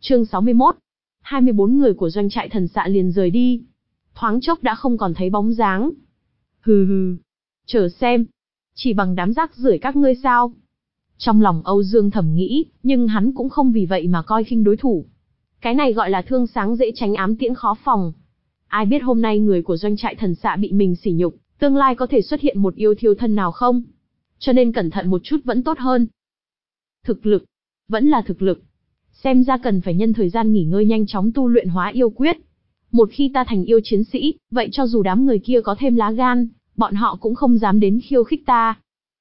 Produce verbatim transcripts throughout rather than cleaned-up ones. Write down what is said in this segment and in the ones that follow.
Chương sáu mươi mốt. hai mươi bốn người của doanh trại thần xạ liền rời đi. Thoáng chốc đã không còn thấy bóng dáng. Hừ hừ. Chờ xem. Chỉ bằng đám rác rưởi các ngươi sao? Trong lòng Âu Dương thầm nghĩ, nhưng hắn cũng không vì vậy mà coi khinh đối thủ. Cái này gọi là thương sáng dễ tránh ám tiễn khó phòng. Ai biết hôm nay người của doanh trại thần xạ bị mình sỉ nhục, tương lai có thể xuất hiện một yêu thiêu thân nào không? Cho nên cẩn thận một chút vẫn tốt hơn. Thực lực. Vẫn là thực lực. Xem ra cần phải nhân thời gian nghỉ ngơi nhanh chóng tu luyện hóa yêu quyết. Một khi ta thành yêu chiến sĩ, vậy cho dù đám người kia có thêm lá gan, bọn họ cũng không dám đến khiêu khích ta.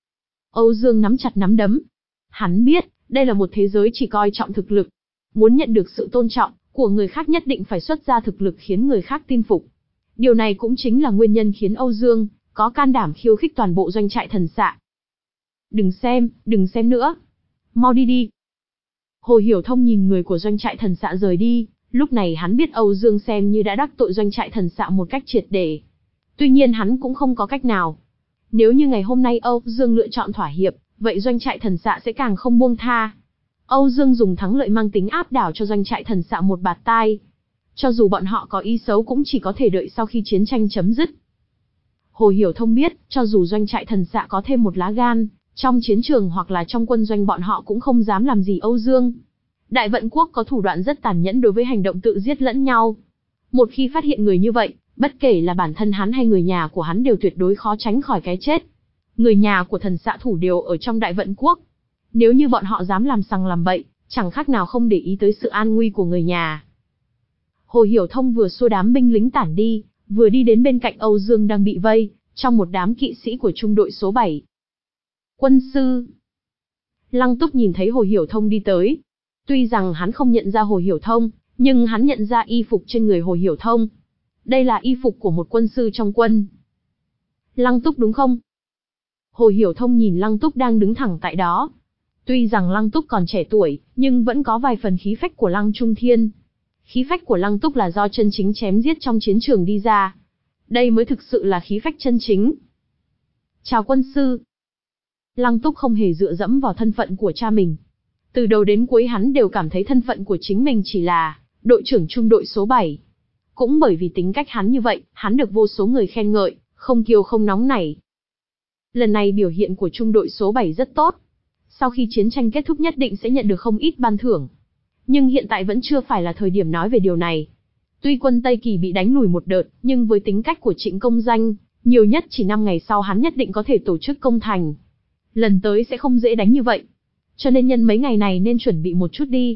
Âu Dương nắm chặt nắm đấm. Hắn biết, đây là một thế giới chỉ coi trọng thực lực. Muốn nhận được sự tôn trọng của người khác nhất định phải xuất ra thực lực khiến người khác tin phục. Điều này cũng chính là nguyên nhân khiến Âu Dương có can đảm khiêu khích toàn bộ doanh trại thần xạ. Đừng xem, đừng xem nữa. Mau đi đi. Hồ Hiểu Thông nhìn người của doanh trại thần xạ rời đi, lúc này hắn biết Âu Dương xem như đã đắc tội doanh trại thần xạ một cách triệt để. Tuy nhiên hắn cũng không có cách nào. Nếu như ngày hôm nay Âu Dương lựa chọn thỏa hiệp, vậy doanh trại thần xạ sẽ càng không buông tha. Âu Dương dùng thắng lợi mang tính áp đảo cho doanh trại thần xạ một bạt tai. Cho dù bọn họ có ý xấu cũng chỉ có thể đợi sau khi chiến tranh chấm dứt. Hồ Hiểu Thông biết, cho dù doanh trại thần xạ có thêm một lá gan, trong chiến trường hoặc là trong quân doanh bọn họ cũng không dám làm gì Âu Dương. Đại Vận Quốc có thủ đoạn rất tàn nhẫn đối với hành động tự giết lẫn nhau. Một khi phát hiện người như vậy, bất kể là bản thân hắn hay người nhà của hắn đều tuyệt đối khó tránh khỏi cái chết. Người nhà của thần xạ thủ đều ở trong Đại Vận Quốc. Nếu như bọn họ dám làm sằng làm bậy, chẳng khác nào không để ý tới sự an nguy của người nhà. Hồ Hiểu Thông vừa xua đám binh lính tản đi, vừa đi đến bên cạnh Âu Dương đang bị vây, trong một đám kỵ sĩ của trung đội số bảy. Quân sư. Lăng Túc nhìn thấy Hồ Hiểu Thông đi tới. Tuy rằng hắn không nhận ra Hồ Hiểu Thông, nhưng hắn nhận ra y phục trên người Hồ Hiểu Thông. Đây là y phục của một quân sư trong quân. Lăng Túc đúng không? Hồ Hiểu Thông nhìn Lăng Túc đang đứng thẳng tại đó. Tuy rằng Lăng Túc còn trẻ tuổi, nhưng vẫn có vài phần khí phách của Lăng Trung Thiên. Khí phách của Lăng Túc là do chân chính chém giết trong chiến trường đi ra. Đây mới thực sự là khí phách chân chính. Chào quân sư. Lăng Túc không hề dựa dẫm vào thân phận của cha mình. Từ đầu đến cuối hắn đều cảm thấy thân phận của chính mình chỉ là đội trưởng trung đội số bảy. Cũng bởi vì tính cách hắn như vậy, hắn được vô số người khen ngợi, không kiêu không nóng nảy. Lần này biểu hiện của trung đội số bảy rất tốt. Sau khi chiến tranh kết thúc nhất định sẽ nhận được không ít ban thưởng. Nhưng hiện tại vẫn chưa phải là thời điểm nói về điều này. Tuy quân Tây Kỳ bị đánh lùi một đợt, nhưng với tính cách của Trịnh Công Danh, nhiều nhất chỉ năm ngày sau hắn nhất định có thể tổ chức công thành. Lần tới sẽ không dễ đánh như vậy. Cho nên nhân mấy ngày này nên chuẩn bị một chút đi.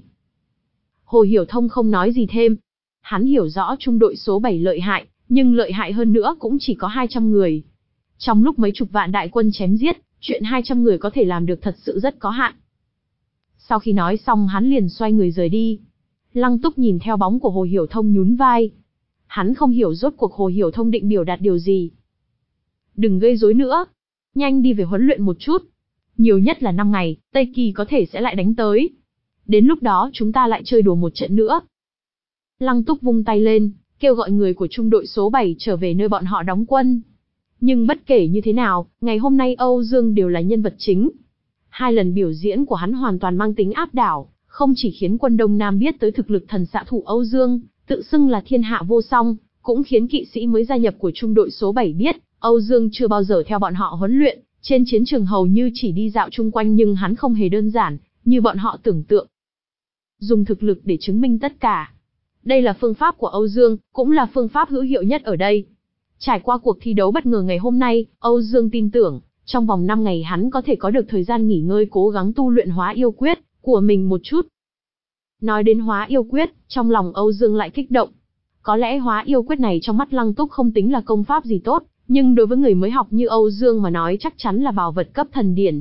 Hồ Hiểu Thông không nói gì thêm. Hắn hiểu rõ trung đội số bảy lợi hại, nhưng lợi hại hơn nữa cũng chỉ có hai trăm người. Trong lúc mấy chục vạn đại quân chém giết, chuyện hai trăm người có thể làm được thật sự rất có hạn. Sau khi nói xong hắn liền xoay người rời đi. Lăng Túc nhìn theo bóng của Hồ Hiểu Thông nhún vai. Hắn không hiểu rốt cuộc Hồ Hiểu Thông định biểu đạt điều gì. Đừng gây rối nữa. Nhanh đi về huấn luyện một chút. Nhiều nhất là năm ngày, Tây Kỳ có thể sẽ lại đánh tới. Đến lúc đó chúng ta lại chơi đùa một trận nữa. Lăng Túc vung tay lên, kêu gọi người của trung đội số bảy trở về nơi bọn họ đóng quân. Nhưng bất kể như thế nào, ngày hôm nay Âu Dương đều là nhân vật chính. Hai lần biểu diễn của hắn hoàn toàn mang tính áp đảo, không chỉ khiến quân Đông Nam biết tới thực lực thần xạ thủ Âu Dương, tự xưng là thiên hạ vô song, cũng khiến kỵ sĩ mới gia nhập của trung đội số bảy biết, Âu Dương chưa bao giờ theo bọn họ huấn luyện, trên chiến trường hầu như chỉ đi dạo chung quanh nhưng hắn không hề đơn giản, như bọn họ tưởng tượng. Dùng thực lực để chứng minh tất cả. Đây là phương pháp của Âu Dương, cũng là phương pháp hữu hiệu nhất ở đây. Trải qua cuộc thi đấu bất ngờ ngày hôm nay, Âu Dương tin tưởng, trong vòng năm ngày hắn có thể có được thời gian nghỉ ngơi cố gắng tu luyện hóa yêu quyết của mình một chút. Nói đến hóa yêu quyết, trong lòng Âu Dương lại kích động. Có lẽ hóa yêu quyết này trong mắt Lăng Túc không tính là công pháp gì tốt, nhưng đối với người mới học như Âu Dương mà nói chắc chắn là bảo vật cấp thần điển.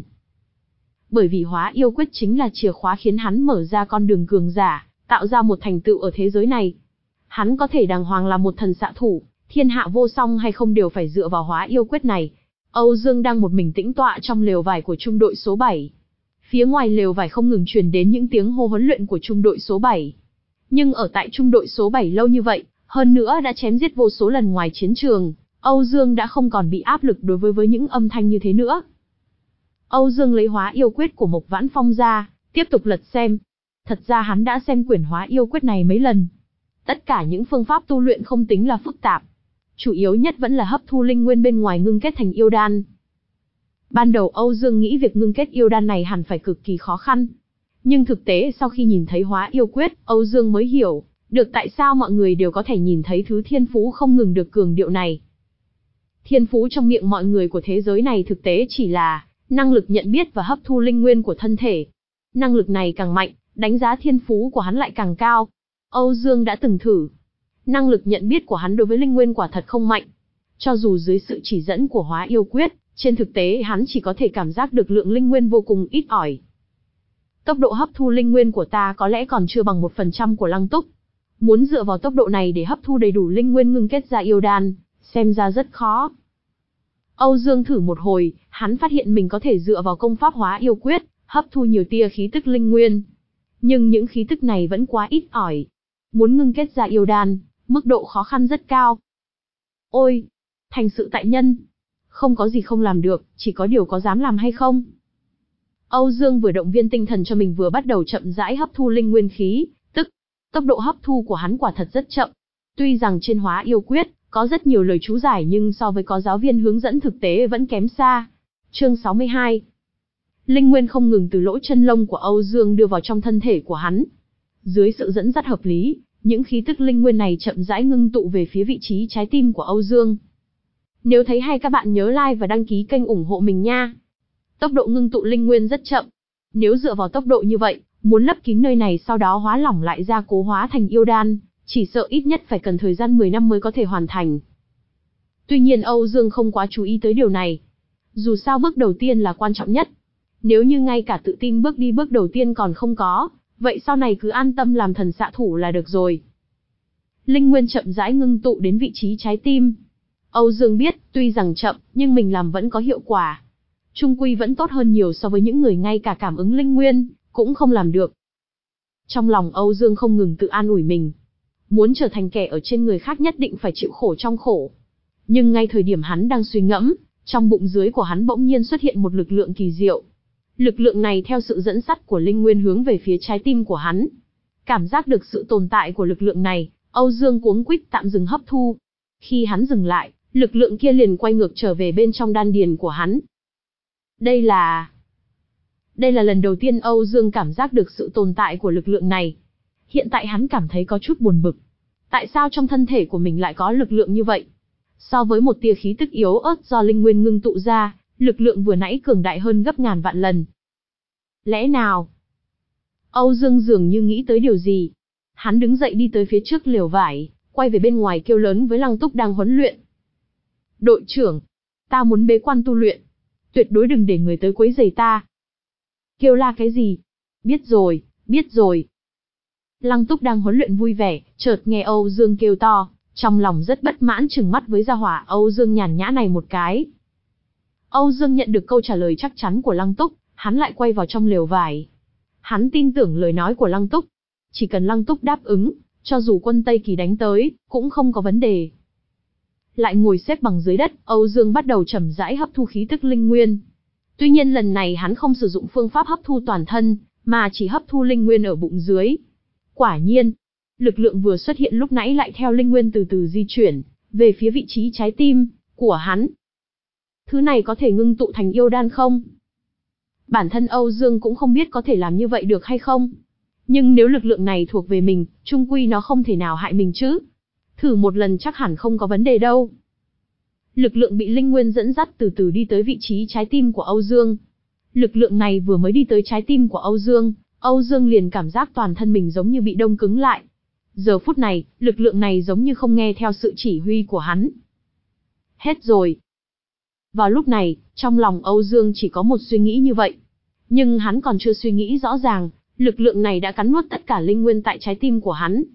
Bởi vì hóa yêu quyết chính là chìa khóa khiến hắn mở ra con đường cường giả, tạo ra một thành tựu ở thế giới này. Hắn có thể đàng hoàng là một thần xạ thủ, thiên hạ vô song hay không đều phải dựa vào hóa yêu quyết này. Âu Dương đang một mình tĩnh tọa trong lều vải của trung đội số bảy. Phía ngoài lều vải không ngừng truyền đến những tiếng hô huấn luyện của trung đội số bảy. Nhưng ở tại trung đội số bảy lâu như vậy, hơn nữa đã chém giết vô số lần ngoài chiến trường, Âu Dương đã không còn bị áp lực đối với với những âm thanh như thế nữa. Âu Dương lấy hóa yêu quyết của Mộc Vãn Phong ra, tiếp tục lật xem. Thật ra hắn đã xem quyển Hóa Yêu Quyết này mấy lần. Tất cả những phương pháp tu luyện không tính là phức tạp. Chủ yếu nhất vẫn là hấp thu linh nguyên bên ngoài ngưng kết thành yêu đan. Ban đầu Âu Dương nghĩ việc ngưng kết yêu đan này hẳn phải cực kỳ khó khăn. Nhưng thực tế sau khi nhìn thấy Hóa Yêu Quyết, Âu Dương mới hiểu được tại sao mọi người đều có thể nhìn thấy thứ thiên phú không ngừng được cường điệu này. Thiên phú trong miệng mọi người của thế giới này thực tế chỉ là năng lực nhận biết và hấp thu linh nguyên của thân thể. Năng lực này càng mạnh, đánh giá thiên phú của hắn lại càng cao. Âu Dương đã từng thử. Năng lực nhận biết của hắn đối với linh nguyên quả thật không mạnh. Cho dù dưới sự chỉ dẫn của Hóa Yêu Quyết, trên thực tế hắn chỉ có thể cảm giác được lượng linh nguyên vô cùng ít ỏi. Tốc độ hấp thu linh nguyên của ta có lẽ còn chưa bằng một phần trăm của Lăng Túc. Muốn dựa vào tốc độ này để hấp thu đầy đủ linh nguyên ngưng kết ra yêu đan, xem ra rất khó. Âu Dương thử một hồi, hắn phát hiện mình có thể dựa vào công pháp Hóa Yêu Quyết, hấp thu nhiều tia khí tức linh nguyên. Nhưng những khí tức này vẫn quá ít ỏi. Muốn ngưng kết ra yêu đan, mức độ khó khăn rất cao. Ôi, thành sự tại nhân. Không có gì không làm được, chỉ có điều có dám làm hay không. Âu Dương vừa động viên tinh thần cho mình vừa bắt đầu chậm rãi hấp thu linh nguyên khí, tức, tốc độ hấp thu của hắn quả thật rất chậm. Tuy rằng trên Hóa Yêu Quyết, có rất nhiều lời chú giải nhưng so với có giáo viên hướng dẫn thực tế vẫn kém xa. Chương sáu mươi hai. Linh nguyên không ngừng từ lỗ chân lông của Âu Dương đưa vào trong thân thể của hắn. Dưới sự dẫn dắt hợp lý, những khí tức linh nguyên này chậm rãi ngưng tụ về phía vị trí trái tim của Âu Dương. Nếu thấy hay các bạn nhớ like và đăng ký kênh ủng hộ mình nha. Tốc độ ngưng tụ linh nguyên rất chậm. Nếu dựa vào tốc độ như vậy, muốn lấp kín nơi này sau đó hóa lỏng lại ra cố hóa thành yêu đan, chỉ sợ ít nhất phải cần thời gian mười năm mới có thể hoàn thành. Tuy nhiên Âu Dương không quá chú ý tới điều này. Dù sao bước đầu tiên là quan trọng nhất. Nếu như ngay cả tự tin bước đi bước đầu tiên còn không có, vậy sau này cứ an tâm làm thần xạ thủ là được rồi. Linh nguyên chậm rãi ngưng tụ đến vị trí trái tim. Âu Dương biết, tuy rằng chậm, nhưng mình làm vẫn có hiệu quả. Trung quy vẫn tốt hơn nhiều so với những người ngay cả cảm ứng linh nguyên, cũng không làm được. Trong lòng Âu Dương không ngừng tự an ủi mình. Muốn trở thành kẻ ở trên người khác nhất định phải chịu khổ trong khổ. Nhưng ngay thời điểm hắn đang suy ngẫm, trong bụng dưới của hắn bỗng nhiên xuất hiện một lực lượng kỳ diệu. Lực lượng này theo sự dẫn dắt của linh nguyên hướng về phía trái tim của hắn. Cảm giác được sự tồn tại của lực lượng này, Âu Dương cuống quýt tạm dừng hấp thu. Khi hắn dừng lại, lực lượng kia liền quay ngược trở về bên trong đan điền của hắn. Đây là... Đây là lần đầu tiên Âu Dương cảm giác được sự tồn tại của lực lượng này. Hiện tại hắn cảm thấy có chút buồn bực. Tại sao trong thân thể của mình lại có lực lượng như vậy? So với một tia khí tức yếu ớt do linh nguyên ngưng tụ ra, lực lượng vừa nãy cường đại hơn gấp ngàn vạn lần. Lẽ nào? Âu Dương dường như nghĩ tới điều gì. Hắn đứng dậy đi tới phía trước lều vải, quay về bên ngoài kêu lớn với Lăng Túc đang huấn luyện. Đội trưởng, ta muốn bế quan tu luyện. Tuyệt đối đừng để người tới quấy rầy ta. Kêu la cái gì? Biết rồi, biết rồi. Lăng Túc đang huấn luyện vui vẻ, chợt nghe Âu Dương kêu to, trong lòng rất bất mãn trừng mắt với gia hỏa Âu Dương nhàn nhã này một cái. Âu Dương nhận được câu trả lời chắc chắn của Lăng Túc, hắn lại quay vào trong lều vải. Hắn tin tưởng lời nói của Lăng Túc. Chỉ cần Lăng Túc đáp ứng, cho dù quân Tây Kỳ đánh tới, cũng không có vấn đề. Lại ngồi xếp bằng dưới đất, Âu Dương bắt đầu chậm rãi hấp thu khí tức linh nguyên. Tuy nhiên lần này hắn không sử dụng phương pháp hấp thu toàn thân, mà chỉ hấp thu linh nguyên ở bụng dưới. Quả nhiên, lực lượng vừa xuất hiện lúc nãy lại theo linh nguyên từ từ di chuyển, về phía vị trí trái tim của hắn. Thứ này có thể ngưng tụ thành yêu đan không? Bản thân Âu Dương cũng không biết có thể làm như vậy được hay không. Nhưng nếu lực lượng này thuộc về mình, chung quy nó không thể nào hại mình chứ. Thử một lần chắc hẳn không có vấn đề đâu. Lực lượng bị linh nguyên dẫn dắt từ từ đi tới vị trí trái tim của Âu Dương. Lực lượng này vừa mới đi tới trái tim của Âu Dương, Âu Dương liền cảm giác toàn thân mình giống như bị đông cứng lại. Giờ phút này, lực lượng này giống như không nghe theo sự chỉ huy của hắn. Hết rồi. Vào lúc này, trong lòng Âu Dương chỉ có một suy nghĩ như vậy. Nhưng hắn còn chưa suy nghĩ rõ ràng, lực lượng này đã cắn nuốt tất cả linh nguyên tại trái tim của hắn.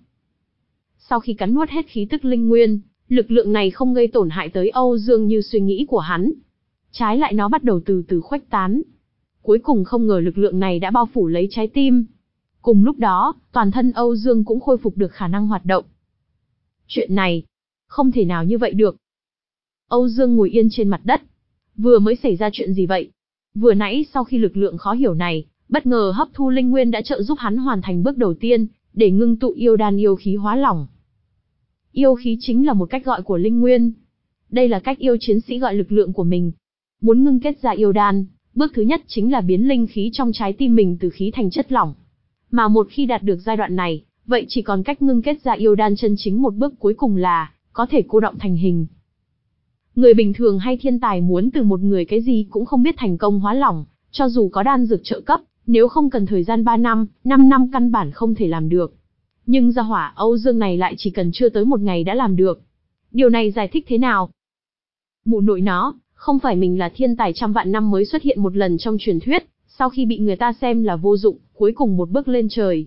Sau khi cắn nuốt hết khí tức linh nguyên, lực lượng này không gây tổn hại tới Âu Dương như suy nghĩ của hắn. Trái lại nó bắt đầu từ từ khuếch tán. Cuối cùng không ngờ lực lượng này đã bao phủ lấy trái tim. Cùng lúc đó, toàn thân Âu Dương cũng khôi phục được khả năng hoạt động. Chuyện này, không thể nào như vậy được. Âu Dương ngồi yên trên mặt đất. Vừa mới xảy ra chuyện gì vậy? Vừa nãy sau khi lực lượng khó hiểu này, Bất ngờ hấp thu linh nguyên đã trợ giúp hắn hoàn thành bước đầu tiên, để ngưng tụ yêu đan yêu khí hóa lỏng. Yêu khí chính là một cách gọi của linh nguyên. Đây là cách yêu chiến sĩ gọi lực lượng của mình. Muốn ngưng kết ra yêu đan, bước thứ nhất chính là biến linh khí trong trái tim mình từ khí thành chất lỏng. Mà một khi đạt được giai đoạn này, vậy chỉ còn cách ngưng kết ra yêu đan chân chính, một bước cuối cùng là có thể cô đọng thành hình. Người bình thường hay thiên tài muốn từ một người cái gì cũng không biết thành công hóa lỏng, cho dù có đan dược trợ cấp, nếu không cần thời gian ba năm, năm năm căn bản không thể làm được. Nhưng gia hỏa Âu Dương này lại chỉ cần chưa tới một ngày đã làm được. Điều này giải thích thế nào? Mụ nội nó, không phải mình là thiên tài trăm vạn năm mới xuất hiện một lần trong truyền thuyết, sau khi bị người ta xem là vô dụng, cuối cùng một bước lên trời.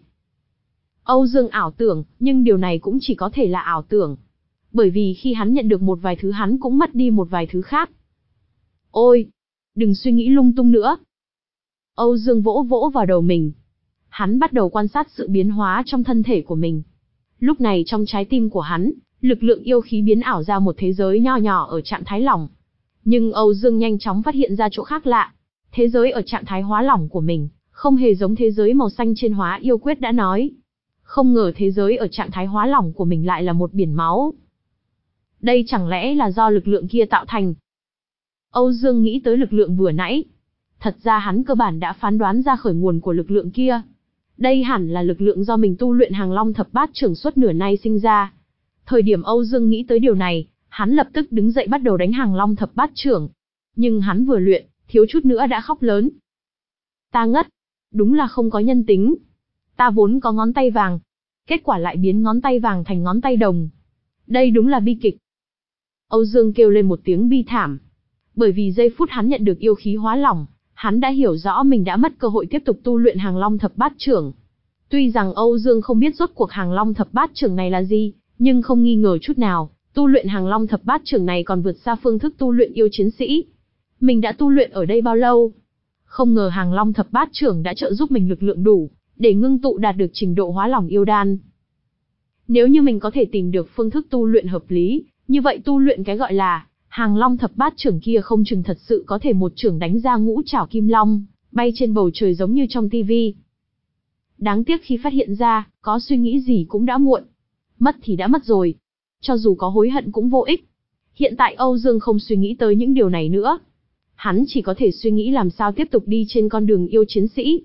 Âu Dương ảo tưởng, nhưng điều này cũng chỉ có thể là ảo tưởng. Bởi vì khi hắn nhận được một vài thứ hắn cũng mất đi một vài thứ khác. Ôi! Đừng suy nghĩ lung tung nữa. Âu Dương vỗ vỗ vào đầu mình. Hắn bắt đầu quan sát sự biến hóa trong thân thể của mình. Lúc này trong trái tim của hắn, lực lượng yêu khí biến ảo ra một thế giới nho nhỏ ở trạng thái lỏng. Nhưng Âu Dương nhanh chóng phát hiện ra chỗ khác lạ. Thế giới ở trạng thái hóa lỏng của mình, không hề giống thế giới màu xanh trên Hóa Yêu Quyết đã nói. Không ngờ thế giới ở trạng thái hóa lỏng của mình lại là một biển máu. Đây chẳng lẽ là do lực lượng kia tạo thành? Âu Dương nghĩ tới lực lượng vừa nãy. Thật ra hắn cơ bản đã phán đoán ra khởi nguồn của lực lượng kia. Đây hẳn là lực lượng do mình tu luyện Hàng Long Thập Bát Chưởng suốt nửa nay sinh ra. Thời điểm Âu Dương nghĩ tới điều này, hắn lập tức đứng dậy bắt đầu đánh Hàng Long Thập Bát Chưởng. Nhưng hắn vừa luyện, thiếu chút nữa đã khóc lớn. Ta ngất, đúng là không có nhân tính. Ta vốn có ngón tay vàng, kết quả lại biến ngón tay vàng thành ngón tay đồng. Đây đúng là bi kịch. Âu Dương kêu lên một tiếng bi thảm. Bởi vì giây phút hắn nhận được yêu khí hóa lỏng, hắn đã hiểu rõ mình đã mất cơ hội tiếp tục tu luyện Hàng Long Thập Bát Chưởng. Tuy rằng Âu Dương không biết rốt cuộc Hàng Long Thập Bát Chưởng này là gì, nhưng không nghi ngờ chút nào, tu luyện Hàng Long Thập Bát Chưởng này còn vượt xa phương thức tu luyện yêu chiến sĩ. Mình đã tu luyện ở đây bao lâu? Không ngờ Hàng Long Thập Bát Chưởng đã trợ giúp mình lực lượng đủ, để ngưng tụ đạt được trình độ hóa lỏng yêu đan. Nếu như mình có thể tìm được phương thức tu luyện hợp lý, như vậy tu luyện cái gọi là Hàng Long Thập Bát Chưởng kia không chừng thật sự có thể một chưởng đánh ra ngũ trảo kim long, bay trên bầu trời giống như trong tivi. Đáng tiếc khi phát hiện ra, có suy nghĩ gì cũng đã muộn. Mất thì đã mất rồi. Cho dù có hối hận cũng vô ích. Hiện tại Âu Dương không suy nghĩ tới những điều này nữa. Hắn chỉ có thể suy nghĩ làm sao tiếp tục đi trên con đường yêu chiến sĩ.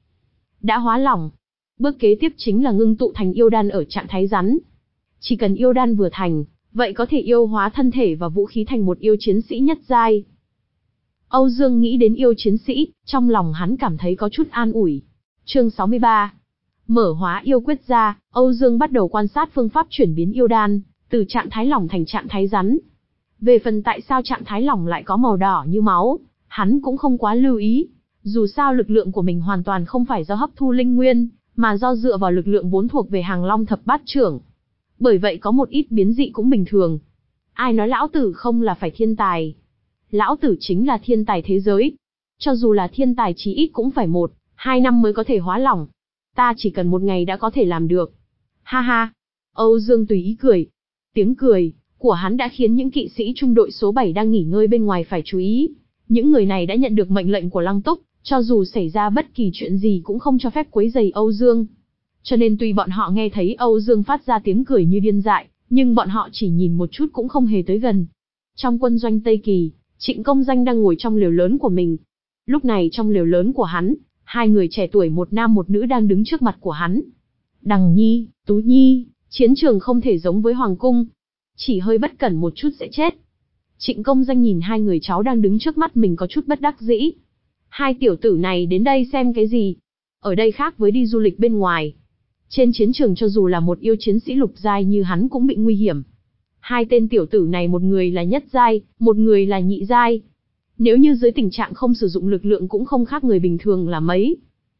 Đã hóa lỏng. Bước kế tiếp chính là ngưng tụ thành yêu đan ở trạng thái rắn. Chỉ cần yêu đan vừa thành, vậy có thể yêu hóa thân thể và vũ khí thành một yêu chiến sĩ nhất giai. Âu Dương nghĩ đến yêu chiến sĩ, trong lòng hắn cảm thấy có chút an ủi. Chương sáu mươi ba. Mở Hóa Yêu Quyết ra, Âu Dương bắt đầu quan sát phương pháp chuyển biến yêu đan, từ trạng thái lỏng thành trạng thái rắn. Về phần tại sao trạng thái lỏng lại có màu đỏ như máu, hắn cũng không quá lưu ý. Dù sao lực lượng của mình hoàn toàn không phải do hấp thu linh nguyên, mà do dựa vào lực lượng vốn thuộc về Hàng Long Thập Bát Chưởng. Bởi vậy có một ít biến dị cũng bình thường. Ai nói lão tử không là phải thiên tài? Lão tử chính là thiên tài thế giới. Cho dù là thiên tài chí ít cũng phải một, hai năm mới có thể hóa lỏng. Ta chỉ cần một ngày đã có thể làm được. Ha ha. Âu Dương tùy ý cười. Tiếng cười của hắn đã khiến những kỵ sĩ trung đội số bảy đang nghỉ ngơi bên ngoài phải chú ý. Những người này đã nhận được mệnh lệnh của Lăng Túc, cho dù xảy ra bất kỳ chuyện gì cũng không cho phép quấy rầy Âu Dương. Cho nên tuy bọn họ nghe thấy Âu Dương phát ra tiếng cười như điên dại, nhưng bọn họ chỉ nhìn một chút cũng không hề tới gần. Trong quân doanh Tây Kỳ, Trịnh Công Danh đang ngồi trong lều lớn của mình. Lúc này trong lều lớn của hắn, hai người trẻ tuổi một nam một nữ đang đứng trước mặt của hắn. Đằng Nhi, Tú Nhi, chiến trường không thể giống với Hoàng cung. Chỉ hơi bất cẩn một chút sẽ chết. Trịnh Công Danh nhìn hai người cháu đang đứng trước mắt mình có chút bất đắc dĩ. Hai tiểu tử này đến đây xem cái gì? Ở đây khác với đi du lịch bên ngoài. Trên chiến trường cho dù là một yêu chiến sĩ lục giai như hắn cũng bị nguy hiểm. Hai tên tiểu tử này một người là nhất giai, một người là nhị giai. Nếu như dưới tình trạng không sử dụng lực lượng cũng không khác người bình thường là mấy.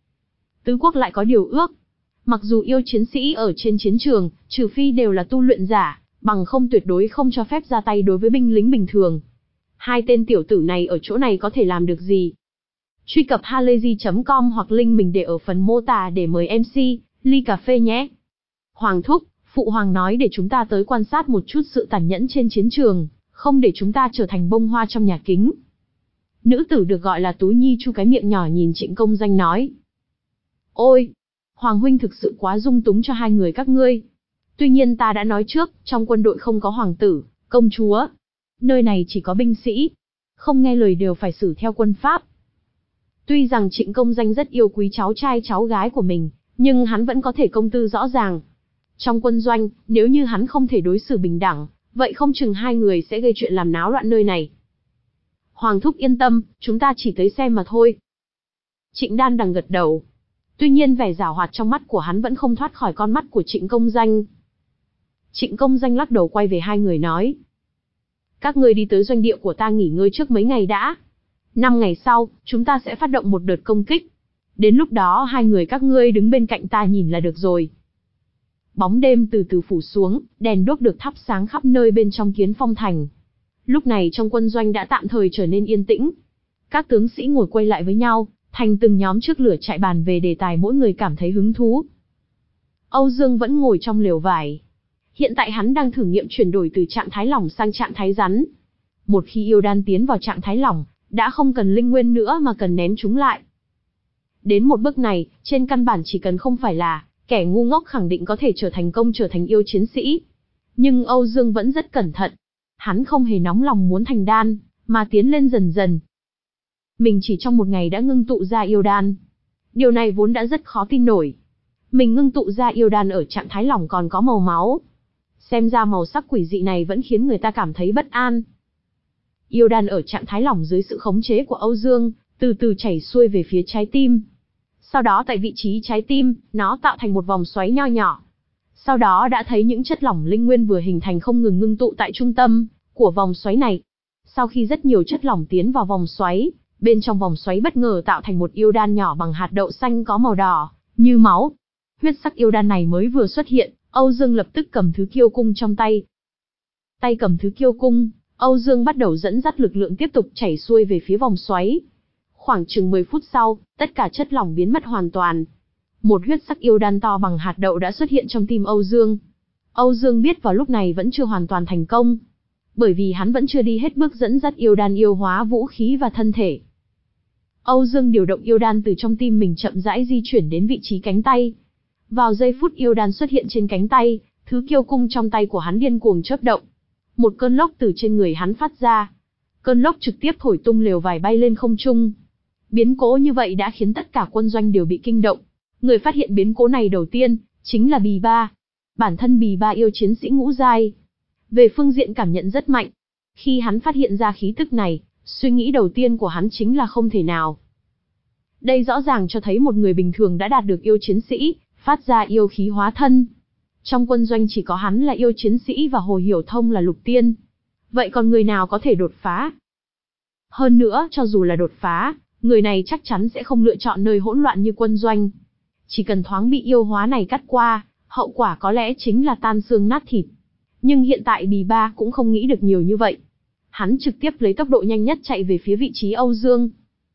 Tứ quốc lại có điều ước. Mặc dù yêu chiến sĩ ở trên chiến trường, trừ phi đều là tu luyện giả, bằng không tuyệt đối không cho phép ra tay đối với binh lính bình thường. Hai tên tiểu tử này ở chỗ này có thể làm được gì? Truy cập halayzi chấm com hoặc link mình để ở phần mô tả để mời em xê, ly cà phê nhé. Hoàng thúc, Phụ Hoàng nói để chúng ta tới quan sát một chút sự tàn nhẫn trên chiến trường, không để chúng ta trở thành bông hoa trong nhà kính. Nữ tử được gọi là Tú Nhi chu cái miệng nhỏ nhìn Trịnh Công Danh nói. Ôi, Hoàng huynh thực sự quá dung túng cho hai người các ngươi. Tuy nhiên ta đã nói trước, trong quân đội không có hoàng tử, công chúa. Nơi này chỉ có binh sĩ. Không nghe lời đều phải xử theo quân pháp. Tuy rằng Trịnh Công Danh rất yêu quý cháu trai cháu gái của mình, nhưng hắn vẫn có thể công tư rõ ràng. Trong quân doanh, nếu như hắn không thể đối xử bình đẳng, vậy không chừng hai người sẽ gây chuyện làm náo loạn nơi này. Hoàng thúc yên tâm, chúng ta chỉ tới xem mà thôi. Trịnh Đan đằng gật đầu. Tuy nhiên vẻ giảo hoạt trong mắt của hắn vẫn không thoát khỏi con mắt của Trịnh Công Danh. Trịnh Công Danh lắc đầu quay về hai người nói. Các ngươi đi tới doanh địa của ta nghỉ ngơi trước mấy ngày đã. Năm ngày sau, chúng ta sẽ phát động một đợt công kích. Đến lúc đó hai người các ngươi đứng bên cạnh ta nhìn là được rồi. Bóng đêm từ từ phủ xuống, đèn đuốc được thắp sáng khắp nơi bên trong Kiến Phong thành. Lúc này trong quân doanh đã tạm thời trở nên yên tĩnh. Các tướng sĩ ngồi quay lại với nhau, thành từng nhóm trước lửa chạy bàn về đề tài mỗi người cảm thấy hứng thú. Âu Dương vẫn ngồi trong lều vải. Hiện tại hắn đang thử nghiệm chuyển đổi từ trạng thái lỏng sang trạng thái rắn. Một khi yêu đan tiến vào trạng thái lỏng, đã không cần linh nguyên nữa mà cần nén chúng lại. Đến một bước này, trên căn bản chỉ cần không phải là kẻ ngu ngốc khẳng định có thể trở thành công trở thành yêu chiến sĩ. Nhưng Âu Dương vẫn rất cẩn thận. Hắn không hề nóng lòng muốn thành đan, mà tiến lên dần dần. Mình chỉ trong một ngày đã ngưng tụ ra yêu đan. Điều này vốn đã rất khó tin nổi. Mình ngưng tụ ra yêu đan ở trạng thái lỏng còn có màu máu. Xem ra màu sắc quỷ dị này vẫn khiến người ta cảm thấy bất an. Yêu đan ở trạng thái lỏng dưới sự khống chế của Âu Dương, từ từ chảy xuôi về phía trái tim. Sau đó tại vị trí trái tim, nó tạo thành một vòng xoáy nho nhỏ. Sau đó đã thấy những chất lỏng linh nguyên vừa hình thành không ngừng ngưng tụ tại trung tâm của vòng xoáy này. Sau khi rất nhiều chất lỏng tiến vào vòng xoáy, bên trong vòng xoáy bất ngờ tạo thành một yêu đan nhỏ bằng hạt đậu xanh có màu đỏ, như máu. Huyết sắc yêu đan này mới vừa xuất hiện, Âu Dương lập tức cầm thứ kiêu cung trong tay. Tay cầm thứ kiêu cung, Âu Dương bắt đầu dẫn dắt lực lượng tiếp tục chảy xuôi về phía vòng xoáy. Khoảng chừng mười phút sau, tất cả chất lỏng biến mất hoàn toàn. Một huyết sắc yêu đan to bằng hạt đậu đã xuất hiện trong tim Âu Dương. Âu Dương biết vào lúc này vẫn chưa hoàn toàn thành công, bởi vì hắn vẫn chưa đi hết bước dẫn dắt yêu đan yêu hóa vũ khí và thân thể. Âu Dương điều động yêu đan từ trong tim mình chậm rãi di chuyển đến vị trí cánh tay. Vào giây phút yêu đan xuất hiện trên cánh tay, thứ kiêu cung trong tay của hắn điên cuồng chớp động. Một cơn lốc từ trên người hắn phát ra. Cơn lốc trực tiếp thổi tung lều vải bay lên không trung. Biến cố như vậy đã khiến tất cả quân doanh đều bị kinh động. Người phát hiện biến cố này đầu tiên, chính là Bì Ba. Bản thân Bì Ba yêu chiến sĩ ngũ giai. Về phương diện cảm nhận rất mạnh. Khi hắn phát hiện ra khí tức này, suy nghĩ đầu tiên của hắn chính là không thể nào. Đây rõ ràng cho thấy một người bình thường đã đạt được yêu chiến sĩ, phát ra yêu khí hóa thân. Trong quân doanh chỉ có hắn là yêu chiến sĩ và Hồ Hiểu Thông là lục tiên. Vậy còn người nào có thể đột phá? Hơn nữa, cho dù là đột phá, người này chắc chắn sẽ không lựa chọn nơi hỗn loạn như quân doanh. Chỉ cần thoáng bị yêu hóa này cắt qua, hậu quả có lẽ chính là tan xương nát thịt. Nhưng hiện tại Bì Ba cũng không nghĩ được nhiều như vậy. Hắn trực tiếp lấy tốc độ nhanh nhất chạy về phía vị trí Âu Dương.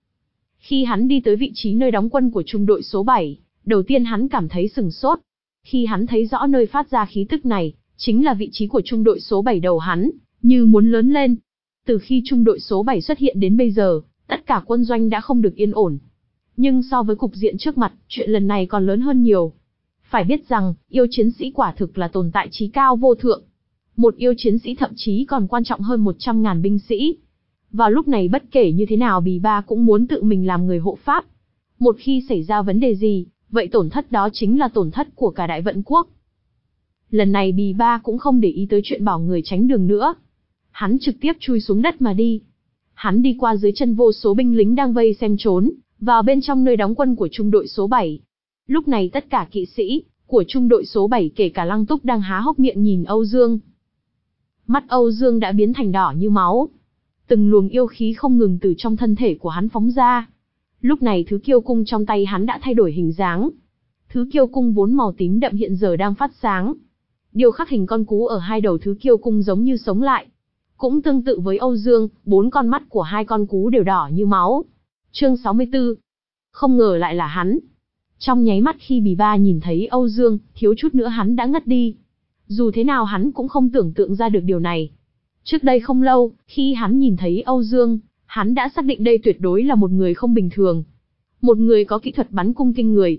Khi hắn đi tới vị trí nơi đóng quân của trung đội số bảy, đầu tiên hắn cảm thấy sửng sốt. Khi hắn thấy rõ nơi phát ra khí tức này, chính là vị trí của trung đội số bảy đầu hắn, như muốn lớn lên. Từ khi trung đội số bảy xuất hiện đến bây giờ, tất cả quân doanh đã không được yên ổn. Nhưng so với cục diện trước mặt, chuyện lần này còn lớn hơn nhiều. Phải biết rằng, yêu chiến sĩ quả thực là tồn tại trí cao vô thượng. Một yêu chiến sĩ thậm chí còn quan trọng hơn một trăm ngàn binh sĩ. Vào lúc này bất kể như thế nào Bì Ba cũng muốn tự mình làm người hộ pháp. Một khi xảy ra vấn đề gì, vậy tổn thất đó chính là tổn thất của cả Đại Vận Quốc. Lần này Bì Ba cũng không để ý tới chuyện bảo người tránh đường nữa. Hắn trực tiếp chui xuống đất mà đi. Hắn đi qua dưới chân vô số binh lính đang vây xem trốn, vào bên trong nơi đóng quân của trung đội số bảy. Lúc này tất cả kỵ sĩ của trung đội số bảy kể cả Lăng Túc đang há hốc miệng nhìn Âu Dương. Mắt Âu Dương đã biến thành đỏ như máu. Từng luồng yêu khí không ngừng từ trong thân thể của hắn phóng ra. Lúc này thứ kiêu cung trong tay hắn đã thay đổi hình dáng. Thứ kiêu cung vốn màu tím đậm hiện giờ đang phát sáng. Điều khắc hình con cú ở hai đầu thứ kiêu cung giống như sống lại. Cũng tương tự với Âu Dương, bốn con mắt của hai con cú đều đỏ như máu. Chương sáu mươi tư. Không ngờ lại là hắn. Trong nháy mắt khi Bì Ba nhìn thấy Âu Dương, thiếu chút nữa hắn đã ngất đi. Dù thế nào hắn cũng không tưởng tượng ra được điều này. Trước đây không lâu, khi hắn nhìn thấy Âu Dương, hắn đã xác định đây tuyệt đối là một người không bình thường. Một người có kỹ thuật bắn cung kinh người.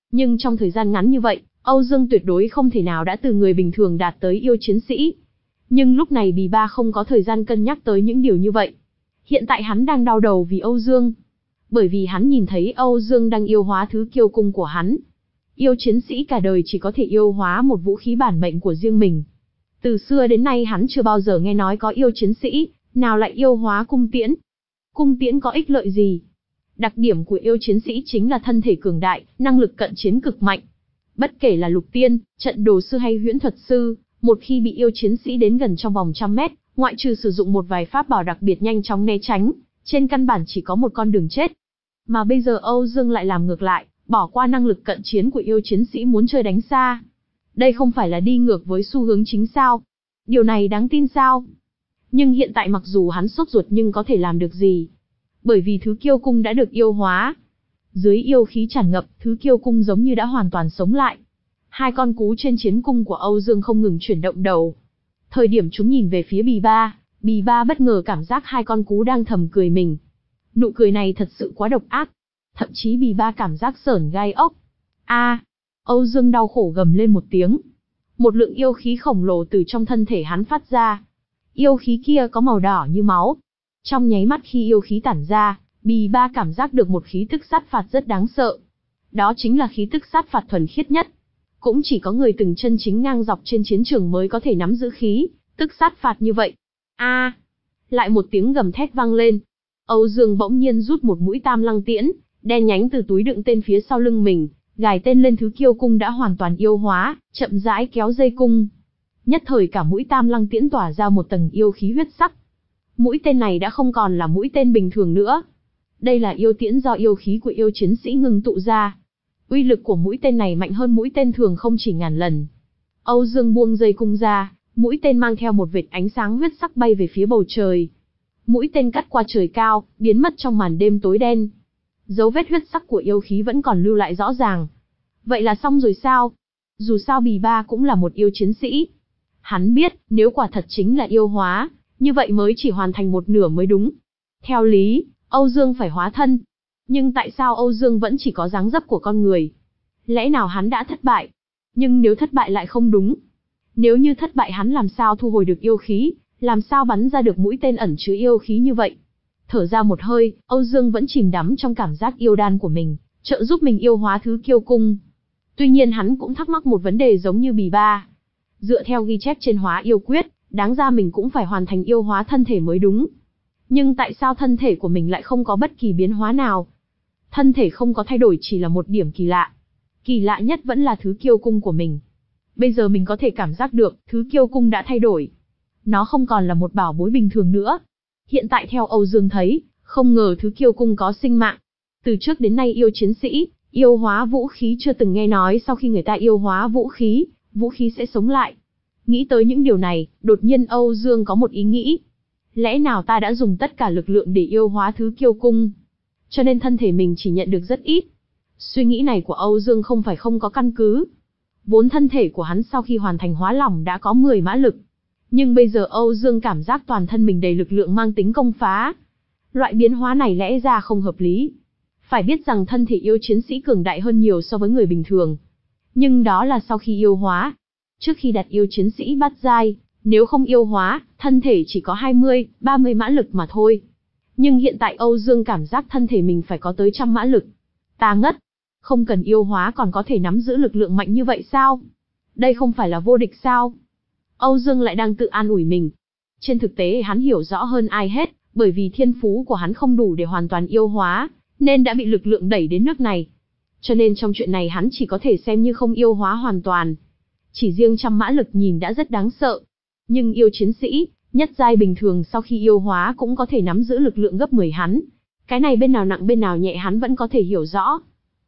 Nhưng trong thời gian ngắn như vậy, Âu Dương tuyệt đối không thể nào đã từ người bình thường đạt tới yêu chiến sĩ. Nhưng lúc này Bì Ba không có thời gian cân nhắc tới những điều như vậy. Hiện tại hắn đang đau đầu vì Âu Dương. Bởi vì hắn nhìn thấy Âu Dương đang yêu hóa thứ kiêu cung của hắn. Yêu chiến sĩ cả đời chỉ có thể yêu hóa một vũ khí bản mệnh của riêng mình. Từ xưa đến nay hắn chưa bao giờ nghe nói có yêu chiến sĩ nào lại yêu hóa cung tiễn. Cung tiễn có ích lợi gì? Đặc điểm của yêu chiến sĩ chính là thân thể cường đại, năng lực cận chiến cực mạnh. Bất kể là lục tiên, trận đồ sư hay huyễn thuật sư, một khi bị yêu chiến sĩ đến gần trong vòng trăm mét, ngoại trừ sử dụng một vài pháp bảo đặc biệt nhanh chóng né tránh, trên căn bản chỉ có một con đường chết. Mà bây giờ Âu Dương lại làm ngược lại, bỏ qua năng lực cận chiến của yêu chiến sĩ muốn chơi đánh xa. Đây không phải là đi ngược với xu hướng chính sao? Điều này đáng tin sao? Nhưng hiện tại mặc dù hắn sốt ruột nhưng có thể làm được gì? Bởi vì thứ kiêu cung đã được yêu hóa. Dưới yêu khí tràn ngập, thứ kiêu cung giống như đã hoàn toàn sống lại. Hai con cú trên chiến cung của Âu Dương không ngừng chuyển động đầu. Thời điểm chúng nhìn về phía Bì Ba, Bì Ba bất ngờ cảm giác hai con cú đang thầm cười mình. Nụ cười này thật sự quá độc ác. Thậm chí Bì Ba cảm giác sởn gai ốc. A! Âu Dương đau khổ gầm lên một tiếng. Một lượng yêu khí khổng lồ từ trong thân thể hắn phát ra. Yêu khí kia có màu đỏ như máu. Trong nháy mắt khi yêu khí tản ra, Bì Ba cảm giác được một khí tức sát phạt rất đáng sợ. Đó chính là khí tức sát phạt thuần khiết nhất. Cũng chỉ có người từng chân chính ngang dọc trên chiến trường mới có thể nắm giữ khí tức sát phạt như vậy. A! Lại một tiếng gầm thét vang lên. Âu Dương bỗng nhiên rút một mũi tam lăng tiễn, đen nhánh từ túi đựng tên phía sau lưng mình, gài tên lên thứ kiêu cung đã hoàn toàn yêu hóa, chậm rãi kéo dây cung. Nhất thời cả mũi tam lăng tiễn tỏa ra một tầng yêu khí huyết sắc. Mũi tên này đã không còn là mũi tên bình thường nữa. Đây là yêu tiễn do yêu khí của yêu chiến sĩ ngưng tụ ra. Uy lực của mũi tên này mạnh hơn mũi tên thường không chỉ ngàn lần. Âu Dương buông dây cung ra, mũi tên mang theo một vệt ánh sáng huyết sắc bay về phía bầu trời. Mũi tên cắt qua trời cao, biến mất trong màn đêm tối đen. Dấu vết huyết sắc của yêu khí vẫn còn lưu lại rõ ràng. Vậy là xong rồi sao? Dù sao Bì Ba cũng là một yêu chiến sĩ. Hắn biết, nếu quả thật chính là yêu hóa, như vậy mới chỉ hoàn thành một nửa mới đúng. Theo lý, Âu Dương phải hóa thân. Nhưng tại sao Âu Dương vẫn chỉ có dáng dấp của con người? Lẽ nào hắn đã thất bại? Nhưng nếu thất bại lại không đúng. Nếu như thất bại hắn làm sao thu hồi được yêu khí, làm sao bắn ra được mũi tên ẩn chứa yêu khí như vậy? Thở ra một hơi, Âu Dương vẫn chìm đắm trong cảm giác yêu đan của mình, trợ giúp mình yêu hóa thứ kiêu cung. Tuy nhiên hắn cũng thắc mắc một vấn đề giống như Bì Ba. Dựa theo ghi chép trên hóa yêu quyết, đáng ra mình cũng phải hoàn thành yêu hóa thân thể mới đúng. Nhưng tại sao thân thể của mình lại không có bất kỳ biến hóa nào? Thân thể không có thay đổi chỉ là một điểm kỳ lạ. Kỳ lạ nhất vẫn là thứ kiêu cung của mình. Bây giờ mình có thể cảm giác được, thứ kiêu cung đã thay đổi. Nó không còn là một bảo bối bình thường nữa. Hiện tại theo Âu Dương thấy, không ngờ thứ kiêu cung có sinh mạng. Từ trước đến nay yêu chiến sĩ, yêu hóa vũ khí chưa từng nghe nói sau khi người ta yêu hóa vũ khí, vũ khí sẽ sống lại. Nghĩ tới những điều này, đột nhiên Âu Dương có một ý nghĩ. Lẽ nào ta đã dùng tất cả lực lượng để yêu hóa thứ kiêu cung, cho nên thân thể mình chỉ nhận được rất ít. Suy nghĩ này của Âu Dương không phải không có căn cứ. Vốn thân thể của hắn sau khi hoàn thành hóa lỏng đã có mười mã lực. Nhưng bây giờ Âu Dương cảm giác toàn thân mình đầy lực lượng mang tính công phá. Loại biến hóa này lẽ ra không hợp lý. Phải biết rằng thân thể yêu chiến sĩ cường đại hơn nhiều so với người bình thường. Nhưng đó là sau khi yêu hóa. Trước khi đặt yêu chiến sĩ bát giai, nếu không yêu hóa, thân thể chỉ có hai mươi, ba mươi mã lực mà thôi. Nhưng hiện tại Âu Dương cảm giác thân thể mình phải có tới trăm mã lực. Ta ngất. Không cần yêu hóa còn có thể nắm giữ lực lượng mạnh như vậy sao? Đây không phải là vô địch sao? Âu Dương lại đang tự an ủi mình. Trên thực tế hắn hiểu rõ hơn ai hết, bởi vì thiên phú của hắn không đủ để hoàn toàn yêu hóa, nên đã bị lực lượng đẩy đến nước này. Cho nên trong chuyện này hắn chỉ có thể xem như không yêu hóa hoàn toàn. Chỉ riêng trăm mã lực nhìn đã rất đáng sợ. Nhưng yêu chiến sĩ, nhất giai bình thường sau khi yêu hóa cũng có thể nắm giữ lực lượng gấp mười hắn. Cái này bên nào nặng bên nào nhẹ hắn vẫn có thể hiểu rõ.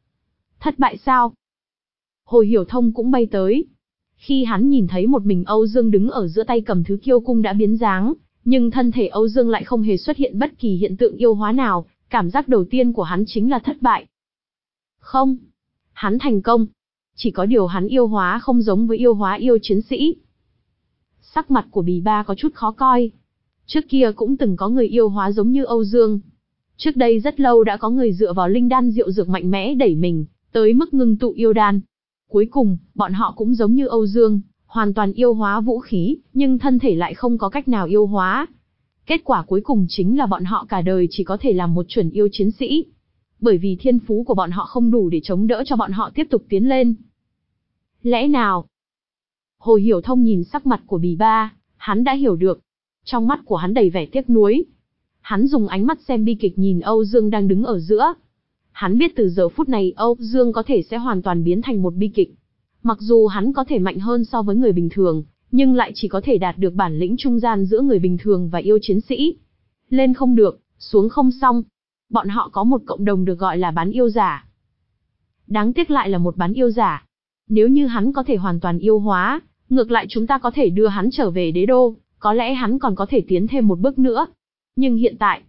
Thất bại sao? Hồi Hiểu Thông cũng bay tới. Khi hắn nhìn thấy một mình Âu Dương đứng ở giữa tay cầm thứ kiêu cung đã biến dáng, nhưng thân thể Âu Dương lại không hề xuất hiện bất kỳ hiện tượng yêu hóa nào, cảm giác đầu tiên của hắn chính là thất bại. Không, hắn thành công. Chỉ có điều hắn yêu hóa không giống với yêu hóa yêu chiến sĩ. Sắc mặt của Bì Ba có chút khó coi. Trước kia cũng từng có người yêu hóa giống như Âu Dương. Trước đây rất lâu đã có người dựa vào linh đan diệu dược mạnh mẽ đẩy mình, tới mức ngưng tụ yêu đan. Cuối cùng, bọn họ cũng giống như Âu Dương, hoàn toàn yêu hóa vũ khí, nhưng thân thể lại không có cách nào yêu hóa. Kết quả cuối cùng chính là bọn họ cả đời chỉ có thể làm một chuẩn yêu chiến sĩ. Bởi vì thiên phú của bọn họ không đủ để chống đỡ cho bọn họ tiếp tục tiến lên. Lẽ nào? Hồ Hiểu Thông nhìn sắc mặt của Bì Ba, hắn đã hiểu được. Trong mắt của hắn đầy vẻ tiếc nuối. Hắn dùng ánh mắt xem bi kịch nhìn Âu Dương đang đứng ở giữa. Hắn biết từ giờ phút này Âu Dương có thể sẽ hoàn toàn biến thành một bi kịch. Mặc dù hắn có thể mạnh hơn so với người bình thường, nhưng lại chỉ có thể đạt được bản lĩnh trung gian giữa người bình thường và yêu chiến sĩ. Lên không được, xuống không xong. Bọn họ có một cộng đồng được gọi là bán yêu giả. Đáng tiếc lại là một bán yêu giả. Nếu như hắn có thể hoàn toàn yêu hóa, ngược lại chúng ta có thể đưa hắn trở về đế đô, có lẽ hắn còn có thể tiến thêm một bước nữa. Nhưng hiện tại...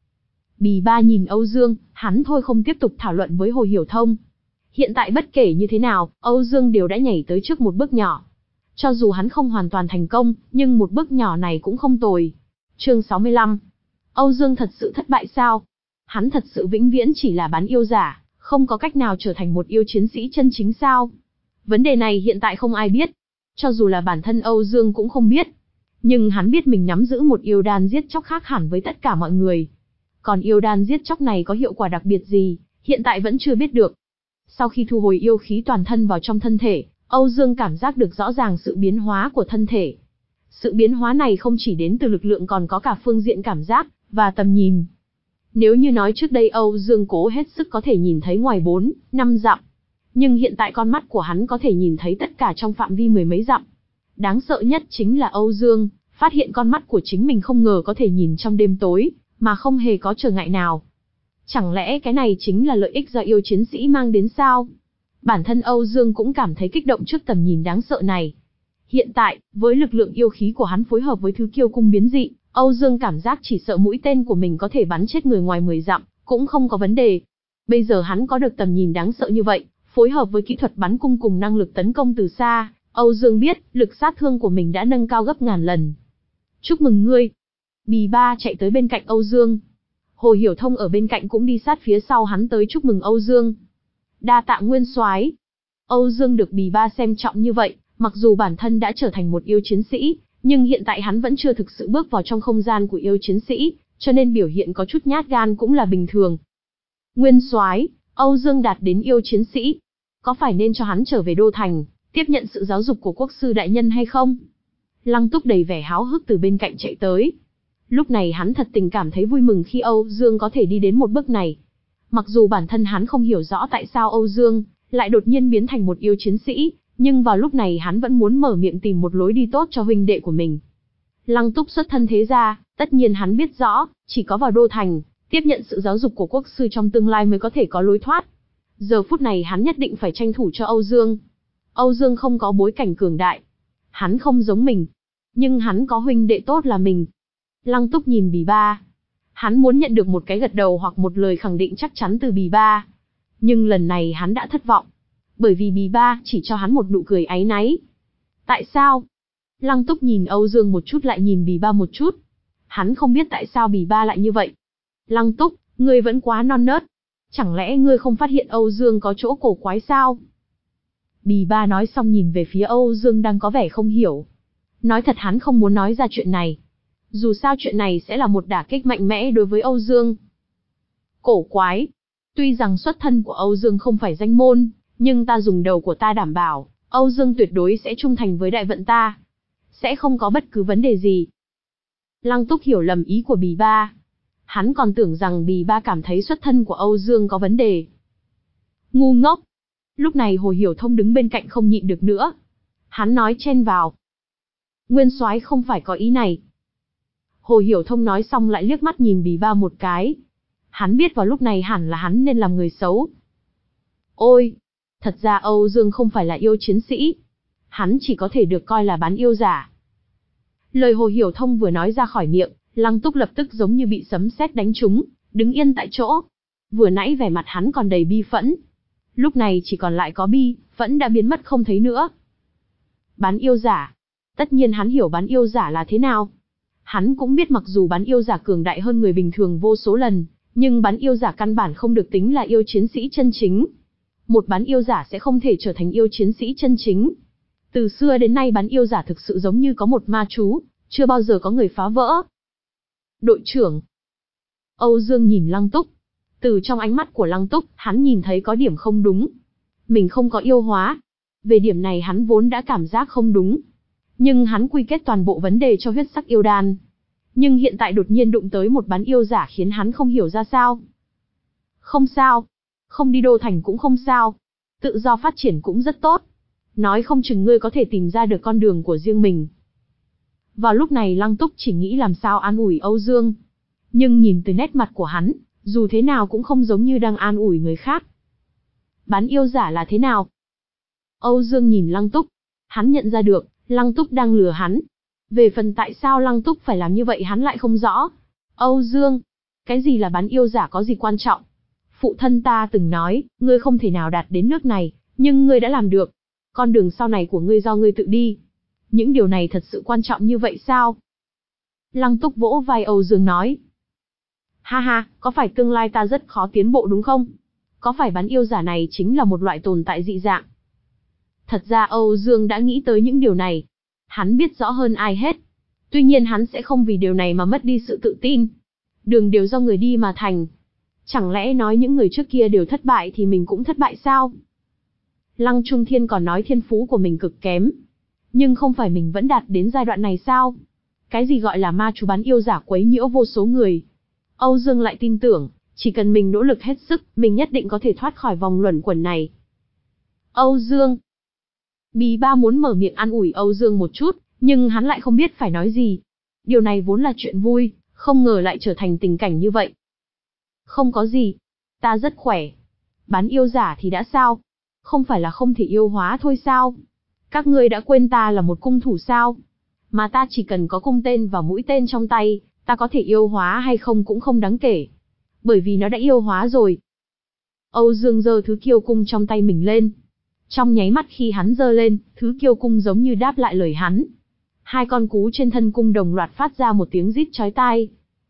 Bì Ba nhìn Âu Dương, hắn thôi không tiếp tục thảo luận với Hồ Hiểu Thông. Hiện tại bất kể như thế nào, Âu Dương đều đã nhảy tới trước một bước nhỏ. Cho dù hắn không hoàn toàn thành công, nhưng một bước nhỏ này cũng không tồi. Chương sáu mươi lăm. Âu Dương thật sự thất bại sao? Hắn thật sự vĩnh viễn chỉ là bán yêu giả, không có cách nào trở thành một yêu chiến sĩ chân chính sao? Vấn đề này hiện tại không ai biết. Cho dù là bản thân Âu Dương cũng không biết. Nhưng hắn biết mình nắm giữ một yêu đan giết chóc khác hẳn với tất cả mọi người. Còn yêu đan giết chóc này có hiệu quả đặc biệt gì, hiện tại vẫn chưa biết được. Sau khi thu hồi yêu khí toàn thân vào trong thân thể, Âu Dương cảm giác được rõ ràng sự biến hóa của thân thể. Sự biến hóa này không chỉ đến từ lực lượng còn có cả phương diện cảm giác và tầm nhìn. Nếu như nói trước đây Âu Dương cố hết sức có thể nhìn thấy ngoài bốn, năm dặm. Nhưng hiện tại con mắt của hắn có thể nhìn thấy tất cả trong phạm vi mười mấy dặm. Đáng sợ nhất chính là Âu Dương phát hiện con mắt của chính mình không ngờ có thể nhìn trong đêm tối, mà không hề có trở ngại nào. Chẳng lẽ cái này chính là lợi ích do yêu chiến sĩ mang đến sao? Bản thân Âu Dương cũng cảm thấy kích động trước tầm nhìn đáng sợ này. Hiện tại, với lực lượng yêu khí của hắn phối hợp với thứ kiêu cung biến dị, Âu Dương cảm giác chỉ sợ mũi tên của mình có thể bắn chết người ngoài mười dặm, cũng không có vấn đề. Bây giờ hắn có được tầm nhìn đáng sợ như vậy, phối hợp với kỹ thuật bắn cung cùng năng lực tấn công từ xa, Âu Dương biết, lực sát thương của mình đã nâng cao gấp ngàn lần. Chúc mừng ngươi. Bì Ba chạy tới bên cạnh Âu Dương. Hồ Hiểu Thông ở bên cạnh cũng đi sát phía sau hắn tới chúc mừng Âu Dương. Đa tạ nguyên soái. Âu Dương được Bì Ba xem trọng như vậy, mặc dù bản thân đã trở thành một yêu chiến sĩ, nhưng hiện tại hắn vẫn chưa thực sự bước vào trong không gian của yêu chiến sĩ, cho nên biểu hiện có chút nhát gan cũng là bình thường. Nguyên soái, Âu Dương đạt đến yêu chiến sĩ, có phải nên cho hắn trở về đô thành, tiếp nhận sự giáo dục của quốc sư đại nhân hay không? Lăng Túc đầy vẻ háo hức từ bên cạnh chạy tới. Lúc này hắn thật tình cảm thấy vui mừng khi Âu Dương có thể đi đến một bước này. Mặc dù bản thân hắn không hiểu rõ tại sao Âu Dương lại đột nhiên biến thành một yêu chiến sĩ, nhưng vào lúc này hắn vẫn muốn mở miệng tìm một lối đi tốt cho huynh đệ của mình. Lăng Túc xuất thân thế gia, tất nhiên hắn biết rõ, chỉ có vào đô thành, tiếp nhận sự giáo dục của quốc sư trong tương lai mới có thể có lối thoát. Giờ phút này hắn nhất định phải tranh thủ cho Âu Dương. Âu Dương không có bối cảnh cường đại. Hắn không giống mình. Nhưng hắn có huynh đệ tốt là mình. Lăng Túc nhìn Bì Ba. Hắn muốn nhận được một cái gật đầu hoặc một lời khẳng định chắc chắn từ Bì Ba. Nhưng lần này hắn đã thất vọng. Bởi vì Bì Ba chỉ cho hắn một nụ cười áy náy. Tại sao? Lăng Túc nhìn Âu Dương một chút lại nhìn Bì Ba một chút. Hắn không biết tại sao Bì Ba lại như vậy. Lăng Túc, ngươi vẫn quá non nớt. Chẳng lẽ ngươi không phát hiện Âu Dương có chỗ cổ quái sao? Bì Ba nói xong nhìn về phía Âu Dương đang có vẻ không hiểu. Nói thật hắn không muốn nói ra chuyện này. Dù sao chuyện này sẽ là một đả kích mạnh mẽ đối với Âu Dương. Cổ quái. Tuy rằng xuất thân của Âu Dương không phải danh môn, nhưng ta dùng đầu của ta đảm bảo, Âu Dương tuyệt đối sẽ trung thành với đại vận ta. Sẽ không có bất cứ vấn đề gì. Lăng Túc hiểu lầm ý của Bì Ba. Hắn còn tưởng rằng Bì Ba cảm thấy xuất thân của Âu Dương có vấn đề. Ngu ngốc. Lúc này Hồ Hiểu Thông đứng bên cạnh không nhịn được nữa. Hắn nói chen vào. Nguyên soái không phải có ý này. Hồ Hiểu Thông nói xong lại liếc mắt nhìn Bì Ba một cái. Hắn biết vào lúc này hẳn là hắn nên làm người xấu. Ôi, thật ra Âu Dương không phải là yêu chiến sĩ. Hắn chỉ có thể được coi là bán yêu giả. Lời Hồ Hiểu Thông vừa nói ra khỏi miệng, Lăng Túc lập tức giống như bị sấm sét đánh trúng, đứng yên tại chỗ. Vừa nãy vẻ mặt hắn còn đầy bi phẫn. Lúc này chỉ còn lại có bi, phẫn đã biến mất không thấy nữa. Bán yêu giả. Tất nhiên hắn hiểu bán yêu giả là thế nào. Hắn cũng biết mặc dù bán yêu giả cường đại hơn người bình thường vô số lần, nhưng bán yêu giả căn bản không được tính là yêu chiến sĩ chân chính. Một bán yêu giả sẽ không thể trở thành yêu chiến sĩ chân chính. Từ xưa đến nay bán yêu giả thực sự giống như có một ma chú, chưa bao giờ có người phá vỡ. Đội trưởng. Âu Dương nhìn Lăng Túc. Từ trong ánh mắt của Lăng Túc, hắn nhìn thấy có điểm không đúng. Mình không có yêu hóa. Về điểm này hắn vốn đã cảm giác không đúng. Nhưng hắn quy kết toàn bộ vấn đề cho huyết sắc yêu đan. Nhưng hiện tại đột nhiên đụng tới một bán yêu giả khiến hắn không hiểu ra sao. Không sao. Không đi đô thành cũng không sao. Tự do phát triển cũng rất tốt. Nói không chừng ngươi có thể tìm ra được con đường của riêng mình. Vào lúc này Lăng Túc chỉ nghĩ làm sao an ủi Âu Dương. Nhưng nhìn từ nét mặt của hắn, dù thế nào cũng không giống như đang an ủi người khác. Bán yêu giả là thế nào? Âu Dương nhìn Lăng Túc. Hắn nhận ra được, Lăng Túc đang lừa hắn. Về phần tại sao Lăng Túc phải làm như vậy hắn lại không rõ. Âu Dương, cái gì là bán yêu giả có gì quan trọng? Phụ thân ta từng nói, ngươi không thể nào đạt đến nước này, nhưng ngươi đã làm được. Con đường sau này của ngươi do ngươi tự đi. Những điều này thật sự quan trọng như vậy sao? Lăng Túc vỗ vai Âu Dương nói. Ha ha, có phải tương lai ta rất khó tiến bộ đúng không? Có phải bán yêu giả này chính là một loại tồn tại dị dạng? Thật ra Âu Dương đã nghĩ tới những điều này. Hắn biết rõ hơn ai hết. Tuy nhiên hắn sẽ không vì điều này mà mất đi sự tự tin. Đường đều do người đi mà thành. Chẳng lẽ nói những người trước kia đều thất bại thì mình cũng thất bại sao? Lăng Trung Thiên còn nói thiên phú của mình cực kém. Nhưng không phải mình vẫn đạt đến giai đoạn này sao? Cái gì gọi là ma chú bán yêu giả quấy nhiễu vô số người? Âu Dương lại tin tưởng, chỉ cần mình nỗ lực hết sức, mình nhất định có thể thoát khỏi vòng luẩn quẩn này. Âu Dương. Bì Ba muốn mở miệng an ủi Âu Dương một chút, nhưng hắn lại không biết phải nói gì. Điều này vốn là chuyện vui, không ngờ lại trở thành tình cảnh như vậy. Không có gì. Ta rất khỏe. Bán yêu giả thì đã sao? Không phải là không thể yêu hóa thôi sao? Các ngươi đã quên ta là một cung thủ sao? Mà ta chỉ cần có cung tên và mũi tên trong tay, ta có thể yêu hóa hay không cũng không đáng kể. Bởi vì nó đã yêu hóa rồi. Âu Dương giơ thứ kiêu cung trong tay mình lên. Trong nháy mắt khi hắn giơ lên, thứ kiêu cung giống như đáp lại lời hắn. Hai con cú trên thân cung đồng loạt phát ra một tiếng rít chói tai.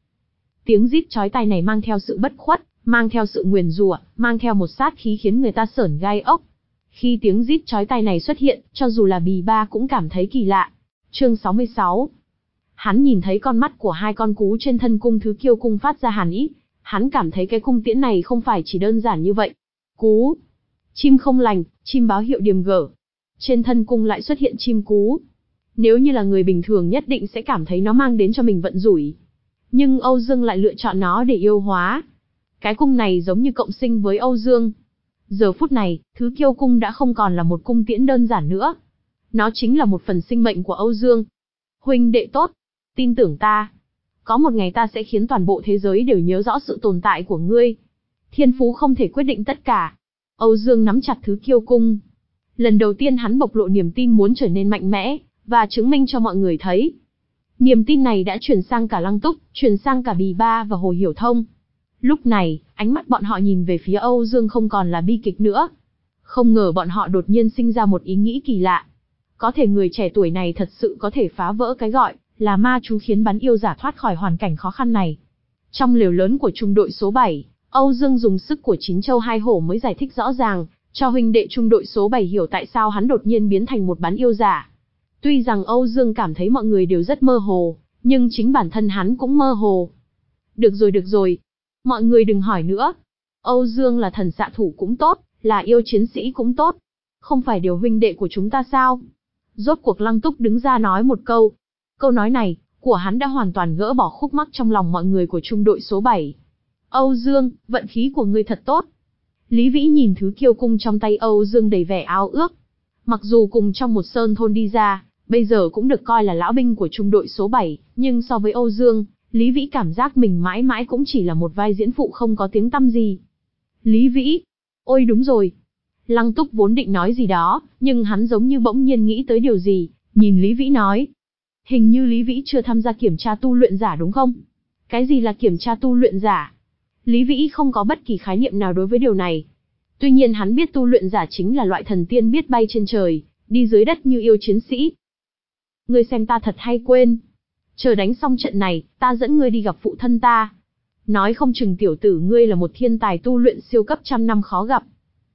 Tiếng rít chói tai này mang theo sự bất khuất, mang theo sự nguyền rủa, mang theo một sát khí khiến người ta sởn gai ốc. Khi tiếng rít chói tai này xuất hiện, cho dù là Bì Ba cũng cảm thấy kỳ lạ. Chương sáu mươi sáu. Hắn nhìn thấy con mắt của hai con cú trên thân cung thứ kiêu cung phát ra hàn ý. Hắn cảm thấy cái cung tiễn này không phải chỉ đơn giản như vậy. Cú. Chim không lành, chim báo hiệu điềm gở. Trên thân cung lại xuất hiện chim cú. Nếu như là người bình thường nhất định sẽ cảm thấy nó mang đến cho mình vận rủi. Nhưng Âu Dương lại lựa chọn nó để yêu hóa. Cái cung này giống như cộng sinh với Âu Dương. Giờ phút này, thứ kiêu cung đã không còn là một cung tiễn đơn giản nữa. Nó chính là một phần sinh mệnh của Âu Dương. Huynh đệ tốt, tin tưởng ta. Có một ngày ta sẽ khiến toàn bộ thế giới đều nhớ rõ sự tồn tại của ngươi. Thiên phú không thể quyết định tất cả. Âu Dương nắm chặt thứ kiêu cung. Lần đầu tiên hắn bộc lộ niềm tin muốn trở nên mạnh mẽ, và chứng minh cho mọi người thấy. Niềm tin này đã chuyển sang cả Lăng Túc, chuyển sang cả Bì Ba và Hồ Hiểu Thông. Lúc này, ánh mắt bọn họ nhìn về phía Âu Dương không còn là bi kịch nữa. Không ngờ bọn họ đột nhiên sinh ra một ý nghĩ kỳ lạ. Có thể người trẻ tuổi này thật sự có thể phá vỡ cái gọi là ma chú khiến bán yêu giả thoát khỏi hoàn cảnh khó khăn này. Trong lều lớn của trung đội số bảy, Âu Dương dùng sức của chín châu hai hổ mới giải thích rõ ràng, cho huynh đệ trung đội số bảy hiểu tại sao hắn đột nhiên biến thành một bán yêu giả. Tuy rằng Âu Dương cảm thấy mọi người đều rất mơ hồ, nhưng chính bản thân hắn cũng mơ hồ. Được rồi được rồi, mọi người đừng hỏi nữa. Âu Dương là thần xạ thủ cũng tốt, là yêu chiến sĩ cũng tốt. Không phải đều huynh đệ của chúng ta sao? Rốt cuộc Lăng Túc đứng ra nói một câu. Câu nói này, của hắn đã hoàn toàn gỡ bỏ khúc mắc trong lòng mọi người của trung đội số bảy. Âu Dương, vận khí của ngươi thật tốt. Lý Vĩ nhìn thứ kiêu cung trong tay Âu Dương đầy vẻ ao ước. Mặc dù cùng trong một sơn thôn đi ra, bây giờ cũng được coi là lão binh của trung đội số bảy, nhưng so với Âu Dương, Lý Vĩ cảm giác mình mãi mãi cũng chỉ là một vai diễn phụ không có tiếng tăm gì. Lý Vĩ, ôi đúng rồi. Lăng Túc vốn định nói gì đó, nhưng hắn giống như bỗng nhiên nghĩ tới điều gì, nhìn Lý Vĩ nói. Hình như Lý Vĩ chưa tham gia kiểm tra tu luyện giả đúng không? Cái gì là kiểm tra tu luyện giả? Lý Vĩ không có bất kỳ khái niệm nào đối với điều này. Tuy nhiên hắn biết tu luyện giả chính là loại thần tiên biết bay trên trời, đi dưới đất như yêu chiến sĩ. Ngươi xem ta thật hay quên. Chờ đánh xong trận này, ta dẫn ngươi đi gặp phụ thân ta. Nói không chừng tiểu tử ngươi là một thiên tài tu luyện siêu cấp trăm năm khó gặp.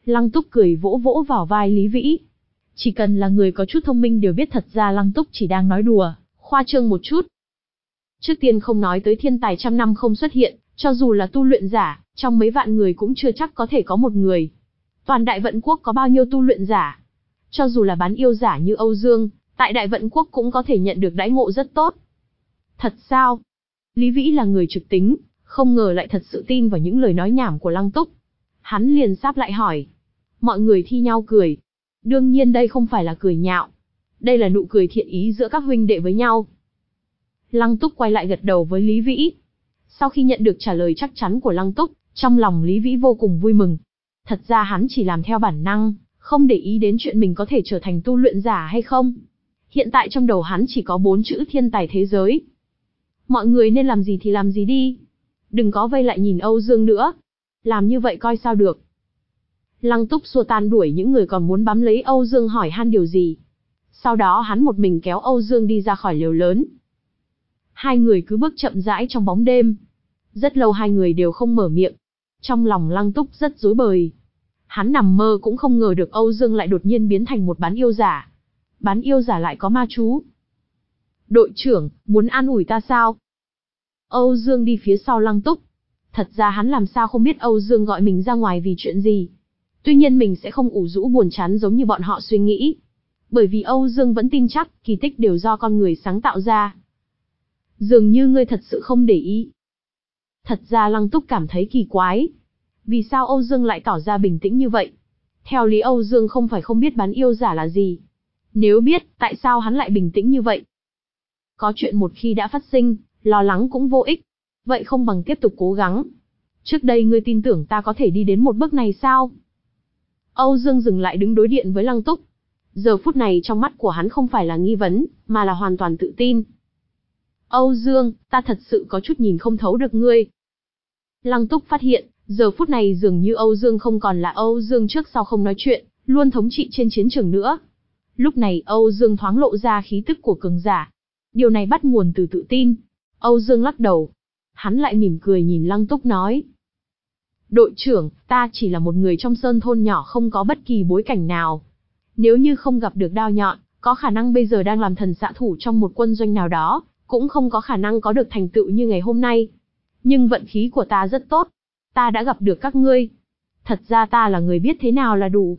Lăng Túc cười vỗ vỗ vào vai Lý Vĩ. Chỉ cần là người có chút thông minh đều biết thật ra Lăng Túc chỉ đang nói đùa, khoa trương một chút. Trước tiên không nói tới thiên tài trăm năm không xuất hiện, cho dù là tu luyện giả, trong mấy vạn người cũng chưa chắc có thể có một người. Toàn Đại Vận Quốc có bao nhiêu tu luyện giả? Cho dù là bán yêu giả như Âu Dương, tại Đại Vận Quốc cũng có thể nhận được đãi ngộ rất tốt. Thật sao? Lý Vĩ là người trực tính, không ngờ lại thật sự tin vào những lời nói nhảm của Lăng Túc. Hắn liền sáp lại hỏi. Mọi người thi nhau cười. Đương nhiên đây không phải là cười nhạo. Đây là nụ cười thiện ý giữa các huynh đệ với nhau. Lăng Túc quay lại gật đầu với Lý Vĩ. Sau khi nhận được trả lời chắc chắn của Lăng Túc, trong lòng Lý Vĩ vô cùng vui mừng. Thật ra hắn chỉ làm theo bản năng, không để ý đến chuyện mình có thể trở thành tu luyện giả hay không. Hiện tại trong đầu hắn chỉ có bốn chữ thiên tài thế giới. Mọi người nên làm gì thì làm gì đi. Đừng có vây lại nhìn Âu Dương nữa. Làm như vậy coi sao được. Lăng Túc xua tan đuổi những người còn muốn bám lấy Âu Dương hỏi han điều gì. Sau đó hắn một mình kéo Âu Dương đi ra khỏi lều lớn. Hai người cứ bước chậm rãi trong bóng đêm. Rất lâu hai người đều không mở miệng. Trong lòng Lăng Túc rất rối bời. Hắn nằm mơ cũng không ngờ được Âu Dương lại đột nhiên biến thành một bán yêu giả. Bán yêu giả lại có ma chú. Đội trưởng, muốn an ủi ta sao? Âu Dương đi phía sau Lăng Túc. Thật ra hắn làm sao không biết Âu Dương gọi mình ra ngoài vì chuyện gì. Tuy nhiên mình sẽ không ủ rũ buồn chán giống như bọn họ suy nghĩ. Bởi vì Âu Dương vẫn tin chắc, kỳ tích đều do con người sáng tạo ra. Dường như ngươi thật sự không để ý. Thật ra Lăng Túc cảm thấy kỳ quái. Vì sao Âu Dương lại tỏ ra bình tĩnh như vậy? Theo lý Âu Dương không phải không biết bán yêu giả là gì. Nếu biết, tại sao hắn lại bình tĩnh như vậy? Có chuyện một khi đã phát sinh, lo lắng cũng vô ích. Vậy không bằng tiếp tục cố gắng. Trước đây ngươi tin tưởng ta có thể đi đến một bước này sao? Âu Dương dừng lại đứng đối diện với Lăng Túc. Giờ phút này trong mắt của hắn không phải là nghi vấn, mà là hoàn toàn tự tin. Âu Dương, ta thật sự có chút nhìn không thấu được ngươi. Lăng Túc phát hiện, giờ phút này dường như Âu Dương không còn là Âu Dương trước sau không nói chuyện, luôn thống trị trên chiến trường nữa. Lúc này Âu Dương thoáng lộ ra khí tức của cường giả. Điều này bắt nguồn từ tự tin. Âu Dương lắc đầu. Hắn lại mỉm cười nhìn Lăng Túc nói. Đội trưởng, ta chỉ là một người trong sơn thôn nhỏ không có bất kỳ bối cảnh nào. Nếu như không gặp được đao nhọn, có khả năng bây giờ đang làm thần xạ thủ trong một quân doanh nào đó, cũng không có khả năng có được thành tựu như ngày hôm nay. Nhưng vận khí của ta rất tốt. Ta đã gặp được các ngươi. Thật ra ta là người biết thế nào là đủ.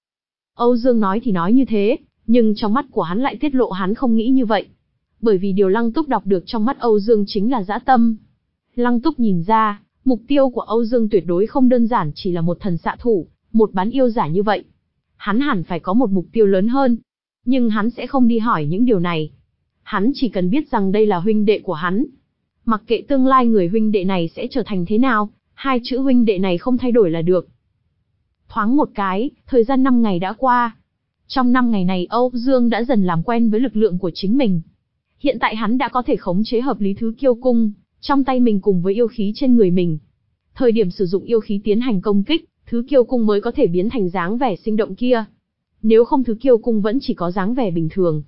Âu Dương nói thì nói như thế, nhưng trong mắt của hắn lại tiết lộ hắn không nghĩ như vậy. Bởi vì điều Lăng Túc đọc được trong mắt Âu Dương chính là dã tâm. Lăng Túc nhìn ra, mục tiêu của Âu Dương tuyệt đối không đơn giản chỉ là một thần xạ thủ, một bán yêu giả như vậy. Hắn hẳn phải có một mục tiêu lớn hơn. Nhưng hắn sẽ không đi hỏi những điều này. Hắn chỉ cần biết rằng đây là huynh đệ của hắn. Mặc kệ tương lai người huynh đệ này sẽ trở thành thế nào, hai chữ huynh đệ này không thay đổi là được. Thoáng một cái, thời gian năm ngày đã qua. Trong năm ngày này Âu Dương đã dần làm quen với lực lượng của chính mình. Hiện tại hắn đã có thể khống chế hợp lý thứ kiêu cung trong tay mình cùng với yêu khí trên người mình. Thời điểm sử dụng yêu khí tiến hành công kích, thứ kiêu cung mới có thể biến thành dáng vẻ sinh động kia. Nếu không thứ kiêu cung vẫn chỉ có dáng vẻ bình thường.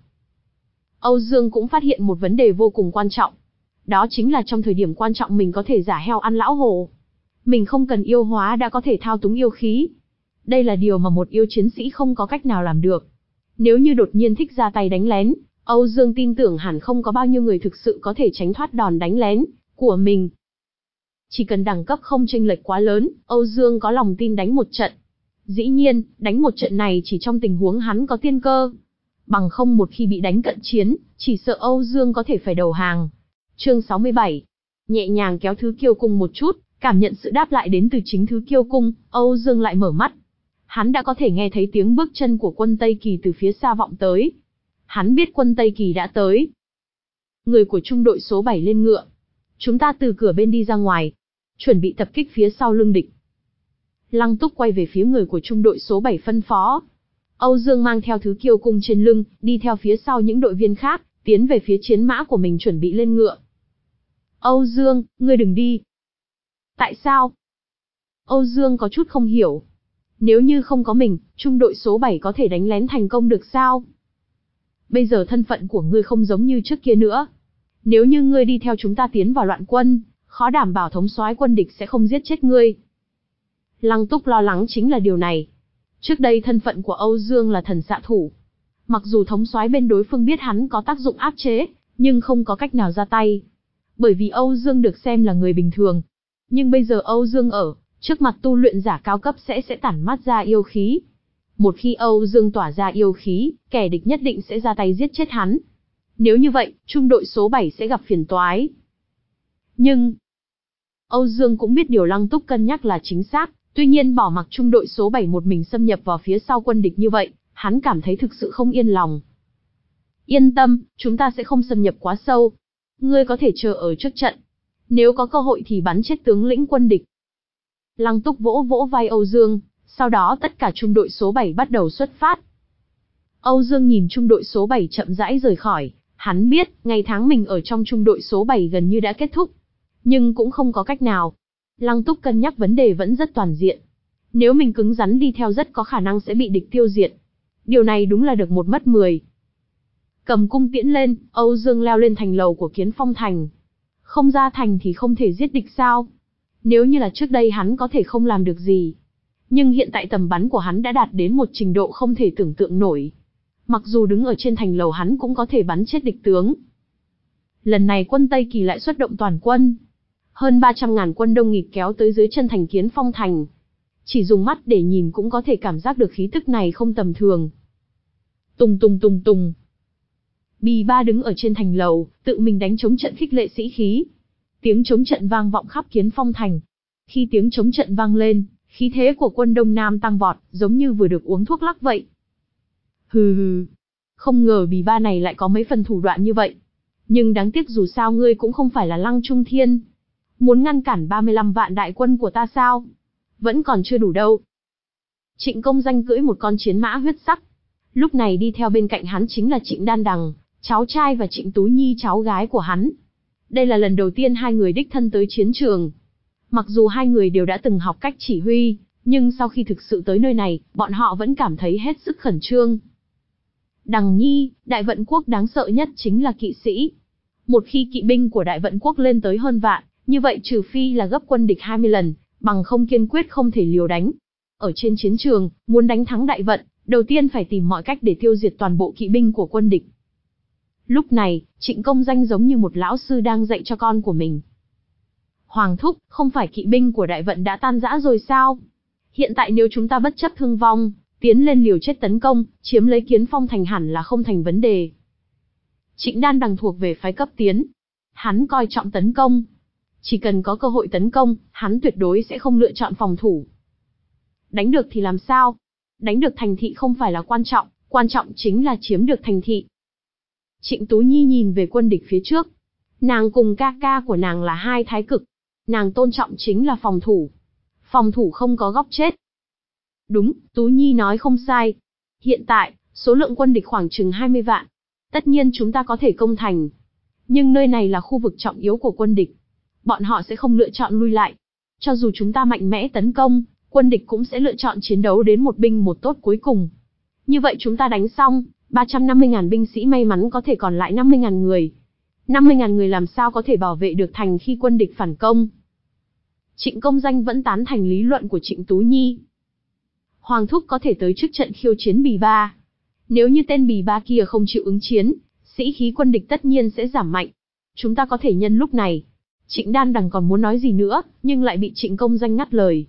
Âu Dương cũng phát hiện một vấn đề vô cùng quan trọng. Đó chính là trong thời điểm quan trọng mình có thể giả heo ăn lão hổ. Mình không cần yêu hóa đã có thể thao túng yêu khí. Đây là điều mà một yêu chiến sĩ không có cách nào làm được. Nếu như đột nhiên thích ra tay đánh lén, Âu Dương tin tưởng hẳn không có bao nhiêu người thực sự có thể tránh thoát đòn đánh lén của mình. Chỉ cần đẳng cấp không chênh lệch quá lớn, Âu Dương có lòng tin đánh một trận. Dĩ nhiên, đánh một trận này chỉ trong tình huống hắn có tiên cơ. Bằng không một khi bị đánh cận chiến, chỉ sợ Âu Dương có thể phải đầu hàng. Chương sáu mươi bảy. Nhẹ nhàng kéo thứ kiêu cung một chút, cảm nhận sự đáp lại đến từ chính thứ kiêu cung, Âu Dương lại mở mắt. Hắn đã có thể nghe thấy tiếng bước chân của quân Tây Kỳ từ phía xa vọng tới. Hắn biết quân Tây Kỳ đã tới. Người của trung đội số bảy lên ngựa. Chúng ta từ cửa bên đi ra ngoài, chuẩn bị tập kích phía sau lưng địch. Lăng Túc quay về phía người của trung đội số bảy phân phó. Âu Dương mang theo thứ kiêu cung trên lưng, đi theo phía sau những đội viên khác, tiến về phía chiến mã của mình chuẩn bị lên ngựa. Âu Dương, ngươi đừng đi. Tại sao? Âu Dương có chút không hiểu. Nếu như không có mình, trung đội số bảy có thể đánh lén thành công được sao? Bây giờ thân phận của ngươi không giống như trước kia nữa. Nếu như ngươi đi theo chúng ta tiến vào loạn quân, khó đảm bảo thống soái quân địch sẽ không giết chết ngươi. Lăng Túc lo lắng chính là điều này. Trước đây thân phận của Âu Dương là thần xạ thủ. Mặc dù thống soái bên đối phương biết hắn có tác dụng áp chế, nhưng không có cách nào ra tay. Bởi vì Âu Dương được xem là người bình thường. Nhưng bây giờ Âu Dương ở, trước mặt tu luyện giả cao cấp sẽ sẽ tản mát ra yêu khí. Một khi Âu Dương tỏa ra yêu khí, kẻ địch nhất định sẽ ra tay giết chết hắn. Nếu như vậy, trung đội số bảy sẽ gặp phiền toái. Nhưng, Âu Dương cũng biết điều Lăng Túc cân nhắc là chính xác, tuy nhiên bỏ mặc trung đội số bảy một mình xâm nhập vào phía sau quân địch như vậy, hắn cảm thấy thực sự không yên lòng. Yên tâm, chúng ta sẽ không xâm nhập quá sâu. Ngươi có thể chờ ở trước trận. Nếu có cơ hội thì bắn chết tướng lĩnh quân địch. Lăng Túc vỗ vỗ vai Âu Dương, sau đó tất cả trung đội số bảy bắt đầu xuất phát. Âu Dương nhìn trung đội số bảy chậm rãi rời khỏi, hắn biết, ngày tháng mình ở trong trung đội số bảy gần như đã kết thúc. Nhưng cũng không có cách nào. Lăng Túc cân nhắc vấn đề vẫn rất toàn diện. Nếu mình cứng rắn đi theo rất có khả năng sẽ bị địch tiêu diệt. Điều này đúng là được một mất mười. Cầm cung tiễn lên, Âu Dương leo lên thành lầu của Kiến Phong Thành. Không ra thành thì không thể giết địch sao? Nếu như là trước đây hắn có thể không làm được gì. Nhưng hiện tại tầm bắn của hắn đã đạt đến một trình độ không thể tưởng tượng nổi. Mặc dù đứng ở trên thành lầu hắn cũng có thể bắn chết địch tướng. Lần này quân Tây Kỳ lại xuất động toàn quân. Hơn ba trăm ngàn quân đông nghịt kéo tới dưới chân thành Kiến Phong Thành. Chỉ dùng mắt để nhìn cũng có thể cảm giác được khí tức này không tầm thường. Tùng tùng tùng tùng. Bì Ba đứng ở trên thành lầu, tự mình đánh trống trận khích lệ sĩ khí. Tiếng trống trận vang vọng khắp Kiến Phong Thành. Khi tiếng trống trận vang lên, khí thế của quân Đông Nam tăng vọt, giống như vừa được uống thuốc lắc vậy. Hừ hừ. Không ngờ Bì Ba này lại có mấy phần thủ đoạn như vậy. Nhưng đáng tiếc dù sao ngươi cũng không phải là Lăng Trung Thiên. Muốn ngăn cản ba mươi lăm vạn đại quân của ta sao? Vẫn còn chưa đủ đâu. Trịnh Công Danh cưỡi một con chiến mã huyết sắc. Lúc này đi theo bên cạnh hắn chính là Trịnh Đan Đằng, cháu trai và Trịnh Tú Nhi cháu gái của hắn. Đây là lần đầu tiên hai người đích thân tới chiến trường. Mặc dù hai người đều đã từng học cách chỉ huy, nhưng sau khi thực sự tới nơi này, bọn họ vẫn cảm thấy hết sức khẩn trương. Đằng Nhi, Đại Vận Quốc đáng sợ nhất chính là kỵ sĩ. Một khi kỵ binh của Đại Vận Quốc lên tới hơn vạn, như vậy trừ phi là gấp quân địch hai mươi lần, bằng không kiên quyết không thể liều đánh. Ở trên chiến trường, muốn đánh thắng Đại Vận, đầu tiên phải tìm mọi cách để tiêu diệt toàn bộ kỵ binh của quân địch. Lúc này, Trịnh Công Danh giống như một lão sư đang dạy cho con của mình. Hoàng thúc, không phải kỵ binh của Đại Vận đã tan rã rồi sao? Hiện tại nếu chúng ta bất chấp thương vong, tiến lên liều chết tấn công, chiếm lấy Kiến Phong Thành hẳn là không thành vấn đề. Trịnh Đan Đằng thuộc về phái cấp tiến. Hắn coi trọng tấn công. Chỉ cần có cơ hội tấn công, hắn tuyệt đối sẽ không lựa chọn phòng thủ. Đánh được thì làm sao? Đánh được thành thị không phải là quan trọng, quan trọng chính là chiếm được thành thị. Trịnh Tú Nhi nhìn về quân địch phía trước. Nàng cùng ca ca của nàng là hai thái cực. Nàng tôn trọng chính là phòng thủ. Phòng thủ không có góc chết. Đúng, Tú Nhi nói không sai. Hiện tại, số lượng quân địch khoảng chừng hai mươi vạn. Tất nhiên chúng ta có thể công thành. Nhưng nơi này là khu vực trọng yếu của quân địch. Bọn họ sẽ không lựa chọn lui lại. Cho dù chúng ta mạnh mẽ tấn công, quân địch cũng sẽ lựa chọn chiến đấu đến một binh một tốt cuối cùng. Như vậy chúng ta đánh xong, ba trăm năm mươi ngàn binh sĩ may mắn có thể còn lại năm mươi ngàn người. năm mươi ngàn người làm sao có thể bảo vệ được thành khi quân địch phản công? Trịnh Công Danh vẫn tán thành lý luận của Trịnh Tú Nhi. Hoàng thúc có thể tới trước trận khiêu chiến Bì Ba. Nếu như tên Bì Ba kia không chịu ứng chiến, sĩ khí quân địch tất nhiên sẽ giảm mạnh. Chúng ta có thể nhân lúc này. Trịnh Đan Đằng còn muốn nói gì nữa, nhưng lại bị Trịnh Công Danh ngắt lời.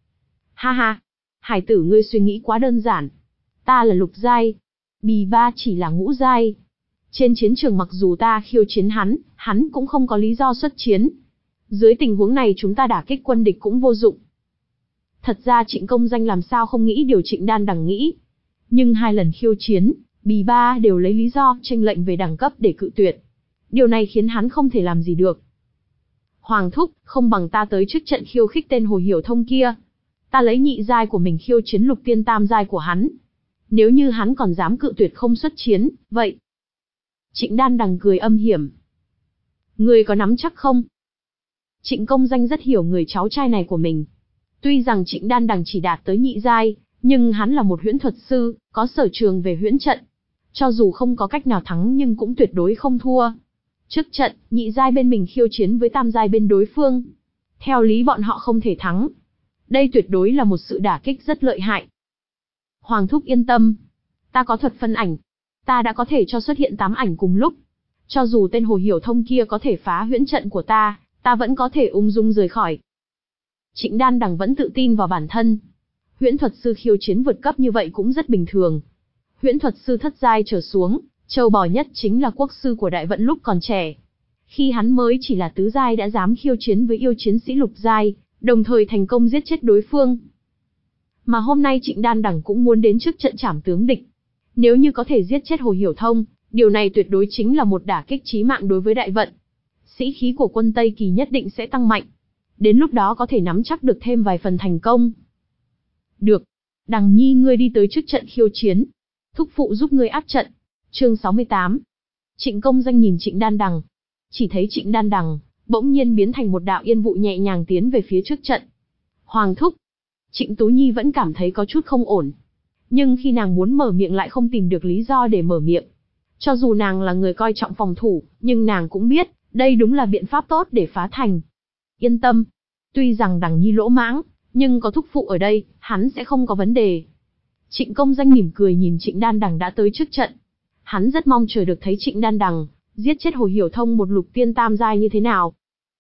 Ha ha, hải tử ngươi suy nghĩ quá đơn giản. Ta là lục giai, Bì Ba chỉ là ngũ giai. Trên chiến trường mặc dù ta khiêu chiến hắn, hắn cũng không có lý do xuất chiến. Dưới tình huống này chúng ta đả kích quân địch cũng vô dụng. Thật ra Trịnh Công Danh làm sao không nghĩ điều Trịnh Đan Đằng nghĩ. Nhưng hai lần khiêu chiến, Bì Ba đều lấy lý do chênh lệnh về đẳng cấp để cự tuyệt. Điều này khiến hắn không thể làm gì được. Hoàng thúc, không bằng ta tới trước trận khiêu khích tên Hồ Hiểu Thông kia. Ta lấy nhị giai của mình khiêu chiến lục tiên tam giai của hắn. Nếu như hắn còn dám cự tuyệt không xuất chiến, vậy. Trịnh Đan Đằng cười âm hiểm. Ngươi có nắm chắc không? Trịnh Công Danh rất hiểu người cháu trai này của mình. Tuy rằng Trịnh Đan Đằng chỉ đạt tới nhị giai, nhưng hắn là một huyễn thuật sư, có sở trường về huyễn trận. Cho dù không có cách nào thắng nhưng cũng tuyệt đối không thua. Trước trận, nhị giai bên mình khiêu chiến với tam giai bên đối phương. Theo lý bọn họ không thể thắng. Đây tuyệt đối là một sự đả kích rất lợi hại. Hoàng thúc yên tâm. Ta có thuật phân ảnh. Ta đã có thể cho xuất hiện tám ảnh cùng lúc. Cho dù tên Hồ Hiểu Thông kia có thể phá huyễn trận của ta, ta vẫn có thể ung dung rời khỏi. Trịnh Đan Đằng vẫn tự tin vào bản thân. Huyễn thuật sư khiêu chiến vượt cấp như vậy cũng rất bình thường. Huyễn thuật sư thất giai trở xuống, châu bò nhất chính là quốc sư của Đại Vận lúc còn trẻ. Khi hắn mới chỉ là tứ giai đã dám khiêu chiến với yêu chiến sĩ lục giai, đồng thời thành công giết chết đối phương. Mà hôm nay Trịnh Đan Đằng cũng muốn đến trước trận trảm tướng địch. Nếu như có thể giết chết Hồ Hiểu Thông, điều này tuyệt đối chính là một đả kích chí mạng đối với Đại Vận. Sĩ khí của quân Tây Kỳ nhất định sẽ tăng mạnh. Đến lúc đó có thể nắm chắc được thêm vài phần thành công. Được. Đằng Nhi ngươi đi tới trước trận khiêu chiến. Thúc phụ giúp ngươi áp trận. Chương sáu mươi tám. Trịnh Công Danh nhìn Trịnh Đan Đằng. Chỉ thấy Trịnh Đan Đằng bỗng nhiên biến thành một đạo yên vụ nhẹ nhàng tiến về phía trước trận. Hoàng thúc. Trịnh Tú Nhi vẫn cảm thấy có chút không ổn. Nhưng khi nàng muốn mở miệng lại không tìm được lý do để mở miệng. Cho dù nàng là người coi trọng phòng thủ, nhưng nàng cũng biết, đây đúng là biện pháp tốt để phá thành. Yên tâm. Tuy rằng Đằng Nhi lỗ mãng, nhưng có thúc phụ ở đây, hắn sẽ không có vấn đề. Trịnh Công Danh mỉm cười nhìn Trịnh Đan Đằng đã tới trước trận. Hắn rất mong chờ được thấy Trịnh Đan Đằng giết chết Hồ Hiểu Thông một lục tiên tam giai như thế nào.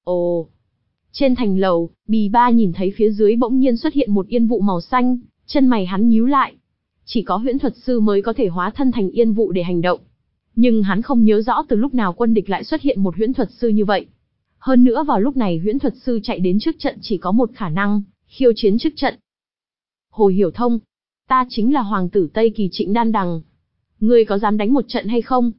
Ồ! Trên thành lầu, Bì Ba nhìn thấy phía dưới bỗng nhiên xuất hiện một yên vụ màu xanh, chân mày hắn nhíu lại. Chỉ có huyễn thuật sư mới có thể hóa thân thành yên vụ để hành động. Nhưng hắn không nhớ rõ từ lúc nào quân địch lại xuất hiện một huyễn thuật sư như vậy. Hơn nữa vào lúc này huyễn thuật sư chạy đến trước trận chỉ có một khả năng, khiêu chiến trước trận. Hồ Hiểu Thông, ta chính là hoàng tử Tây Kỳ Trịnh Đan Đằng. Ngươi có dám đánh một trận hay không?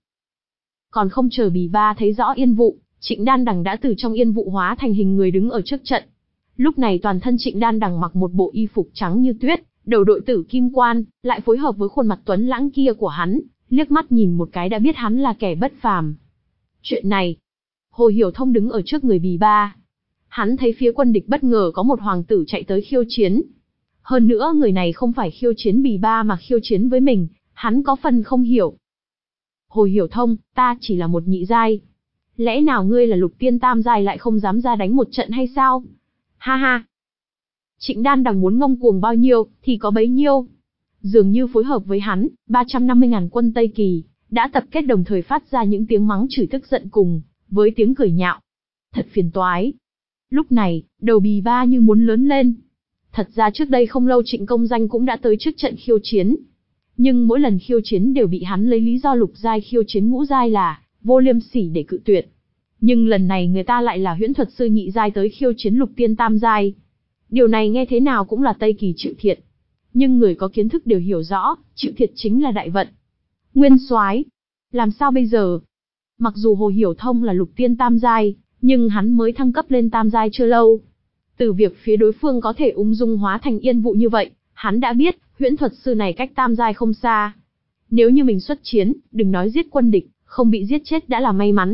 Còn không chờ Bì Ba thấy rõ yên vụ, Trịnh Đan Đằng đã từ trong yên vụ hóa thành hình người đứng ở trước trận. Lúc này toàn thân Trịnh Đan Đằng mặc một bộ y phục trắng như tuyết, đầu đội tử kim quan, lại phối hợp với khuôn mặt tuấn lãng kia của hắn, liếc mắt nhìn một cái đã biết hắn là kẻ bất phàm. Chuyện này, Hồ Hiểu Thông đứng ở trước người Bì Ba. Hắn thấy phía quân địch bất ngờ có một hoàng tử chạy tới khiêu chiến. Hơn nữa người này không phải khiêu chiến Bì Ba mà khiêu chiến với mình, hắn có phần không hiểu. Hồ Hiểu Thông, ta chỉ là một nhị giai. Lẽ nào ngươi là lục tiên tam giai lại không dám ra đánh một trận hay sao? Ha ha. Trịnh Đan Đằng muốn ngông cuồng bao nhiêu, thì có bấy nhiêu. Dường như phối hợp với hắn, ba trăm năm mươi ngàn quân Tây Kỳ, đã tập kết đồng thời phát ra những tiếng mắng chửi tức giận cùng, với tiếng cười nhạo. Thật phiền toái. Lúc này, đầu Bì Ba như muốn lớn lên. Thật ra trước đây không lâu Trịnh Công Danh cũng đã tới trước trận khiêu chiến. Nhưng mỗi lần khiêu chiến đều bị hắn lấy lý do lục giai khiêu chiến ngũ giai là vô liêm sỉ để cự tuyệt. Nhưng lần này người ta lại là huyễn thuật sư nhị giai tới khiêu chiến lục tiên tam giai. Điều này nghe thế nào cũng là Tây Kỳ chịu thiệt. Nhưng người có kiến thức đều hiểu rõ, chịu thiệt chính là Đại Vận. Nguyên soái, làm sao bây giờ? Mặc dù Hồ Hiểu Thông là lục tiên tam giai, nhưng hắn mới thăng cấp lên tam giai chưa lâu. Từ việc phía đối phương có thể ung dung hóa thành yên vụ như vậy, hắn đã biết, huyễn thuật sư này cách tam giai không xa. Nếu như mình xuất chiến, đừng nói giết quân địch, không bị giết chết đã là may mắn.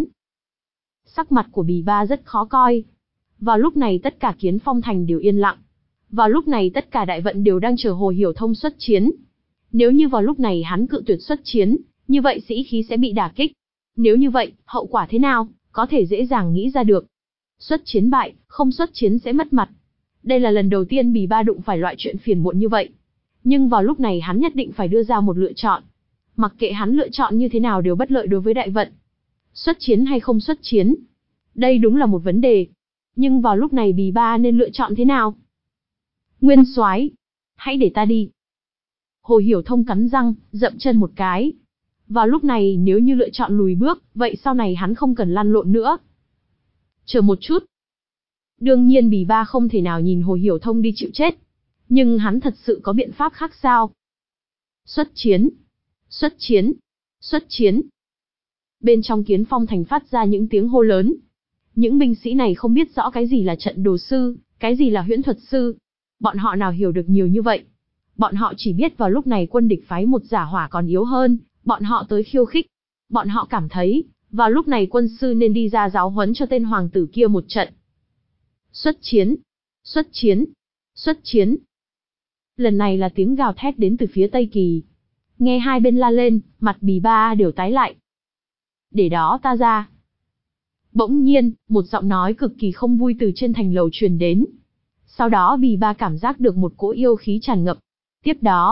Sắc mặt của Bì Ba rất khó coi. Vào lúc này tất cả Kiến Phong Thành đều yên lặng. Vào lúc này tất cả Đại Vận đều đang chờ Hồ Hiểu Thông xuất chiến. Nếu như vào lúc này hắn cự tuyệt xuất chiến, như vậy sĩ khí sẽ bị đả kích. Nếu như vậy, hậu quả thế nào, có thể dễ dàng nghĩ ra được. Xuất chiến bại, không xuất chiến sẽ mất mặt. Đây là lần đầu tiên Bì Ba đụng phải loại chuyện phiền muộn như vậy. Nhưng vào lúc này hắn nhất định phải đưa ra một lựa chọn. Mặc kệ hắn lựa chọn như thế nào đều bất lợi đối với Đại Vận. Xuất chiến hay không xuất chiến? Đây đúng là một vấn đề. Nhưng vào lúc này Bì Ba nên lựa chọn thế nào? Nguyên soái, hãy để ta đi. Hồ Hiểu Thông cắn răng, dậm chân một cái. Vào lúc này nếu như lựa chọn lùi bước, vậy sau này hắn không cần lăn lộn nữa. Chờ một chút. Đương nhiên Bì Ba không thể nào nhìn Hồ Hiểu Thông đi chịu chết. Nhưng hắn thật sự có biện pháp khác sao? Xuất chiến! Xuất chiến! Xuất chiến! Bên trong Kiến Phong Thành phát ra những tiếng hô lớn. Những binh sĩ này không biết rõ cái gì là trận đồ sư, cái gì là huyễn thuật sư. Bọn họ nào hiểu được nhiều như vậy. Bọn họ chỉ biết vào lúc này quân địch phái một giả hỏa còn yếu hơn, bọn họ tới khiêu khích. Bọn họ cảm thấy, vào lúc này quân sư nên đi ra giáo huấn cho tên hoàng tử kia một trận. Xuất chiến! Xuất chiến! Xuất chiến! Lần này là tiếng gào thét đến từ phía Tây Kỳ. Nghe hai bên la lên, mặt Bì Ba đều tái lại. Để đó ta ra. Bỗng nhiên, một giọng nói cực kỳ không vui từ trên thành lầu truyền đến. Sau đó Bì Ba cảm giác được một cỗ yêu khí tràn ngập. Tiếp đó,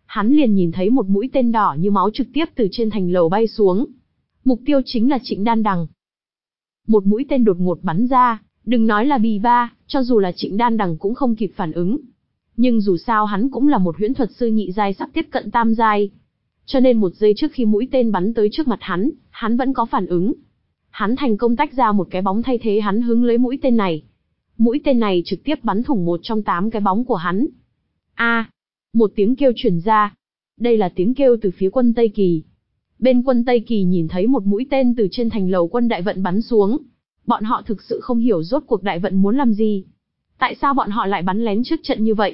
hắn liền nhìn thấy một mũi tên đỏ như máu trực tiếp từ trên thành lầu bay xuống. Mục tiêu chính là Trịnh Đan Đằng. Một mũi tên đột ngột bắn ra, đừng nói là bì ba, cho dù là Trịnh Đan Đằng cũng không kịp phản ứng. Nhưng dù sao hắn cũng là một huyễn thuật sư nhị giai sắp tiếp cận tam giai. Cho nên một giây trước khi mũi tên bắn tới trước mặt hắn, hắn vẫn có phản ứng. Hắn thành công tách ra một cái bóng thay thế hắn hứng lấy mũi tên này. Mũi tên này trực tiếp bắn thủng một trong tám cái bóng của hắn. A, một tiếng kêu truyền ra. Đây là tiếng kêu từ phía quân Tây Kỳ. Bên quân Tây Kỳ nhìn thấy một mũi tên từ trên thành lầu quân đại vận bắn xuống. Bọn họ thực sự không hiểu rốt cuộc đại vận muốn làm gì. Tại sao bọn họ lại bắn lén trước trận như vậy?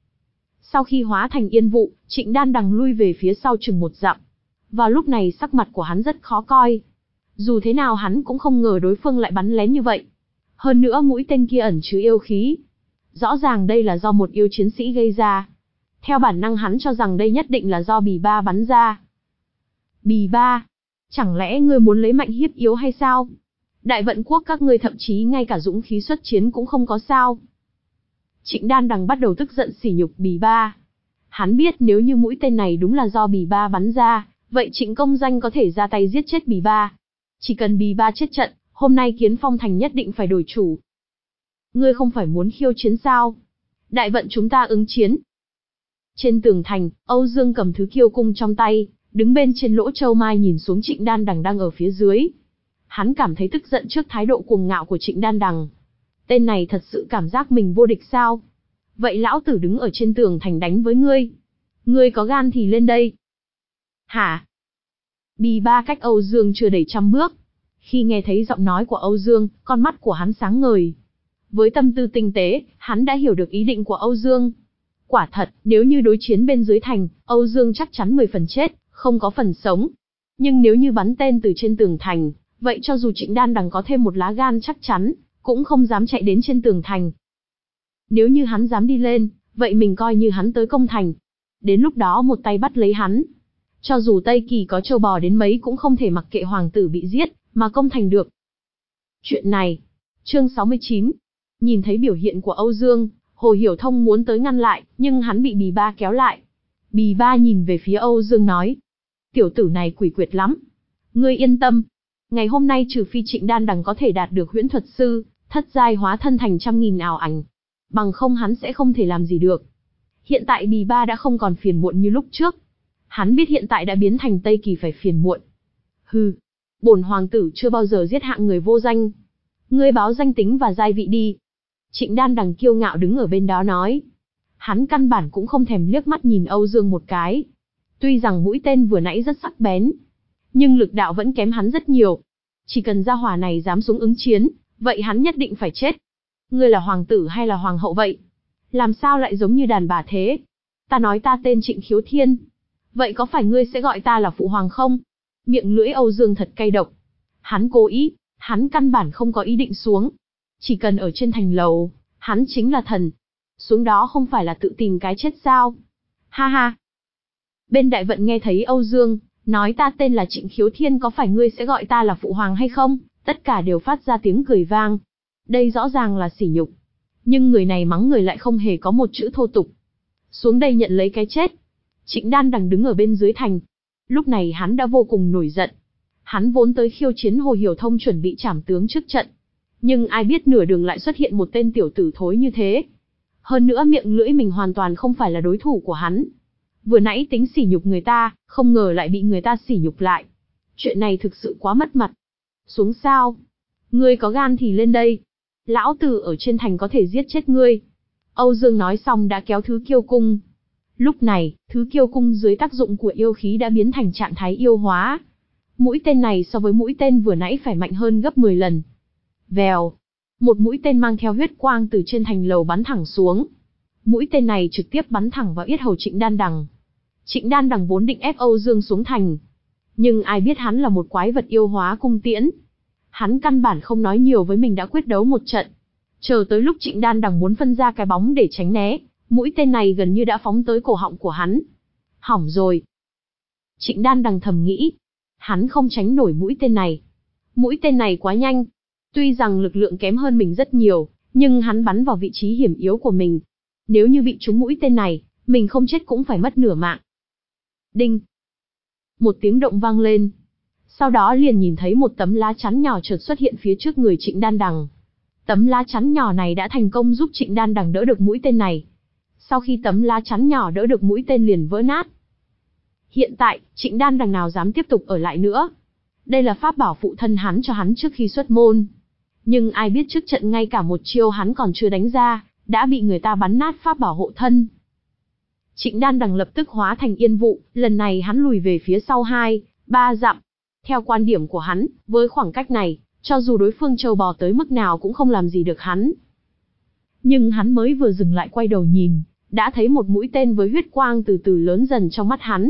Sau khi hóa thành yên vụ, Trịnh Đan Đằng lui về phía sau chừng một dặm. Vào lúc này sắc mặt của hắn rất khó coi. Dù thế nào hắn cũng không ngờ đối phương lại bắn lén như vậy. Hơn nữa mũi tên kia ẩn chứa yêu khí. Rõ ràng đây là do một yêu chiến sĩ gây ra. Theo bản năng hắn cho rằng đây nhất định là do bì ba bắn ra. Bì ba? Chẳng lẽ ngươi muốn lấy mạnh hiếp yếu hay sao? Đại vận quốc các ngươi thậm chí ngay cả dũng khí xuất chiến cũng không có sao? Trịnh Đan Đằng bắt đầu tức giận sỉ nhục bì ba. Hắn biết nếu như mũi tên này đúng là do bì ba bắn ra, vậy Trịnh Công Danh có thể ra tay giết chết bì ba. Chỉ cần bì ba chết trận, hôm nay Kiến Phong Thành nhất định phải đổi chủ. Ngươi không phải muốn khiêu chiến sao? Đại vận chúng ta ứng chiến. Trên tường thành, Âu Dương cầm thứ kiêu cung trong tay, đứng bên trên lỗ châu mai nhìn xuống Trịnh Đan Đằng đang ở phía dưới. Hắn cảm thấy tức giận trước thái độ cuồng ngạo của Trịnh Đan Đằng. Tên này thật sự cảm giác mình vô địch sao? Vậy lão tử đứng ở trên tường thành đánh với ngươi. Ngươi có gan thì lên đây. Hả? Bì ba cách Âu Dương chưa đầy trăm bước. Khi nghe thấy giọng nói của Âu Dương, con mắt của hắn sáng ngời. Với tâm tư tinh tế, hắn đã hiểu được ý định của Âu Dương. Quả thật, nếu như đối chiến bên dưới thành, Âu Dương chắc chắn mười phần chết, không có phần sống. Nhưng nếu như bắn tên từ trên tường thành, vậy cho dù Trịnh Đan Đằng có thêm một lá gan chắc chắn, cũng không dám chạy đến trên tường thành. Nếu như hắn dám đi lên, vậy mình coi như hắn tới công thành. Đến lúc đó một tay bắt lấy hắn. Cho dù Tây Kỳ có trâu bò đến mấy cũng không thể mặc kệ hoàng tử bị giết, mà công thành được. Chuyện này. Chương sáu mươi chín. Nhìn thấy biểu hiện của Âu Dương, Hồ Hiểu Thông muốn tới ngăn lại, nhưng hắn bị bì ba kéo lại. Bì ba nhìn về phía Âu Dương nói. Tiểu tử này quỷ quyệt lắm. Ngươi yên tâm. Ngày hôm nay trừ phi Trịnh Đan Đằng có thể đạt được huyễn thuật sư, thất giai hóa thân thành trăm nghìn ảo ảnh. Bằng không hắn sẽ không thể làm gì được. Hiện tại bì ba đã không còn phiền muộn như lúc trước. Hắn biết hiện tại đã biến thành Tây Kỳ phải phiền muộn. Hừ, bổn hoàng tử chưa bao giờ giết hạng người vô danh. Ngươi báo danh tính và giai vị đi. Trịnh Đan Đằng kiêu ngạo đứng ở bên đó nói. Hắn căn bản cũng không thèm liếc mắt nhìn Âu Dương một cái. Tuy rằng mũi tên vừa nãy rất sắc bén, nhưng lực đạo vẫn kém hắn rất nhiều. Chỉ cần gia hỏa này dám xuống ứng chiến, vậy hắn nhất định phải chết. Ngươi là hoàng tử hay là hoàng hậu vậy? Làm sao lại giống như đàn bà thế? Ta nói ta tên Trịnh Khiếu Thiên. Vậy có phải ngươi sẽ gọi ta là phụ hoàng không? Miệng lưỡi Âu Dương thật cay độc. Hắn cố ý, hắn căn bản không có ý định xuống. Chỉ cần ở trên thành lầu, hắn chính là thần. Xuống đó không phải là tự tìm cái chết sao? Ha ha. Bên đại vận nghe thấy Âu Dương nói ta tên là Trịnh Khiếu Thiên, có phải ngươi sẽ gọi ta là phụ hoàng hay không? Tất cả đều phát ra tiếng cười vang. Đây rõ ràng là sỉ nhục. Nhưng người này mắng người lại không hề có một chữ thô tục. Xuống đây nhận lấy cái chết. Trịnh Đan Đằng đứng ở bên dưới thành. Lúc này hắn đã vô cùng nổi giận. Hắn vốn tới khiêu chiến Hồ Hiểu Thông chuẩn bị trảm tướng trước trận. Nhưng ai biết nửa đường lại xuất hiện một tên tiểu tử thối như thế. Hơn nữa miệng lưỡi mình hoàn toàn không phải là đối thủ của hắn. Vừa nãy tính sỉ nhục người ta, không ngờ lại bị người ta sỉ nhục lại. Chuyện này thực sự quá mất mặt. Xuống sao? Ngươi có gan thì lên đây. Lão tử ở trên thành có thể giết chết ngươi. Âu Dương nói xong đã kéo thứ kiêu cung. Lúc này, thứ kiêu cung dưới tác dụng của yêu khí đã biến thành trạng thái yêu hóa. Mũi tên này so với mũi tên vừa nãy phải mạnh hơn gấp mười lần. Vèo. Một mũi tên mang theo huyết quang từ trên thành lầu bắn thẳng xuống. Mũi tên này trực tiếp bắn thẳng vào yết hầu Trịnh Đan Đằng. Trịnh Đan Đằng vốn định ép Âu Dương xuống thành. Nhưng ai biết hắn là một quái vật yêu hóa cung tiễn. Hắn căn bản không nói nhiều với mình đã quyết đấu một trận. Chờ tới lúc Trịnh Đan Đằng muốn phân ra cái bóng để tránh né, mũi tên này gần như đã phóng tới cổ họng của hắn. Hỏng rồi. Trịnh Đan Đằng thầm nghĩ. Hắn không tránh nổi mũi tên này. Mũi tên này quá nhanh. Tuy rằng lực lượng kém hơn mình rất nhiều, nhưng hắn bắn vào vị trí hiểm yếu của mình. Nếu như bị trúng mũi tên này, mình không chết cũng phải mất nửa mạng. Đinh. Một tiếng động vang lên. Sau đó liền nhìn thấy một tấm lá chắn nhỏ chợt xuất hiện phía trước người Trịnh Đan Đằng. Tấm lá chắn nhỏ này đã thành công giúp Trịnh Đan Đằng đỡ được mũi tên này. Sau khi tấm lá chắn nhỏ đỡ được mũi tên liền vỡ nát. Hiện tại, Trịnh Đan Đằng nào dám tiếp tục ở lại nữa. Đây là pháp bảo phụ thân hắn cho hắn trước khi xuất môn. Nhưng ai biết trước trận ngay cả một chiêu hắn còn chưa đánh ra, đã bị người ta bắn nát pháp bảo hộ thân. Trịnh Đan Đằng lập tức hóa thành yên vụ, lần này hắn lùi về phía sau hai, ba dặm. Theo quan điểm của hắn, với khoảng cách này, cho dù đối phương trâu bò tới mức nào cũng không làm gì được hắn. Nhưng hắn mới vừa dừng lại quay đầu nhìn, đã thấy một mũi tên với huyết quang từ từ lớn dần trong mắt hắn.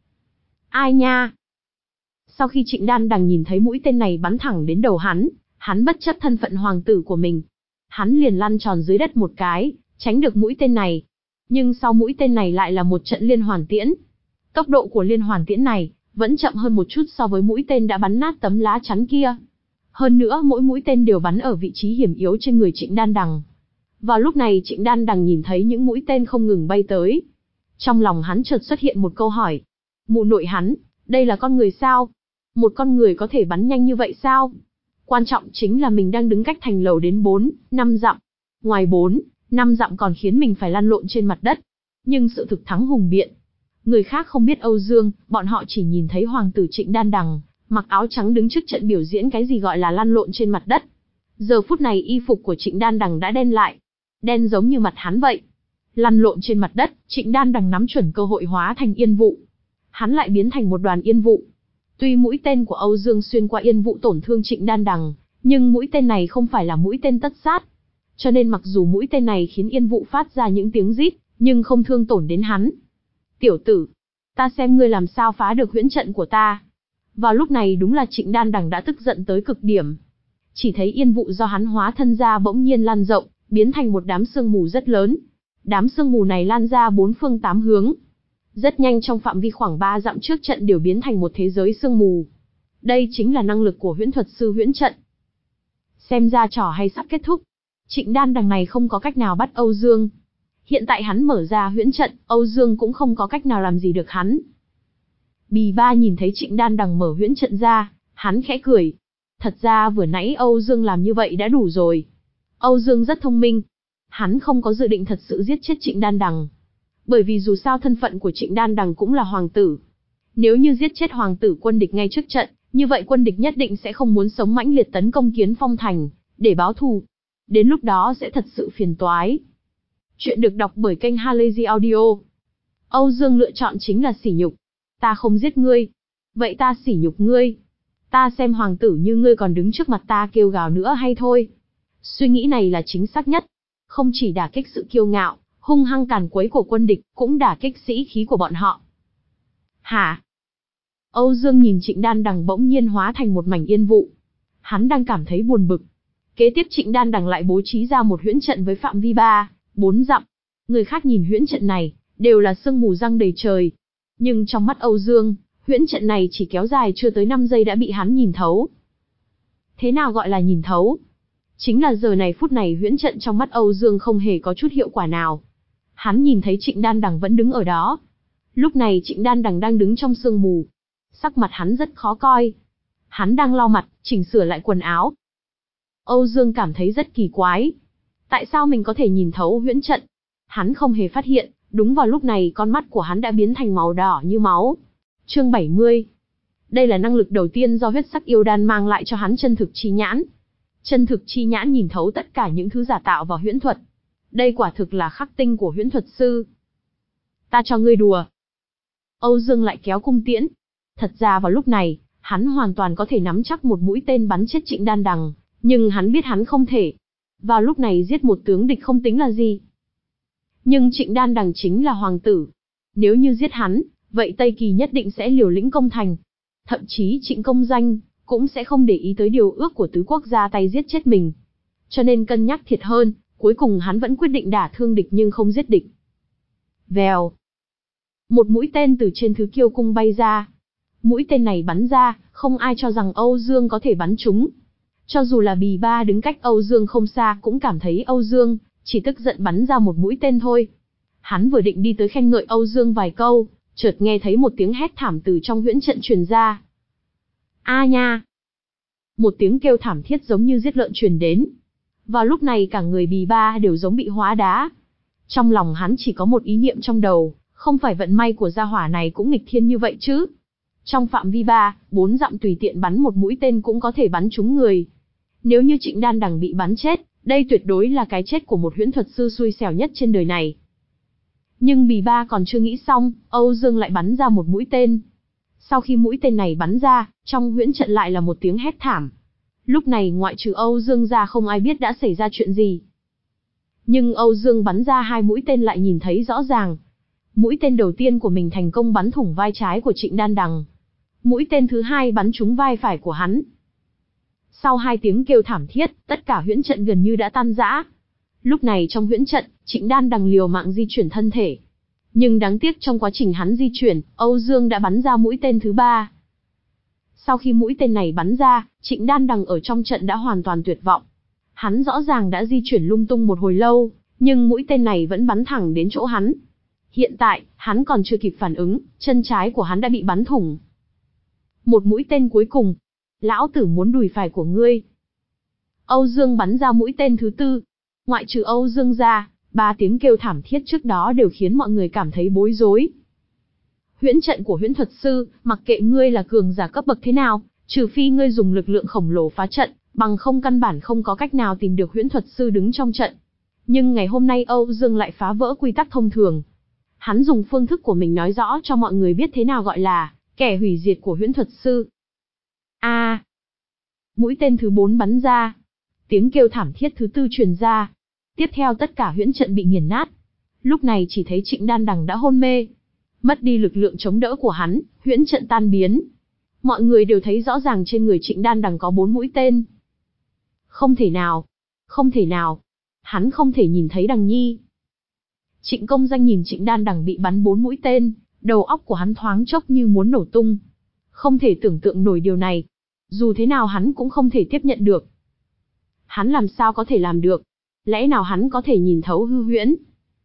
Ai nha? Sau khi Trịnh Đan Đằng nhìn thấy mũi tên này bắn thẳng đến đầu hắn, hắn bất chấp thân phận hoàng tử của mình. Hắn liền lăn tròn dưới đất một cái, tránh được mũi tên này. Nhưng sau mũi tên này lại là một trận liên hoàn tiễn. Tốc độ của liên hoàn tiễn này vẫn chậm hơn một chút so với mũi tên đã bắn nát tấm lá chắn kia. Hơn nữa mỗi mũi tên đều bắn ở vị trí hiểm yếu trên người Trịnh Đan Đằng. Vào lúc này Trịnh Đan Đằng nhìn thấy những mũi tên không ngừng bay tới. Trong lòng hắn chợt xuất hiện một câu hỏi. Mụ nội hắn, đây là con người sao? Một con người có thể bắn nhanh như vậy sao? Quan trọng chính là mình đang đứng cách thành lầu đến bốn, năm dặm. Ngoài bốn, năm dặm còn khiến mình phải lăn lộn trên mặt đất. Nhưng sự thực thắng hùng biện. Người khác không biết Âu Dương, bọn họ chỉ nhìn thấy hoàng tử Trịnh Đan Đằng, mặc áo trắng đứng trước trận biểu diễn cái gì gọi là lăn lộn trên mặt đất. Giờ phút này y phục của Trịnh Đan Đằng đã đen lại. Đen giống như mặt hắn vậy. Lăn lộn trên mặt đất, Trịnh Đan Đằng nắm chuẩn cơ hội hóa thành yên vụ. Hắn lại biến thành một đoàn yên vụ. Tuy mũi tên của Âu Dương xuyên qua yên vụ tổn thương Trịnh Đan Đằng, nhưng mũi tên này không phải là mũi tên tất sát. Cho nên mặc dù mũi tên này khiến yên vụ phát ra những tiếng rít, nhưng không thương tổn đến hắn. Tiểu tử, ta xem ngươi làm sao phá được huyễn trận của ta. Vào lúc này đúng là Trịnh Đan Đằng đã tức giận tới cực điểm. Chỉ thấy yên vụ do hắn hóa thân ra bỗng nhiên lan rộng, biến thành một đám sương mù rất lớn. Đám sương mù này lan ra bốn phương tám hướng. Rất nhanh trong phạm vi khoảng ba dặm trước trận đều biến thành một thế giới sương mù. Đây chính là năng lực của huyễn thuật sư huyễn trận. Xem ra trò hay sắp kết thúc. Trịnh Đan Đằng này không có cách nào bắt Âu Dương. Hiện tại hắn mở ra huyễn trận, Âu Dương cũng không có cách nào làm gì được hắn. Bì Ba nhìn thấy Trịnh Đan Đằng mở huyễn trận ra, hắn khẽ cười. Thật ra vừa nãy Âu Dương làm như vậy đã đủ rồi. Âu Dương rất thông minh. Hắn không có dự định thật sự giết chết Trịnh Đan Đằng. Bởi vì dù sao thân phận của Trịnh Đan Đằng cũng là hoàng tử. Nếu như giết chết hoàng tử quân địch ngay trước trận, như vậy quân địch nhất định sẽ không muốn sống mãnh liệt tấn công Kiến Phong Thành, để báo thù. Đến lúc đó sẽ thật sự phiền toái. Chuyện được đọc bởi kênh Halazy Audio. Âu Dương lựa chọn chính là sỉ nhục. Ta không giết ngươi. Vậy ta sỉ nhục ngươi. Ta xem hoàng tử như ngươi còn đứng trước mặt ta kêu gào nữa hay thôi. Suy nghĩ này là chính xác nhất. Không chỉ đả kích sự kiêu ngạo, hung hăng càn quấy của quân địch, cũng đả kích sĩ khí của bọn họ. Hả? Âu Dương nhìn Trịnh Đan Đằng bỗng nhiên hóa thành một mảnh yên vụ. Hắn đang cảm thấy buồn bực. Kế tiếp Trịnh Đan Đằng lại bố trí ra một huyễn trận với phạm vi ba, bốn dặm. Người khác nhìn huyễn trận này, đều là sương mù răng đầy trời. Nhưng trong mắt Âu Dương, huyễn trận này chỉ kéo dài chưa tới năm giây đã bị hắn nhìn thấu. Thế nào gọi là nhìn thấu? Chính là giờ này phút này huyễn trận trong mắt Âu Dương không hề có chút hiệu quả nào. Hắn nhìn thấy Trịnh Đan Đằng vẫn đứng ở đó. Lúc này Trịnh Đan Đằng đang đứng trong sương mù. Sắc mặt hắn rất khó coi. Hắn đang lau mặt, chỉnh sửa lại quần áo. Âu Dương cảm thấy rất kỳ quái. Tại sao mình có thể nhìn thấu huyễn trận? Hắn không hề phát hiện, đúng vào lúc này con mắt của hắn đã biến thành màu đỏ như máu. Chương bảy mươi. Đây là năng lực đầu tiên do huyết sắc yêu đan mang lại cho hắn chân thực chi nhãn. Chân thực chi nhãn nhìn thấu tất cả những thứ giả tạo vào huyễn thuật. Đây quả thực là khắc tinh của huyễn thuật sư. Ta cho ngươi đùa. Âu Dương lại kéo cung tiễn. Thật ra vào lúc này, hắn hoàn toàn có thể nắm chắc một mũi tên bắn chết Trịnh Đan Đằng, nhưng hắn biết hắn không thể. Vào lúc này giết một tướng địch không tính là gì. Nhưng Trịnh Đan Đằng chính là hoàng tử. Nếu như giết hắn, vậy Tây Kỳ nhất định sẽ liều lĩnh công thành. Thậm chí Trịnh Công Danh cũng sẽ không để ý tới điều ước của tứ quốc ra tay giết chết mình. Cho nên cân nhắc thiệt hơn, cuối cùng hắn vẫn quyết định đả thương địch nhưng không giết địch. Vèo. Một mũi tên từ trên thứ kiêu cung bay ra. Mũi tên này bắn ra, không ai cho rằng Âu Dương có thể bắn trúng. Cho dù là Bì Ba đứng cách Âu Dương không xa cũng cảm thấy Âu Dương chỉ tức giận bắn ra một mũi tên thôi. Hắn vừa định đi tới khen ngợi Âu Dương vài câu, Chợt nghe thấy một tiếng hét thảm từ trong huyễn trận truyền ra. A nha! Một tiếng kêu thảm thiết giống như giết lợn truyền đến. Vào lúc này cả người Bì Ba đều giống bị hóa đá. Trong lòng hắn chỉ có một ý niệm trong đầu, không phải vận may của gia hỏa này cũng nghịch thiên như vậy chứ. Trong phạm vi ba, bốn dặm tùy tiện bắn một mũi tên cũng có thể bắn trúng người. Nếu như Trịnh Đan Đằng bị bắn chết, đây tuyệt đối là cái chết của một huyễn thuật sư xui xẻo nhất trên đời này. Nhưng Bì Ba còn chưa nghĩ xong, Âu Dương lại bắn ra một mũi tên. Sau khi mũi tên này bắn ra, trong huyễn trận lại là một tiếng hét thảm. Lúc này ngoại trừ Âu Dương ra không ai biết đã xảy ra chuyện gì. Nhưng Âu Dương bắn ra hai mũi tên lại nhìn thấy rõ ràng. Mũi tên đầu tiên của mình thành công bắn thủng vai trái của Trịnh Đan Đằng. Mũi tên thứ hai bắn trúng vai phải của hắn. Sau hai tiếng kêu thảm thiết, tất cả huyễn trận gần như đã tan rã. Lúc này trong huyễn trận, Trịnh Đan Đằng liều mạng di chuyển thân thể. Nhưng đáng tiếc trong quá trình hắn di chuyển, Âu Dương đã bắn ra mũi tên thứ ba. Sau khi mũi tên này bắn ra, Trịnh Đan Đằng ở trong trận đã hoàn toàn tuyệt vọng. Hắn rõ ràng đã di chuyển lung tung một hồi lâu, nhưng mũi tên này vẫn bắn thẳng đến chỗ hắn. Hiện tại, hắn còn chưa kịp phản ứng, chân trái của hắn đã bị bắn thủng. Một mũi tên cuối cùng. Lão tử muốn đùi phải của ngươi. Âu Dương bắn ra mũi tên thứ tư. Ngoại trừ Âu Dương ra, ba tiếng kêu thảm thiết trước đó đều khiến mọi người cảm thấy bối rối. Huyễn trận của huyễn thuật sư, mặc kệ ngươi là cường giả cấp bậc thế nào, trừ phi ngươi dùng lực lượng khổng lồ phá trận, bằng không căn bản không có cách nào tìm được huyễn thuật sư đứng trong trận. Nhưng ngày hôm nay Âu Dương lại phá vỡ quy tắc thông thường. Hắn dùng phương thức của mình nói rõ cho mọi người biết thế nào gọi là kẻ hủy diệt của huyễn thuật sư. A! À, mũi tên thứ bốn bắn ra. Tiếng kêu thảm thiết thứ tư truyền ra. Tiếp theo tất cả huyễn trận bị nghiền nát. Lúc này chỉ thấy Trịnh Đan Đằng đã hôn mê. Mất đi lực lượng chống đỡ của hắn, huyễn trận tan biến. Mọi người đều thấy rõ ràng trên người Trịnh Đan Đằng có bốn mũi tên. Không thể nào. Không thể nào. Hắn không thể nhìn thấy Đằng Nhi. Trịnh Công Danh nhìn Trịnh Đan Đằng bị bắn bốn mũi tên, đầu óc của hắn thoáng chốc như muốn nổ tung. Không thể tưởng tượng nổi điều này. Dù thế nào hắn cũng không thể tiếp nhận được. Hắn làm sao có thể làm được? Lẽ nào hắn có thể nhìn thấu hư huyễn?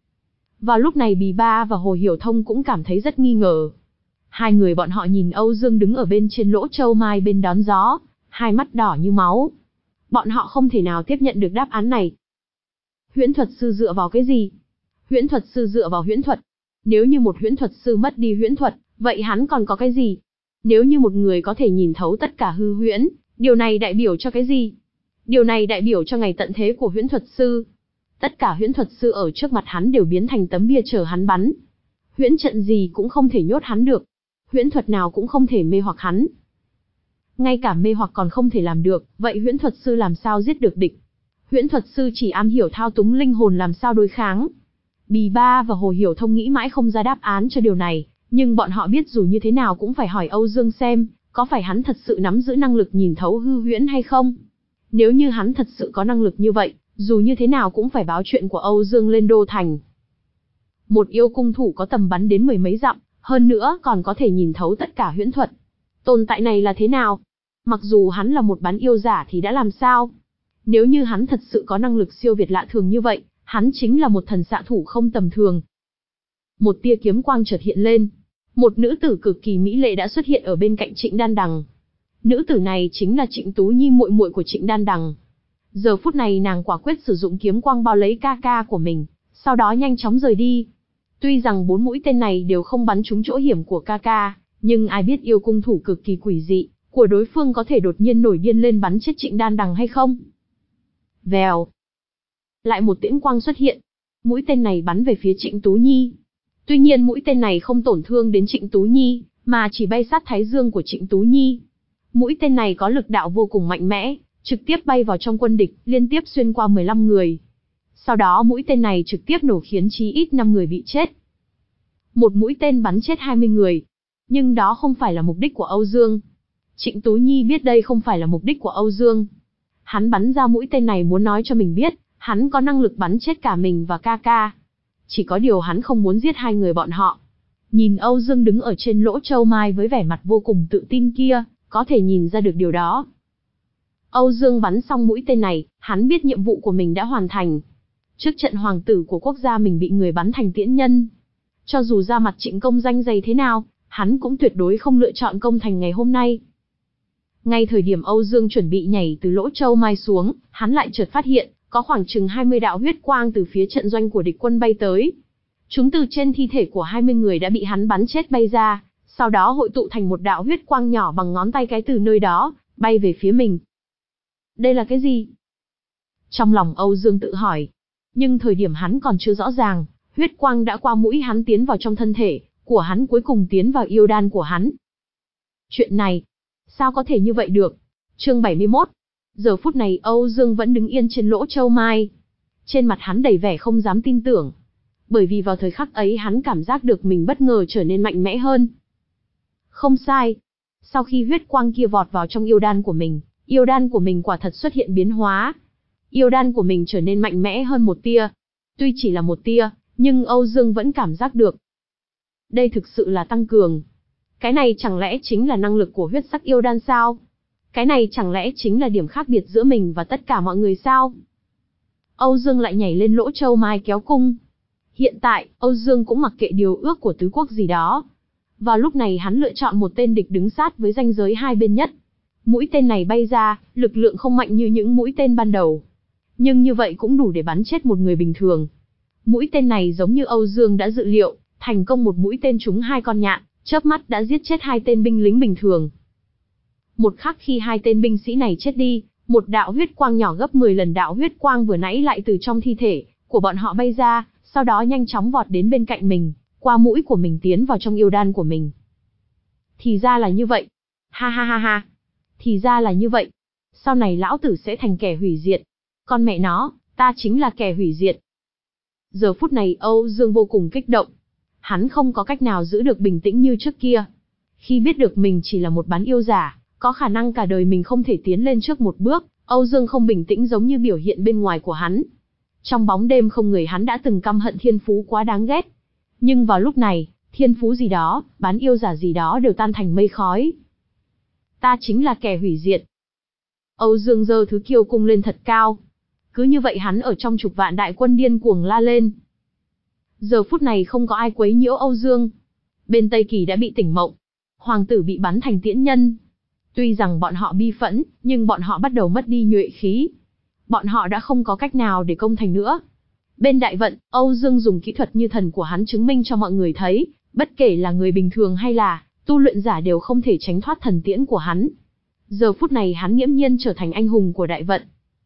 Vào lúc này Bì Ba và Hồ Hiểu Thông cũng cảm thấy rất nghi ngờ. Hai người bọn họ nhìn Âu Dương đứng ở bên trên lỗ châu mai bên đón gió, hai mắt đỏ như máu. Bọn họ không thể nào tiếp nhận được đáp án này. Huyễn thuật sư dựa vào cái gì? Huyễn thuật sư dựa vào huyễn thuật. Nếu như một huyễn thuật sư mất đi huyễn thuật, vậy hắn còn có cái gì? Nếu như một người có thể nhìn thấu tất cả hư huyễn, điều này đại biểu cho cái gì? Điều này đại biểu cho ngày tận thế của huyễn thuật sư. Tất cả huyễn thuật sư ở trước mặt hắn đều biến thành tấm bia chờ hắn bắn. Huyễn trận gì cũng không thể nhốt hắn được. Huyễn thuật nào cũng không thể mê hoặc hắn. Ngay cả mê hoặc còn không thể làm được, vậy huyễn thuật sư làm sao giết được địch? Huyễn thuật sư chỉ am hiểu thao túng linh hồn làm sao đối kháng? Bì Ba và Hồ Hiểu Thông nghĩ mãi không ra đáp án cho điều này, nhưng bọn họ biết dù như thế nào cũng phải hỏi Âu Dương xem, có phải hắn thật sự nắm giữ năng lực nhìn thấu hư huyễn hay không? Nếu như hắn thật sự có năng lực như vậy, dù như thế nào cũng phải báo chuyện của Âu Dương lên đô thành. Một yêu cung thủ có tầm bắn đến mười mấy dặm, hơn nữa còn có thể nhìn thấu tất cả huyễn thuật. Tồn tại này là thế nào? Mặc dù hắn là một bán yêu giả thì đã làm sao? Nếu như hắn thật sự có năng lực siêu việt lạ thường như vậy, hắn chính là một thần xạ thủ không tầm thường. Một tia kiếm quang chợt hiện lên. Một nữ tử cực kỳ mỹ lệ đã xuất hiện ở bên cạnh Trịnh Đan Đằng. Nữ tử này chính là Trịnh Tú Nhi, muội muội của Trịnh Đan Đằng. Giờ phút này nàng quả quyết sử dụng kiếm quang bao lấy ca ca của mình, sau đó nhanh chóng rời đi. Tuy rằng bốn mũi tên này đều không bắn trúng chỗ hiểm của ca ca, nhưng ai biết yêu cung thủ cực kỳ quỷ dị của đối phương có thể đột nhiên nổi điên lên bắn chết Trịnh Đan Đằng hay không? Vèo. Lại một tiễn quang xuất hiện. Mũi tên này bắn về phía Trịnh Tú Nhi. Tuy nhiên mũi tên này không tổn thương đến Trịnh Tú Nhi, mà chỉ bay sát thái dương của Trịnh Tú Nhi. Mũi tên này có lực đạo vô cùng mạnh mẽ, trực tiếp bay vào trong quân địch, liên tiếp xuyên qua mười lăm người. Sau đó mũi tên này trực tiếp nổ khiến chí ít năm người bị chết. Một mũi tên bắn chết hai mươi người. Nhưng đó không phải là mục đích của Âu Dương. Trịnh Tú Nhi biết đây không phải là mục đích của Âu Dương. Hắn bắn ra mũi tên này muốn nói cho mình biết, hắn có năng lực bắn chết cả mình và ca ca. Chỉ có điều hắn không muốn giết hai người bọn họ. Nhìn Âu Dương đứng ở trên lỗ châu mai với vẻ mặt vô cùng tự tin kia, có thể nhìn ra được điều đó. Âu Dương bắn xong mũi tên này, hắn biết nhiệm vụ của mình đã hoàn thành. Trước trận hoàng tử của quốc gia mình bị người bắn thành tiễn nhân. Cho dù ra mặt Trịnh Công danh dày thế nào, hắn cũng tuyệt đối không lựa chọn công thành ngày hôm nay. Ngay thời điểm Âu Dương chuẩn bị nhảy từ lỗ châu mai xuống, hắn lại chợt phát hiện, có khoảng chừng hai mươi đạo huyết quang từ phía trận doanh của địch quân bay tới. Chúng từ trên thi thể của hai mươi người đã bị hắn bắn chết bay ra, sau đó hội tụ thành một đạo huyết quang nhỏ bằng ngón tay cái từ nơi đó, bay về phía mình. Đây là cái gì? Trong lòng Âu Dương tự hỏi. Nhưng thời điểm hắn còn chưa rõ ràng, huyết quang đã qua mũi hắn tiến vào trong thân thể của hắn, cuối cùng tiến vào yêu đan của hắn. Chuyện này, sao có thể như vậy được? Chương bảy mươi mốt. Giờ phút này Âu Dương vẫn đứng yên trên lỗ châu mai. Trên mặt hắn đầy vẻ không dám tin tưởng. Bởi vì vào thời khắc ấy hắn cảm giác được mình bất ngờ trở nên mạnh mẽ hơn. Không sai. Sau khi huyết quang kia vọt vào trong yêu đan của mình, yêu đan của mình quả thật xuất hiện biến hóa. Yêu đan của mình trở nên mạnh mẽ hơn một tia. Tuy chỉ là một tia, nhưng Âu Dương vẫn cảm giác được. Đây thực sự là tăng cường. Cái này chẳng lẽ chính là năng lực của huyết sắc yêu đan sao? Cái này chẳng lẽ chính là điểm khác biệt giữa mình và tất cả mọi người sao? Âu Dương lại nhảy lên lỗ châu mai kéo cung. Hiện tại, Âu Dương cũng mặc kệ điều ước của tứ quốc gì đó. Vào lúc này hắn lựa chọn một tên địch đứng sát với ranh giới hai bên nhất. Mũi tên này bay ra, lực lượng không mạnh như những mũi tên ban đầu. Nhưng như vậy cũng đủ để bắn chết một người bình thường. Mũi tên này giống như Âu Dương đã dự liệu, thành công một mũi tên trúng hai con nhạn, chớp mắt đã giết chết hai tên binh lính bình thường. Một khắc khi hai tên binh sĩ này chết đi, một đạo huyết quang nhỏ gấp mười lần đạo huyết quang vừa nãy lại từ trong thi thể của bọn họ bay ra, sau đó nhanh chóng vọt đến bên cạnh mình, qua mũi của mình tiến vào trong yêu đan của mình. Thì ra là như vậy. Ha ha ha ha. Thì ra là như vậy. Sau này lão tử sẽ thành kẻ hủy diệt. Con mẹ nó, ta chính là kẻ hủy diệt. Giờ phút này Âu Dương vô cùng kích động. Hắn không có cách nào giữ được bình tĩnh như trước kia. Khi biết được mình chỉ là một bán yêu giả, có khả năng cả đời mình không thể tiến lên trước một bước, Âu Dương không bình tĩnh giống như biểu hiện bên ngoài của hắn. Trong bóng đêm không người hắn đã từng căm hận thiên phú quá đáng ghét. Nhưng vào lúc này, thiên phú gì đó, bán yêu giả gì đó đều tan thành mây khói. Ta chính là kẻ hủy diệt. Âu Dương giơ thứ kiêu cung lên thật cao. Cứ như vậy hắn ở trong chục vạn đại quân điên cuồng la lên. Giờ phút này không có ai quấy nhiễu Âu Dương. Bên Tây Kỳ đã bị tỉnh mộng. Hoàng tử bị bắn thành tiễn nhân. Tuy rằng bọn họ bi phẫn, nhưng bọn họ bắt đầu mất đi nhuệ khí. Bọn họ đã không có cách nào để công thành nữa. Bên Đại Vận, Âu Dương dùng kỹ thuật như thần của hắn chứng minh cho mọi người thấy, bất kể là người bình thường hay là tu luyện giả đều không thể tránh thoát thần tiễn của hắn. Giờ phút này hắn nghiễm nhiên trở thành anh hùng của Đại Vận.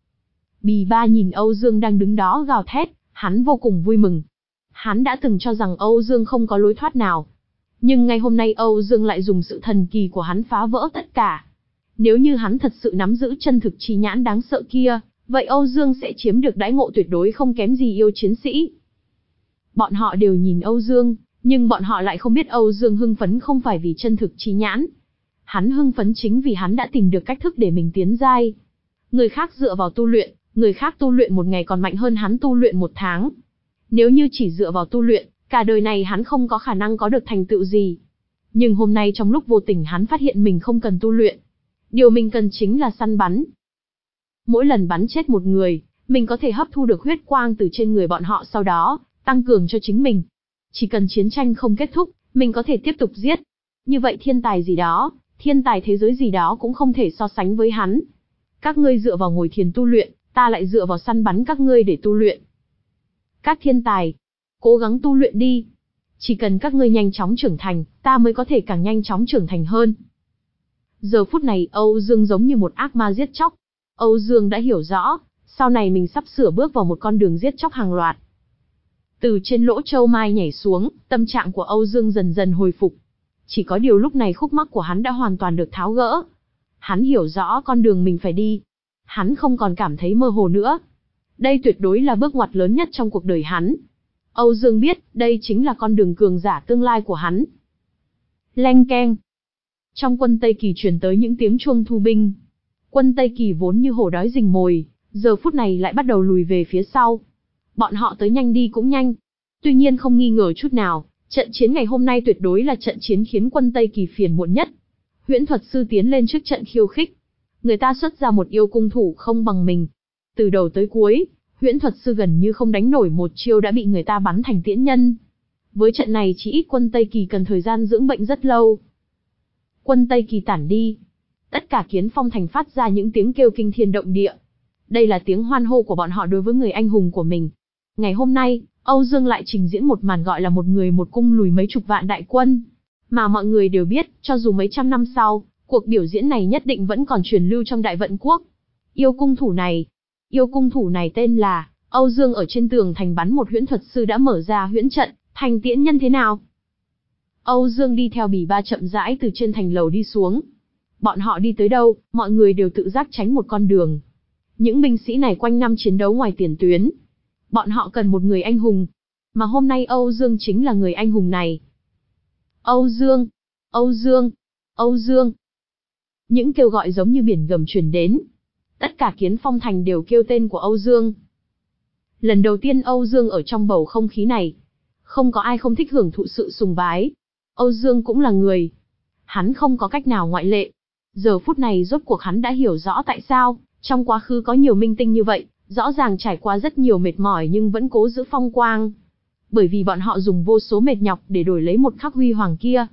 Bì Ba nhìn Âu Dương đang đứng đó gào thét, hắn vô cùng vui mừng. Hắn đã từng cho rằng Âu Dương không có lối thoát nào. Nhưng ngày hôm nay Âu Dương lại dùng sự thần kỳ của hắn phá vỡ tất cả. Nếu như hắn thật sự nắm giữ chân thực chi nhãn đáng sợ kia, vậy Âu Dương sẽ chiếm được đãi ngộ tuyệt đối không kém gì yêu chiến sĩ. Bọn họ đều nhìn Âu Dương, nhưng bọn họ lại không biết Âu Dương hưng phấn không phải vì chân thực chi nhãn. Hắn hưng phấn chính vì hắn đã tìm được cách thức để mình tiến giai. Người khác dựa vào tu luyện, người khác tu luyện một ngày còn mạnh hơn hắn tu luyện một tháng. Nếu như chỉ dựa vào tu luyện, cả đời này hắn không có khả năng có được thành tựu gì. Nhưng hôm nay trong lúc vô tình hắn phát hiện mình không cần tu luyện. Điều mình cần chính là săn bắn. Mỗi lần bắn chết một người, mình có thể hấp thu được huyết quang từ trên người bọn họ, sau đó tăng cường cho chính mình. Chỉ cần chiến tranh không kết thúc, mình có thể tiếp tục giết. Như vậy thiên tài gì đó, thiên tài thế giới gì đó cũng không thể so sánh với hắn. Các ngươi dựa vào ngồi thiền tu luyện, ta lại dựa vào săn bắn các ngươi để tu luyện. Các thiên tài, cố gắng tu luyện đi. Chỉ cần các ngươi nhanh chóng trưởng thành, ta mới có thể càng nhanh chóng trưởng thành hơn. Giờ phút này Âu Dương giống như một ác ma giết chóc. Âu Dương đã hiểu rõ, sau này mình sắp sửa bước vào một con đường giết chóc hàng loạt. Từ trên lỗ châu mai nhảy xuống, tâm trạng của Âu Dương dần dần hồi phục. Chỉ có điều lúc này khúc mắc của hắn đã hoàn toàn được tháo gỡ. Hắn hiểu rõ con đường mình phải đi. Hắn không còn cảm thấy mơ hồ nữa. Đây tuyệt đối là bước ngoặt lớn nhất trong cuộc đời hắn. Âu Dương biết, đây chính là con đường cường giả tương lai của hắn. Leng keng. Trong quân Tây Kỳ truyền tới những tiếng chuông thu binh. Quân Tây Kỳ vốn như hổ đói rình mồi, giờ phút này lại bắt đầu lùi về phía sau. Bọn họ tới nhanh đi cũng nhanh. Tuy nhiên không nghi ngờ chút nào, trận chiến ngày hôm nay tuyệt đối là trận chiến khiến quân Tây Kỳ phiền muộn nhất. Huyễn thuật sư tiến lên trước trận khiêu khích. Người ta xuất ra một yêu cung thủ không bằng mình. Từ đầu tới cuối, huyễn thuật sư gần như không đánh nổi một chiêu đã bị người ta bắn thành tiễn nhân. Với trận này chỉ ít quân Tây Kỳ cần thời gian dưỡng bệnh rất lâu. Quân Tây Kỳ tản đi. Tất cả Kiến Phong thành phát ra những tiếng kêu kinh thiên động địa. Đây là tiếng hoan hô của bọn họ đối với người anh hùng của mình. Ngày hôm nay, Âu Dương lại trình diễn một màn gọi là một người một cung lùi mấy chục vạn đại quân. Mà mọi người đều biết, cho dù mấy trăm năm sau, cuộc biểu diễn này nhất định vẫn còn truyền lưu trong Đại Vận Quốc. Yêu cung thủ này, yêu cung thủ này tên là Âu Dương ở trên tường thành bắn một huyễn thuật sư đã mở ra huyễn trận, thành tiễn nhân thế nào? Âu Dương đi theo Bì Ba chậm rãi từ trên thành lầu đi xuống. Bọn họ đi tới đâu, mọi người đều tự giác tránh một con đường. Những binh sĩ này quanh năm chiến đấu ngoài tiền tuyến. Bọn họ cần một người anh hùng. Mà hôm nay Âu Dương chính là người anh hùng này. Âu Dương! Âu Dương! Âu Dương! Những kêu gọi giống như biển gầm truyền đến. Tất cả Kiến Phong thành đều kêu tên của Âu Dương. Lần đầu tiên Âu Dương ở trong bầu không khí này. Không có ai không thích hưởng thụ sự sùng bái. Âu Dương cũng là người. Hắn không có cách nào ngoại lệ. Giờ phút này rốt cuộc hắn đã hiểu rõ tại sao, trong quá khứ có nhiều minh tinh như vậy, rõ ràng trải qua rất nhiều mệt mỏi nhưng vẫn cố giữ phong quang. Bởi vì bọn họ dùng vô số mệt nhọc để đổi lấy một khắc huy hoàng kia.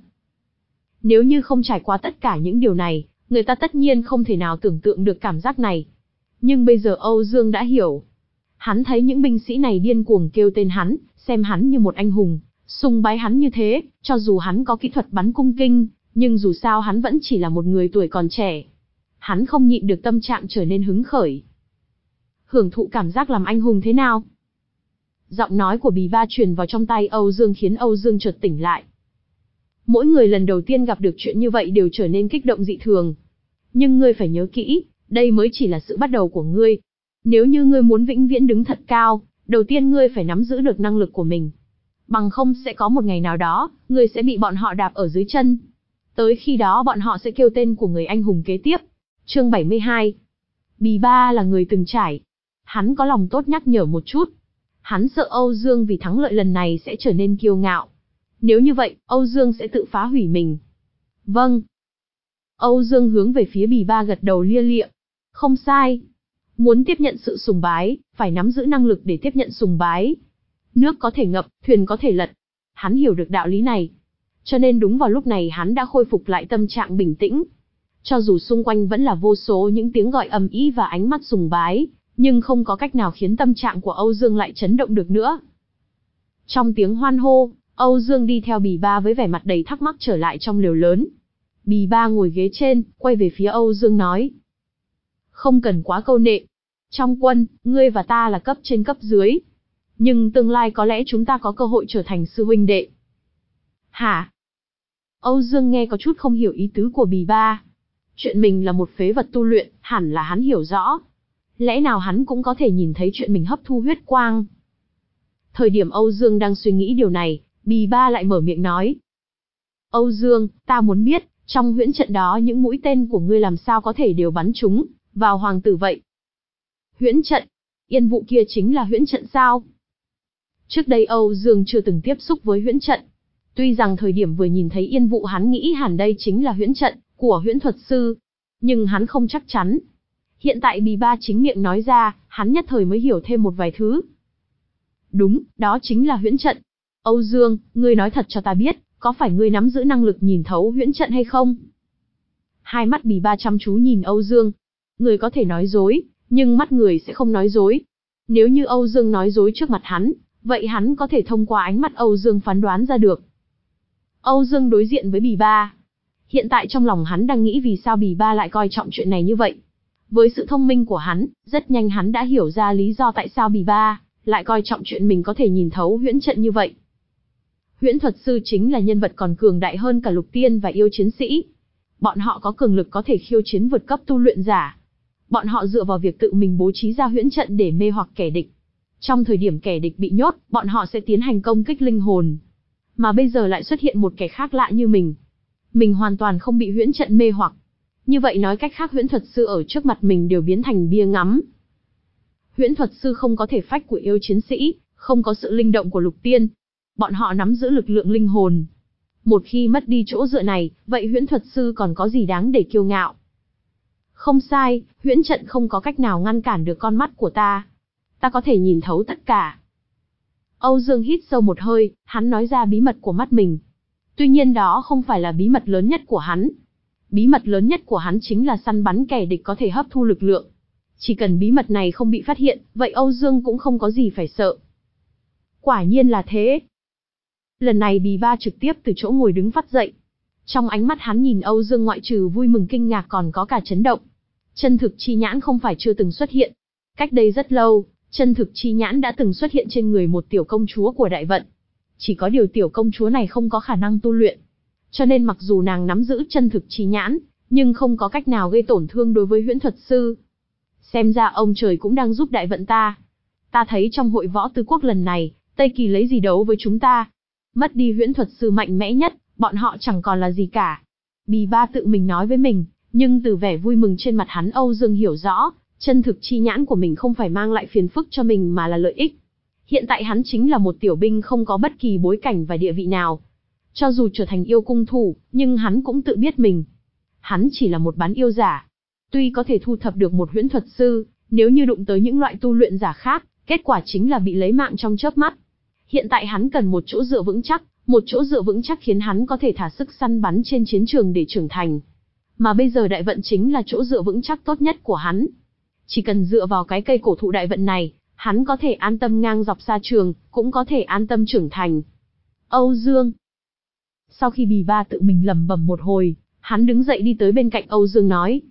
Nếu như không trải qua tất cả những điều này, người ta tất nhiên không thể nào tưởng tượng được cảm giác này. Nhưng bây giờ Âu Dương đã hiểu. Hắn thấy những binh sĩ này điên cuồng kêu tên hắn, xem hắn như một anh hùng, sùng bái hắn như thế, cho dù hắn có kỹ thuật bắn cung kinh, nhưng dù sao hắn vẫn chỉ là một người tuổi còn trẻ. Hắn không nhịn được tâm trạng trở nên hứng khởi. Hưởng thụ cảm giác làm anh hùng thế nào? Giọng nói của Bì Ba truyền vào trong tai Âu Dương khiến Âu Dương chợt tỉnh lại. Mỗi người lần đầu tiên gặp được chuyện như vậy đều trở nên kích động dị thường. Nhưng ngươi phải nhớ kỹ, đây mới chỉ là sự bắt đầu của ngươi. Nếu như ngươi muốn vĩnh viễn đứng thật cao, đầu tiên ngươi phải nắm giữ được năng lực của mình. Bằng không sẽ có một ngày nào đó, ngươi sẽ bị bọn họ đạp ở dưới chân. Tới khi đó bọn họ sẽ kêu tên của người anh hùng kế tiếp. Chương bảy mươi hai. Bì Ba là người từng trải. Hắn có lòng tốt nhắc nhở một chút. Hắn sợ Âu Dương vì thắng lợi lần này sẽ trở nên kiêu ngạo. Nếu như vậy, Âu Dương sẽ tự phá hủy mình. Vâng. Âu Dương hướng về phía Bì Ba gật đầu lia lịa. Không sai. Muốn tiếp nhận sự sùng bái, phải nắm giữ năng lực để tiếp nhận sùng bái. Nước có thể ngập, thuyền có thể lật. Hắn hiểu được đạo lý này. Cho nên đúng vào lúc này hắn đã khôi phục lại tâm trạng bình tĩnh. Cho dù xung quanh vẫn là vô số những tiếng gọi ầm ĩ và ánh mắt sùng bái, nhưng không có cách nào khiến tâm trạng của Âu Dương lại chấn động được nữa. Trong tiếng hoan hô, Âu Dương đi theo Bì Ba với vẻ mặt đầy thắc mắc trở lại trong lều lớn. Bì Ba ngồi ghế trên, quay về phía Âu Dương nói. Không cần quá câu nệ. Trong quân, ngươi và ta là cấp trên cấp dưới. Nhưng tương lai có lẽ chúng ta có cơ hội trở thành sư huynh đệ. Hả? Âu Dương nghe có chút không hiểu ý tứ của Bì Ba. Chuyện mình là một phế vật tu luyện, hẳn là hắn hiểu rõ. Lẽ nào hắn cũng có thể nhìn thấy chuyện mình hấp thu huyết quang? Thời điểm Âu Dương đang suy nghĩ điều này, Bì Ba lại mở miệng nói. Âu Dương, ta muốn biết, trong huyễn trận đó những mũi tên của ngươi làm sao có thể đều bắn trúng vào hoàng tử vậy? Huyễn trận? Yên vụ kia chính là huyễn trận sao? Trước đây Âu Dương chưa từng tiếp xúc với huyễn trận. Tuy rằng thời điểm vừa nhìn thấy yên vụ hắn nghĩ hẳn đây chính là huyễn trận của huyễn thuật sư, nhưng hắn không chắc chắn. Hiện tại Bì Ba chính miệng nói ra, hắn nhất thời mới hiểu thêm một vài thứ. Đúng, đó chính là huyễn trận. Âu Dương, ngươi nói thật cho ta biết, có phải ngươi nắm giữ năng lực nhìn thấu huyễn trận hay không? Hai mắt Bì Ba chăm chú nhìn Âu Dương. Người có thể nói dối, nhưng mắt người sẽ không nói dối. Nếu như Âu Dương nói dối trước mặt hắn, vậy hắn có thể thông qua ánh mắt Âu Dương phán đoán ra được. Âu Dương đối diện với Bì Ba. Hiện tại trong lòng hắn đang nghĩ vì sao Bì Ba lại coi trọng chuyện này như vậy. Với sự thông minh của hắn, rất nhanh hắn đã hiểu ra lý do tại sao Bì Ba lại coi trọng chuyện mình có thể nhìn thấu huyễn trận như vậy. Huyễn thuật sư chính là nhân vật còn cường đại hơn cả lục tiên và yêu chiến sĩ. Bọn họ có cường lực có thể khiêu chiến vượt cấp tu luyện giả. Bọn họ dựa vào việc tự mình bố trí ra huyễn trận để mê hoặc kẻ địch. Trong thời điểm kẻ địch bị nhốt, bọn họ sẽ tiến hành công kích linh hồn. Mà bây giờ lại xuất hiện một kẻ khác lạ như mình. Mình hoàn toàn không bị huyễn trận mê hoặc. Như vậy nói cách khác huyễn thuật sư ở trước mặt mình đều biến thành bia ngắm. Huyễn thuật sư không có thể phách của yêu chiến sĩ, không có sự linh động của lục tiên. Bọn họ nắm giữ lực lượng linh hồn. Một khi mất đi chỗ dựa này, vậy huyễn thuật sư còn có gì đáng để kiêu ngạo? Không sai, huyễn trận không có cách nào ngăn cản được con mắt của ta. Ta có thể nhìn thấu tất cả. Âu Dương hít sâu một hơi, hắn nói ra bí mật của mắt mình. Tuy nhiên đó không phải là bí mật lớn nhất của hắn. Bí mật lớn nhất của hắn chính là săn bắn kẻ địch có thể hấp thu lực lượng. Chỉ cần bí mật này không bị phát hiện, vậy Âu Dương cũng không có gì phải sợ. Quả nhiên là thế. Lần này Bì Ba trực tiếp từ chỗ ngồi đứng phát dậy. Trong ánh mắt hắn nhìn Âu Dương ngoại trừ vui mừng kinh ngạc còn có cả chấn động. Chân thực chi nhãn không phải chưa từng xuất hiện. Cách đây rất lâu, chân thực chi nhãn đã từng xuất hiện trên người một tiểu công chúa của đại vận. Chỉ có điều tiểu công chúa này không có khả năng tu luyện. Cho nên mặc dù nàng nắm giữ chân thực chi nhãn, nhưng không có cách nào gây tổn thương đối với huyễn thuật sư. Xem ra ông trời cũng đang giúp đại vận ta. Ta thấy trong hội võ tứ quốc lần này, Tây Kỳ lấy gì đấu với chúng ta? Mất đi huyễn thuật sư mạnh mẽ nhất, bọn họ chẳng còn là gì cả. Bì Ba tự mình nói với mình, nhưng từ vẻ vui mừng trên mặt hắn Âu Dương hiểu rõ, chân thực chi nhãn của mình không phải mang lại phiền phức cho mình mà là lợi ích. Hiện tại hắn chính là một tiểu binh không có bất kỳ bối cảnh và địa vị nào. Cho dù trở thành yêu cung thủ, nhưng hắn cũng tự biết mình. Hắn chỉ là một bán yêu giả. Tuy có thể thu thập được một huyễn thuật sư, nếu như đụng tới những loại tu luyện giả khác, kết quả chính là bị lấy mạng trong chớp mắt. Hiện tại hắn cần một chỗ dựa vững chắc, một chỗ dựa vững chắc khiến hắn có thể thả sức săn bắn trên chiến trường để trưởng thành. Mà bây giờ đại vận chính là chỗ dựa vững chắc tốt nhất của hắn. Chỉ cần dựa vào cái cây cổ thụ đại vận này, hắn có thể an tâm ngang dọc xa trường, cũng có thể an tâm trưởng thành. Âu Dương. Sau khi Bì Ba tự mình lẩm bẩm một hồi, hắn đứng dậy đi tới bên cạnh Âu Dương nói.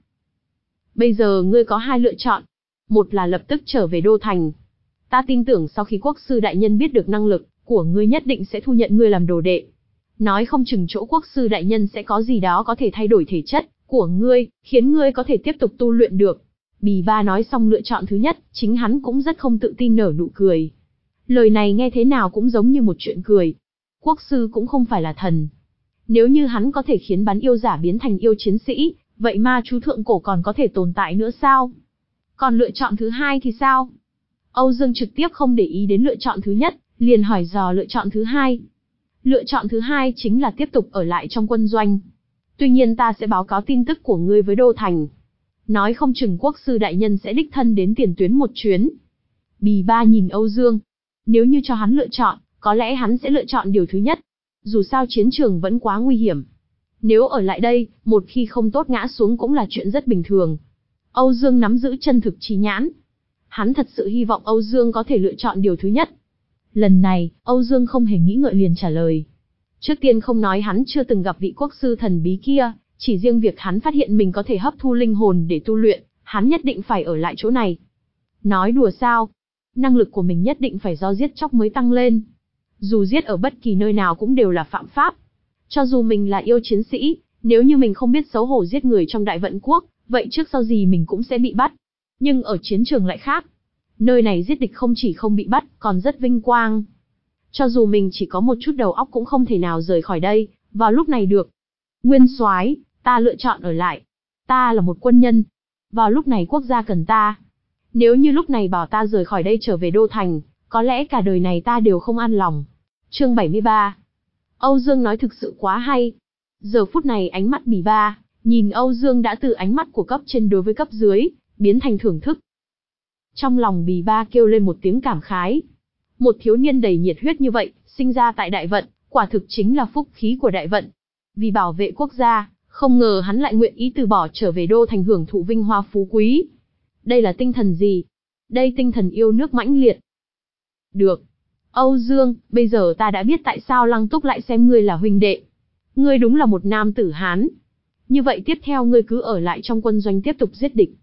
Bây giờ ngươi có hai lựa chọn. Một là lập tức trở về Đô Thành. Ta tin tưởng sau khi quốc sư đại nhân biết được năng lực của ngươi nhất định sẽ thu nhận ngươi làm đồ đệ. Nói không chừng chỗ quốc sư đại nhân sẽ có gì đó có thể thay đổi thể chất của ngươi, khiến ngươi có thể tiếp tục tu luyện được. Bì Ba nói xong lựa chọn thứ nhất, chính hắn cũng rất không tự tin nở nụ cười. Lời này nghe thế nào cũng giống như một chuyện cười. Quốc sư cũng không phải là thần. Nếu như hắn có thể khiến bán yêu giả biến thành yêu chiến sĩ, vậy ma chú thượng cổ còn có thể tồn tại nữa sao? Còn lựa chọn thứ hai thì sao? Âu Dương trực tiếp không để ý đến lựa chọn thứ nhất, liền hỏi dò lựa chọn thứ hai. Lựa chọn thứ hai chính là tiếp tục ở lại trong quân doanh. Tuy nhiên ta sẽ báo cáo tin tức của ngươi với Đô Thành. Nói không chừng quốc sư đại nhân sẽ đích thân đến tiền tuyến một chuyến. Bì Ba nhìn Âu Dương. Nếu như cho hắn lựa chọn, có lẽ hắn sẽ lựa chọn điều thứ nhất. Dù sao chiến trường vẫn quá nguy hiểm. Nếu ở lại đây, một khi không tốt ngã xuống cũng là chuyện rất bình thường. Âu Dương nắm giữ chân thực chi nhãn. Hắn thật sự hy vọng Âu Dương có thể lựa chọn điều thứ nhất. Lần này, Âu Dương không hề nghĩ ngợi liền trả lời. Trước tiên không nói hắn chưa từng gặp vị quốc sư thần bí kia, chỉ riêng việc hắn phát hiện mình có thể hấp thu linh hồn để tu luyện, hắn nhất định phải ở lại chỗ này. Nói đùa sao? Năng lực của mình nhất định phải do giết chóc mới tăng lên. Dù giết ở bất kỳ nơi nào cũng đều là phạm pháp. Cho dù mình là yêu chiến sĩ, nếu như mình không biết xấu hổ giết người trong đại vận quốc, vậy trước sau gì mình cũng sẽ bị bắt. Nhưng ở chiến trường lại khác. Nơi này giết địch không chỉ không bị bắt, còn rất vinh quang. Cho dù mình chỉ có một chút đầu óc cũng không thể nào rời khỏi đây, vào lúc này được. Nguyên soái, ta lựa chọn ở lại. Ta là một quân nhân. Vào lúc này quốc gia cần ta. Nếu như lúc này bảo ta rời khỏi đây trở về Đô Thành, có lẽ cả đời này ta đều không an lòng. Chương bảy mươi ba. Âu Dương nói thực sự quá hay. Giờ phút này ánh mắt Bì Ba, nhìn Âu Dương đã từ ánh mắt của cấp trên đối với cấp dưới, biến thành thưởng thức. Trong lòng Bì Ba kêu lên một tiếng cảm khái. Một thiếu niên đầy nhiệt huyết như vậy, sinh ra tại đại vận, quả thực chính là phúc khí của đại vận. Vì bảo vệ quốc gia, không ngờ hắn lại nguyện ý từ bỏ trở về Đô Thành hưởng thụ vinh hoa phú quý. Đây là tinh thần gì? Đây tinh thần yêu nước mãnh liệt. Được. Âu Dương, bây giờ ta đã biết tại sao Lăng Túc lại xem ngươi là huynh đệ. Ngươi đúng là một nam tử Hán. Như vậy tiếp theo ngươi cứ ở lại trong quân doanh tiếp tục giết địch.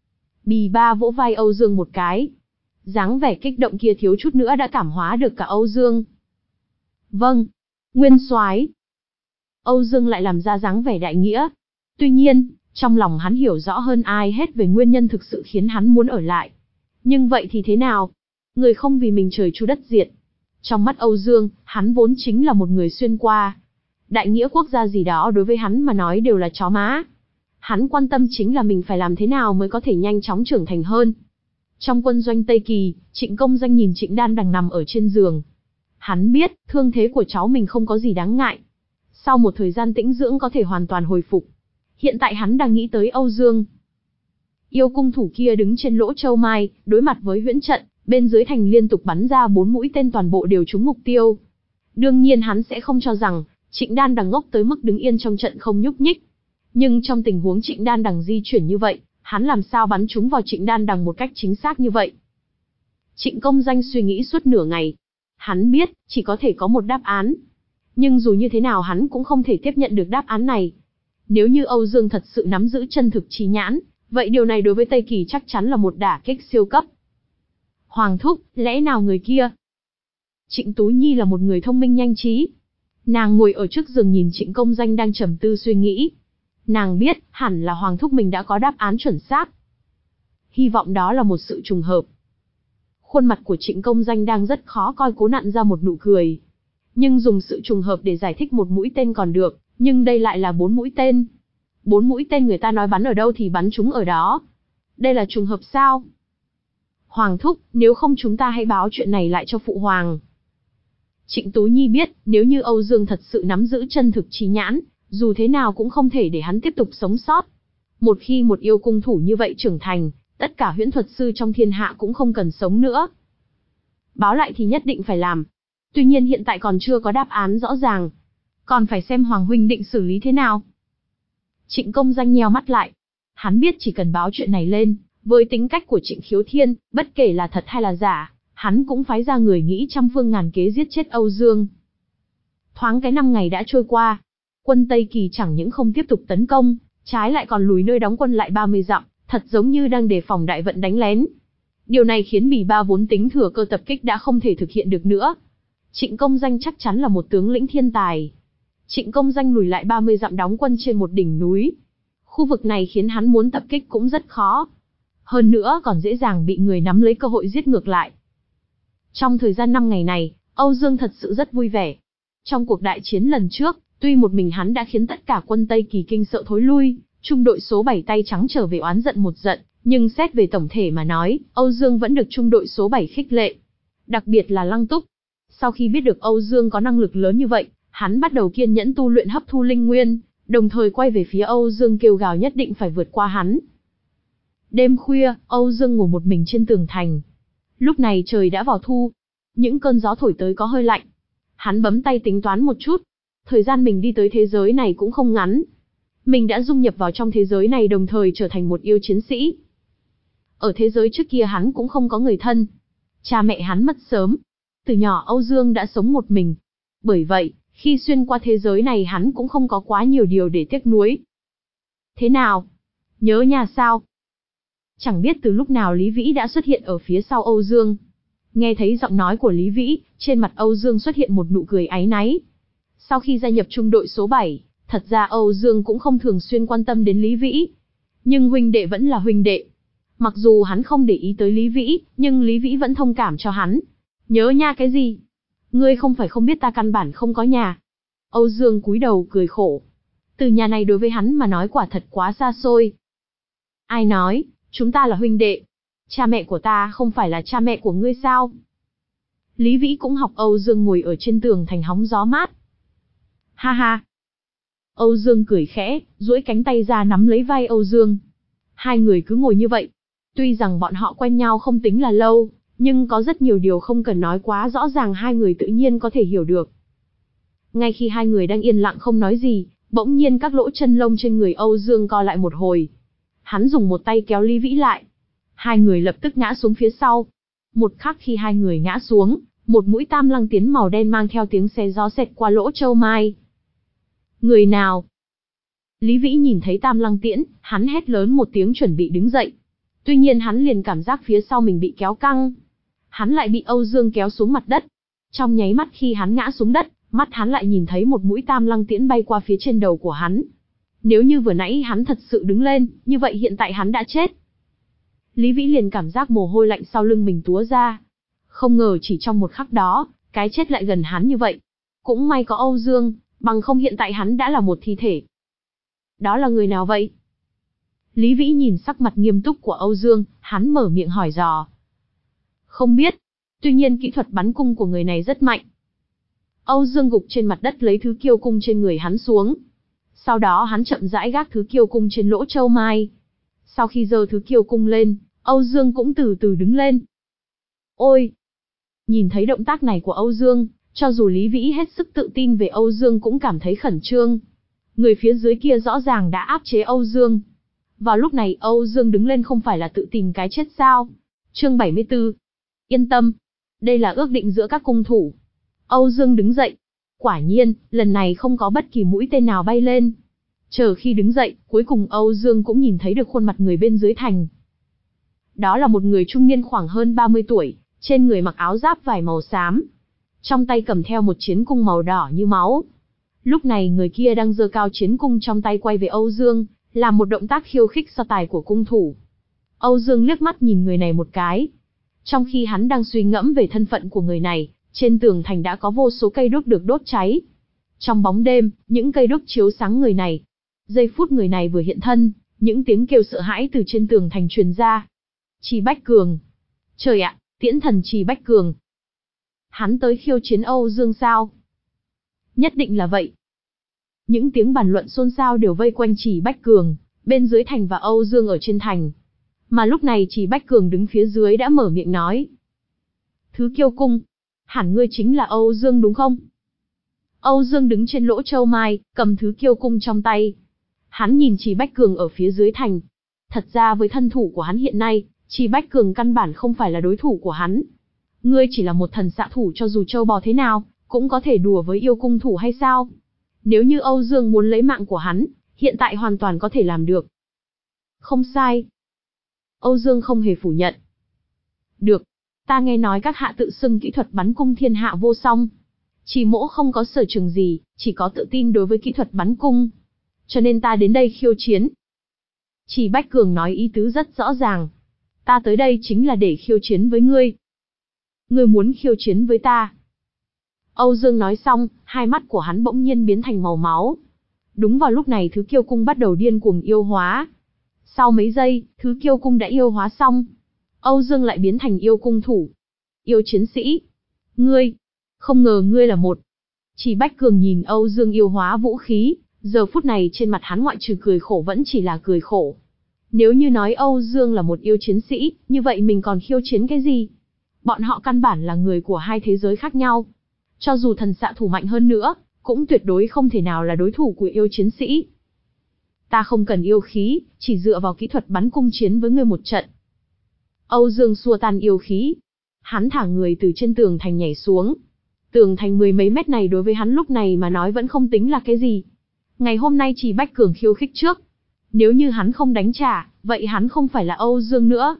Bì Ba vỗ vai Âu Dương một cái. Dáng vẻ kích động kia thiếu chút nữa đã cảm hóa được cả Âu Dương. Vâng. Nguyên soái. Âu Dương lại làm ra dáng vẻ đại nghĩa. Tuy nhiên, trong lòng hắn hiểu rõ hơn ai hết về nguyên nhân thực sự khiến hắn muốn ở lại. Nhưng vậy thì thế nào? Người không vì mình trời chu đất diệt. Trong mắt Âu Dương, hắn vốn chính là một người xuyên qua. Đại nghĩa quốc gia gì đó đối với hắn mà nói đều là chó má. Hắn quan tâm chính là mình phải làm thế nào mới có thể nhanh chóng trưởng thành hơn. Trong quân doanh Tây Kỳ, Trịnh Công Danh nhìn Trịnh Đan đang nằm ở trên giường. Hắn biết, thương thế của cháu mình không có gì đáng ngại. Sau một thời gian tĩnh dưỡng có thể hoàn toàn hồi phục. Hiện tại hắn đang nghĩ tới Âu Dương. Yêu cung thủ kia đứng trên lỗ châu mai, đối mặt với huyễn trận, Bên dưới thành liên tục bắn ra bốn mũi tên, toàn bộ đều trúng mục tiêu. Đương nhiên hắn sẽ không cho rằng Trịnh Đan Đằng ngốc tới mức đứng yên trong trận không nhúc nhích. Nhưng trong tình huống Trịnh Đan Đằng di chuyển như vậy, hắn làm sao bắn trúng vào Trịnh Đan Đằng một cách chính xác như vậy? Trịnh Công Danh suy nghĩ suốt nửa ngày. Hắn biết, chỉ có thể có một đáp án. Nhưng dù như thế nào hắn cũng không thể tiếp nhận được đáp án này. Nếu như Âu Dương thật sự nắm giữ chân thực trí nhãn, vậy điều này đối với Tây Kỳ chắc chắn là một đả kích siêu cấp. Hoàng thúc, lẽ nào người kia? Trịnh Tú Nhi là một người thông minh nhanh trí. Nàng ngồi ở trước giường nhìn Trịnh Công Danh đang trầm tư suy nghĩ. Nàng biết, hẳn là Hoàng thúc mình đã có đáp án chuẩn xác. Hy vọng đó là một sự trùng hợp. Khuôn mặt của Trịnh Công Danh đang rất khó coi, cố nặn ra một nụ cười. Nhưng dùng sự trùng hợp để giải thích một mũi tên còn được, nhưng đây lại là bốn mũi tên. Bốn mũi tên người ta nói bắn ở đâu thì bắn chúng ở đó. Đây là trùng hợp sao? Hoàng thúc, nếu không chúng ta hãy báo chuyện này lại cho phụ hoàng. Trịnh Tú Nhi biết, nếu như Âu Dương thật sự nắm giữ chân thực trí nhãn, dù thế nào cũng không thể để hắn tiếp tục sống sót. Một khi một yêu cung thủ như vậy trưởng thành, tất cả huyễn thuật sư trong thiên hạ cũng không cần sống nữa. Báo lại thì nhất định phải làm. Tuy nhiên hiện tại còn chưa có đáp án rõ ràng. Còn phải xem Hoàng huynh định xử lý thế nào. Trịnh Công Danh nheo mắt lại. Hắn biết chỉ cần báo chuyện này lên, với tính cách của Trịnh Khiếu Thiên, bất kể là thật hay là giả, hắn cũng phái ra người nghĩ trăm phương ngàn kế giết chết Âu Dương. Thoáng cái năm ngày đã trôi qua. Quân Tây Kỳ chẳng những không tiếp tục tấn công, trái lại còn lùi nơi đóng quân lại ba mươi dặm, thật giống như đang đề phòng đại vận đánh lén. Điều này khiến Bỉ Ba vốn tính thừa cơ tập kích đã không thể thực hiện được nữa. Trịnh Công Danh chắc chắn là một tướng lĩnh thiên tài. Trịnh Công Danh lùi lại ba mươi dặm đóng quân trên một đỉnh núi. Khu vực này khiến hắn muốn tập kích cũng rất khó. Hơn nữa còn dễ dàng bị người nắm lấy cơ hội giết ngược lại. Trong thời gian năm ngày này, Âu Dương thật sự rất vui vẻ. Trong cuộc đại chiến lần trước, tuy một mình hắn đã khiến tất cả quân Tây Kỳ kinh sợ thối lui, trung đội số bảy tay trắng trở về oán giận một giận, nhưng xét về tổng thể mà nói, Âu Dương vẫn được trung đội số bảy khích lệ. Đặc biệt là Lăng Túc. Sau khi biết được Âu Dương có năng lực lớn như vậy, hắn bắt đầu kiên nhẫn tu luyện hấp thu linh nguyên, đồng thời quay về phía Âu Dương kêu gào nhất định phải vượt qua hắn. Đêm khuya, Âu Dương ngủ một mình trên tường thành. Lúc này trời đã vào thu. Những cơn gió thổi tới có hơi lạnh. Hắn bấm tay tính toán một chút. Thời gian mình đi tới thế giới này cũng không ngắn. Mình đã dung nhập vào trong thế giới này đồng thời trở thành một yêu chiến sĩ. Ở thế giới trước kia hắn cũng không có người thân. Cha mẹ hắn mất sớm. Từ nhỏ Âu Dương đã sống một mình. Bởi vậy, khi xuyên qua thế giới này hắn cũng không có quá nhiều điều để tiếc nuối. Thế nào? Nhớ nhà sao? Chẳng biết từ lúc nào Lý Vĩ đã xuất hiện ở phía sau Âu Dương. Nghe thấy giọng nói của Lý Vĩ, trên mặt Âu Dương xuất hiện một nụ cười áy náy. Sau khi gia nhập trung đội số bảy, thật ra Âu Dương cũng không thường xuyên quan tâm đến Lý Vĩ. Nhưng huynh đệ vẫn là huynh đệ. Mặc dù hắn không để ý tới Lý Vĩ, nhưng Lý Vĩ vẫn thông cảm cho hắn. Nhớ nha cái gì? Ngươi không phải không biết ta căn bản không có nhà. Âu Dương cúi đầu cười khổ. Từ nhà này đối với hắn mà nói quả thật quá xa xôi. Ai nói, chúng ta là huynh đệ. Cha mẹ của ta không phải là cha mẹ của ngươi sao? Lý Vĩ cũng học Âu Dương ngồi ở trên tường thành hóng gió mát. Ha ha. Âu Dương cười khẽ, duỗi cánh tay ra nắm lấy vai Âu Dương. Hai người cứ ngồi như vậy. Tuy rằng bọn họ quen nhau không tính là lâu, nhưng có rất nhiều điều không cần nói quá rõ ràng hai người tự nhiên có thể hiểu được. Ngay khi hai người đang yên lặng không nói gì, bỗng nhiên các lỗ chân lông trên người Âu Dương co lại một hồi. Hắn dùng một tay kéo Lý Vĩ lại. Hai người lập tức ngã xuống phía sau. Một khắc khi hai người ngã xuống, một mũi tam lăng tiến màu đen mang theo tiếng xé gió xẹt qua lỗ châu mai. Người nào? Lý Vĩ nhìn thấy tam lăng tiễn, hắn hét lớn một tiếng chuẩn bị đứng dậy. Tuy nhiên hắn liền cảm giác phía sau mình bị kéo căng. Hắn lại bị Âu Dương kéo xuống mặt đất. Trong nháy mắt khi hắn ngã xuống đất, mắt hắn lại nhìn thấy một mũi tam lăng tiễn bay qua phía trên đầu của hắn. Nếu như vừa nãy hắn thật sự đứng lên, như vậy hiện tại hắn đã chết. Lý Vĩ liền cảm giác mồ hôi lạnh sau lưng mình túa ra. Không ngờ chỉ trong một khắc đó, cái chết lại gần hắn như vậy. Cũng may có Âu Dương, bằng không hiện tại hắn đã là một thi thể. Đó là người nào vậy? Lý Vĩ nhìn sắc mặt nghiêm túc của Âu Dương, hắn mở miệng hỏi dò. Không biết. Tuy nhiên kỹ thuật bắn cung của người này rất mạnh. Âu Dương gục trên mặt đất lấy thứ kiêu cung trên người hắn xuống. Sau đó hắn chậm rãi gác thứ kiêu cung trên lỗ châu mai. Sau khi giơ thứ kiêu cung lên, Âu Dương cũng từ từ đứng lên. Ôi! Nhìn thấy động tác này của Âu Dương, cho dù Lý Vĩ hết sức tự tin về Âu Dương cũng cảm thấy khẩn trương. Người phía dưới kia rõ ràng đã áp chế Âu Dương. Vào lúc này Âu Dương đứng lên không phải là tự tìm cái chết sao? Chương bảy mươi tư. Yên tâm. Đây là ước định giữa các cung thủ. Âu Dương đứng dậy. Quả nhiên, lần này không có bất kỳ mũi tên nào bay lên. Chờ khi đứng dậy, cuối cùng Âu Dương cũng nhìn thấy được khuôn mặt người bên dưới thành. Đó là một người trung niên khoảng hơn ba mươi tuổi, trên người mặc áo giáp vải màu xám. Trong tay cầm theo một chiến cung màu đỏ như máu. Lúc này người kia đang giơ cao chiến cung trong tay quay về Âu Dương, làm một động tác khiêu khích so tài của cung thủ. Âu Dương liếc mắt nhìn người này một cái. Trong khi hắn đang suy ngẫm về thân phận của người này, trên tường thành đã có vô số cây đuốc được đốt cháy. Trong bóng đêm, những cây đuốc chiếu sáng người này. Giây phút người này vừa hiện thân, những tiếng kêu sợ hãi từ trên tường thành truyền ra. Trì Bách Cường. Trời ạ, tiễn thần Trì Bách Cường. Hắn tới khiêu chiến Âu Dương sao? Nhất định là vậy. Những tiếng bàn luận xôn xao đều vây quanh Trì Bách Cường, bên dưới thành và Âu Dương ở trên thành. Mà lúc này Trì Bách Cường đứng phía dưới đã mở miệng nói. Thứ Kiêu Cung, hẳn ngươi chính là Âu Dương đúng không? Âu Dương đứng trên lỗ châu mai, cầm Thứ Kiêu Cung trong tay. Hắn nhìn Trì Bách Cường ở phía dưới thành. Thật ra với thân thủ của hắn hiện nay, Trì Bách Cường căn bản không phải là đối thủ của hắn. Ngươi chỉ là một thần xạ thủ, cho dù trâu bò thế nào, cũng có thể đùa với yêu cung thủ hay sao? Nếu như Âu Dương muốn lấy mạng của hắn, hiện tại hoàn toàn có thể làm được. Không sai. Âu Dương không hề phủ nhận. Được, ta nghe nói các hạ tự xưng kỹ thuật bắn cung thiên hạ vô song. Chỉ mỗ không có sở trường gì, chỉ có tự tin đối với kỹ thuật bắn cung. Cho nên ta đến đây khiêu chiến. Trì Bách Cường nói ý tứ rất rõ ràng. Ta tới đây chính là để khiêu chiến với ngươi. Ngươi muốn khiêu chiến với ta? Âu Dương nói xong, hai mắt của hắn bỗng nhiên biến thành màu máu. Đúng vào lúc này Thứ Kiêu Cung bắt đầu điên cuồng yêu hóa. Sau mấy giây, Thứ Kiêu Cung đã yêu hóa xong. Âu Dương lại biến thành yêu cung thủ. Yêu chiến sĩ. Ngươi. Không ngờ ngươi là một. Trì Bách Cường nhìn Âu Dương yêu hóa vũ khí, giờ phút này trên mặt hắn ngoại trừ cười khổ vẫn chỉ là cười khổ. Nếu như nói Âu Dương là một yêu chiến sĩ, như vậy mình còn khiêu chiến cái gì? Bọn họ căn bản là người của hai thế giới khác nhau. Cho dù thần xạ thủ mạnh hơn nữa, cũng tuyệt đối không thể nào là đối thủ của yêu chiến sĩ. Ta không cần yêu khí, chỉ dựa vào kỹ thuật bắn cung chiến với ngươi một trận. Âu Dương xua tan yêu khí. Hắn thả người từ trên tường thành nhảy xuống. Tường thành mười mấy mét này đối với hắn lúc này mà nói vẫn không tính là cái gì. Ngày hôm nay Trì Bách Cường khiêu khích trước. Nếu như hắn không đánh trả, vậy hắn không phải là Âu Dương nữa.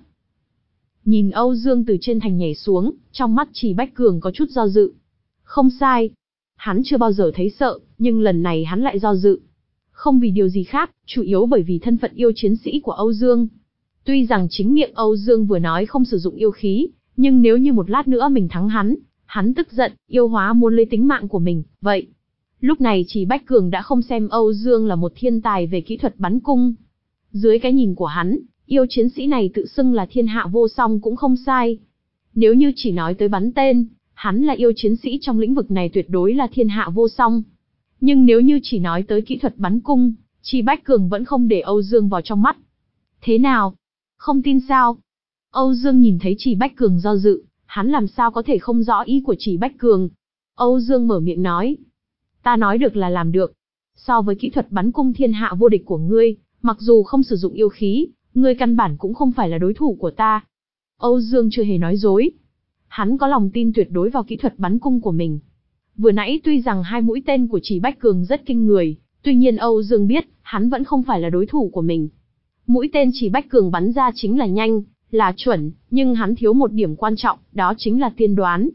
Nhìn Âu Dương từ trên thành nhảy xuống, trong mắt Trì Bách Cường có chút do dự. Không sai. Hắn chưa bao giờ thấy sợ, nhưng lần này hắn lại do dự. Không vì điều gì khác, chủ yếu bởi vì thân phận yêu chiến sĩ của Âu Dương. Tuy rằng chính miệng Âu Dương vừa nói không sử dụng yêu khí, nhưng nếu như một lát nữa mình thắng hắn, hắn tức giận, yêu hóa muốn lấy tính mạng của mình, vậy. Lúc này Trì Bách Cường đã không xem Âu Dương là một thiên tài về kỹ thuật bắn cung. Dưới cái nhìn của hắn, yêu chiến sĩ này tự xưng là thiên hạ vô song cũng không sai. Nếu như chỉ nói tới bắn tên, hắn là yêu chiến sĩ trong lĩnh vực này tuyệt đối là thiên hạ vô song. Nhưng nếu như chỉ nói tới kỹ thuật bắn cung, Trì Bách Cường vẫn không để Âu Dương vào trong mắt. Thế nào? Không tin sao? Âu Dương nhìn thấy Trì Bách Cường do dự, hắn làm sao có thể không rõ ý của Trì Bách Cường. Âu Dương mở miệng nói. Ta nói được là làm được. So với kỹ thuật bắn cung thiên hạ vô địch của ngươi, mặc dù không sử dụng yêu khí, ngươi căn bản cũng không phải là đối thủ của ta. Âu Dương chưa hề nói dối. Hắn có lòng tin tuyệt đối vào kỹ thuật bắn cung của mình. Vừa nãy tuy rằng hai mũi tên của Trì Bách Cường rất kinh người, tuy nhiên Âu Dương biết, hắn vẫn không phải là đối thủ của mình. Mũi tên Trì Bách Cường bắn ra chính là nhanh, là chuẩn, nhưng hắn thiếu một điểm quan trọng, đó chính là tiên đoán.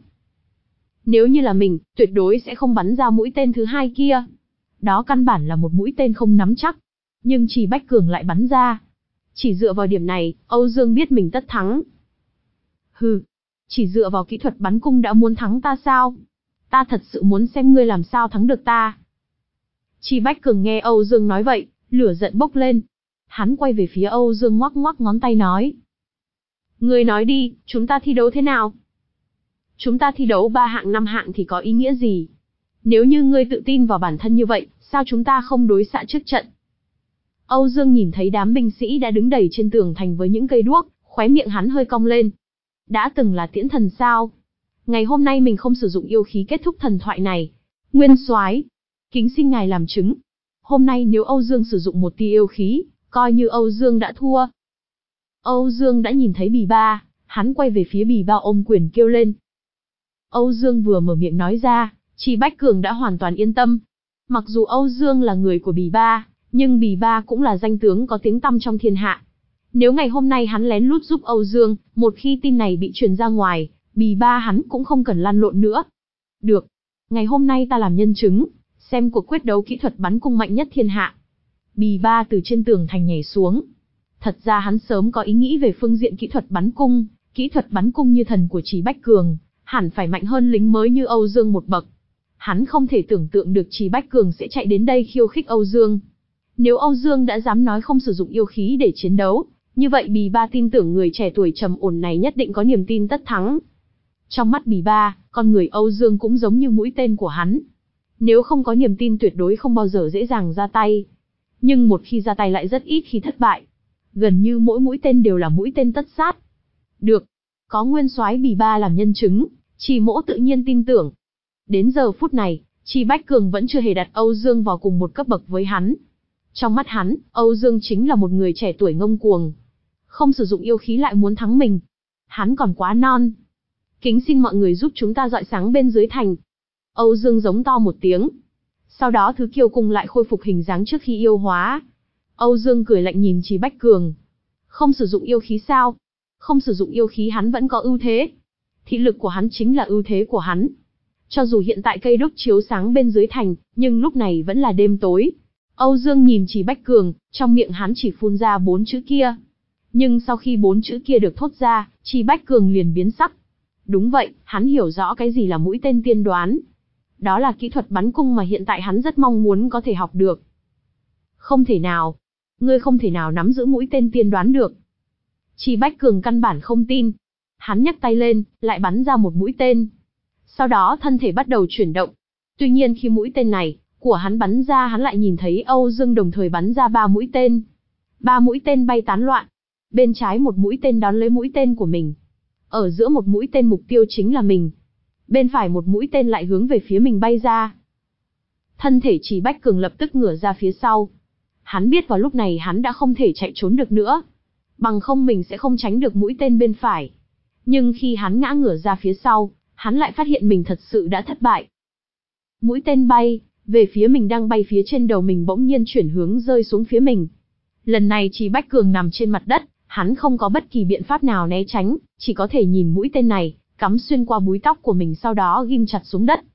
Nếu như là mình, tuyệt đối sẽ không bắn ra mũi tên thứ hai kia. Đó căn bản là một mũi tên không nắm chắc. Nhưng Trì Bách Cường lại bắn ra. Chỉ dựa vào điểm này, Âu Dương biết mình tất thắng. Hừ, chỉ dựa vào kỹ thuật bắn cung đã muốn thắng ta sao? Ta thật sự muốn xem ngươi làm sao thắng được ta. Trì Bách Cường nghe Âu Dương nói vậy, lửa giận bốc lên. Hắn quay về phía Âu Dương ngoắc ngoắc ngón tay nói. Ngươi nói đi, chúng ta thi đấu thế nào? Chúng ta thi đấu ba hạng năm hạng thì có ý nghĩa gì? Nếu như ngươi tự tin vào bản thân như vậy, sao chúng ta không đối xạ trước trận? Âu Dương nhìn thấy đám binh sĩ đã đứng đầy trên tường thành với những cây đuốc, khóe miệng hắn hơi cong lên. Đã từng là tiễn thần sao? Ngày hôm nay mình không sử dụng yêu khí kết thúc thần thoại này. Nguyên soái, kính xin ngài làm chứng. Hôm nay nếu Âu Dương sử dụng một tia yêu khí, coi như Âu Dương đã thua. Âu Dương đã nhìn thấy Bì Ba, hắn quay về phía Bì Ba ôm quyền kêu lên. Âu Dương vừa mở miệng nói ra, Trì Bách Cường đã hoàn toàn yên tâm. Mặc dù Âu Dương là người của Bì Ba, nhưng Bì Ba cũng là danh tướng có tiếng tăm trong thiên hạ. Nếu ngày hôm nay hắn lén lút giúp Âu Dương, một khi tin này bị truyền ra ngoài, Bì Ba hắn cũng không cần lăn lộn nữa. Được, ngày hôm nay ta làm nhân chứng, xem cuộc quyết đấu kỹ thuật bắn cung mạnh nhất thiên hạ. Bì Ba từ trên tường thành nhảy xuống. Thật ra hắn sớm có ý nghĩ về phương diện kỹ thuật bắn cung, kỹ thuật bắn cung như thần của Trì Bách Cường, hẳn phải mạnh hơn lính mới như Âu Dương một bậc. Hắn không thể tưởng tượng được Trì Bách Cường sẽ chạy đến đây khiêu khích Âu Dương. Nếu Âu Dương đã dám nói không sử dụng yêu khí để chiến đấu, như vậy Bì Ba tin tưởng người trẻ tuổi trầm ổn này nhất định có niềm tin tất thắng. Trong mắt Bì Ba, con người Âu Dương cũng giống như mũi tên của hắn. Nếu không có niềm tin tuyệt đối không bao giờ dễ dàng ra tay. Nhưng một khi ra tay lại rất ít khi thất bại. Gần như mỗi mũi tên đều là mũi tên tất sát. Được, có nguyên soái Bì Ba làm nhân chứng, Trì Mỗ tự nhiên tin tưởng. Đến giờ phút này, Trì Bách Cường vẫn chưa hề đặt Âu Dương vào cùng một cấp bậc với hắn. Trong mắt hắn, Âu Dương chính là một người trẻ tuổi ngông cuồng. Không sử dụng yêu khí lại muốn thắng mình. Hắn còn quá non. Kính xin mọi người giúp chúng ta rọi sáng bên dưới thành. Âu Dương giống to một tiếng. Sau đó thứ kiêu cung lại khôi phục hình dáng trước khi yêu hóa. Âu Dương cười lạnh nhìn Trì Bách Cường. Không sử dụng yêu khí sao? Không sử dụng yêu khí hắn vẫn có ưu thế. Thị lực của hắn chính là ưu thế của hắn. Cho dù hiện tại cây đuốc chiếu sáng bên dưới thành, nhưng lúc này vẫn là đêm tối. Âu Dương nhìn Trì Bách Cường, trong miệng hắn chỉ phun ra bốn chữ kia. Nhưng sau khi bốn chữ kia được thốt ra, Trì Bách Cường liền biến sắc. Đúng vậy, hắn hiểu rõ cái gì là mũi tên tiên đoán. Đó là kỹ thuật bắn cung mà hiện tại hắn rất mong muốn có thể học được. Không thể nào. Ngươi không thể nào nắm giữ mũi tên tiên đoán được. Trì Bách Cường căn bản không tin. Hắn nhấc tay lên, lại bắn ra một mũi tên. Sau đó thân thể bắt đầu chuyển động. Tuy nhiên khi mũi tên này của hắn bắn ra, hắn lại nhìn thấy Âu Dương đồng thời bắn ra ba mũi tên. Ba mũi tên bay tán loạn. Bên trái một mũi tên đón lấy mũi tên của mình. Ở giữa một mũi tên mục tiêu chính là mình. Bên phải một mũi tên lại hướng về phía mình bay ra. Thân thể Trì Bách Cường lập tức ngửa ra phía sau. Hắn biết vào lúc này hắn đã không thể chạy trốn được nữa. Bằng không mình sẽ không tránh được mũi tên bên phải. Nhưng khi hắn ngã ngửa ra phía sau, hắn lại phát hiện mình thật sự đã thất bại. Mũi tên bay, về phía mình đang bay phía trên đầu mình bỗng nhiên chuyển hướng rơi xuống phía mình. Lần này Trì Bách Cường nằm trên mặt đất, hắn không có bất kỳ biện pháp nào né tránh, chỉ có thể nhìn mũi tên này, cắm xuyên qua búi tóc của mình sau đó ghim chặt xuống đất.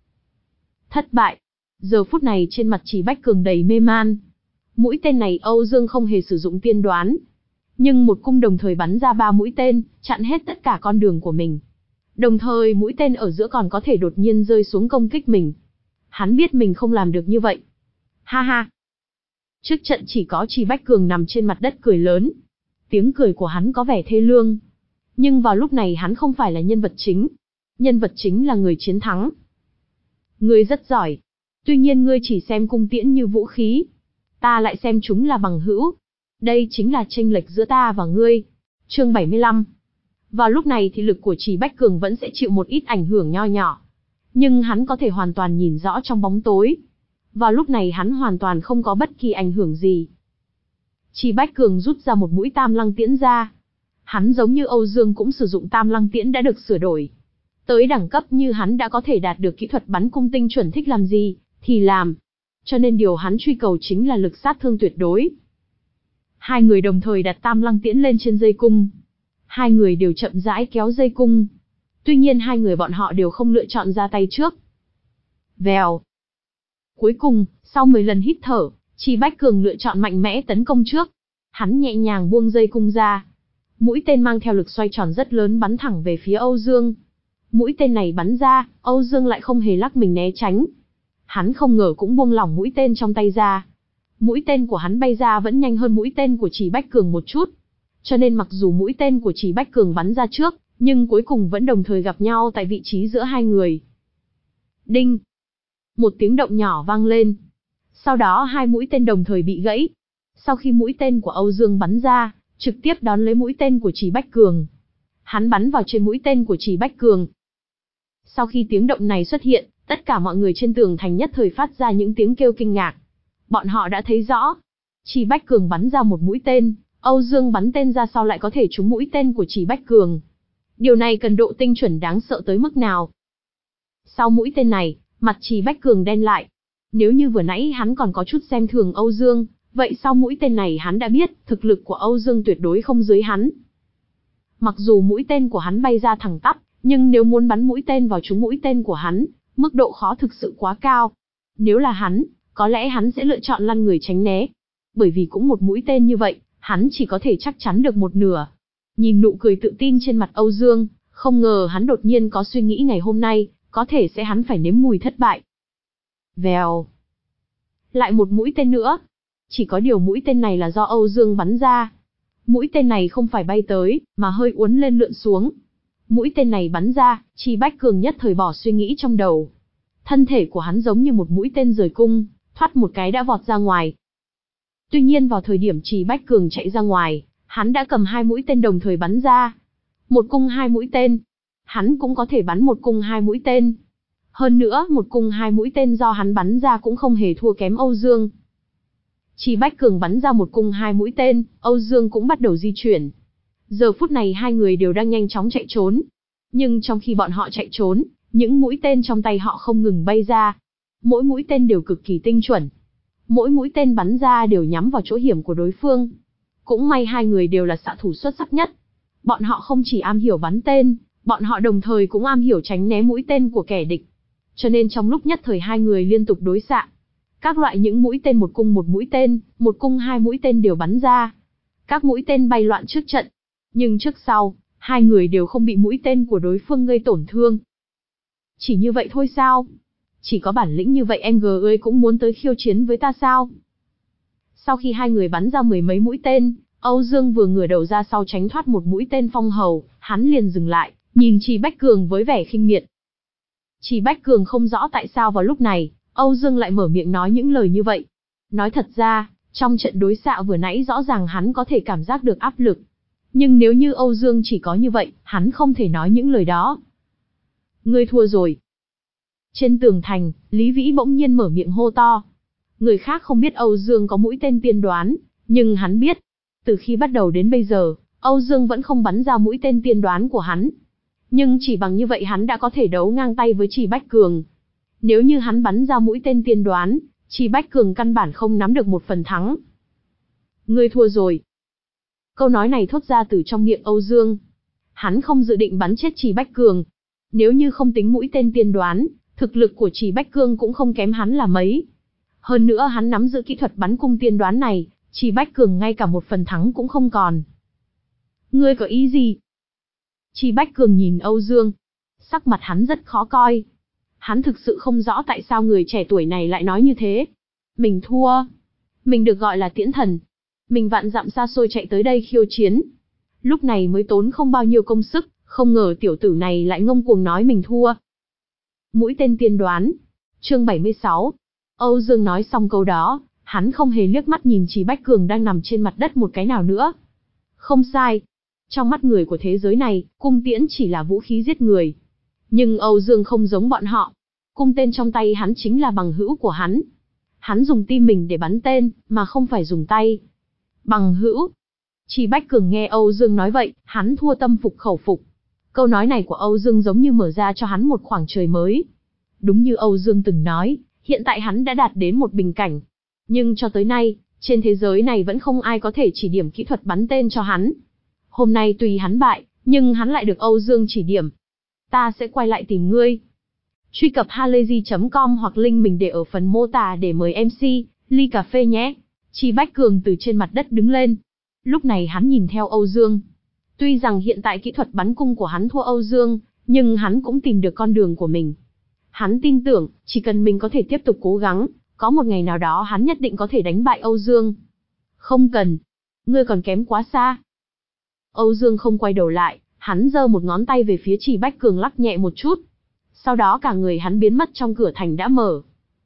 Thất bại. Giờ phút này trên mặt Trì Bách Cường đầy mê man. Mũi tên này Âu Dương không hề sử dụng tiên đoán. Nhưng một cung đồng thời bắn ra ba mũi tên, chặn hết tất cả con đường của mình. Đồng thời mũi tên ở giữa còn có thể đột nhiên rơi xuống công kích mình. Hắn biết mình không làm được như vậy. Ha ha. Trước trận chỉ có Trì Bách Cường nằm trên mặt đất cười lớn. Tiếng cười của hắn có vẻ thê lương. Nhưng vào lúc này hắn không phải là nhân vật chính. Nhân vật chính là người chiến thắng. Ngươi rất giỏi. Tuy nhiên ngươi chỉ xem cung tiễn như vũ khí. Ta lại xem chúng là bằng hữu. Đây chính là chênh lệch giữa ta và ngươi. Chương bảy mươi lăm. Vào lúc này thì lực của Trì Bách Cường vẫn sẽ chịu một ít ảnh hưởng nho nhỏ. Nhưng hắn có thể hoàn toàn nhìn rõ trong bóng tối. Vào lúc này hắn hoàn toàn không có bất kỳ ảnh hưởng gì. Trì Bách Cường rút ra một mũi tam lăng tiễn ra. Hắn giống như Âu Dương cũng sử dụng tam lăng tiễn đã được sửa đổi. Tới đẳng cấp như hắn đã có thể đạt được kỹ thuật bắn cung tinh chuẩn, thích làm gì thì làm. Cho nên điều hắn truy cầu chính là lực sát thương tuyệt đối. Hai người đồng thời đặt tam lăng tiễn lên trên dây cung. Hai người đều chậm rãi kéo dây cung. Tuy nhiên hai người bọn họ đều không lựa chọn ra tay trước. Vèo. Cuối cùng, sau mười lần hít thở, Trì Bách Cường lựa chọn mạnh mẽ tấn công trước. Hắn nhẹ nhàng buông dây cung ra. Mũi tên mang theo lực xoay tròn rất lớn bắn thẳng về phía Âu Dương. Mũi tên này bắn ra, Âu Dương lại không hề lắc mình né tránh. Hắn không ngờ cũng buông lỏng mũi tên trong tay ra. Mũi tên của hắn bay ra vẫn nhanh hơn mũi tên của Trì Bách Cường một chút. Cho nên mặc dù mũi tên của Trì Bách Cường bắn ra trước, nhưng cuối cùng vẫn đồng thời gặp nhau tại vị trí giữa hai người. Đinh! Một tiếng động nhỏ vang lên. Sau đó hai mũi tên đồng thời bị gãy. Sau khi mũi tên của Âu Dương bắn ra, trực tiếp đón lấy mũi tên của Trì Bách Cường. hắn bắn vào trên mũi tên của Trì Bách Cường. Sau khi tiếng động này xuất hiện, tất cả mọi người trên tường thành nhất thời phát ra những tiếng kêu kinh ngạc. Bọn họ đã thấy rõ. Trì Bách Cường bắn ra một mũi tên, Âu Dương bắn tên ra sau lại có thể trúng mũi tên của Trì Bách Cường. Điều này cần độ tinh chuẩn đáng sợ tới mức nào. Sau mũi tên này, mặt Trì Bách Cường đen lại. Nếu như vừa nãy hắn còn có chút xem thường Âu Dương, vậy sau mũi tên này hắn đã biết thực lực của Âu Dương tuyệt đối không dưới hắn. Mặc dù mũi tên của hắn bay ra thẳng tắp, nhưng nếu muốn bắn mũi tên vào trúng mũi tên của hắn, mức độ khó thực sự quá cao. Nếu là hắn, có lẽ hắn sẽ lựa chọn lăn người tránh né. Bởi vì cũng một mũi tên như vậy, hắn chỉ có thể chắc chắn được một nửa. Nhìn nụ cười tự tin trên mặt Âu Dương, không ngờ hắn đột nhiên có suy nghĩ ngày hôm nay, có thể sẽ hắn phải nếm mùi thất bại. Vèo. Lại một mũi tên nữa. Chỉ có điều mũi tên này là do Âu Dương bắn ra. Mũi tên này không phải bay tới, mà hơi uốn lên lượn xuống. Mũi tên này bắn ra, Trì Bách Cường nhất thời bỏ suy nghĩ trong đầu. Thân thể của hắn giống như một mũi tên rời cung, thoát một cái đã vọt ra ngoài. Tuy nhiên vào thời điểm Trì Bách Cường chạy ra ngoài, hắn đã cầm hai mũi tên đồng thời bắn ra. Một cung hai mũi tên. Hắn cũng có thể bắn một cung hai mũi tên. Hơn nữa, một cung hai mũi tên do hắn bắn ra cũng không hề thua kém Âu Dương. Trì Bách Cường bắn ra một cung hai mũi tên, Âu Dương cũng bắt đầu di chuyển. Giờ phút này hai người đều đang nhanh chóng chạy trốn. Nhưng trong khi bọn họ chạy trốn, những mũi tên trong tay họ không ngừng bay ra. Mỗi mũi tên đều cực kỳ tinh chuẩn. Mỗi mũi tên bắn ra đều nhắm vào chỗ hiểm của đối phương. Cũng may hai người đều là xạ thủ xuất sắc nhất. Bọn họ không chỉ am hiểu bắn tên, bọn họ đồng thời cũng am hiểu tránh né mũi tên của kẻ địch. Cho nên trong lúc nhất thời hai người liên tục đối xạ. Các loại những mũi tên một cung một mũi tên, một cung hai mũi tên đều bắn ra. Các mũi tên bay loạn trước trận. Nhưng trước sau, hai người đều không bị mũi tên của đối phương gây tổn thương. Chỉ như vậy thôi sao? Chỉ có bản lĩnh như vậy em gờ ơi cũng muốn tới khiêu chiến với ta sao? Sau khi hai người bắn ra mười mấy mũi tên, Âu Dương vừa ngửa đầu ra sau tránh thoát một mũi tên phong hầu, hắn liền dừng lại, nhìn Trì Bách Cường với vẻ khinh miệt. Trì Bách Cường không rõ tại sao vào lúc này, Âu Dương lại mở miệng nói những lời như vậy. Nói thật ra, trong trận đối xạ vừa nãy rõ ràng hắn có thể cảm giác được áp lực. Nhưng nếu như Âu Dương chỉ có như vậy, hắn không thể nói những lời đó. Ngươi thua rồi. Trên tường thành, Lý Vĩ bỗng nhiên mở miệng hô to. Người khác không biết Âu Dương có mũi tên tiên đoán, nhưng hắn biết. Từ khi bắt đầu đến bây giờ, Âu Dương vẫn không bắn ra mũi tên tiên đoán của hắn. Nhưng chỉ bằng như vậy hắn đã có thể đấu ngang tay với Trì Bách Cường. Nếu như hắn bắn ra mũi tên tiên đoán, Trì Bách Cường căn bản không nắm được một phần thắng. Ngươi thua rồi. Câu nói này thốt ra từ trong miệng Âu Dương. Hắn không dự định bắn chết Trì Bách Cường. Nếu như không tính mũi tên tiên đoán, thực lực của Trì Bách Cường cũng không kém hắn là mấy. Hơn nữa hắn nắm giữ kỹ thuật bắn cung tiên đoán này, Trì Bách Cường ngay cả một phần thắng cũng không còn. Ngươi có ý gì? Trì Bách Cường nhìn Âu Dương. Sắc mặt hắn rất khó coi. Hắn thực sự không rõ tại sao người trẻ tuổi này lại nói như thế. Mình thua. Mình được gọi là tiễn thần. Mình vạn dặm xa xôi chạy tới đây khiêu chiến. Lúc này mới tốn không bao nhiêu công sức, không ngờ tiểu tử này lại ngông cuồng nói mình thua. Mũi tên tiên đoán. Chương bảy mươi sáu. Âu Dương nói xong câu đó, hắn không hề liếc mắt nhìn Trì Bách Cường đang nằm trên mặt đất một cái nào nữa. Không sai. Trong mắt người của thế giới này, cung tiễn chỉ là vũ khí giết người. Nhưng Âu Dương không giống bọn họ. Cung tên trong tay hắn chính là bằng hữu của hắn. Hắn dùng tim mình để bắn tên, mà không phải dùng tay. Bằng hữu. Trì Bách Cường nghe Âu Dương nói vậy, hắn thua tâm phục khẩu phục. Câu nói này của Âu Dương giống như mở ra cho hắn một khoảng trời mới. Đúng như Âu Dương từng nói, hiện tại hắn đã đạt đến một bình cảnh. Nhưng cho tới nay, trên thế giới này vẫn không ai có thể chỉ điểm kỹ thuật bắn tên cho hắn. Hôm nay tuy hắn bại, nhưng hắn lại được Âu Dương chỉ điểm. Ta sẽ quay lại tìm ngươi. Truy cập halayzi chấm com hoặc link mình để ở phần mô tả để mời em xê, ly cà phê nhé. Trì Bách Cường từ trên mặt đất đứng lên. Lúc này hắn nhìn theo Âu Dương. Tuy rằng hiện tại kỹ thuật bắn cung của hắn thua Âu Dương, nhưng hắn cũng tìm được con đường của mình. Hắn tin tưởng, chỉ cần mình có thể tiếp tục cố gắng, có một ngày nào đó hắn nhất định có thể đánh bại Âu Dương. Không cần. Ngươi còn kém quá xa. Âu Dương không quay đầu lại, hắn giơ một ngón tay về phía Trì Bách Cường lắc nhẹ một chút. Sau đó cả người hắn biến mất trong cửa thành đã mở.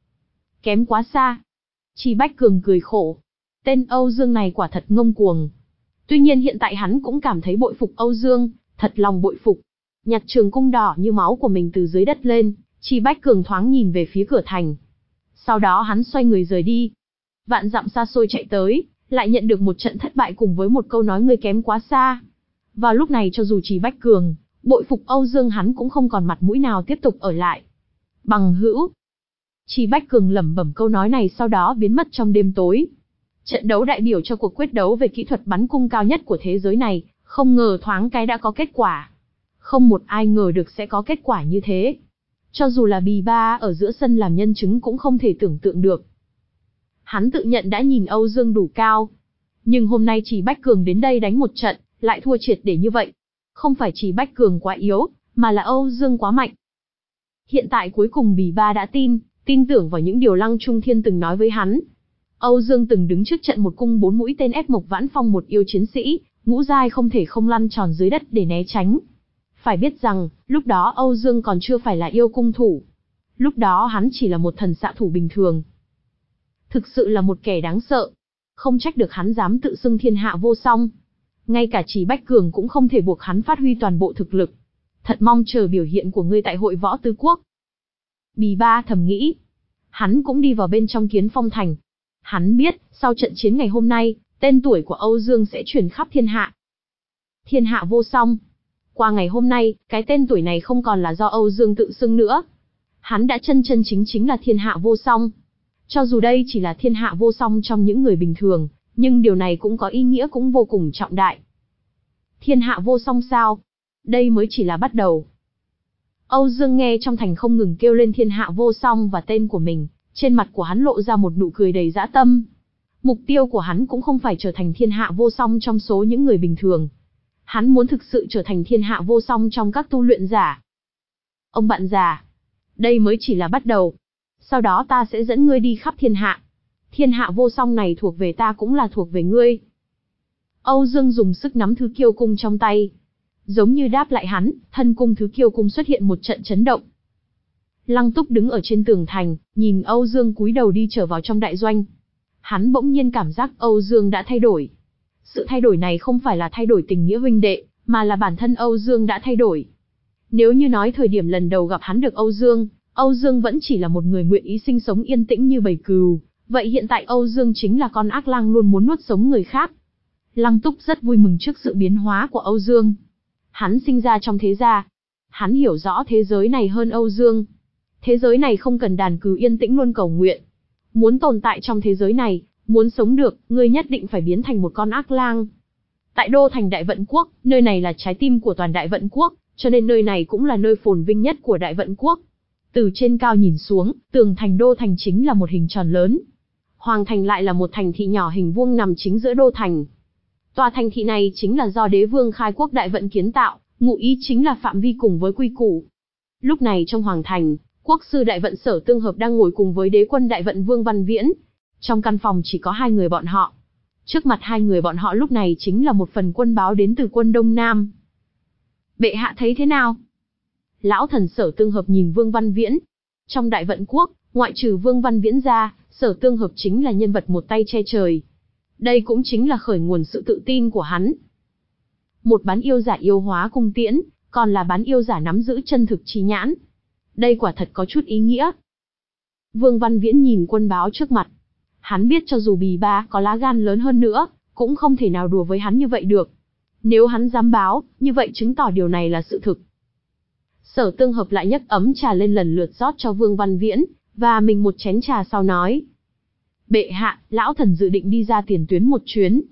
Kém quá xa. Trì Bách Cường cười khổ. Tên Âu Dương này quả thật ngông cuồng. Tuy nhiên hiện tại hắn cũng cảm thấy bội phục Âu Dương, Thật lòng bội phục. Nhặt trường cung đỏ như máu của mình từ dưới đất lên, Trì Bách Cường thoáng nhìn về phía cửa thành. Sau đó hắn xoay người rời đi. Vạn dặm xa xôi chạy tới, lại nhận được một trận thất bại cùng với một câu nói ngươi kém quá xa. Vào lúc này cho dù Trì Bách Cường bội phục Âu Dương, hắn cũng không còn mặt mũi nào tiếp tục ở lại. Bằng hữu. Trì Bách Cường lẩm bẩm câu nói này sau đó biến mất trong đêm tối. Trận đấu đại biểu cho cuộc quyết đấu về kỹ thuật bắn cung cao nhất của thế giới này, không ngờ thoáng cái đã có kết quả. Không một ai ngờ được sẽ có kết quả như thế. Cho dù là Bì Ba ở giữa sân làm nhân chứng cũng không thể tưởng tượng được. Hắn tự nhận đã nhìn Âu Dương đủ cao. Nhưng hôm nay Trì Bách Cường đến đây đánh một trận, lại thua triệt để như vậy. Không phải Trì Bách Cường quá yếu, mà là Âu Dương quá mạnh. Hiện tại cuối cùng Bì Ba đã tin, tin tưởng vào những điều Lăng Trung Thiên từng nói với hắn. Âu Dương từng đứng trước trận một cung bốn mũi tên ép Mộc Vãn Phong một yêu chiến sĩ, ngũ giai không thể không lăn tròn dưới đất để né tránh. Phải biết rằng, lúc đó Âu Dương còn chưa phải là yêu cung thủ. Lúc đó hắn chỉ là một thần xạ thủ bình thường. Thực sự là một kẻ đáng sợ. Không trách được hắn dám tự xưng thiên hạ vô song. Ngay cả Trì Bách Cường cũng không thể buộc hắn phát huy toàn bộ thực lực. Thật mong chờ biểu hiện của ngươi tại hội võ tứ quốc. Bì Ba thầm nghĩ. Hắn cũng đi vào bên trong Kiến Phong Thành. Hắn biết, sau trận chiến ngày hôm nay, tên tuổi của Âu Dương sẽ truyền khắp thiên hạ. Thiên hạ vô song. Qua ngày hôm nay, cái tên tuổi này không còn là do Âu Dương tự xưng nữa. Hắn đã chân chân chính chính là thiên hạ vô song. Cho dù đây chỉ là thiên hạ vô song trong những người bình thường, nhưng điều này cũng có ý nghĩa cũng vô cùng trọng đại. Thiên hạ vô song sao? Đây mới chỉ là bắt đầu. Âu Dương nghe trong thành không ngừng kêu lên thiên hạ vô song và tên của mình, trên mặt của hắn lộ ra một nụ cười đầy dã tâm. Mục tiêu của hắn cũng không phải trở thành thiên hạ vô song trong số những người bình thường. Hắn muốn thực sự trở thành thiên hạ vô song trong các tu luyện giả. Ông bạn già, đây mới chỉ là bắt đầu. Sau đó ta sẽ dẫn ngươi đi khắp thiên hạ. Thiên hạ vô song này thuộc về ta cũng là thuộc về ngươi. Âu Dương dùng sức nắm thứ kiêu cung trong tay. Giống như đáp lại hắn, thân cung thứ kiêu cung xuất hiện một trận chấn động. Lăng Túc đứng ở trên tường thành, nhìn Âu Dương cúi đầu đi trở vào trong đại doanh. Hắn bỗng nhiên cảm giác Âu Dương đã thay đổi. Sự thay đổi này không phải là thay đổi tình nghĩa huynh đệ, mà là bản thân Âu Dương đã thay đổi. Nếu như nói thời điểm lần đầu gặp hắn được Âu Dương, Âu Dương vẫn chỉ là một người nguyện ý sinh sống yên tĩnh như bầy cừu, vậy hiện tại Âu Dương chính là con ác lang luôn muốn nuốt sống người khác. Lăng Túc rất vui mừng trước sự biến hóa của Âu Dương. Hắn sinh ra trong thế gia. Hắn hiểu rõ thế giới này hơn Âu Dương. Thế giới này không cần đàn cừu yên tĩnh luôn cầu nguyện. Muốn tồn tại trong thế giới này, muốn sống được, ngươi nhất định phải biến thành một con ác lang. Tại đô thành Đại Vận Quốc, nơi này là trái tim của toàn Đại Vận Quốc, cho nên nơi này cũng là nơi phồn vinh nhất của Đại Vận Quốc. Từ trên cao nhìn xuống, tường thành đô thành chính là một hình tròn lớn. Hoàng thành lại là một thành thị nhỏ hình vuông nằm chính giữa đô thành. Tòa thành thị này chính là do đế vương khai quốc Đại Vận kiến tạo, ngụ ý chính là phạm vi cùng với quy củ. Lúc này trong hoàng thành, quốc sư Đại Vận Sở Tương Hợp đang ngồi cùng với đế quân Đại Vận Vương Văn Viễn. Trong căn phòng chỉ có hai người bọn họ. Trước mặt hai người bọn họ lúc này chính là một phần quân báo đến từ quân Đông Nam. Bệ hạ thấy thế nào? Lão thần Sở Tương Hợp nhìn Vương Văn Viễn. Trong Đại Vận Quốc, ngoại trừ Vương Văn Viễn ra, Sở Tương Hợp chính là nhân vật một tay che trời. Đây cũng chính là khởi nguồn sự tự tin của hắn. Một bán yêu giả yêu hóa cung tiễn, còn là bán yêu giả nắm giữ chân thực trí nhãn. Đây quả thật có chút ý nghĩa. Vương Văn Viễn nhìn quân báo trước mặt. Hắn biết cho dù Bì Ba có lá gan lớn hơn nữa, cũng không thể nào đùa với hắn như vậy được. Nếu hắn dám báo, như vậy chứng tỏ điều này là sự thực. Sở Tương Hợp lại nhấc ấm trà lên lần lượt rót cho Vương Văn Viễn, và mình một chén trà sau nói. Bệ hạ, lão thần dự định đi ra tiền tuyến một chuyến.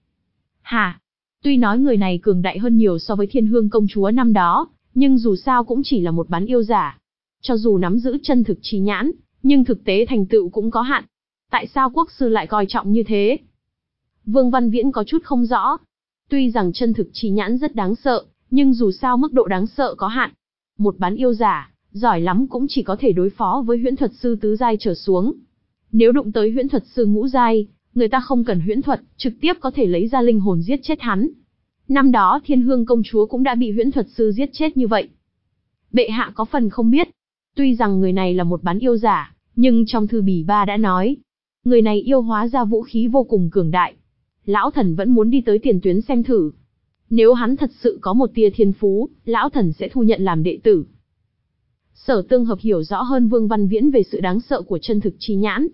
Hả? Tuy nói người này cường đại hơn nhiều so với Thiên Hương công chúa năm đó, nhưng dù sao cũng chỉ là một bán yêu giả. Cho dù nắm giữ chân thực trí nhãn, nhưng thực tế thành tựu cũng có hạn. Tại sao quốc sư lại coi trọng như thế? Vương Văn Viễn có chút không rõ. Tuy rằng chân thực trí nhãn rất đáng sợ, nhưng dù sao mức độ đáng sợ có hạn. Một bán yêu giả, giỏi lắm cũng chỉ có thể đối phó với huyễn thuật sư tứ giai trở xuống. Nếu đụng tới huyễn thuật sư ngũ giai, người ta không cần huyễn thuật, trực tiếp có thể lấy ra linh hồn giết chết hắn. Năm đó Thiên Hương công chúa cũng đã bị huyễn thuật sư giết chết như vậy. Bệ hạ có phần không biết. Tuy rằng người này là một bán yêu giả, nhưng trong thư Bì Ba đã nói, người này yêu hóa ra vũ khí vô cùng cường đại. Lão thần vẫn muốn đi tới tiền tuyến xem thử. Nếu hắn thật sự có một tia thiên phú, lão thần sẽ thu nhận làm đệ tử. Sở Tương Hợp hiểu rõ hơn Vương Văn Viễn về sự đáng sợ của chân thực chi nhãn.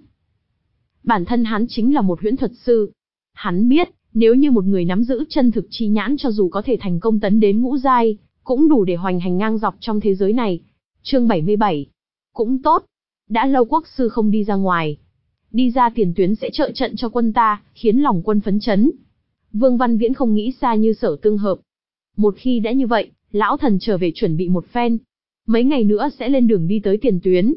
Bản thân hắn chính là một huyễn thuật sư. Hắn biết, nếu như một người nắm giữ chân thực chi nhãn cho dù có thể thành công tấn đến ngũ giai, cũng đủ để hoành hành ngang dọc trong thế giới này. Chương bảy mươi bảy. Cũng tốt. Đã lâu quốc sư không đi ra ngoài. Đi ra tiền tuyến sẽ trợ trận cho quân ta, khiến lòng quân phấn chấn. Vương Văn Viễn không nghĩ xa như Sở Tương Hợp. Một khi đã như vậy, lão thần trở về chuẩn bị một phen. Mấy ngày nữa sẽ lên đường đi tới tiền tuyến.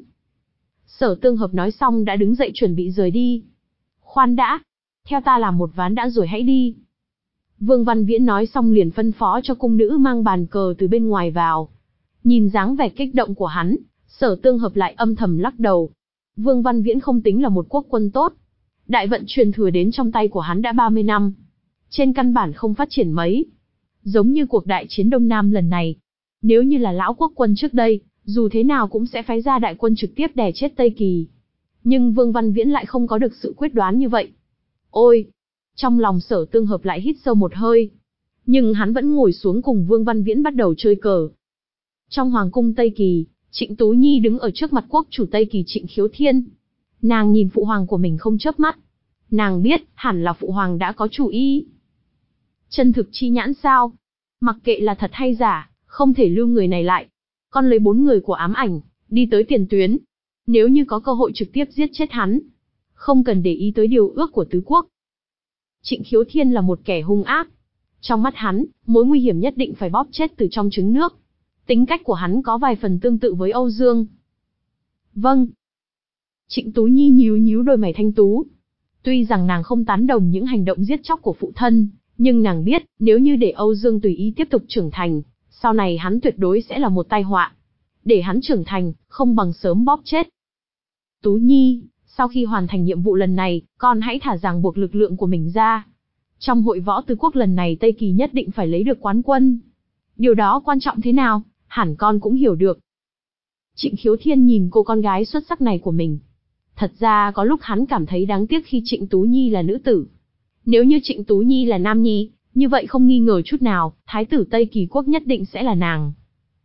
Sở Tương Hợp nói xong đã đứng dậy chuẩn bị rời đi. Khoan đã, theo ta làm một ván đã rồi hãy đi. Vương Văn Viễn nói xong liền phân phó cho cung nữ mang bàn cờ từ bên ngoài vào. Nhìn dáng vẻ kích động của hắn, Sở Tương Hợp lại âm thầm lắc đầu. Vương Văn Viễn không tính là một quốc quân tốt. Đại vận truyền thừa đến trong tay của hắn đã ba mươi năm. Trên căn bản không phát triển mấy. Giống như cuộc đại chiến Đông Nam lần này. Nếu như là lão quốc quân trước đây, dù thế nào cũng sẽ phái ra đại quân trực tiếp đè chết Tây Kỳ. Nhưng Vương Văn Viễn lại không có được sự quyết đoán như vậy. Ôi! Trong lòng Sở Tương Hợp lại hít sâu một hơi. Nhưng hắn vẫn ngồi xuống cùng Vương Văn Viễn bắt đầu chơi cờ. Trong Hoàng cung Tây Kỳ, Trịnh Tú Nhi đứng ở trước mặt quốc chủ Tây Kỳ Trịnh Khiếu Thiên. Nàng nhìn phụ hoàng của mình không chớp mắt. Nàng biết, hẳn là phụ hoàng đã có chủ ý. Chân thực chi nhãn sao? Mặc kệ là thật hay giả, không thể lưu người này lại. Con lấy bốn người của ám ảnh, đi tới tiền tuyến. Nếu như có cơ hội trực tiếp giết chết hắn, không cần để ý tới điều ước của tứ quốc. Trịnh Khiếu Thiên là một kẻ hung ác. Trong mắt hắn, mối nguy hiểm nhất định phải bóp chết từ trong trứng nước. Tính cách của hắn có vài phần tương tự với Âu Dương. Vâng. Trịnh Tú Nhi nhíu nhíu đôi mày thanh tú. Tuy rằng nàng không tán đồng những hành động giết chóc của phụ thân, nhưng nàng biết, nếu như để Âu Dương tùy ý tiếp tục trưởng thành, sau này hắn tuyệt đối sẽ là một tai họa. Để hắn trưởng thành, không bằng sớm bóp chết. Tú Nhi, sau khi hoàn thành nhiệm vụ lần này, con hãy thả ràng buộc lực lượng của mình ra. Trong hội võ tứ quốc lần này Tây Kỳ nhất định phải lấy được quán quân. Điều đó quan trọng thế nào, hẳn con cũng hiểu được. Trịnh Khiếu Thiên nhìn cô con gái xuất sắc này của mình. Thật ra có lúc hắn cảm thấy đáng tiếc khi Trịnh Tú Nhi là nữ tử. Nếu như Trịnh Tú Nhi là nam nhi, như vậy không nghi ngờ chút nào, thái tử Tây Kỳ quốc nhất định sẽ là nàng.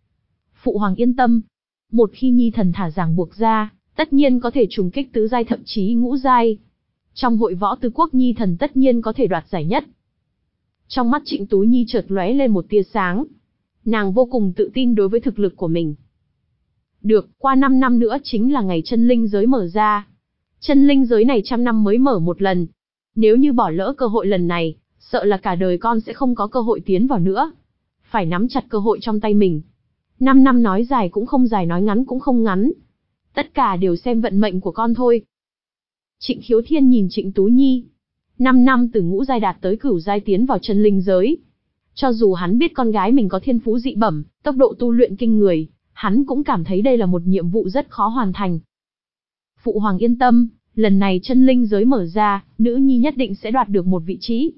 Phụ hoàng yên tâm. Một khi Nhi thần thả ràng buộc ra, tất nhiên có thể trùng kích tứ giai thậm chí ngũ giai. Trong hội võ tứ quốc Nhi thần tất nhiên có thể đoạt giải nhất. Trong mắt Trịnh Tú Nhi chợt lóe lên một tia sáng. Nàng vô cùng tự tin đối với thực lực của mình. Được, qua năm năm nữa chính là ngày chân linh giới mở ra. Chân linh giới này trăm năm mới mở một lần. Nếu như bỏ lỡ cơ hội lần này, sợ là cả đời con sẽ không có cơ hội tiến vào nữa. Phải nắm chặt cơ hội trong tay mình. Năm năm nói dài cũng không dài, nói ngắn cũng không ngắn. Tất cả đều xem vận mệnh của con thôi. Trịnh Khiếu Thiên nhìn Trịnh Tú Nhi. Năm năm từ ngũ giai đạt tới cửu giai tiến vào chân linh giới. Cho dù hắn biết con gái mình có thiên phú dị bẩm, tốc độ tu luyện kinh người, hắn cũng cảm thấy đây là một nhiệm vụ rất khó hoàn thành. Phụ hoàng yên tâm, lần này chân linh giới mở ra, nữ nhi nhất định sẽ đoạt được một vị trí.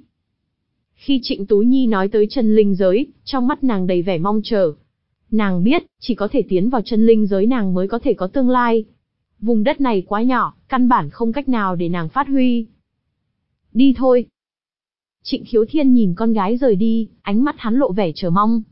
Khi Trịnh Tú Nhi nói tới chân linh giới, trong mắt nàng đầy vẻ mong chờ. Nàng biết, chỉ có thể tiến vào chân linh giới nàng mới có thể có tương lai. Vùng đất này quá nhỏ, căn bản không cách nào để nàng phát huy. Đi thôi. Trịnh Khiếu Thiên nhìn con gái rời đi, ánh mắt hắn lộ vẻ chờ mong.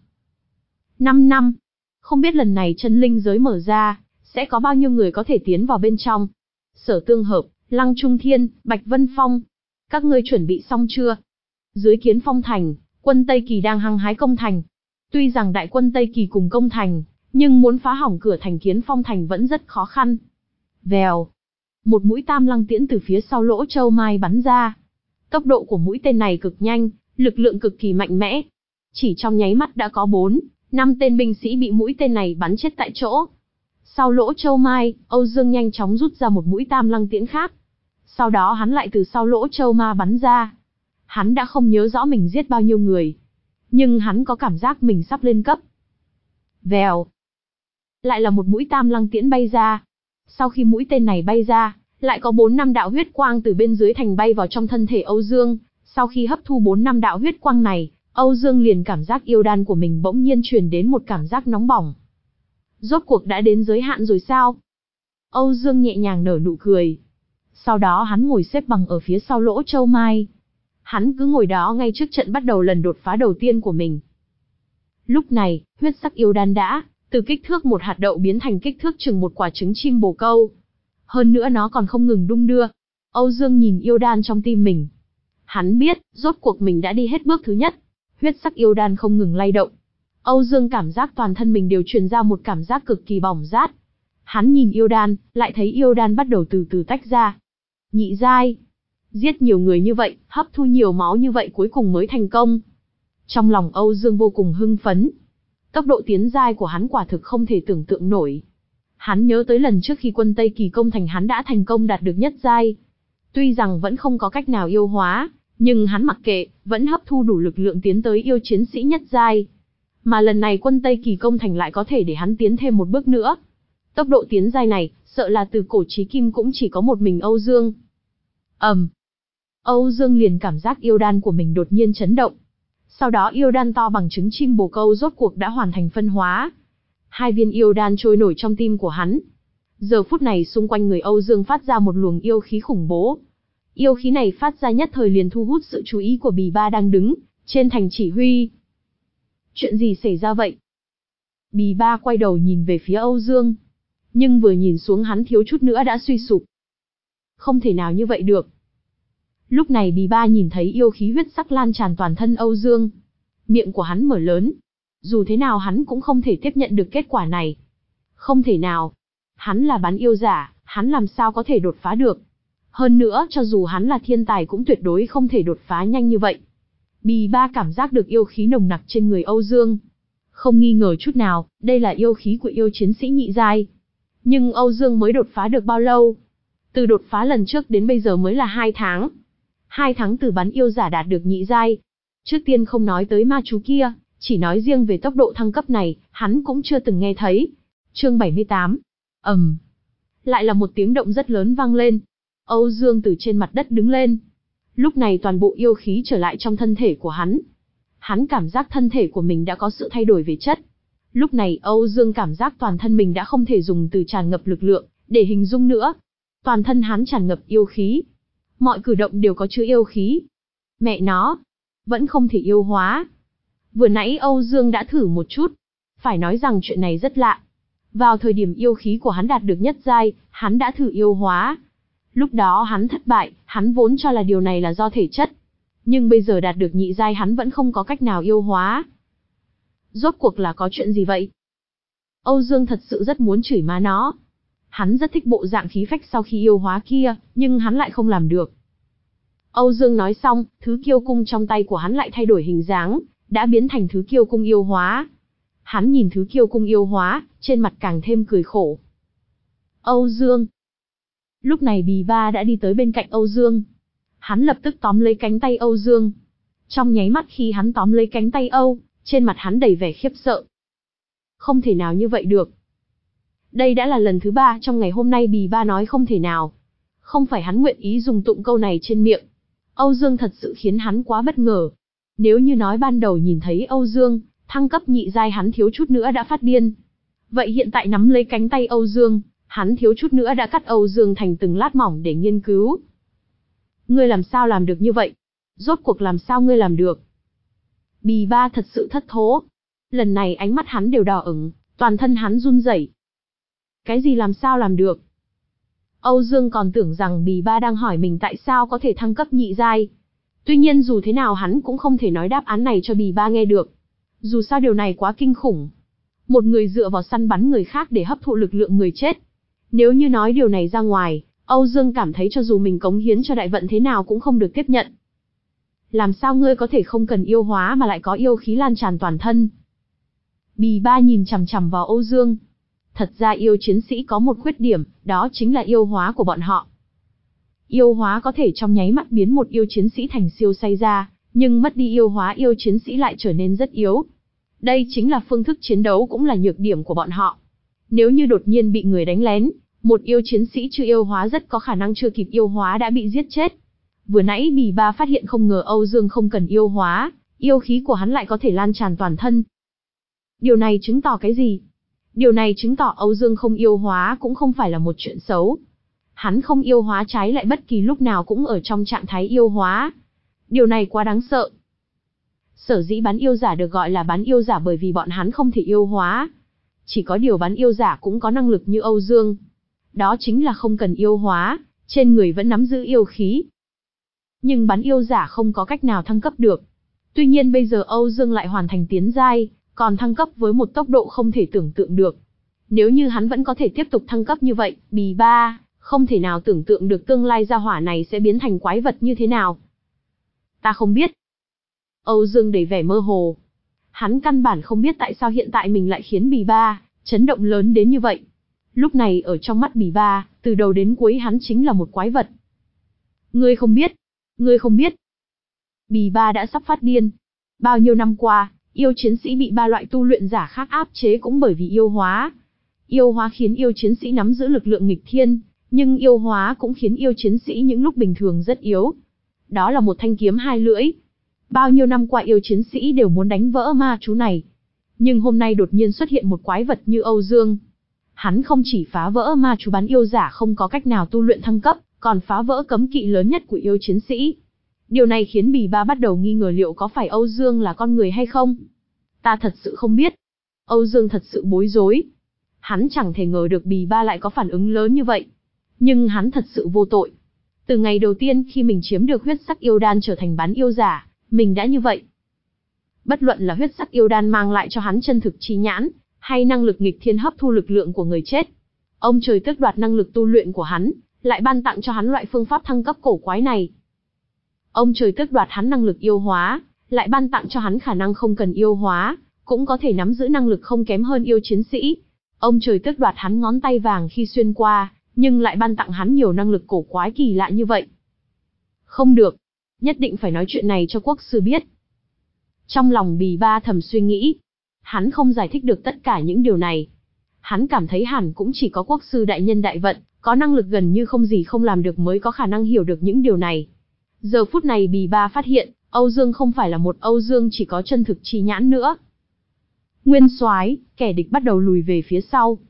Năm năm. Không biết lần này chân linh giới mở ra, sẽ có bao nhiêu người có thể tiến vào bên trong. Sở Tương Hợp, Lăng Trung Thiên, Bạch Vân Phong. Các ngươi chuẩn bị xong chưa? Dưới Kiến Phong thành, quân Tây Kỳ đang hăng hái công thành. Tuy rằng đại quân Tây Kỳ cùng công thành, nhưng muốn phá hỏng cửa thành Kiến Phong thành vẫn rất khó khăn. Vèo. Một mũi tam lăng tiễn từ phía sau lỗ châu mai bắn ra. Tốc độ của mũi tên này cực nhanh, lực lượng cực kỳ mạnh mẽ. Chỉ trong nháy mắt đã có bốn, năm tên binh sĩ bị mũi tên này bắn chết tại chỗ. Sau lỗ châu mai, Âu Dương nhanh chóng rút ra một mũi tam lăng tiễn khác. Sau đó hắn lại từ sau lỗ châu ma bắn ra. Hắn đã không nhớ rõ mình giết bao nhiêu người. Nhưng hắn có cảm giác mình sắp lên cấp. Vèo. Lại là một mũi tam lăng tiễn bay ra. Sau khi mũi tên này bay ra, lại có bốn năm đạo huyết quang từ bên dưới thành bay vào trong thân thể Âu Dương. Sau khi hấp thu bốn năm đạo huyết quang này, Âu Dương liền cảm giác yêu đan của mình bỗng nhiên truyền đến một cảm giác nóng bỏng. Rốt cuộc đã đến giới hạn rồi sao? Âu Dương nhẹ nhàng nở nụ cười. Sau đó hắn ngồi xếp bằng ở phía sau lỗ châu mai. Hắn cứ ngồi đó ngay trước trận bắt đầu lần đột phá đầu tiên của mình. Lúc này, huyết sắc yêu đan đã từ kích thước một hạt đậu biến thành kích thước chừng một quả trứng chim bồ câu. Hơn nữa nó còn không ngừng đung đưa. Âu Dương nhìn yêu đan trong tim mình. Hắn biết, rốt cuộc mình đã đi hết bước thứ nhất. Huyết sắc yêu đan không ngừng lay động. Âu Dương cảm giác toàn thân mình đều truyền ra một cảm giác cực kỳ bỏng rát. Hắn nhìn yêu đan, lại thấy yêu đan bắt đầu từ từ tách ra. Nhị giai. Giết nhiều người như vậy, hấp thu nhiều máu như vậy cuối cùng mới thành công. Trong lòng Âu Dương vô cùng hưng phấn. Tốc độ tiến giai của hắn quả thực không thể tưởng tượng nổi. Hắn nhớ tới lần trước khi quân Tây Kỳ công thành hắn đã thành công đạt được nhất giai. Tuy rằng vẫn không có cách nào yêu hóa, nhưng hắn mặc kệ, vẫn hấp thu đủ lực lượng tiến tới yêu chiến sĩ nhất giai. Mà lần này quân Tây Kỳ công thành lại có thể để hắn tiến thêm một bước nữa. Tốc độ tiến giai này, sợ là từ cổ chí kim cũng chỉ có một mình Âu Dương. ầm, um. Âu Dương liền cảm giác yêu đan của mình đột nhiên chấn động. Sau đó yêu đan to bằng trứng chim bồ câu rốt cuộc đã hoàn thành phân hóa. Hai viên yêu đan trôi nổi trong tim của hắn. Giờ phút này xung quanh người Âu Dương phát ra một luồng yêu khí khủng bố. Yêu khí này phát ra nhất thời liền thu hút sự chú ý của Bì Ba đang đứng trên thành chỉ huy. Chuyện gì xảy ra vậy? Bì Ba quay đầu nhìn về phía Âu Dương. Nhưng vừa nhìn xuống hắn thiếu chút nữa đã suy sụp. Không thể nào như vậy được. Lúc này Bì Ba nhìn thấy yêu khí huyết sắc lan tràn toàn thân Âu Dương. Miệng của hắn mở lớn. Dù thế nào hắn cũng không thể tiếp nhận được kết quả này. Không thể nào. Hắn là bán yêu giả, hắn làm sao có thể đột phá được. Hơn nữa, cho dù hắn là thiên tài cũng tuyệt đối không thể đột phá nhanh như vậy. Bì Ba cảm giác được yêu khí nồng nặc trên người Âu Dương. Không nghi ngờ chút nào, đây là yêu khí của yêu chiến sĩ nhị giai. Nhưng Âu Dương mới đột phá được bao lâu? Từ đột phá lần trước đến bây giờ mới là hai tháng. Hai tháng từ bán yêu giả đạt được nhị giai. Trước tiên không nói tới ma chú kia, chỉ nói riêng về tốc độ thăng cấp này, hắn cũng chưa từng nghe thấy. Chương bảy mươi tám. ầm, um. Lại là một tiếng động rất lớn vang lên. Âu Dương từ trên mặt đất đứng lên. Lúc này toàn bộ yêu khí trở lại trong thân thể của hắn. Hắn cảm giác thân thể của mình đã có sự thay đổi về chất. Lúc này Âu Dương cảm giác toàn thân mình đã không thể dùng từ tràn ngập lực lượng để hình dung nữa. Toàn thân hắn tràn ngập yêu khí. Mọi cử động đều có chứa yêu khí. Mẹ nó, vẫn không thể yêu hóa. Vừa nãy Âu Dương đã thử một chút. Phải nói rằng chuyện này rất lạ. Vào thời điểm yêu khí của hắn đạt được nhất giai, hắn đã thử yêu hóa. Lúc đó hắn thất bại, hắn vốn cho là điều này là do thể chất. Nhưng bây giờ đạt được nhị giai hắn vẫn không có cách nào yêu hóa. Rốt cuộc là có chuyện gì vậy? Âu Dương thật sự rất muốn chửi má nó. Hắn rất thích bộ dạng khí phách sau khi yêu hóa kia, nhưng hắn lại không làm được. Âu Dương nói xong, thứ kiêu cung trong tay của hắn lại thay đổi hình dáng, đã biến thành thứ kiêu cung yêu hóa. Hắn nhìn thứ kiêu cung yêu hóa, trên mặt càng thêm cười khổ. Âu Dương. Lúc này Bì Ba đã đi tới bên cạnh Âu Dương. Hắn lập tức tóm lấy cánh tay Âu Dương. Trong nháy mắt khi hắn tóm lấy cánh tay Âu, trên mặt hắn đầy vẻ khiếp sợ. Không thể nào như vậy được. Đây đã là lần thứ ba trong ngày hôm nay Bì Ba nói không thể nào. Không phải hắn nguyện ý dùng tụng câu này trên miệng. Âu Dương thật sự khiến hắn quá bất ngờ. Nếu như nói ban đầu nhìn thấy Âu Dương thăng cấp nhị giai hắn thiếu chút nữa đã phát điên. Vậy hiện tại nắm lấy cánh tay Âu Dương, hắn thiếu chút nữa đã cắt Âu Dương thành từng lát mỏng để nghiên cứu. Ngươi làm sao làm được như vậy? Rốt cuộc làm sao ngươi làm được? Bì Ba thật sự thất thố. Lần này ánh mắt hắn đều đỏ ửng, toàn thân hắn run rẩy. Cái gì làm sao làm được? Âu Dương còn tưởng rằng Bì Ba đang hỏi mình tại sao có thể thăng cấp nhị giai. Tuy nhiên dù thế nào hắn cũng không thể nói đáp án này cho Bì Ba nghe được. Dù sao điều này quá kinh khủng. Một người dựa vào săn bắn người khác để hấp thụ lực lượng người chết. Nếu như nói điều này ra ngoài, Âu Dương cảm thấy cho dù mình cống hiến cho đại vận thế nào cũng không được tiếp nhận. Làm sao ngươi có thể không cần yêu hóa mà lại có yêu khí lan tràn toàn thân? Bì Ba nhìn chằm chằm vào Âu Dương. Thật ra yêu chiến sĩ có một khuyết điểm, đó chính là yêu hóa của bọn họ. Yêu hóa có thể trong nháy mắt biến một yêu chiến sĩ thành siêu sai ra, nhưng mất đi yêu hóa yêu chiến sĩ lại trở nên rất yếu. Đây chính là phương thức chiến đấu cũng là nhược điểm của bọn họ. Nếu như đột nhiên bị người đánh lén, một yêu chiến sĩ chưa yêu hóa rất có khả năng chưa kịp yêu hóa đã bị giết chết. Vừa nãy Bì Ba phát hiện không ngờ Âu Dương không cần yêu hóa, yêu khí của hắn lại có thể lan tràn toàn thân. Điều này chứng tỏ cái gì? Điều này chứng tỏ Âu Dương không yêu hóa cũng không phải là một chuyện xấu. Hắn không yêu hóa trái lại bất kỳ lúc nào cũng ở trong trạng thái yêu hóa. Điều này quá đáng sợ. Sở dĩ bán yêu giả được gọi là bán yêu giả bởi vì bọn hắn không thể yêu hóa. Chỉ có điều bán yêu giả cũng có năng lực như Âu Dương. Đó chính là không cần yêu hóa, trên người vẫn nắm giữ yêu khí. Nhưng bán yêu giả không có cách nào thăng cấp được. Tuy nhiên bây giờ Âu Dương lại hoàn thành tiến giai, còn thăng cấp với một tốc độ không thể tưởng tượng được. Nếu như hắn vẫn có thể tiếp tục thăng cấp như vậy, Bì Ba không thể nào tưởng tượng được tương lai gia hỏa này sẽ biến thành quái vật như thế nào. Ta không biết. Âu Dương đầy vẻ mơ hồ. Hắn căn bản không biết tại sao hiện tại mình lại khiến Bì Ba chấn động lớn đến như vậy. Lúc này ở trong mắt Bì Ba, từ đầu đến cuối hắn chính là một quái vật. Ngươi không biết, ngươi không biết. Bì Ba đã sắp phát điên. Bao nhiêu năm qua, yêu chiến sĩ bị ba loại tu luyện giả khác áp chế cũng bởi vì yêu hóa. Yêu hóa khiến yêu chiến sĩ nắm giữ lực lượng nghịch thiên, nhưng yêu hóa cũng khiến yêu chiến sĩ những lúc bình thường rất yếu. Đó là một thanh kiếm hai lưỡi. Bao nhiêu năm qua yêu chiến sĩ đều muốn đánh vỡ ma chú này. Nhưng hôm nay đột nhiên xuất hiện một quái vật như Âu Dương. Hắn không chỉ phá vỡ ma chú bán yêu giả không có cách nào tu luyện thăng cấp, còn phá vỡ cấm kỵ lớn nhất của yêu chiến sĩ. Điều này khiến Bì Ba bắt đầu nghi ngờ liệu có phải Âu Dương là con người hay không. Ta thật sự không biết. Âu Dương thật sự bối rối. Hắn chẳng thể ngờ được Bì Ba lại có phản ứng lớn như vậy. Nhưng hắn thật sự vô tội. Từ ngày đầu tiên khi mình chiếm được huyết sắc yêu đan trở thành bán yêu giả, mình đã như vậy. Bất luận là huyết sắc yêu đan mang lại cho hắn chân thực chi nhãn, hay năng lực nghịch thiên hấp thu lực lượng của người chết. Ông trời tước đoạt năng lực tu luyện của hắn, lại ban tặng cho hắn loại phương pháp thăng cấp cổ quái này. Ông trời tước đoạt hắn năng lực yêu hóa, lại ban tặng cho hắn khả năng không cần yêu hóa, cũng có thể nắm giữ năng lực không kém hơn yêu chiến sĩ. Ông trời tước đoạt hắn ngón tay vàng khi xuyên qua, nhưng lại ban tặng hắn nhiều năng lực cổ quái kỳ lạ như vậy. Không được, nhất định phải nói chuyện này cho quốc sư biết. Trong lòng Bì Ba thầm suy nghĩ, hắn không giải thích được tất cả những điều này. Hắn cảm thấy hẳn cũng chỉ có quốc sư đại nhân đại vận, có năng lực gần như không gì không làm được mới có khả năng hiểu được những điều này. Giờ phút này Bì Ba phát hiện, Âu Dương không phải là một Âu Dương chỉ có chân thực chi nhãn nữa. Nguyên soái, kẻ địch bắt đầu lùi về phía sau.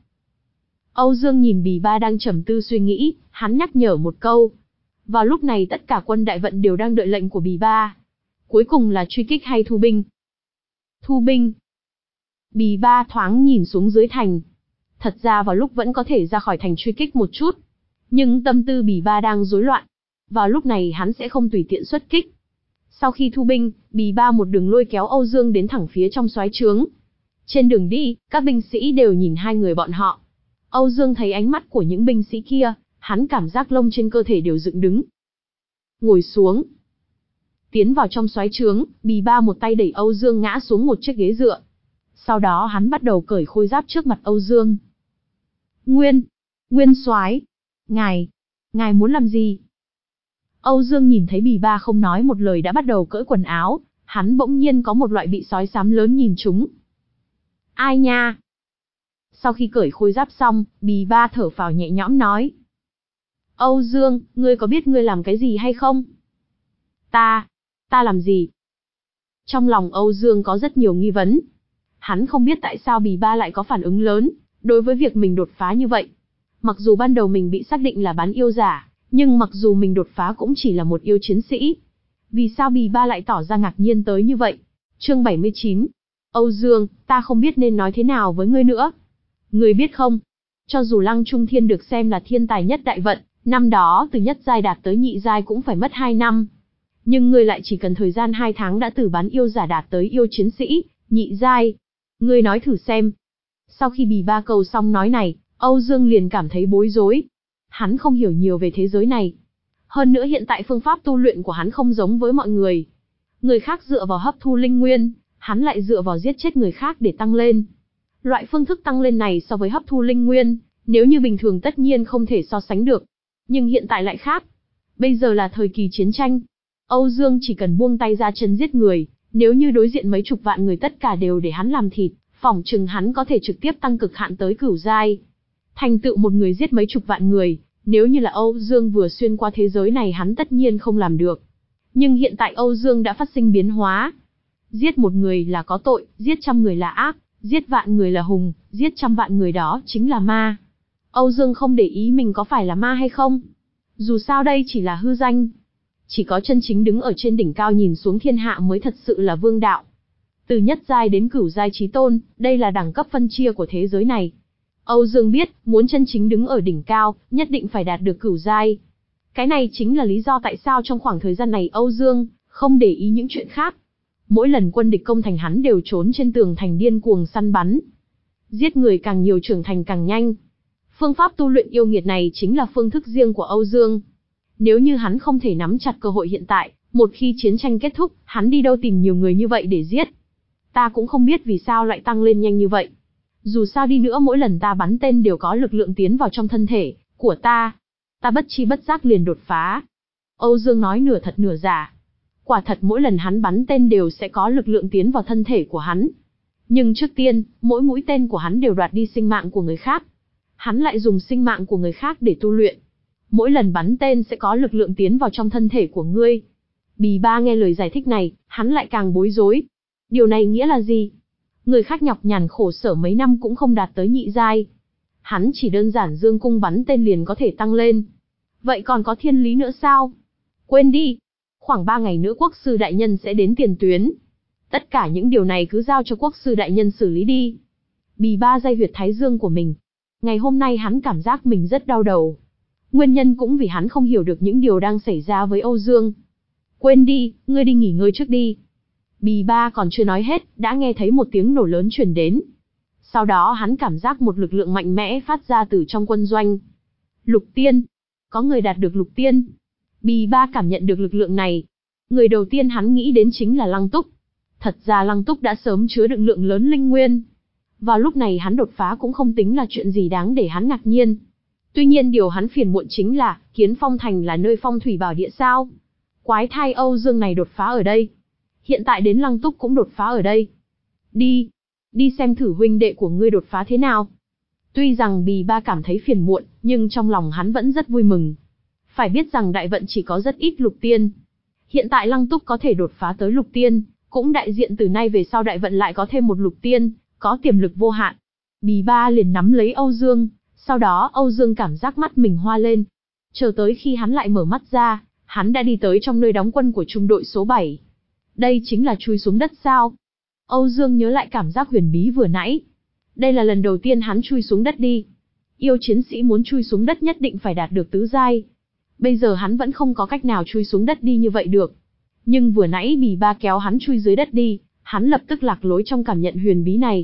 Âu Dương nhìn Bì Ba đang trầm tư suy nghĩ, hắn nhắc nhở một câu. Vào lúc này tất cả quân đại vận đều đang đợi lệnh của Bì Ba. Cuối cùng là truy kích hay thu binh? Thu binh. Bì Ba thoáng nhìn xuống dưới thành. Thật ra vào lúc vẫn có thể ra khỏi thành truy kích một chút. Nhưng tâm tư Bì Ba đang rối loạn. Vào lúc này hắn sẽ không tùy tiện xuất kích. Sau khi thu binh, Bì Ba một đường lôi kéo Âu Dương đến thẳng phía trong soái trướng. Trên đường đi, các binh sĩ đều nhìn hai người bọn họ. Âu Dương thấy ánh mắt của những binh sĩ kia, hắn cảm giác lông trên cơ thể đều dựng đứng. Ngồi xuống. Tiến vào trong soái trướng, Bì Ba một tay đẩy Âu Dương ngã xuống một chiếc ghế dựa. Sau đó hắn bắt đầu cởi khôi giáp trước mặt Âu Dương. Nguyên, Nguyên soái, ngài, ngài muốn làm gì? Âu Dương nhìn thấy Bì Ba không nói một lời đã bắt đầu cởi quần áo, hắn bỗng nhiên có một loại bị sói xám lớn nhìn trúng. Ai nha? Sau khi cởi khôi giáp xong, Bì Ba thở phào nhẹ nhõm nói. Âu Dương, ngươi có biết ngươi làm cái gì hay không? Ta, ta làm gì? Trong lòng Âu Dương có rất nhiều nghi vấn. Hắn không biết tại sao Bì Ba lại có phản ứng lớn, đối với việc mình đột phá như vậy. Mặc dù ban đầu mình bị xác định là bán yêu giả, nhưng mặc dù mình đột phá cũng chỉ là một yêu chiến sĩ. Vì sao Bì Ba lại tỏ ra ngạc nhiên tới như vậy? Chương bảy mươi chín. Âu Dương, ta không biết nên nói thế nào với ngươi nữa. Ngươi biết không? Cho dù Lăng Trung Thiên được xem là thiên tài nhất đại vận, năm đó từ nhất giai đạt tới nhị giai cũng phải mất hai năm. Nhưng ngươi lại chỉ cần thời gian hai tháng đã từ bán yêu giả đạt tới yêu chiến sĩ, nhị giai. Ngươi nói thử xem. Sau khi Bì Ba câu xong nói này, Âu Dương liền cảm thấy bối rối. Hắn không hiểu nhiều về thế giới này. Hơn nữa hiện tại phương pháp tu luyện của hắn không giống với mọi người. Người khác dựa vào hấp thu linh nguyên, hắn lại dựa vào giết chết người khác để tăng lên. Loại phương thức tăng lên này so với hấp thu linh nguyên, nếu như bình thường tất nhiên không thể so sánh được. Nhưng hiện tại lại khác. Bây giờ là thời kỳ chiến tranh. Âu Dương chỉ cần buông tay ra chân giết người, nếu như đối diện mấy chục vạn người tất cả đều để hắn làm thịt, phỏng chừng hắn có thể trực tiếp tăng cực hạn tới cửu giai. Thành tựu một người giết mấy chục vạn người, nếu như là Âu Dương vừa xuyên qua thế giới này hắn tất nhiên không làm được. Nhưng hiện tại Âu Dương đã phát sinh biến hóa. Giết một người là có tội, giết trăm người là ác, giết vạn người là hùng, giết trăm vạn người đó chính là ma. Âu Dương không để ý mình có phải là ma hay không. Dù sao đây chỉ là hư danh. Chỉ có chân chính đứng ở trên đỉnh cao nhìn xuống thiên hạ mới thật sự là vương đạo. Từ nhất giai đến cửu giai chí tôn, đây là đẳng cấp phân chia của thế giới này. Âu Dương biết, muốn chân chính đứng ở đỉnh cao, nhất định phải đạt được cửu giai. Cái này chính là lý do tại sao trong khoảng thời gian này Âu Dương không để ý những chuyện khác. Mỗi lần quân địch công thành hắn đều trốn trên tường thành điên cuồng săn bắn. Giết người càng nhiều trưởng thành càng nhanh. Phương pháp tu luyện yêu nghiệt này chính là phương thức riêng của Âu Dương. Nếu như hắn không thể nắm chặt cơ hội hiện tại, một khi chiến tranh kết thúc, hắn đi đâu tìm nhiều người như vậy để giết. Ta cũng không biết vì sao lại tăng lên nhanh như vậy. Dù sao đi nữa mỗi lần ta bắn tên đều có lực lượng tiến vào trong thân thể của ta. Ta bất chi bất giác liền đột phá. Âu Dương nói nửa thật nửa giả. Quả thật mỗi lần hắn bắn tên đều sẽ có lực lượng tiến vào thân thể của hắn. Nhưng trước tiên, mỗi mũi tên của hắn đều đoạt đi sinh mạng của người khác. Hắn lại dùng sinh mạng của người khác để tu luyện. Mỗi lần bắn tên sẽ có lực lượng tiến vào trong thân thể của ngươi. Bì Ba nghe lời giải thích này, hắn lại càng bối rối. Điều này nghĩa là gì? Người khác nhọc nhằn khổ sở mấy năm cũng không đạt tới nhị giai. Hắn chỉ đơn giản dương cung bắn tên liền có thể tăng lên. Vậy còn có thiên lý nữa sao? Quên đi. Khoảng ba ngày nữa quốc sư đại nhân sẽ đến tiền tuyến. Tất cả những điều này cứ giao cho quốc sư đại nhân xử lý đi. Bì Ba day huyệt thái dương của mình. Ngày hôm nay hắn cảm giác mình rất đau đầu. Nguyên nhân cũng vì hắn không hiểu được những điều đang xảy ra với Âu Dương. Quên đi, ngươi đi nghỉ ngơi trước đi. Bì Ba còn chưa nói hết, đã nghe thấy một tiếng nổ lớn truyền đến. Sau đó hắn cảm giác một lực lượng mạnh mẽ phát ra từ trong quân doanh. Lục tiên. Có người đạt được lục tiên. Bì Ba cảm nhận được lực lượng này. Người đầu tiên hắn nghĩ đến chính là Lăng Túc. Thật ra Lăng Túc đã sớm chứa đựng lượng lớn linh nguyên. Vào lúc này hắn đột phá cũng không tính là chuyện gì đáng để hắn ngạc nhiên. Tuy nhiên điều hắn phiền muộn chính là, Kiến Phong Thành là nơi phong thủy bảo địa sao. Quái thai Âu Dương này đột phá ở đây. Hiện tại đến Lăng Túc cũng đột phá ở đây. Đi, đi xem thử huynh đệ của ngươi đột phá thế nào. Tuy rằng Bì Ba cảm thấy phiền muộn, nhưng trong lòng hắn vẫn rất vui mừng. Phải biết rằng đại vận chỉ có rất ít lục tiên. Hiện tại Lăng Túc có thể đột phá tới lục tiên, cũng đại diện từ nay về sau đại vận lại có thêm một lục tiên, có tiềm lực vô hạn. Bì Ba liền nắm lấy Âu Dương, sau đó Âu Dương cảm giác mắt mình hoa lên. Chờ tới khi hắn lại mở mắt ra, hắn đã đi tới trong nơi đóng quân của trung đội số bảy. Đây chính là chui xuống đất sao? Âu Dương nhớ lại cảm giác huyền bí vừa nãy. Đây là lần đầu tiên hắn chui xuống đất đi. Yêu chiến sĩ muốn chui xuống đất nhất định phải đạt được tứ giai. Bây giờ hắn vẫn không có cách nào chui xuống đất đi như vậy được. Nhưng vừa nãy Bì Ba kéo hắn chui dưới đất đi, hắn lập tức lạc lối trong cảm nhận huyền bí này.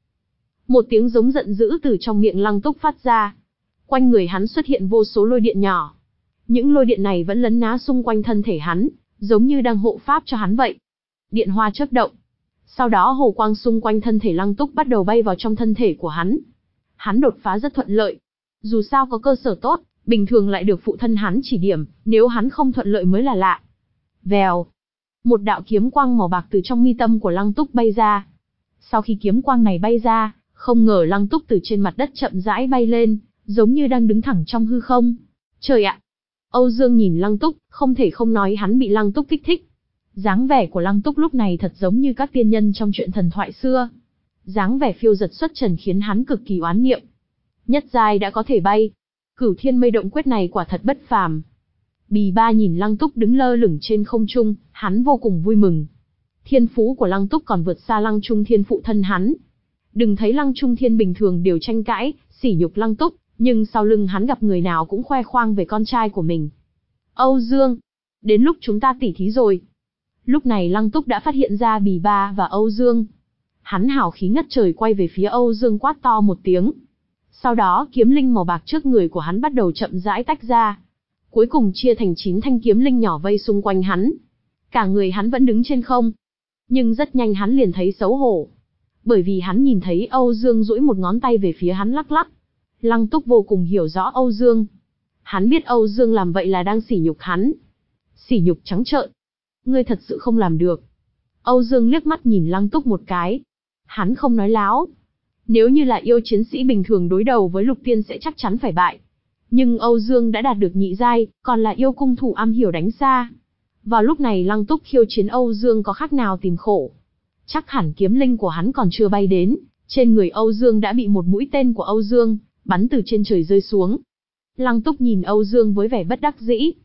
Một tiếng giống giận dữ từ trong miệng Lăng Túc phát ra. Quanh người hắn xuất hiện vô số lôi điện nhỏ. Những lôi điện này vẫn lấn ná xung quanh thân thể hắn, giống như đang hộ pháp cho hắn vậy. Điện hoa chớp động. Sau đó hồ quang xung quanh thân thể Lăng Túc bắt đầu bay vào trong thân thể của hắn. Hắn đột phá rất thuận lợi. Dù sao có cơ sở tốt, bình thường lại được phụ thân hắn chỉ điểm, nếu hắn không thuận lợi mới là lạ. Vèo. Một đạo kiếm quang màu bạc từ trong mi tâm của Lăng Túc bay ra. Sau khi kiếm quang này bay ra, không ngờ Lăng Túc từ trên mặt đất chậm rãi bay lên, giống như đang đứng thẳng trong hư không. Trời ạ! Âu Dương nhìn Lăng Túc, không thể không nói hắn bị Lăng Túc kích thích. Dáng vẻ của Lăng Túc lúc này thật giống như các tiên nhân trong truyện thần thoại xưa. Dáng vẻ phiêu giật xuất trần khiến hắn cực kỳ oán niệm. Nhất giai đã có thể bay. Cửu Thiên Mây Động Quyết này quả thật bất phàm. Bì Ba nhìn Lăng Túc đứng lơ lửng trên không trung, hắn vô cùng vui mừng. Thiên phú của Lăng Túc còn vượt xa Lăng Trung Thiên phụ thân hắn. Đừng thấy Lăng Trung Thiên bình thường đều tranh cãi, sỉ nhục Lăng Túc, nhưng sau lưng hắn gặp người nào cũng khoe khoang về con trai của mình. Âu Dương, đến lúc chúng ta tỉ thí rồi. Lúc này Lăng Túc đã phát hiện ra Bì Ba và Âu Dương. Hắn hào khí ngất trời quay về phía Âu Dương quát to một tiếng. Sau đó kiếm linh màu bạc trước người của hắn bắt đầu chậm rãi tách ra. Cuối cùng chia thành chín thanh kiếm linh nhỏ vây xung quanh hắn. Cả người hắn vẫn đứng trên không. Nhưng rất nhanh hắn liền thấy xấu hổ. Bởi vì hắn nhìn thấy Âu Dương duỗi một ngón tay về phía hắn lắc lắc. Lăng Túc vô cùng hiểu rõ Âu Dương. Hắn biết Âu Dương làm vậy là đang sỉ nhục hắn. Sỉ nhục trắng trợn. Ngươi thật sự không làm được. Âu Dương liếc mắt nhìn Lăng Túc một cái. Hắn không nói láo. Nếu như là yêu chiến sĩ bình thường đối đầu với lục tiên sẽ chắc chắn phải bại. Nhưng Âu Dương đã đạt được nhị giai, còn là yêu cung thủ am hiểu đánh xa. Vào lúc này Lăng Túc khiêu chiến Âu Dương có khác nào tìm khổ. Chắc hẳn kiếm linh của hắn còn chưa bay đến, trên người Âu Dương đã bị một mũi tên của Âu Dương bắn từ trên trời rơi xuống. Lăng Túc nhìn Âu Dương với vẻ bất đắc dĩ.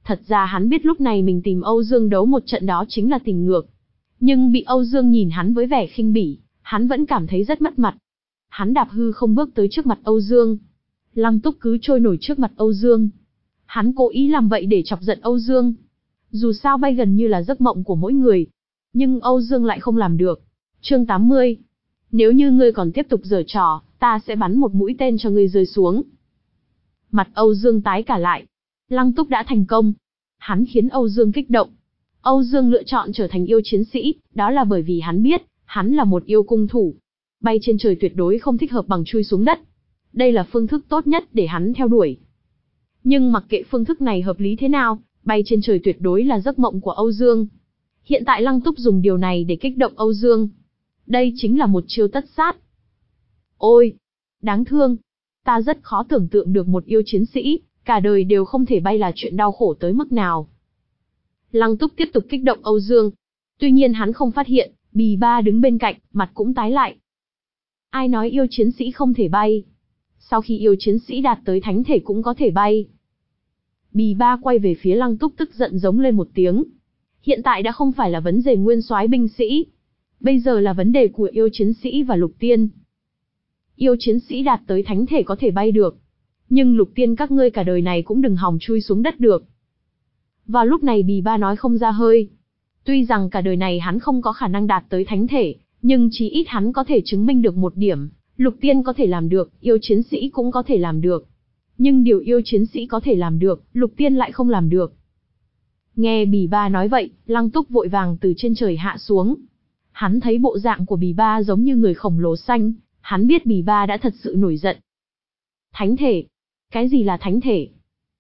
Thật ra hắn biết lúc này mình tìm Âu Dương đấu một trận đó chính là tình ngược. Nhưng bị Âu Dương nhìn hắn với vẻ khinh bỉ, hắn vẫn cảm thấy rất mất mặt. Hắn đạp hư không bước tới trước mặt Âu Dương. Lăng Túc cứ trôi nổi trước mặt Âu Dương. Hắn cố ý làm vậy để chọc giận Âu Dương. Dù sao bay gần như là giấc mộng của mỗi người. Nhưng Âu Dương lại không làm được. Chương tám mươi. Nếu như ngươi còn tiếp tục giở trò, ta sẽ bắn một mũi tên cho ngươi rơi xuống. Mặt Âu Dương tái cả lại. Lăng Túc đã thành công. Hắn khiến Âu Dương kích động. Âu Dương lựa chọn trở thành yêu chiến sĩ, đó là bởi vì hắn biết, hắn là một yêu cung thủ. Bay trên trời tuyệt đối không thích hợp bằng chui xuống đất. Đây là phương thức tốt nhất để hắn theo đuổi. Nhưng mặc kệ phương thức này hợp lý thế nào, bay trên trời tuyệt đối là giấc mộng của Âu Dương. Hiện tại Lăng Túc dùng điều này để kích động Âu Dương. Đây chính là một chiêu tất sát. Ôi, đáng thương. Ta rất khó tưởng tượng được một yêu chiến sĩ, cả đời đều không thể bay là chuyện đau khổ tới mức nào. Lăng Túc tiếp tục kích động Âu Dương. Tuy nhiên hắn không phát hiện, Bì Ba đứng bên cạnh, mặt cũng tái lại. Ai nói yêu chiến sĩ không thể bay? Sau khi yêu chiến sĩ đạt tới thánh thể cũng có thể bay. Bì Ba quay về phía Lăng Túc tức giận giống lên một tiếng. Hiện tại đã không phải là vấn đề nguyên soái binh sĩ. Bây giờ là vấn đề của yêu chiến sĩ và lục tiên. Yêu chiến sĩ đạt tới thánh thể có thể bay được. Nhưng lục tiên các ngươi cả đời này cũng đừng hòng chui xuống đất được. Vào lúc này Bì Ba nói không ra hơi. Tuy rằng cả đời này hắn không có khả năng đạt tới thánh thể, nhưng chí ít hắn có thể chứng minh được một điểm. Lục tiên có thể làm được, yêu chiến sĩ cũng có thể làm được. Nhưng điều yêu chiến sĩ có thể làm được, lục tiên lại không làm được. Nghe Bì Ba nói vậy, Lăng Túc vội vàng từ trên trời hạ xuống. Hắn thấy bộ dạng của Bì Ba giống như người khổng lồ xanh, hắn biết Bì Ba đã thật sự nổi giận. Thánh thể? Cái gì là thánh thể?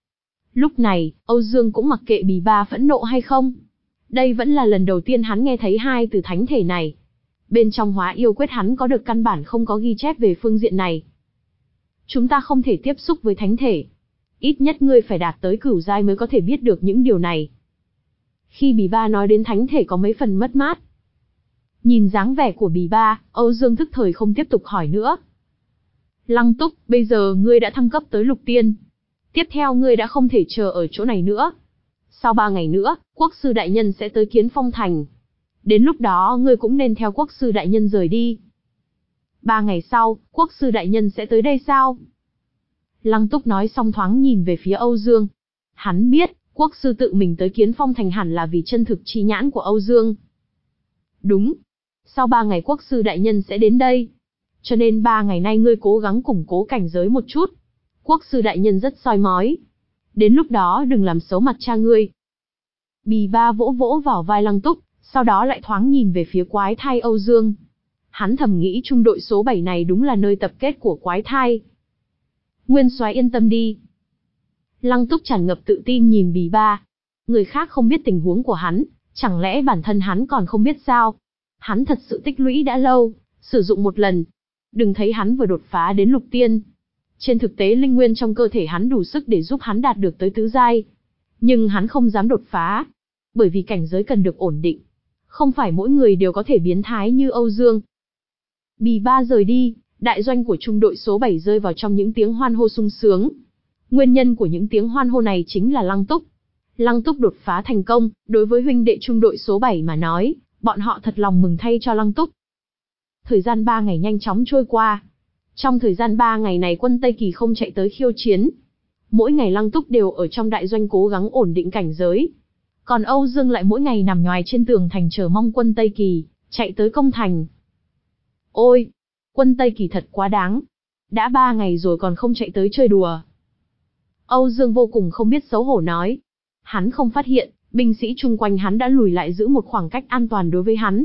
Lúc này, Âu Dương cũng mặc kệ Bì Ba phẫn nộ hay không. Đây vẫn là lần đầu tiên hắn nghe thấy hai từ thánh thể này. Bên trong hóa yêu quyết hắn có được căn bản không có ghi chép về phương diện này. Chúng ta không thể tiếp xúc với thánh thể. Ít nhất ngươi phải đạt tới cửu giai mới có thể biết được những điều này. Khi Bì Ba nói đến thánh thể có mấy phần mất mát. Nhìn dáng vẻ của Bì Ba, Âu Dương thức thời không tiếp tục hỏi nữa. Lăng Túc, bây giờ ngươi đã thăng cấp tới lục tiên. Tiếp theo ngươi đã không thể chờ ở chỗ này nữa. Sau ba ngày nữa, quốc sư đại nhân sẽ tới Kiến Phong Thành. Đến lúc đó ngươi cũng nên theo quốc sư đại nhân rời đi. Ba ngày sau, quốc sư đại nhân sẽ tới đây sao? Lăng Túc nói xong thoáng nhìn về phía Âu Dương. Hắn biết, quốc sư tự mình tới Kiến Phong Thành hẳn là vì chân thực chi nhãn của Âu Dương. Đúng. Sau ba ngày quốc sư đại nhân sẽ đến đây. Cho nên ba ngày nay ngươi cố gắng củng cố cảnh giới một chút. Quốc sư đại nhân rất soi mói. Đến lúc đó đừng làm xấu mặt cha ngươi. Bì Ba vỗ vỗ vào vai Lăng Túc, sau đó lại thoáng nhìn về phía quái thai Âu Dương. Hắn thầm nghĩ trung đội số bảy này đúng là nơi tập kết của quái thai. Nguyên soái yên tâm đi. Lăng Túc tràn ngập tự tin nhìn Bì Ba. Người khác không biết tình huống của hắn, chẳng lẽ bản thân hắn còn không biết sao? Hắn thật sự tích lũy đã lâu, sử dụng một lần. Đừng thấy hắn vừa đột phá đến lục tiên. Trên thực tế linh nguyên trong cơ thể hắn đủ sức để giúp hắn đạt được tới tứ giai. Nhưng hắn không dám đột phá. Bởi vì cảnh giới cần được ổn định. Không phải mỗi người đều có thể biến thái như Âu Dương. Bì Ba rời đi, đại doanh của trung đội số bảy rơi vào trong những tiếng hoan hô sung sướng. Nguyên nhân của những tiếng hoan hô này chính là Lăng Túc. Lăng Túc đột phá thành công, đối với huynh đệ trung đội số bảy mà nói, bọn họ thật lòng mừng thay cho Lăng Túc. Thời gian ba ngày nhanh chóng trôi qua. Trong thời gian ba ngày này quân Tây Kỳ không chạy tới khiêu chiến. Mỗi ngày Lăng Túc đều ở trong đại doanh cố gắng ổn định cảnh giới. Còn Âu Dương lại mỗi ngày nằm nhoài trên tường thành chờ mong quân Tây Kỳ chạy tới công thành. Ôi, quân Tây Kỳ thật quá đáng. Đã ba ngày rồi còn không chạy tới chơi đùa. Âu Dương vô cùng không biết xấu hổ nói. Hắn không phát hiện, binh sĩ chung quanh hắn đã lùi lại giữ một khoảng cách an toàn đối với hắn.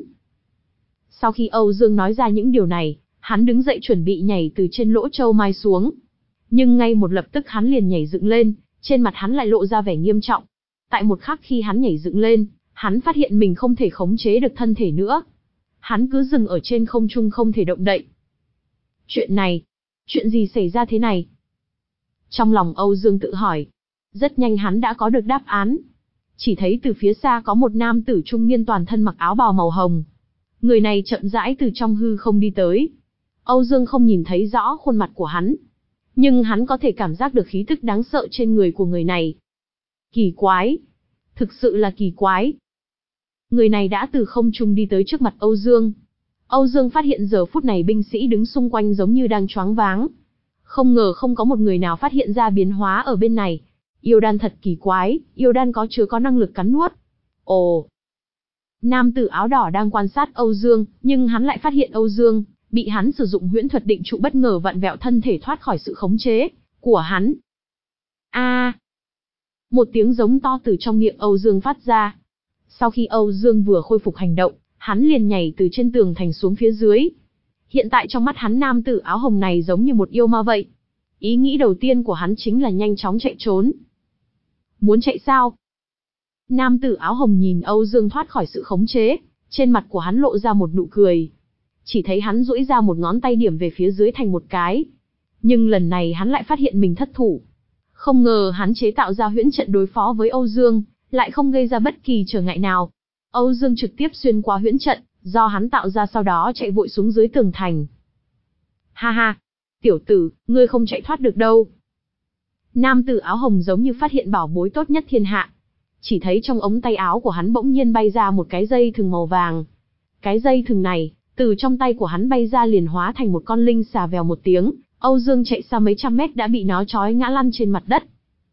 Sau khi Âu Dương nói ra những điều này, hắn đứng dậy chuẩn bị nhảy từ trên lỗ châu mai xuống. Nhưng ngay một lập tức hắn liền nhảy dựng lên, trên mặt hắn lại lộ ra vẻ nghiêm trọng. Tại một khắc khi hắn nhảy dựng lên, hắn phát hiện mình không thể khống chế được thân thể nữa. Hắn cứ dừng ở trên không trung không thể động đậy. Chuyện này, chuyện gì xảy ra thế này? Trong lòng Âu Dương tự hỏi. Rất nhanh hắn đã có được đáp án. Chỉ thấy từ phía xa có một nam tử trung niên toàn thân mặc áo bào màu hồng. Người này chậm rãi từ trong hư không đi tới. Âu Dương không nhìn thấy rõ khuôn mặt của hắn. Nhưng hắn có thể cảm giác được khí tức đáng sợ trên người của người này. Kỳ quái. Thực sự là kỳ quái. Người này đã từ không trung đi tới trước mặt Âu Dương. Âu Dương phát hiện giờ phút này binh sĩ đứng xung quanh giống như đang choáng váng. Không ngờ không có một người nào phát hiện ra biến hóa ở bên này. Yêu đan thật kỳ quái, yêu đan có chứa có năng lực cắn nuốt. Ồ. Nam tử áo đỏ đang quan sát Âu Dương, nhưng hắn lại phát hiện Âu Dương bị hắn sử dụng huyễn thuật định trụ bất ngờ vặn vẹo thân thể thoát khỏi sự khống chế của hắn. A! À. Một tiếng giống to từ trong miệng Âu Dương phát ra. Sau khi Âu Dương vừa khôi phục hành động, hắn liền nhảy từ trên tường thành xuống phía dưới. Hiện tại trong mắt hắn nam tử áo hồng này giống như một yêu ma vậy. Ý nghĩ đầu tiên của hắn chính là nhanh chóng chạy trốn. Muốn chạy sao? Nam tử áo hồng nhìn Âu Dương thoát khỏi sự khống chế, trên mặt của hắn lộ ra một nụ cười. Chỉ thấy hắn duỗi ra một ngón tay điểm về phía dưới thành một cái. Nhưng lần này hắn lại phát hiện mình thất thủ. Không ngờ hắn chế tạo ra huyễn trận đối phó với Âu Dương, lại không gây ra bất kỳ trở ngại nào. Âu Dương trực tiếp xuyên qua huyễn trận, do hắn tạo ra sau đó chạy vội xuống dưới tường thành. Ha ha, tiểu tử, ngươi không chạy thoát được đâu. Nam tử áo hồng giống như phát hiện bảo bối tốt nhất thiên hạ. Chỉ thấy trong ống tay áo của hắn bỗng nhiên bay ra một cái dây thừng màu vàng. Cái dây thừng này, từ trong tay của hắn bay ra liền hóa thành một con linh xà, vèo một tiếng, Âu Dương chạy xa mấy trăm mét đã bị nó trói ngã lăn trên mặt đất.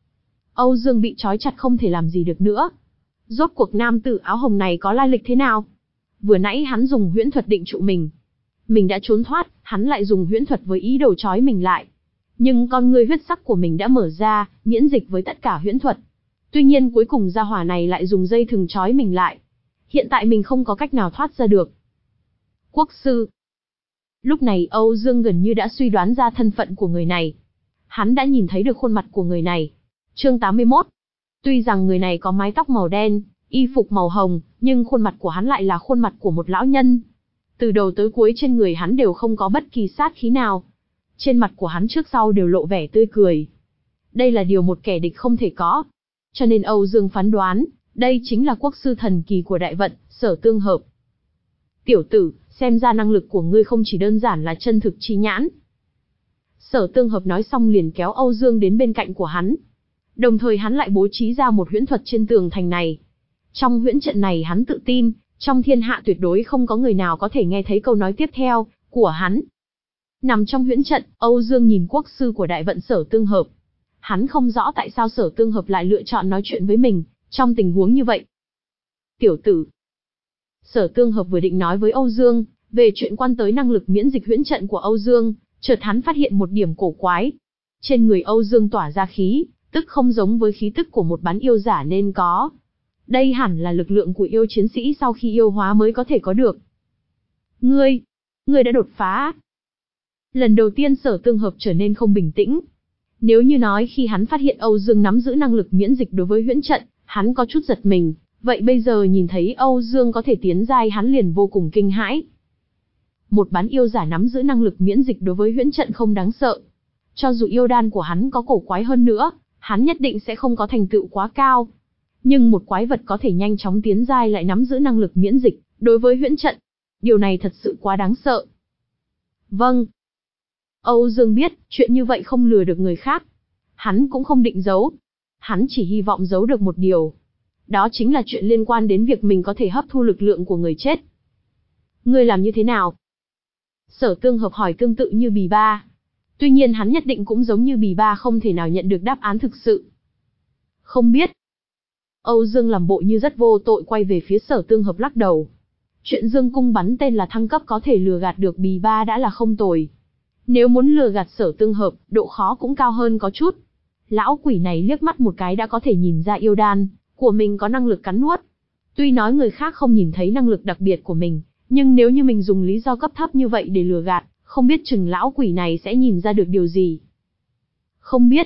Âu Dương bị trói chặt không thể làm gì được nữa. Rốt cuộc nam tử áo hồng này có lai lịch thế nào? Vừa nãy hắn dùng huyễn thuật định trụ mình. Mình đã trốn thoát, hắn lại dùng huyễn thuật với ý đồ trói mình lại. Nhưng con ngươi huyết sắc của mình đã mở ra, miễn dịch với tất cả huyễn thuật. Tuy nhiên cuối cùng gia hỏa này lại dùng dây thừng trói mình lại. Hiện tại mình không có cách nào thoát ra được. Quốc sư. Lúc này Âu Dương gần như đã suy đoán ra thân phận của người này. Hắn đã nhìn thấy được khuôn mặt của người này. Chương tám mươi mốt. Tuy rằng người này có mái tóc màu đen, y phục màu hồng, nhưng khuôn mặt của hắn lại là khuôn mặt của một lão nhân. Từ đầu tới cuối trên người hắn đều không có bất kỳ sát khí nào. Trên mặt của hắn trước sau đều lộ vẻ tươi cười. Đây là điều một kẻ địch không thể có. Cho nên Âu Dương phán đoán, đây chính là quốc sư thần kỳ của đại vận, Sở Tương Hợp. Tiểu tử, xem ra năng lực của ngươi không chỉ đơn giản là chân thực chi nhãn. Sở Tương Hợp nói xong liền kéo Âu Dương đến bên cạnh của hắn. Đồng thời hắn lại bố trí ra một huyễn thuật trên tường thành này. Trong huyễn trận này hắn tự tin, trong thiên hạ tuyệt đối không có người nào có thể nghe thấy câu nói tiếp theo của hắn. Nằm trong huyễn trận, Âu Dương nhìn quốc sư của đại vận Sở Tương Hợp. Hắn không rõ tại sao Sở Tương Hợp lại lựa chọn nói chuyện với mình, trong tình huống như vậy. Tiểu tử. Sở Tương Hợp vừa định nói với Âu Dương, về chuyện quan tới năng lực miễn dịch huyễn trận của Âu Dương, chợt hắn phát hiện một điểm cổ quái. Trên người Âu Dương tỏa ra khí, tức không giống với khí tức của một bán yêu giả nên có. Đây hẳn là lực lượng của yêu chiến sĩ sau khi yêu hóa mới có thể có được. Ngươi, ngươi đã đột phá. Lần đầu tiên Sở Tương Hợp trở nên không bình tĩnh. Nếu như nói khi hắn phát hiện Âu Dương nắm giữ năng lực miễn dịch đối với huyễn trận, hắn có chút giật mình, vậy bây giờ nhìn thấy Âu Dương có thể tiến giai hắn liền vô cùng kinh hãi. Một bán yêu giả nắm giữ năng lực miễn dịch đối với huyễn trận không đáng sợ. Cho dù yêu đan của hắn có cổ quái hơn nữa, hắn nhất định sẽ không có thành tựu quá cao. Nhưng một quái vật có thể nhanh chóng tiến giai lại nắm giữ năng lực miễn dịch đối với huyễn trận. Điều này thật sự quá đáng sợ. Vâng. Âu Dương biết, chuyện như vậy không lừa được người khác. Hắn cũng không định giấu. Hắn chỉ hy vọng giấu được một điều. Đó chính là chuyện liên quan đến việc mình có thể hấp thu lực lượng của người chết. Ngươi làm như thế nào? Sở Tương Hợp hỏi tương tự như Bì Ba. Tuy nhiên hắn nhất định cũng giống như Bì Ba không thể nào nhận được đáp án thực sự. Không biết. Âu Dương làm bộ như rất vô tội quay về phía Sở Tương Hợp lắc đầu. Chuyện dương cung bắn tên là thăng cấp có thể lừa gạt được Bì Ba đã là không tồi. Nếu muốn lừa gạt Sở Tương Hợp, độ khó cũng cao hơn có chút. Lão quỷ này liếc mắt một cái đã có thể nhìn ra yêu đan của mình có năng lực cắn nuốt. Tuy nói người khác không nhìn thấy năng lực đặc biệt của mình, nhưng nếu như mình dùng lý do cấp thấp như vậy để lừa gạt, không biết chừng lão quỷ này sẽ nhìn ra được điều gì. Không biết.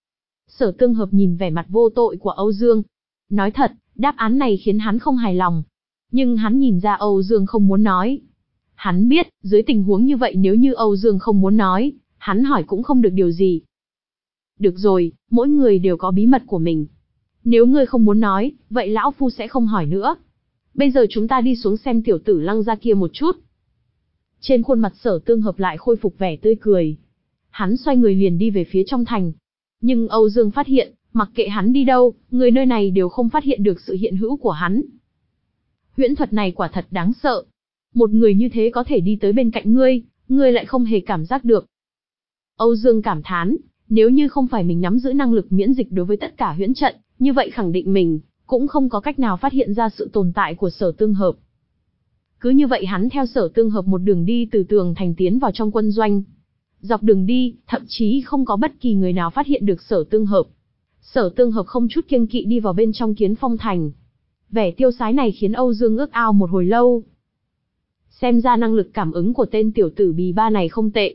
Sở Tương Hợp nhìn vẻ mặt vô tội của Âu Dương. Nói thật, đáp án này khiến hắn không hài lòng. Nhưng hắn nhìn ra Âu Dương không muốn nói. Hắn biết, dưới tình huống như vậy nếu như Âu Dương không muốn nói, hắn hỏi cũng không được điều gì. Được rồi, mỗi người đều có bí mật của mình. Nếu ngươi không muốn nói, vậy lão phu sẽ không hỏi nữa. Bây giờ chúng ta đi xuống xem tiểu tử Lăng gia kia một chút. Trên khuôn mặt Sở Tương Hợp lại khôi phục vẻ tươi cười. Hắn xoay người liền đi về phía trong thành. Nhưng Âu Dương phát hiện, Mặc kệ hắn đi đâu, người nơi này đều không phát hiện được sự hiện hữu của hắn. Huyễn thuật này quả thật đáng sợ. Một người như thế có thể đi tới bên cạnh ngươi, ngươi lại không hề cảm giác được. Âu Dương cảm thán, nếu như không phải mình nắm giữ năng lực miễn dịch đối với tất cả huyễn trận, như vậy khẳng định mình cũng không có cách nào phát hiện ra sự tồn tại của Sở Tương Hợp. Cứ như vậy hắn theo Sở Tương Hợp một đường đi từ tường thành tiến vào trong quân doanh. Dọc đường đi, thậm chí không có bất kỳ người nào phát hiện được Sở Tương Hợp. Sở Tương Hợp không chút kiêng kỵ đi vào bên trong Kiến Phong thành. Vẻ tiêu sái này khiến Âu Dương ước ao một hồi lâu. Xem ra năng lực cảm ứng của tên tiểu tử bì ba này không tệ.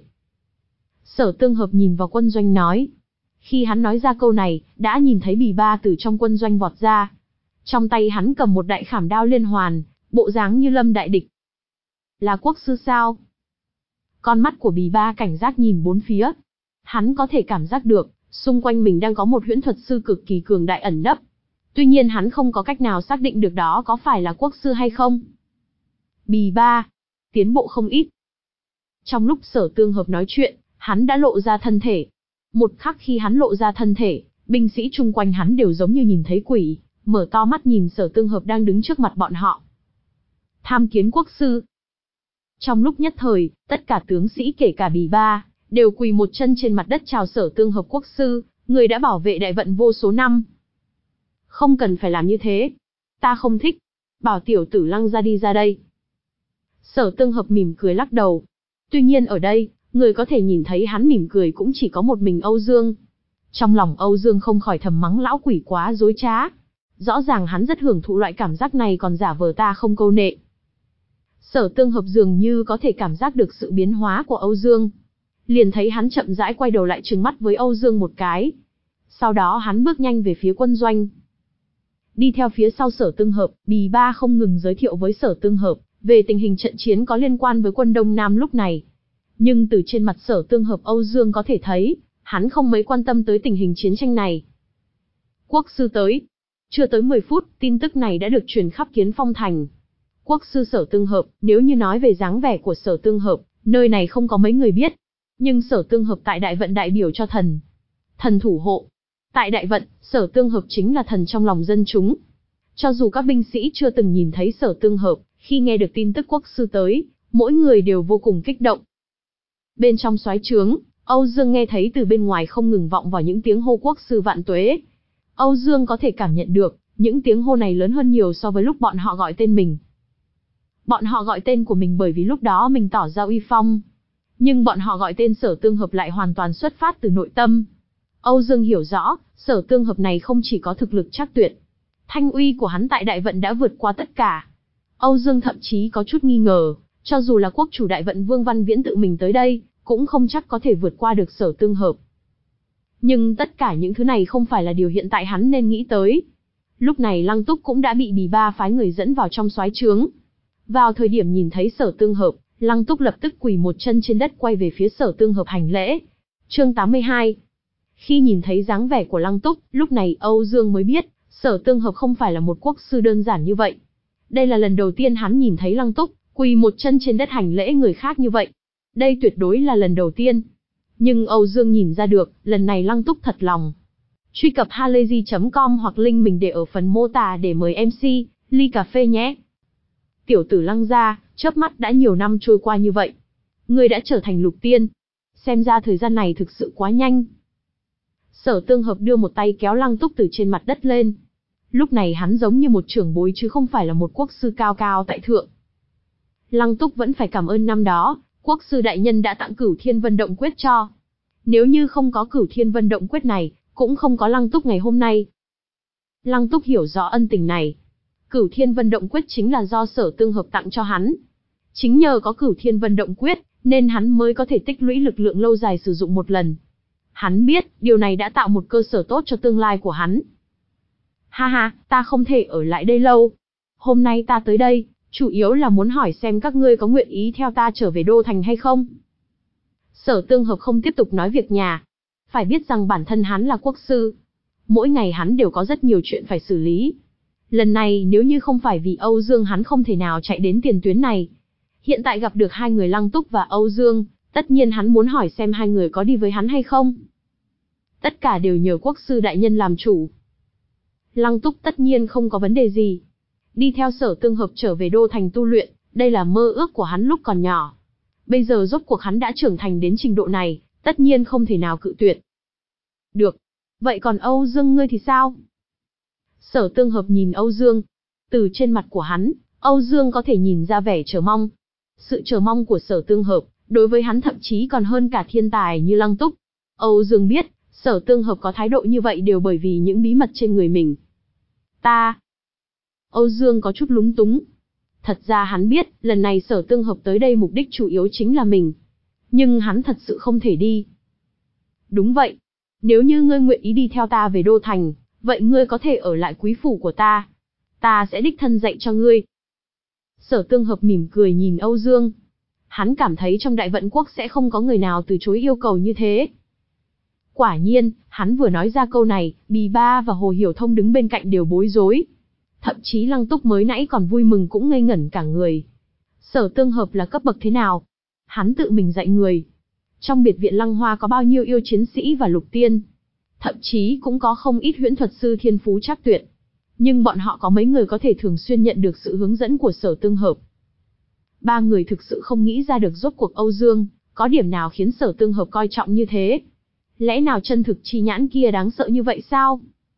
Sở Tương Hợp nhìn vào quân doanh nói. Khi hắn nói ra câu này, đã nhìn thấy bì ba từ trong quân doanh vọt ra. Trong tay hắn cầm một đại khảm đao liên hoàn, bộ dáng như lâm đại địch. Là quốc sư sao? Con mắt của bì ba cảnh giác nhìn bốn phía. Hắn có thể cảm giác được, xung quanh mình đang có một huyễn thuật sư cực kỳ cường đại ẩn nấp. Tuy nhiên hắn không có cách nào xác định được đó có phải là quốc sư hay không. Bì ba, tiến bộ không ít. Trong lúc Sở Tương Hợp nói chuyện, hắn đã lộ ra thân thể. Một khắc khi hắn lộ ra thân thể, binh sĩ chung quanh hắn đều giống như nhìn thấy quỷ, mở to mắt nhìn Sở Tương Hợp đang đứng trước mặt bọn họ. Tham kiến quốc sư. Trong lúc nhất thời, tất cả tướng sĩ kể cả bì ba, đều quỳ một chân trên mặt đất chào Sở Tương Hợp quốc sư, người đã bảo vệ đại vận vô số năm. Không cần phải làm như thế. Ta không thích. Bảo tiểu tử Lăng ra đi ra đây. Sở Tương Hợp mỉm cười lắc đầu. Tuy nhiên ở đây, người có thể nhìn thấy hắn mỉm cười cũng chỉ có một mình Âu Dương. Trong lòng Âu Dương không khỏi thầm mắng lão quỷ quá dối trá. Rõ ràng hắn rất hưởng thụ loại cảm giác này còn giả vờ ta không câu nệ. Sở Tương Hợp dường như có thể cảm giác được sự biến hóa của Âu Dương. Liền thấy hắn chậm rãi quay đầu lại trừng mắt với Âu Dương một cái. Sau đó hắn bước nhanh về phía quân doanh. Đi theo phía sau Sở Tương Hợp, bì ba không ngừng giới thiệu với Sở Tương Hợp về tình hình trận chiến có liên quan với quân Đông Nam lúc này. Nhưng từ trên mặt Sở Tương Hợp Âu Dương có thể thấy, hắn không mấy quan tâm tới tình hình chiến tranh này. Quốc sư tới. Chưa tới mười phút, tin tức này đã được truyền khắp Kiến Phong thành. Quốc sư Sở Tương Hợp, nếu như nói về dáng vẻ của Sở Tương Hợp, nơi này không có mấy người biết. Nhưng Sở Tương Hợp tại Đại Vận đại biểu cho thần. Thần thủ hộ. Tại Đại Vận, Sở Tương Hợp chính là thần trong lòng dân chúng. Cho dù các binh sĩ chưa từng nhìn thấy Sở Tương Hợp, khi nghe được tin tức quốc sư tới, mỗi người đều vô cùng kích động. Bên trong soái trướng, Âu Dương nghe thấy từ bên ngoài không ngừng vọng vào những tiếng hô quốc sư vạn tuế. Âu Dương có thể cảm nhận được, những tiếng hô này lớn hơn nhiều so với lúc bọn họ gọi tên mình. Bọn họ gọi tên của mình bởi vì lúc đó mình tỏ ra uy phong. Nhưng bọn họ gọi tên Sở Tương Hợp lại hoàn toàn xuất phát từ nội tâm. Âu Dương hiểu rõ, Sở Tương Hợp này không chỉ có thực lực trác tuyệt. Thanh uy của hắn tại Đại Vận đã vượt qua tất cả. Âu Dương thậm chí có chút nghi ngờ, cho dù là quốc chủ Đại Vận Vương Văn Viễn tự mình tới đây, cũng không chắc có thể vượt qua được Sở Tương Hợp. Nhưng tất cả những thứ này không phải là điều hiện tại hắn nên nghĩ tới. Lúc này Lăng Túc cũng đã bị bì ba phái người dẫn vào trong soái trướng. Vào thời điểm nhìn thấy Sở Tương Hợp, Lăng Túc lập tức quỳ một chân trên đất quay về phía Sở Tương Hợp hành lễ. Chương tám mươi hai. Khi nhìn thấy dáng vẻ của Lăng Túc, lúc này Âu Dương mới biết, Sở Tương Hợp không phải là một quốc sư đơn giản như vậy. Đây là lần đầu tiên hắn nhìn thấy Lăng Túc quỳ một chân trên đất hành lễ người khác như vậy. Đây tuyệt đối là lần đầu tiên. Nhưng Âu Dương nhìn ra được, lần này Lăng Túc thật lòng. Truy cập halayzi chấm com hoặc link mình để ở phần mô tả để mời em xê, ly cà phê nhé. Tiểu tử Lăng gia, chớp mắt đã nhiều năm trôi qua như vậy. Ngươi đã trở thành lục tiên. Xem ra thời gian này thực sự quá nhanh. Sở Tương Hợp đưa một tay kéo Lăng Túc từ trên mặt đất lên. Lúc này hắn giống như một trưởng bối chứ không phải là một quốc sư cao cao tại thượng. Lăng Túc vẫn phải cảm ơn năm đó, quốc sư đại nhân đã tặng Cửu Thiên Vân Động Quyết cho. Nếu như không có Cửu Thiên Vân Động Quyết này, cũng không có Lăng Túc ngày hôm nay. Lăng Túc hiểu rõ ân tình này. Cửu Thiên Vân Động Quyết chính là do Sở Tương Hợp tặng cho hắn. Chính nhờ có Cửu Thiên Vân Động Quyết, nên hắn mới có thể tích lũy lực lượng lâu dài sử dụng một lần. Hắn biết, điều này đã tạo một cơ sở tốt cho tương lai của hắn. Ha ha, ta không thể ở lại đây lâu. Hôm nay ta tới đây, chủ yếu là muốn hỏi xem các ngươi có nguyện ý theo ta trở về Đô Thành hay không. Sở Tương Hợp không tiếp tục nói việc nhà. Phải biết rằng bản thân hắn là quốc sư. Mỗi ngày hắn đều có rất nhiều chuyện phải xử lý. Lần này nếu như không phải vì Âu Dương hắn không thể nào chạy đến tiền tuyến này. Hiện tại gặp được hai người Lăng Túc và Âu Dương, tất nhiên hắn muốn hỏi xem hai người có đi với hắn hay không. Tất cả đều nhờ quốc sư đại nhân làm chủ. Lăng Túc tất nhiên không có vấn đề gì. Đi theo Sở Tương Hợp trở về đô thành tu luyện, đây là mơ ước của hắn lúc còn nhỏ. Bây giờ rốt cuộc hắn đã trưởng thành đến trình độ này, tất nhiên không thể nào cự tuyệt. Được. Vậy còn Âu Dương ngươi thì sao? Sở Tương Hợp nhìn Âu Dương. Từ trên mặt của hắn, Âu Dương có thể nhìn ra vẻ chờ mong. Sự chờ mong của Sở Tương Hợp, đối với hắn thậm chí còn hơn cả thiên tài như Lăng Túc. Âu Dương biết, Sở Tương Hợp có thái độ như vậy đều bởi vì những bí mật trên người mình. Ta. Âu Dương có chút lúng túng. Thật ra hắn biết, lần này Sở Tương Hợp tới đây mục đích chủ yếu chính là mình. Nhưng hắn thật sự không thể đi. Đúng vậy. Nếu như ngươi nguyện ý đi theo ta về đô thành, vậy ngươi có thể ở lại quý phủ của ta. Ta sẽ đích thân dạy cho ngươi. Sở Tương Hợp mỉm cười nhìn Âu Dương. Hắn cảm thấy trong Đại Vận Quốc sẽ không có người nào từ chối yêu cầu như thế. Quả nhiên, hắn vừa nói ra câu này, Bì Ba và Hồ Hiểu Thông đứng bên cạnh đều bối rối. Thậm chí Lăng Túc mới nãy còn vui mừng cũng ngây ngẩn cả người. Sở Tương Hợp là cấp bậc thế nào? Hắn tự mình dạy người. Trong biệt viện Lăng Hoa có bao nhiêu yêu chiến sĩ và lục tiên. Thậm chí cũng có không ít huyễn thuật sư thiên phú trác tuyệt. Nhưng bọn họ có mấy người có thể thường xuyên nhận được sự hướng dẫn của Sở Tương Hợp. Ba người thực sự không nghĩ ra được rốt cuộc Âu Dương, có điểm nào khiến Sở Tương Hợp coi trọng như thế. Lẽ nào chân thực chi nhãn kia đáng sợ như vậy sao?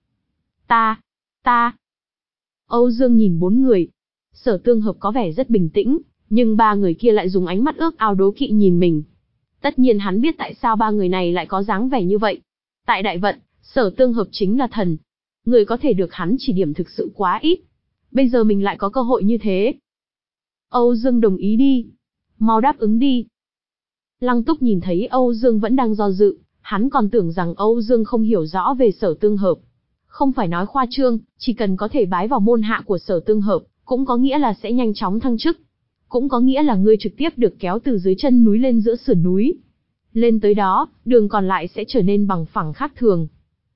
Ta, ta. Âu Dương nhìn bốn người. Sở Tương Hợp có vẻ rất bình tĩnh, nhưng ba người kia lại dùng ánh mắt ước ao đố kỵ nhìn mình. Tất nhiên hắn biết tại sao ba người này lại có dáng vẻ như vậy. Tại Đại Vận, Sở Tương Hợp chính là thần. Người có thể được hắn chỉ điểm thực sự quá ít. Bây giờ mình lại có cơ hội như thế. Âu Dương đồng ý đi. Mau đáp ứng đi. Lăng Túc nhìn thấy Âu Dương vẫn đang do dự, hắn còn tưởng rằng Âu Dương không hiểu rõ về Sở Tương Hợp. Không phải nói khoa trương, chỉ cần có thể bái vào môn hạ của Sở Tương Hợp, cũng có nghĩa là sẽ nhanh chóng thăng chức. Cũng có nghĩa là ngươi trực tiếp được kéo từ dưới chân núi lên giữa sườn núi. Lên tới đó, đường còn lại sẽ trở nên bằng phẳng khác thường.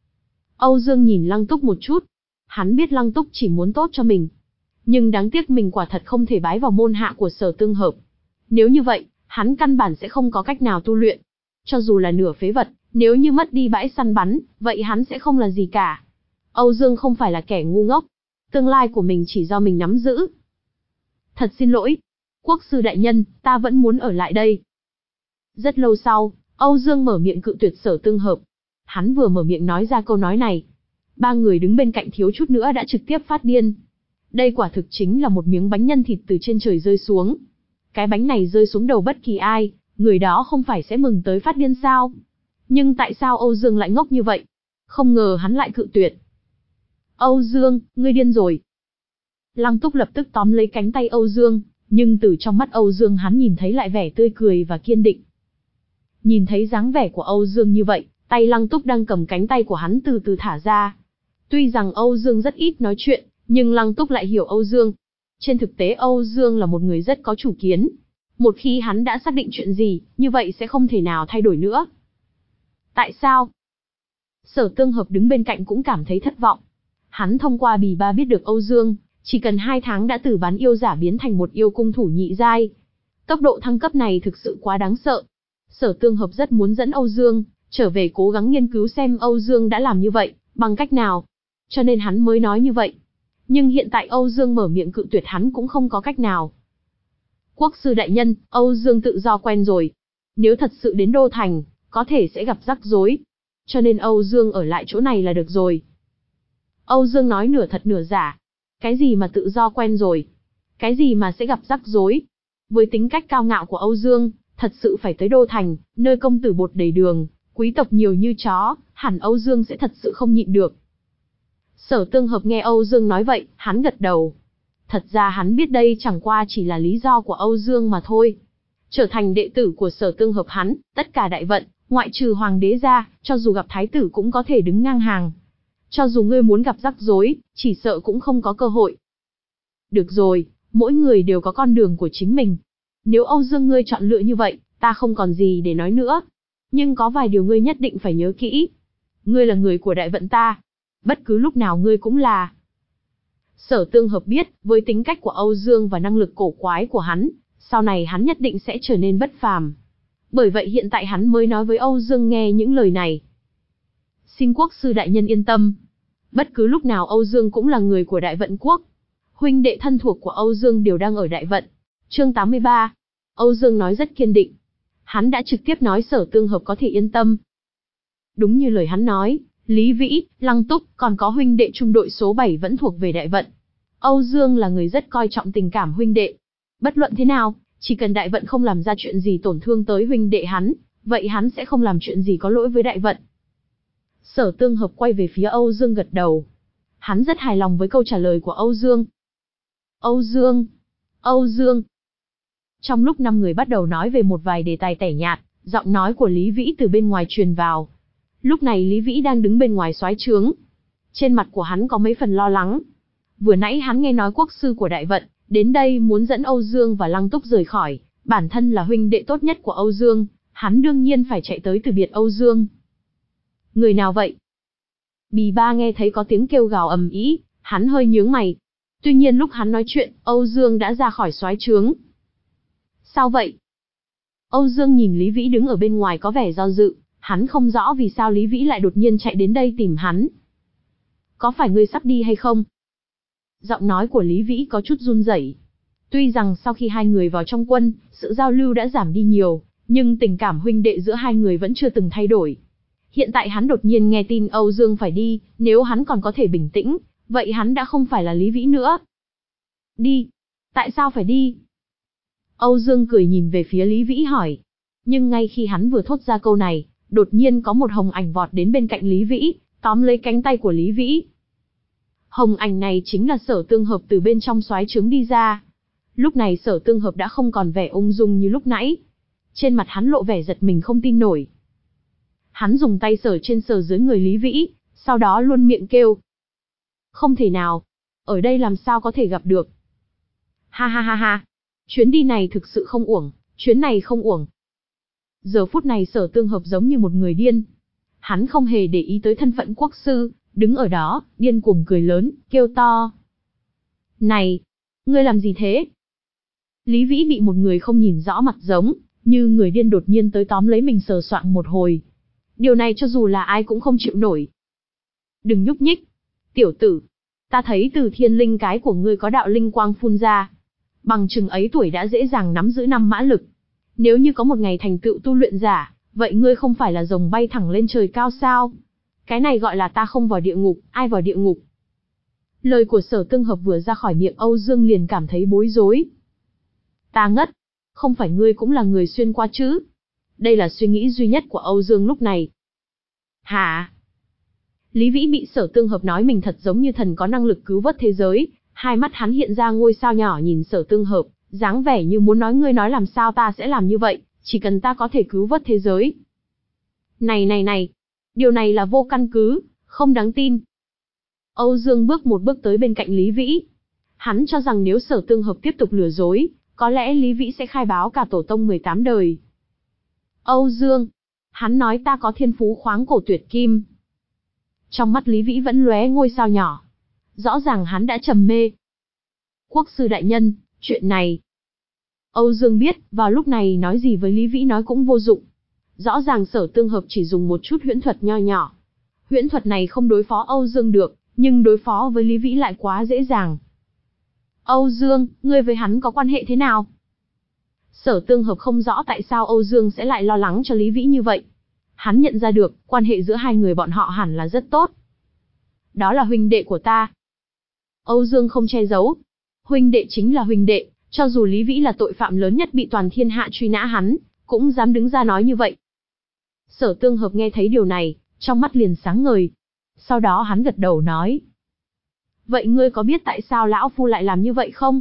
Âu Dương nhìn Lăng Túc một chút. Hắn biết Lăng Túc chỉ muốn tốt cho mình. Nhưng đáng tiếc mình quả thật không thể bái vào môn hạ của Sở Tương Hợp. Nếu như vậy, hắn căn bản sẽ không có cách nào tu luyện. Cho dù là nửa phế vật, nếu như mất đi bãi săn bắn, vậy hắn sẽ không là gì cả. Âu Dương không phải là kẻ ngu ngốc. Tương lai của mình chỉ do mình nắm giữ. Thật xin lỗi. Quốc sư đại nhân, ta vẫn muốn ở lại đây. Rất lâu sau, Âu Dương mở miệng cự tuyệt Sở Tương Hợp. Hắn vừa mở miệng nói ra câu nói này. Ba người đứng bên cạnh thiếu chút nữa đã trực tiếp phát điên. Đây quả thực chính là một miếng bánh nhân thịt từ trên trời rơi xuống. Cái bánh này rơi xuống đầu bất kỳ ai, người đó không phải sẽ mừng tới phát điên sao? Nhưng tại sao Âu Dương lại ngốc như vậy? Không ngờ hắn lại cự tuyệt. Âu Dương, ngươi điên rồi. Lăng Túc lập tức tóm lấy cánh tay Âu Dương, nhưng từ trong mắt Âu Dương hắn nhìn thấy lại vẻ tươi cười và kiên định. Nhìn thấy dáng vẻ của Âu Dương như vậy, tay Lăng Túc đang cầm cánh tay của hắn từ từ thả ra. Tuy rằng Âu Dương rất ít nói chuyện, nhưng Lăng Túc lại hiểu Âu Dương. Trên thực tế Âu Dương là một người rất có chủ kiến. Một khi hắn đã xác định chuyện gì, như vậy sẽ không thể nào thay đổi nữa. Tại sao? Sở Tương Hợp đứng bên cạnh cũng cảm thấy thất vọng. Hắn thông qua Bì Ba biết được Âu Dương, chỉ cần hai tháng đã từ bán yêu giả biến thành một yêu cung thủ nhị giai. Tốc độ thăng cấp này thực sự quá đáng sợ. Sở Tương Hợp rất muốn dẫn Âu Dương trở về cố gắng nghiên cứu xem Âu Dương đã làm như vậy, bằng cách nào. Cho nên hắn mới nói như vậy. Nhưng hiện tại Âu Dương mở miệng cự tuyệt hắn cũng không có cách nào. Quốc sư đại nhân, Âu Dương tự do quen rồi. Nếu thật sự đến Đô Thành, có thể sẽ gặp rắc rối. Cho nên Âu Dương ở lại chỗ này là được rồi. Âu Dương nói nửa thật nửa giả. Cái gì mà tự do quen rồi? Cái gì mà sẽ gặp rắc rối? Với tính cách cao ngạo của Âu Dương, thật sự phải tới Đô Thành, nơi công tử bột đầy đường, quý tộc nhiều như chó, hẳn Âu Dương sẽ thật sự không nhịn được. Sở Tương Hợp nghe Âu Dương nói vậy, hắn gật đầu. Thật ra hắn biết đây chẳng qua chỉ là lý do của Âu Dương mà thôi. Trở thành đệ tử của Sở Tương Hợp hắn, tất cả Đại Vận, ngoại trừ hoàng đế ra, cho dù gặp thái tử cũng có thể đứng ngang hàng. Cho dù ngươi muốn gặp rắc rối, chỉ sợ cũng không có cơ hội. Được rồi, mỗi người đều có con đường của chính mình. Nếu Âu Dương ngươi chọn lựa như vậy, ta không còn gì để nói nữa. Nhưng có vài điều ngươi nhất định phải nhớ kỹ. Ngươi là người của Đại Vận ta. Bất cứ lúc nào ngươi cũng là. Sở Tương Hợp biết, với tính cách của Âu Dương và năng lực cổ quái của hắn, sau này hắn nhất định sẽ trở nên bất phàm. Bởi vậy hiện tại hắn mới nói với Âu Dương nghe những lời này. Xin quốc sư đại nhân yên tâm. Bất cứ lúc nào Âu Dương cũng là người của Đại Vận Quốc. Huynh đệ thân thuộc của Âu Dương đều đang ở Đại Vận. Chương tám mươi ba. Âu Dương nói rất kiên định. Hắn đã trực tiếp nói Sở Tương Hợp có thể yên tâm. Đúng như lời hắn nói, Lý Vĩ, Lăng Túc, còn có huynh đệ trung đội số bảy vẫn thuộc về Đại Vận. Âu Dương là người rất coi trọng tình cảm huynh đệ. Bất luận thế nào, chỉ cần Đại Vận không làm ra chuyện gì tổn thương tới huynh đệ hắn, vậy hắn sẽ không làm chuyện gì có lỗi với Đại Vận. Sở Tương Hợp quay về phía Âu Dương gật đầu. Hắn rất hài lòng với câu trả lời của Âu Dương. Âu Dương, Âu Dương. Trong lúc năm người bắt đầu nói về một vài đề tài tẻ nhạt, giọng nói của Lý Vĩ từ bên ngoài truyền vào. Lúc này Lý Vĩ đang đứng bên ngoài soái trướng. Trên mặt của hắn có mấy phần lo lắng. Vừa nãy hắn nghe nói quốc sư của Đại Vận đến đây muốn dẫn Âu Dương và Lăng Túc rời khỏi, bản thân là huynh đệ tốt nhất của Âu Dương, hắn đương nhiên phải chạy tới từ biệt Âu Dương. Người nào vậy? Bì Ba nghe thấy có tiếng kêu gào ầm ĩ, hắn hơi nhướng mày. Tuy nhiên lúc hắn nói chuyện, Âu Dương đã ra khỏi soái trướng. Sao vậy? Âu Dương nhìn Lý Vĩ đứng ở bên ngoài có vẻ do dự, hắn không rõ vì sao Lý Vĩ lại đột nhiên chạy đến đây tìm hắn. Có phải ngươi sắp đi hay không? Giọng nói của Lý Vĩ có chút run rẩy. Tuy rằng sau khi hai người vào trong quân, sự giao lưu đã giảm đi nhiều, nhưng tình cảm huynh đệ giữa hai người vẫn chưa từng thay đổi. Hiện tại hắn đột nhiên nghe tin Âu Dương phải đi, nếu hắn còn có thể bình tĩnh, vậy hắn đã không phải là Lý Vĩ nữa. Đi? Tại sao phải đi? Âu Dương cười nhìn về phía Lý Vĩ hỏi. Nhưng ngay khi hắn vừa thốt ra câu này, đột nhiên có một hồng ảnh vọt đến bên cạnh Lý Vĩ, tóm lấy cánh tay của Lý Vĩ. Hồng ảnh này chính là Sở Tương Hợp từ bên trong soái trướng đi ra. Lúc này Sở Tương Hợp đã không còn vẻ ung dung như lúc nãy. Trên mặt hắn lộ vẻ giật mình không tin nổi. Hắn dùng tay sờ trên sờ dưới người Lý Vĩ, sau đó luôn miệng kêu. Không thể nào, ở đây làm sao có thể gặp được. Ha ha ha ha, chuyến đi này thực sự không uổng, chuyến này không uổng. Giờ phút này Sở Tương Hợp giống như một người điên. Hắn không hề để ý tới thân phận quốc sư, đứng ở đó, điên cuồng cười lớn, kêu to. Này, ngươi làm gì thế? Lý Vĩ bị một người không nhìn rõ mặt giống, như người điên đột nhiên tới tóm lấy mình sờ soạng một hồi. Điều này cho dù là ai cũng không chịu nổi. Đừng nhúc nhích. Tiểu tử, ta thấy từ thiên linh cái của ngươi có đạo linh quang phun ra. Bằng chừng ấy tuổi đã dễ dàng nắm giữ năm mã lực. Nếu như có một ngày thành tựu tu luyện giả, vậy ngươi không phải là rồng bay thẳng lên trời cao sao? Cái này gọi là ta không vào địa ngục, ai vào địa ngục? Lời của Sở Tương Hợp vừa ra khỏi miệng Âu Dương liền cảm thấy bối rối. Ta ngất, không phải ngươi cũng là người xuyên qua chứ? Đây là suy nghĩ duy nhất của Âu Dương lúc này. Hả? Lý Vĩ bị Sở Tương Hợp nói mình thật giống như thần có năng lực cứu vớt thế giới, hai mắt hắn hiện ra ngôi sao nhỏ nhìn Sở Tương Hợp, dáng vẻ như muốn nói ngươi nói làm sao ta sẽ làm như vậy, chỉ cần ta có thể cứu vớt thế giới. Này này này, điều này là vô căn cứ, không đáng tin. Âu Dương bước một bước tới bên cạnh Lý Vĩ. Hắn cho rằng nếu Sở Tương Hợp tiếp tục lừa dối, có lẽ Lý Vĩ sẽ khai báo cả tổ tông mười tám đời. Âu Dương, hắn nói ta có thiên phú khoáng cổ tuyệt kim. Trong mắt Lý Vĩ vẫn lóe ngôi sao nhỏ. Rõ ràng hắn đã trầm mê. Quốc sư đại nhân, chuyện này. Âu Dương biết, vào lúc này nói gì với Lý Vĩ nói cũng vô dụng. Rõ ràng Sở Tương Hợp chỉ dùng một chút huyễn thuật nho nhỏ. Huyễn thuật này không đối phó Âu Dương được, nhưng đối phó với Lý Vĩ lại quá dễ dàng. Âu Dương, ngươi với hắn có quan hệ thế nào? Sở Tương Hợp không rõ tại sao Âu Dương sẽ lại lo lắng cho Lý Vĩ như vậy. Hắn nhận ra được, quan hệ giữa hai người bọn họ hẳn là rất tốt. Đó là huynh đệ của ta. Âu Dương không che giấu. Huynh đệ chính là huynh đệ, cho dù Lý Vĩ là tội phạm lớn nhất bị toàn thiên hạ truy nã hắn, cũng dám đứng ra nói như vậy. Sở Tương Hợp nghe thấy điều này, trong mắt liền sáng ngời. Sau đó hắn gật đầu nói. Vậy ngươi có biết tại sao lão phu lại làm như vậy không?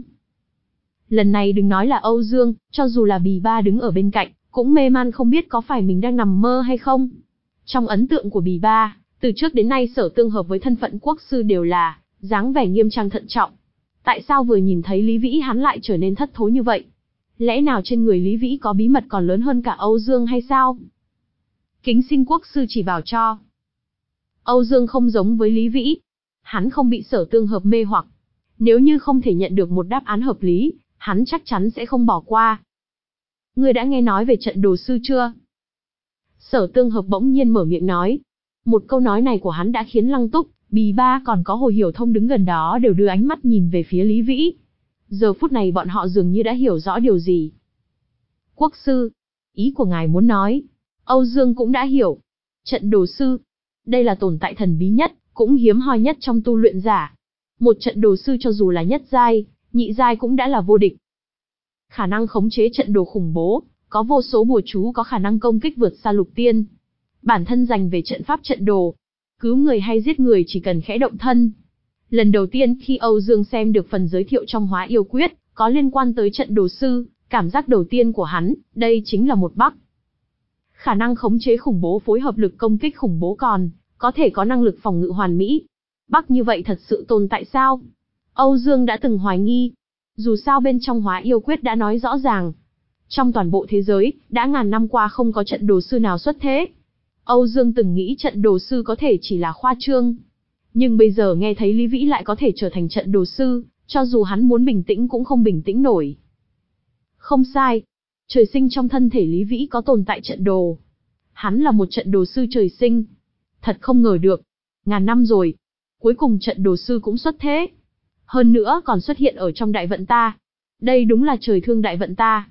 Lần này đừng nói là Âu Dương, cho dù là Bì Ba đứng ở bên cạnh, cũng mê man không biết có phải mình đang nằm mơ hay không. Trong ấn tượng của Bì Ba, từ trước đến nay Sở Tương Hợp với thân phận quốc sư đều là dáng vẻ nghiêm trang thận trọng. Tại sao vừa nhìn thấy Lý Vĩ hắn lại trở nên thất thố như vậy? Lẽ nào trên người Lý Vĩ có bí mật còn lớn hơn cả Âu Dương hay sao? Kính xin quốc sư chỉ bảo cho. Âu Dương không giống với Lý Vĩ. Hắn không bị Sở Tương Hợp mê hoặc. Nếu như không thể nhận được một đáp án hợp lý, hắn chắc chắn sẽ không bỏ qua. Ngươi đã nghe nói về trận đồ sư chưa? Sở Tương Hợp bỗng nhiên mở miệng nói. Một câu nói này của hắn đã khiến Lăng Túc, Bì Ba còn có Hồ Hiểu Thông đứng gần đó đều đưa ánh mắt nhìn về phía Lý Vĩ. Giờ phút này bọn họ dường như đã hiểu rõ điều gì. Quốc sư, ý của ngài muốn nói. Âu Dương cũng đã hiểu. Trận đồ sư, đây là tồn tại thần bí nhất, cũng hiếm hoi nhất trong tu luyện giả. Một trận đồ sư cho dù là nhất giai, nhị giai cũng đã là vô địch. Khả năng khống chế trận đồ khủng bố, có vô số bùa chú có khả năng công kích vượt xa lục tiên. Bản thân dành về trận pháp trận đồ, cứu người hay giết người chỉ cần khẽ động thân. Lần đầu tiên khi Âu Dương xem được phần giới thiệu trong Hóa Yêu Quyết, có liên quan tới trận đồ sư, cảm giác đầu tiên của hắn, đây chính là một bắc. Khả năng khống chế khủng bố phối hợp lực công kích khủng bố còn, có thể có năng lực phòng ngự hoàn mỹ. Bắc như vậy thật sự tồn tại sao? Âu Dương đã từng hoài nghi. Dù sao bên trong Hóa Yêu Quyết đã nói rõ ràng. Trong toàn bộ thế giới, đã ngàn năm qua không có trận đồ sư nào xuất thế. Âu Dương từng nghĩ trận đồ sư có thể chỉ là khoa trương. Nhưng bây giờ nghe thấy Lý Vĩ lại có thể trở thành trận đồ sư, cho dù hắn muốn bình tĩnh cũng không bình tĩnh nổi. Không sai. Trời sinh trong thân thể Lý Vĩ có tồn tại trận đồ. Hắn là một trận đồ sư trời sinh. Thật không ngờ được. Ngàn năm rồi. Cuối cùng trận đồ sư cũng xuất thế. Hơn nữa còn xuất hiện ở trong đại vận ta. Đây đúng là trời thương đại vận ta.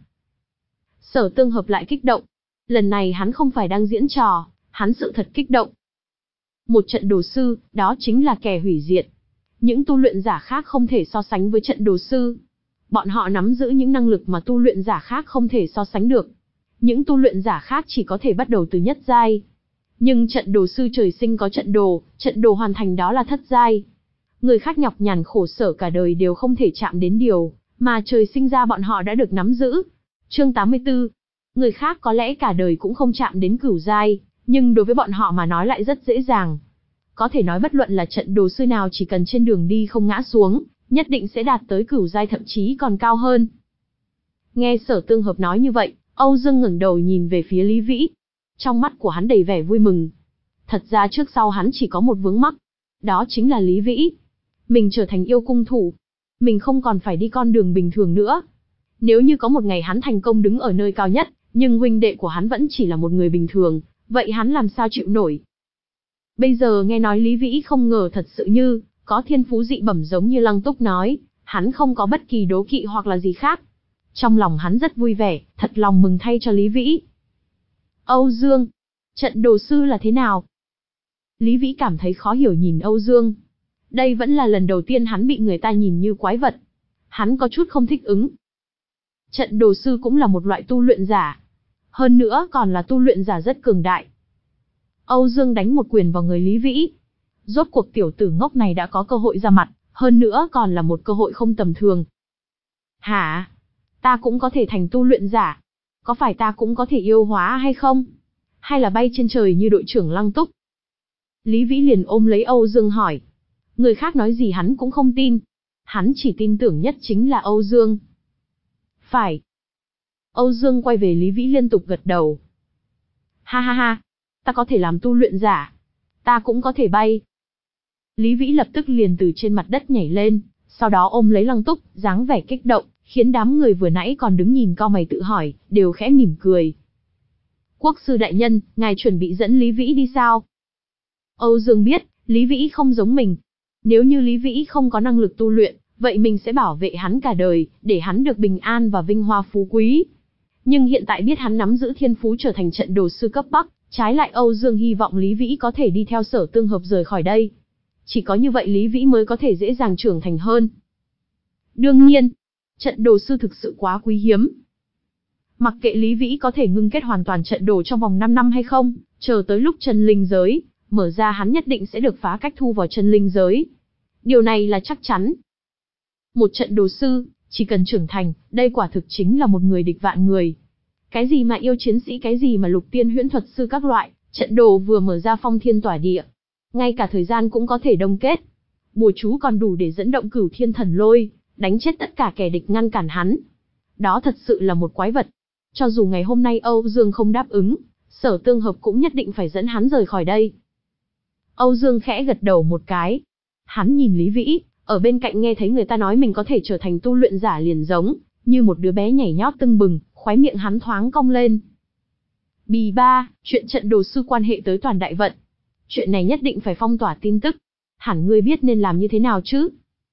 Sở Tương Hợp lại kích động. Lần này hắn không phải đang diễn trò, hắn sự thật kích động. Một trận đồ sư, đó chính là kẻ hủy diệt. Những tu luyện giả khác không thể so sánh với trận đồ sư. Bọn họ nắm giữ những năng lực mà tu luyện giả khác không thể so sánh được. Những tu luyện giả khác chỉ có thể bắt đầu từ nhất giai. Nhưng trận đồ sư trời sinh có trận đồ, trận đồ hoàn thành đó là thất giai. Người khác nhọc nhằn khổ sở cả đời đều không thể chạm đến điều, mà trời sinh ra bọn họ đã được nắm giữ. Chương tám mươi tư. Người khác có lẽ cả đời cũng không chạm đến cửu giai, nhưng đối với bọn họ mà nói lại rất dễ dàng. Có thể nói bất luận là trận đồ sư nào chỉ cần trên đường đi không ngã xuống, nhất định sẽ đạt tới cửu giai thậm chí còn cao hơn. Nghe Sở Tương Hợp nói như vậy, Âu Dương ngẩng đầu nhìn về phía Lý Vĩ. Trong mắt của hắn đầy vẻ vui mừng. Thật ra trước sau hắn chỉ có một vướng mắc. Đó chính là Lý Vĩ. Mình trở thành yêu cung thủ. Mình không còn phải đi con đường bình thường nữa. Nếu như có một ngày hắn thành công đứng ở nơi cao nhất, nhưng huynh đệ của hắn vẫn chỉ là một người bình thường, vậy hắn làm sao chịu nổi? Bây giờ nghe nói Lý Vĩ không ngờ thật sự như, có thiên phú dị bẩm giống như Lăng Túc nói, hắn không có bất kỳ đố kỵ hoặc là gì khác. Trong lòng hắn rất vui vẻ, thật lòng mừng thay cho Lý Vĩ. Âu Dương, trận đồ sư là thế nào? Lý Vĩ cảm thấy khó hiểu nhìn Âu Dương. Đây vẫn là lần đầu tiên hắn bị người ta nhìn như quái vật. Hắn có chút không thích ứng. Trận đồ sư cũng là một loại tu luyện giả. Hơn nữa còn là tu luyện giả rất cường đại. Âu Dương đánh một quyền vào người Lý Vĩ. Rốt cuộc tiểu tử ngốc này đã có cơ hội ra mặt, hơn nữa còn là một cơ hội không tầm thường. Hả? Ta cũng có thể thành tu luyện giả. Có phải ta cũng có thể yêu hóa hay không? Hay là bay trên trời như đội trưởng Lăng Túc? Lý Vĩ liền ôm lấy Âu Dương hỏi. Người khác nói gì hắn cũng không tin. Hắn chỉ tin tưởng nhất chính là Âu Dương. Phải. Âu Dương quay về Lý Vĩ liên tục gật đầu. Ha ha ha, ta có thể làm tu luyện giả. Ta cũng có thể bay. Lý Vĩ lập tức liền từ trên mặt đất nhảy lên, sau đó ôm lấy Lăng Túc, dáng vẻ kích động, khiến đám người vừa nãy còn đứng nhìn cau mày tự hỏi, đều khẽ mỉm cười. Quốc sư đại nhân, ngài chuẩn bị dẫn Lý Vĩ đi sao? Âu Dương biết, Lý Vĩ không giống mình. Nếu như Lý Vĩ không có năng lực tu luyện, vậy mình sẽ bảo vệ hắn cả đời, để hắn được bình an và vinh hoa phú quý. Nhưng hiện tại biết hắn nắm giữ thiên phú trở thành trận đồ sư cấp Bắc, trái lại Âu Dương hy vọng Lý Vĩ có thể đi theo Sở Tương Hợp rời khỏi đây. Chỉ có như vậy Lý Vĩ mới có thể dễ dàng trưởng thành hơn. Đương nhiên, trận đồ sư thực sự quá quý hiếm. Mặc kệ Lý Vĩ có thể ngưng kết hoàn toàn trận đồ trong vòng năm năm hay không, chờ tới lúc chân linh giới mở ra hắn nhất định sẽ được phá cách thu vào chân linh giới. Điều này là chắc chắn. Một trận đồ sư, chỉ cần trưởng thành, đây quả thực chính là một người địch vạn người. Cái gì mà yêu chiến sĩ, cái gì mà lục tiên huyễn thuật sư các loại, trận đồ vừa mở ra phong thiên tỏa địa. Ngay cả thời gian cũng có thể đông kết. Bùa chú còn đủ để dẫn động cửu thiên thần lôi, đánh chết tất cả kẻ địch ngăn cản hắn. Đó thật sự là một quái vật. Cho dù ngày hôm nay Âu Dương không đáp ứng, Sở Tương Hợp cũng nhất định phải dẫn hắn rời khỏi đây. Âu Dương khẽ gật đầu một cái. Hắn nhìn Lý Vĩ, ở bên cạnh nghe thấy người ta nói mình có thể trở thành tu luyện giả liền giống như một đứa bé nhảy nhót tưng bừng, khóe miệng hắn thoáng cong lên. Bì ba, chuyện trận đồ sư quan hệ tới toàn đại vận. Chuyện này nhất định phải phong tỏa tin tức. Hẳn ngươi biết nên làm như thế nào chứ?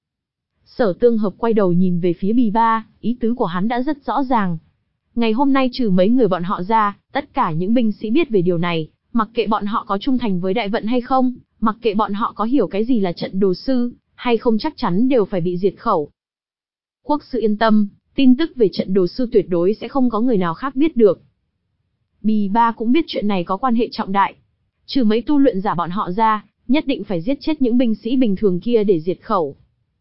Sở Tương Hợp quay đầu nhìn về phía Bì Ba, ý tứ của hắn đã rất rõ ràng. Ngày hôm nay trừ mấy người bọn họ ra, tất cả những binh sĩ biết về điều này, mặc kệ bọn họ có trung thành với đại vận hay không, mặc kệ bọn họ có hiểu cái gì là trận đồ sư, hay không chắc chắn đều phải bị diệt khẩu. Quốc sư yên tâm, tin tức về trận đồ sư tuyệt đối sẽ không có người nào khác biết được. Bì Ba cũng biết chuyện này có quan hệ trọng đại. Trừ mấy tu luyện giả bọn họ ra, nhất định phải giết chết những binh sĩ bình thường kia để diệt khẩu.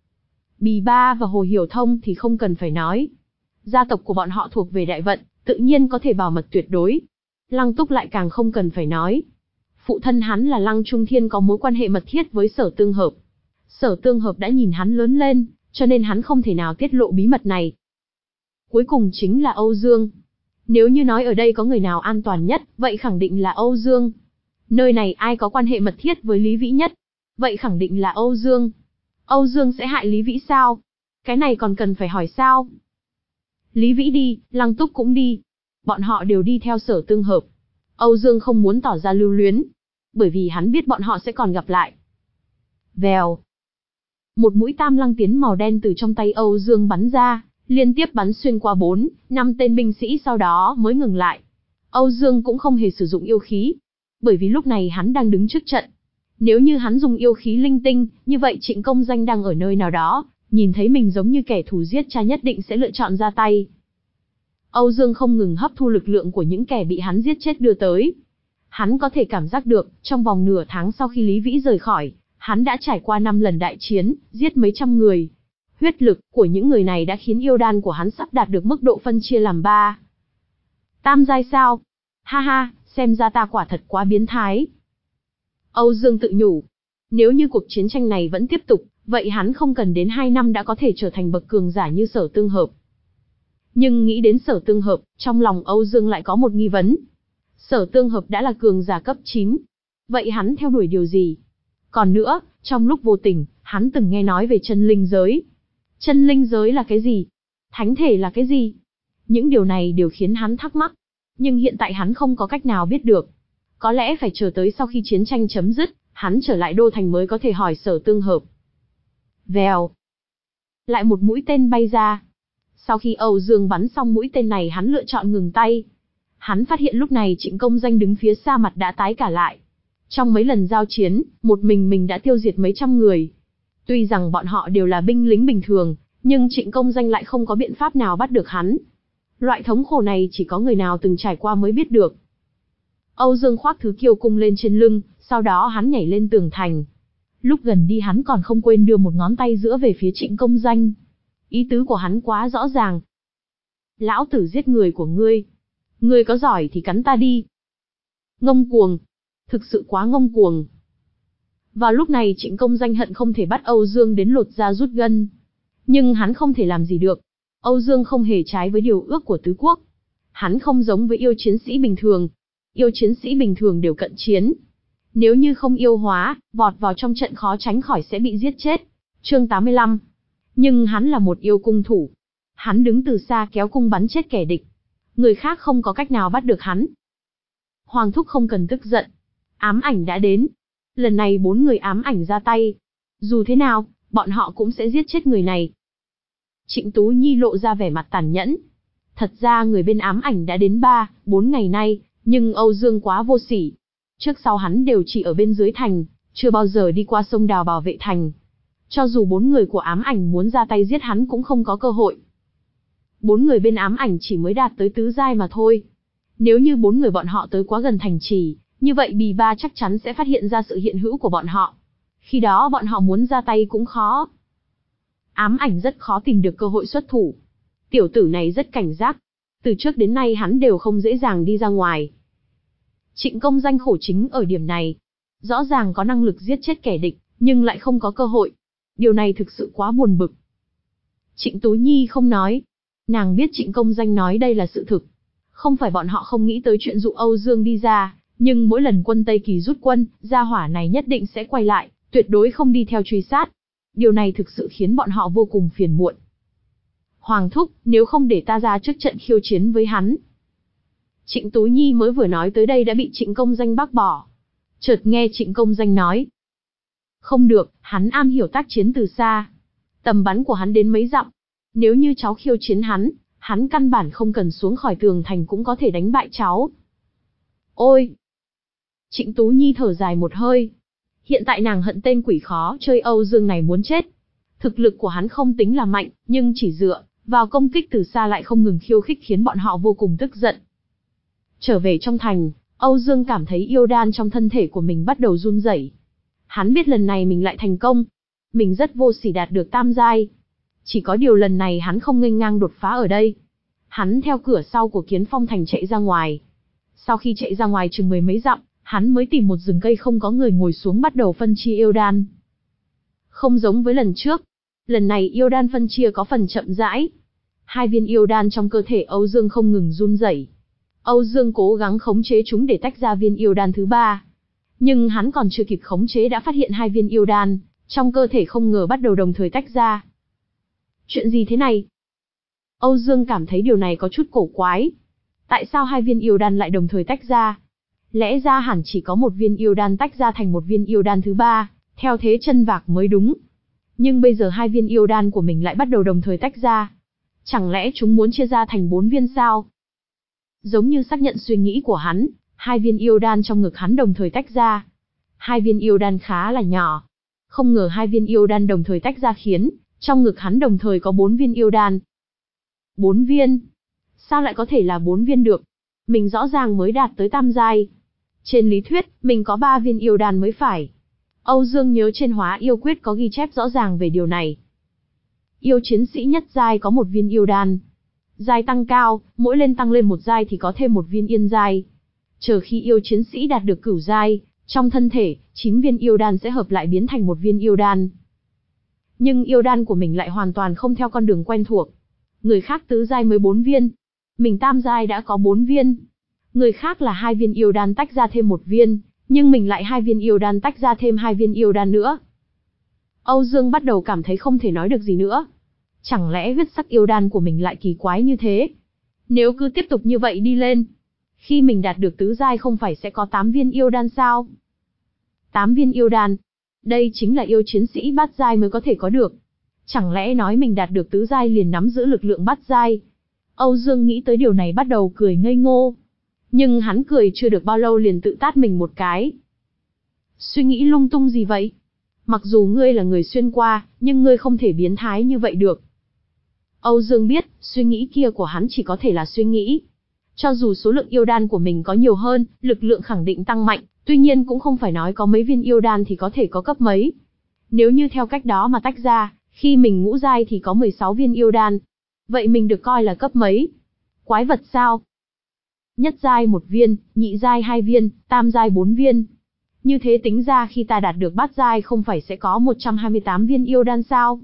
Bì Ba và Hồ Hiểu Thông thì không cần phải nói. Gia tộc của bọn họ thuộc về đại vận, tự nhiên có thể bảo mật tuyệt đối. Lăng Túc lại càng không cần phải nói. Phụ thân hắn là Lăng Trung Thiên có mối quan hệ mật thiết với Sở Tương Hợp. Sở Tương Hợp đã nhìn hắn lớn lên, cho nên hắn không thể nào tiết lộ bí mật này. Cuối cùng chính là Âu Dương. Nếu như nói ở đây có người nào an toàn nhất, vậy khẳng định là Âu Dương. Nơi này ai có quan hệ mật thiết với Lý Vĩ nhất? Vậy khẳng định là Âu Dương. Âu Dương sẽ hại Lý Vĩ sao? Cái này còn cần phải hỏi sao? Lý Vĩ đi, Lăng Túc cũng đi. Bọn họ đều đi theo Sở Tương Hợp. Âu Dương không muốn tỏ ra lưu luyến, bởi vì hắn biết bọn họ sẽ còn gặp lại. Vèo. Một mũi tam lăng tiến màu đen từ trong tay Âu Dương bắn ra, liên tiếp bắn xuyên qua bốn, năm tên binh sĩ sau đó mới ngừng lại. Âu Dương cũng không hề sử dụng yêu khí, bởi vì lúc này hắn đang đứng trước trận. Nếu như hắn dùng yêu khí linh tinh, như vậy Trịnh Công Danh đang ở nơi nào đó, nhìn thấy mình giống như kẻ thù giết cha nhất định sẽ lựa chọn ra tay. Âu Dương không ngừng hấp thu lực lượng của những kẻ bị hắn giết chết đưa tới. Hắn có thể cảm giác được, trong vòng nửa tháng sau khi Lý Vĩ rời khỏi, hắn đã trải qua năm lần đại chiến, giết mấy trăm người. Huyết lực của những người này đã khiến yêu đan của hắn sắp đạt được mức độ phân chia làm ba. Tam giai sao? Ha ha, xem ra ta quả thật quá biến thái. Âu Dương tự nhủ. Nếu như cuộc chiến tranh này vẫn tiếp tục, vậy hắn không cần đến hai năm đã có thể trở thành bậc cường giả như Sở Tương Hợp. Nhưng nghĩ đến Sở Tương Hợp, trong lòng Âu Dương lại có một nghi vấn. Sở Tương Hợp đã là cường giả cấp chín. Vậy hắn theo đuổi điều gì? Còn nữa, trong lúc vô tình, hắn từng nghe nói về chân linh giới. Chân linh giới là cái gì? Thánh thể là cái gì? Những điều này đều khiến hắn thắc mắc. Nhưng hiện tại hắn không có cách nào biết được. Có lẽ phải chờ tới sau khi chiến tranh chấm dứt, hắn trở lại đô thành mới có thể hỏi Sở Tương Hợp. Vèo. Lại một mũi tên bay ra. Sau khi Âu Dương bắn xong mũi tên này hắn lựa chọn ngừng tay. Hắn phát hiện lúc này Trịnh Công Danh đứng phía xa mặt đã tái cả lại. Trong mấy lần giao chiến, một mình mình đã tiêu diệt mấy trăm người. Tuy rằng bọn họ đều là binh lính bình thường, nhưng Trịnh Công Danh lại không có biện pháp nào bắt được hắn. Loại thống khổ này chỉ có người nào từng trải qua mới biết được. Âu Dương khoác thứ kiêu cung lên trên lưng, sau đó hắn nhảy lên tường thành. Lúc gần đi hắn còn không quên đưa một ngón tay giữa về phía Trịnh Công Danh. Ý tứ của hắn quá rõ ràng. Lão tử giết người của ngươi. Ngươi có giỏi thì cắn ta đi. Ngông cuồng. Thực sự quá ngông cuồng. Vào lúc này Trịnh Công Danh hận không thể bắt Âu Dương đến lột da rút gân. Nhưng hắn không thể làm gì được. Âu Dương không hề trái với điều ước của tứ quốc. Hắn không giống với yêu chiến sĩ bình thường. Yêu chiến sĩ bình thường đều cận chiến. Nếu như không yêu hóa, vọt vào trong trận khó tránh khỏi sẽ bị giết chết. Chương tám mươi lăm. Nhưng hắn là một yêu cung thủ. Hắn đứng từ xa kéo cung bắn chết kẻ địch. Người khác không có cách nào bắt được hắn. Hoàng thúc không cần tức giận. Ám ảnh đã đến. Lần này bốn người ám ảnh ra tay. Dù thế nào, bọn họ cũng sẽ giết chết người này. Trịnh Tú Nhi lộ ra vẻ mặt tàn nhẫn. Thật ra người bên ám ảnh đã đến ba, bốn ngày nay, nhưng Âu Dương quá vô sỉ. Trước sau hắn đều chỉ ở bên dưới thành, chưa bao giờ đi qua sông Đào bảo vệ thành. Cho dù bốn người của ám ảnh muốn ra tay giết hắn cũng không có cơ hội. Bốn người bên ám ảnh chỉ mới đạt tới tứ giai mà thôi. Nếu như bốn người bọn họ tới quá gần thành trì, như vậy Bì Ba chắc chắn sẽ phát hiện ra sự hiện hữu của bọn họ. Khi đó bọn họ muốn ra tay cũng khó. Ám ảnh rất khó tìm được cơ hội xuất thủ. Tiểu tử này rất cảnh giác. Từ trước đến nay hắn đều không dễ dàng đi ra ngoài. Trịnh Công Danh khổ chính ở điểm này. Rõ ràng có năng lực giết chết kẻ địch, nhưng lại không có cơ hội. Điều này thực sự quá buồn bực. Trịnh Tú Nhi không nói. Nàng biết Trịnh Công Danh nói đây là sự thực. Không phải bọn họ không nghĩ tới chuyện dụ Âu Dương đi ra, nhưng mỗi lần quân Tây Kỳ rút quân, gia hỏa này nhất định sẽ quay lại, tuyệt đối không đi theo truy sát. Điều này thực sự khiến bọn họ vô cùng phiền muộn. Hoàng thúc, nếu không để ta ra trước trận khiêu chiến với hắn. Trịnh Tú Nhi mới vừa nói tới đây đã bị Trịnh Công Danh bác bỏ. Chợt nghe Trịnh Công Danh nói. Không được, hắn am hiểu tác chiến từ xa. Tầm bắn của hắn đến mấy dặm. Nếu như cháu khiêu chiến hắn, hắn căn bản không cần xuống khỏi tường thành cũng có thể đánh bại cháu. Ôi! Trịnh Tú Nhi thở dài một hơi. Hiện tại nàng hận tên quỷ khó chơi Âu Dương này muốn chết. Thực lực của hắn không tính là mạnh, nhưng chỉ dựa vào công kích từ xa lại không ngừng khiêu khích khiến bọn họ vô cùng tức giận. Trở về trong thành, Âu Dương cảm thấy yêu đan trong thân thể của mình bắt đầu run rẩy. Hắn biết lần này mình lại thành công. Mình rất vô sỉ đạt được tam giai. Chỉ có điều lần này hắn không nghênh ngang đột phá ở đây. Hắn theo cửa sau của Kiến Phong Thành chạy ra ngoài. Sau khi chạy ra ngoài chừng mười mấy dặm, hắn mới tìm một rừng cây không có người ngồi xuống bắt đầu phân chia yêu đan. Không giống với lần trước. Lần này yêu đan phân chia có phần chậm rãi. Hai viên yêu đan trong cơ thể Âu Dương không ngừng run rẩy. Âu Dương cố gắng khống chế chúng để tách ra viên yêu đan thứ ba. Nhưng hắn còn chưa kịp khống chế đã phát hiện hai viên yêu đan trong cơ thể không ngờ bắt đầu đồng thời tách ra. Chuyện gì thế này? Âu Dương cảm thấy điều này có chút cổ quái. Tại sao hai viên yêu đan lại đồng thời tách ra? Lẽ ra hẳn chỉ có một viên yêu đan tách ra thành một viên yêu đan thứ ba, theo thế chân vạc mới đúng. Nhưng bây giờ hai viên yêu đan của mình lại bắt đầu đồng thời tách ra. Chẳng lẽ chúng muốn chia ra thành bốn viên sao? Giống như xác nhận suy nghĩ của hắn, hai viên yêu đan trong ngực hắn đồng thời tách ra. Hai viên yêu đan khá là nhỏ. Không ngờ hai viên yêu đan đồng thời tách ra khiến trong ngực hắn đồng thời có bốn viên yêu đan. Bốn viên? Sao lại có thể là bốn viên được? Mình rõ ràng mới đạt tới tam giai. Trên lý thuyết, mình có ba viên yêu đan mới phải. Âu Dương nhớ trên Hóa Yêu Quyết có ghi chép rõ ràng về điều này. Yêu chiến sĩ nhất giai có một viên yêu đan. Giai tăng cao, mỗi lên tăng lên một giai thì có thêm một viên yên giai. Chờ khi yêu chiến sĩ đạt được cửu giai, trong thân thể, chín viên yêu đan sẽ hợp lại biến thành một viên yêu đan. Nhưng yêu đan của mình lại hoàn toàn không theo con đường quen thuộc. Người khác tứ giai mới bốn viên. Mình tam giai đã có bốn viên. Người khác là hai viên yêu đan tách ra thêm một viên, nhưng mình lại hai viên yêu đan tách ra thêm hai viên yêu đan nữa. Âu Dương bắt đầu cảm thấy không thể nói được gì nữa. Chẳng lẽ huyết sắc yêu đan của mình lại kỳ quái như thế? Nếu cứ tiếp tục như vậy đi lên, khi mình đạt được tứ giai không phải sẽ có tám viên yêu đan sao? tám viên yêu đan. Đây chính là yêu chiến sĩ bát giai mới có thể có được. Chẳng lẽ nói mình đạt được tứ giai liền nắm giữ lực lượng bát giai? Âu Dương nghĩ tới điều này bắt đầu cười ngây ngô. Nhưng hắn cười chưa được bao lâu liền tự tát mình một cái. Suy nghĩ lung tung gì vậy? Mặc dù ngươi là người xuyên qua, nhưng ngươi không thể biến thái như vậy được. Âu Dương biết, suy nghĩ kia của hắn chỉ có thể là suy nghĩ. Cho dù số lượng yêu đan của mình có nhiều hơn, lực lượng khẳng định tăng mạnh, tuy nhiên cũng không phải nói có mấy viên yêu đan thì có thể có cấp mấy. Nếu như theo cách đó mà tách ra, khi mình ngũ giai thì có mười sáu viên yêu đan. Vậy mình được coi là cấp mấy? Quái vật sao? Nhất giai một viên, nhị giai hai viên, tam giai bốn viên. Như thế tính ra khi ta đạt được bát giai không phải sẽ có một trăm hai mươi tám viên yêu đan sao?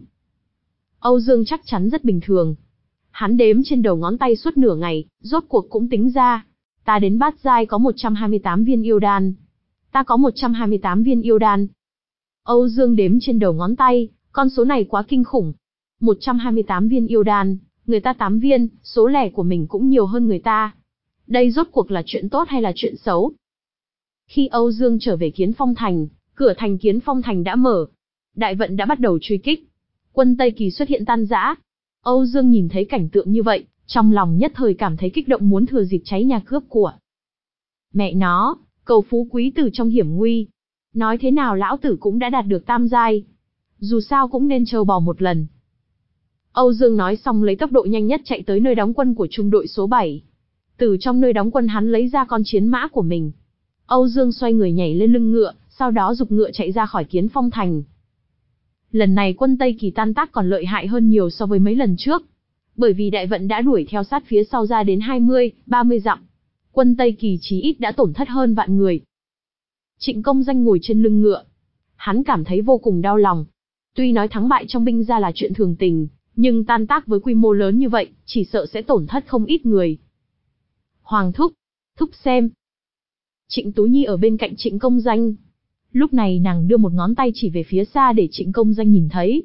Âu Dương chắc chắn rất bình thường. Hắn đếm trên đầu ngón tay suốt nửa ngày, rốt cuộc cũng tính ra. Ta đến bát giai có một trăm hai mươi tám viên yêu đan. Ta có một trăm hai mươi tám viên yêu đan. Âu Dương đếm trên đầu ngón tay, con số này quá kinh khủng. một trăm hai mươi tám viên yêu đan, người ta tám viên, số lẻ của mình cũng nhiều hơn người ta. Đây rốt cuộc là chuyện tốt hay là chuyện xấu? Khi Âu Dương trở về Kiến Phong Thành, cửa thành Kiến Phong Thành đã mở. Đại vận đã bắt đầu truy kích. Quân Tây Kỳ xuất hiện tan rã. Âu Dương nhìn thấy cảnh tượng như vậy, trong lòng nhất thời cảm thấy kích động muốn thừa dịp cháy nhà cướp của. Mẹ nó, cầu phú quý tử trong hiểm nguy. Nói thế nào lão tử cũng đã đạt được tam giai. Dù sao cũng nên trâu bò một lần. Âu Dương nói xong lấy tốc độ nhanh nhất chạy tới nơi đóng quân của trung đội số bảy. Từ trong nơi đóng quân hắn lấy ra con chiến mã của mình. Âu Dương xoay người nhảy lên lưng ngựa, sau đó giục ngựa chạy ra khỏi Kiến Phong Thành. Lần này quân Tây Kỳ tan tác còn lợi hại hơn nhiều so với mấy lần trước. Bởi vì đại vận đã đuổi theo sát phía sau ra đến hai mươi, ba mươi dặm. Quân Tây Kỳ chí ít đã tổn thất hơn vạn người. Trịnh Công Danh ngồi trên lưng ngựa. Hắn cảm thấy vô cùng đau lòng. Tuy nói thắng bại trong binh gia là chuyện thường tình, nhưng tan tác với quy mô lớn như vậy, chỉ sợ sẽ tổn thất không ít người. Hoàng thúc, thúc xem. Trịnh Tú Nhi ở bên cạnh Trịnh Công Danh. Lúc này nàng đưa một ngón tay chỉ về phía xa để Trịnh Công Danh nhìn thấy.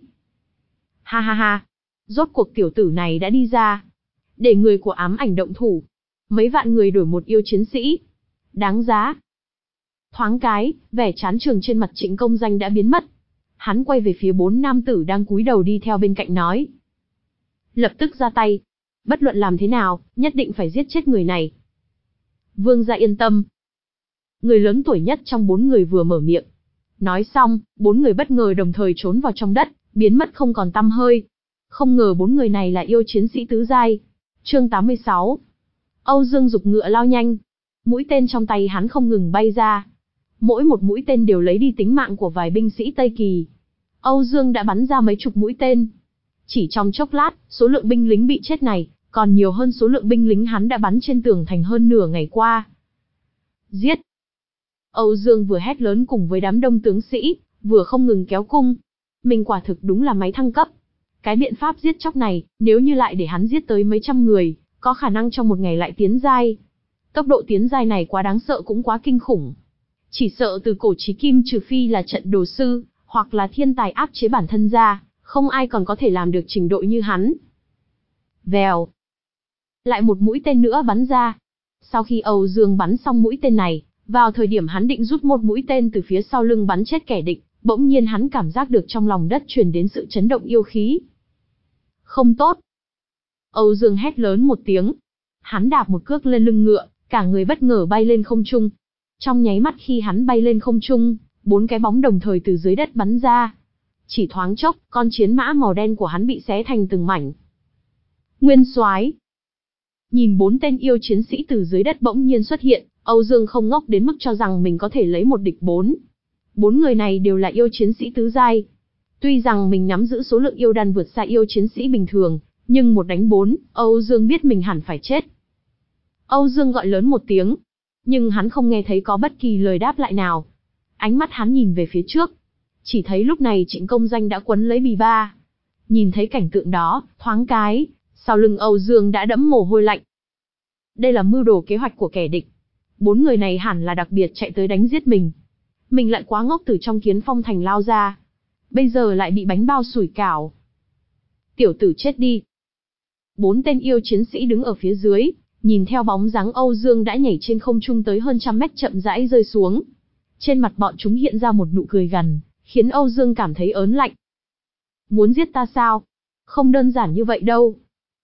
Ha ha ha, rốt cuộc tiểu tử này đã đi ra. Để người của ám ảnh động thủ. Mấy vạn người đổi một yêu chiến sĩ. Đáng giá. Thoáng cái, vẻ chán trường trên mặt Trịnh Công Danh đã biến mất. Hắn quay về phía bốn nam tử đang cúi đầu đi theo bên cạnh nói. Lập tức ra tay. Bất luận làm thế nào, nhất định phải giết chết người này. Vương gia yên tâm. Người lớn tuổi nhất trong bốn người vừa mở miệng. Nói xong, bốn người bất ngờ đồng thời trốn vào trong đất, biến mất không còn tăm hơi. Không ngờ bốn người này là yêu chiến sĩ tứ giai. Chương tám mươi sáu. Âu Dương giục ngựa lao nhanh. Mũi tên trong tay hắn không ngừng bay ra. Mỗi một mũi tên đều lấy đi tính mạng của vài binh sĩ Tây Kỳ. Âu Dương đã bắn ra mấy chục mũi tên. Chỉ trong chốc lát, số lượng binh lính bị chết này, còn nhiều hơn số lượng binh lính hắn đã bắn trên tường thành hơn nửa ngày qua. Giết! Âu Dương vừa hét lớn cùng với đám đông tướng sĩ, vừa không ngừng kéo cung. Mình quả thực đúng là máy thăng cấp. Cái biện pháp giết chóc này, nếu như lại để hắn giết tới mấy trăm người, có khả năng trong một ngày lại tiến giai. Tốc độ tiến giai này quá đáng sợ cũng quá kinh khủng. Chỉ sợ từ cổ chí kim trừ phi là trận đồ sư, hoặc là thiên tài áp chế bản thân ra, không ai còn có thể làm được trình độ như hắn. Vèo. Lại một mũi tên nữa bắn ra. Sau khi Âu Dương bắn xong mũi tên này, vào thời điểm hắn định rút một mũi tên từ phía sau lưng bắn chết kẻ địch, bỗng nhiên hắn cảm giác được trong lòng đất truyền đến sự chấn động yêu khí. Không tốt. Âu Dương hét lớn một tiếng. Hắn đạp một cước lên lưng ngựa, cả người bất ngờ bay lên không trung. Trong nháy mắt khi hắn bay lên không trung, bốn cái bóng đồng thời từ dưới đất bắn ra. Chỉ thoáng chốc, con chiến mã màu đen của hắn bị xé thành từng mảnh. Nguyên Soái. Nhìn bốn tên yêu chiến sĩ từ dưới đất bỗng nhiên xuất hiện, Âu Dương không ngốc đến mức cho rằng mình có thể lấy một địch bốn. Bốn người này đều là yêu chiến sĩ tứ giai. Tuy rằng mình nắm giữ số lượng yêu đan vượt xa yêu chiến sĩ bình thường, nhưng một đánh bốn, Âu Dương biết mình hẳn phải chết. Âu Dương gọi lớn một tiếng, nhưng hắn không nghe thấy có bất kỳ lời đáp lại nào. Ánh mắt hắn nhìn về phía trước, chỉ thấy lúc này Trịnh Công Danh đã quấn lấy bì ba. Nhìn thấy cảnh tượng đó, thoáng cái, sau lưng Âu Dương đã đẫm mồ hôi lạnh. Đây là mưu đồ kế hoạch của kẻ địch. Bốn người này hẳn là đặc biệt chạy tới đánh giết mình. Mình lại quá ngốc từ trong Kiến Phong thành lao ra. Bây giờ lại bị bánh bao sủi cảo. Tiểu tử chết đi. Bốn tên yêu chiến sĩ đứng ở phía dưới, nhìn theo bóng dáng Âu Dương đã nhảy trên không trung tới hơn trăm mét chậm rãi rơi xuống. Trên mặt bọn chúng hiện ra một nụ cười gằn, khiến Âu Dương cảm thấy ớn lạnh. Muốn giết ta sao? Không đơn giản như vậy đâu.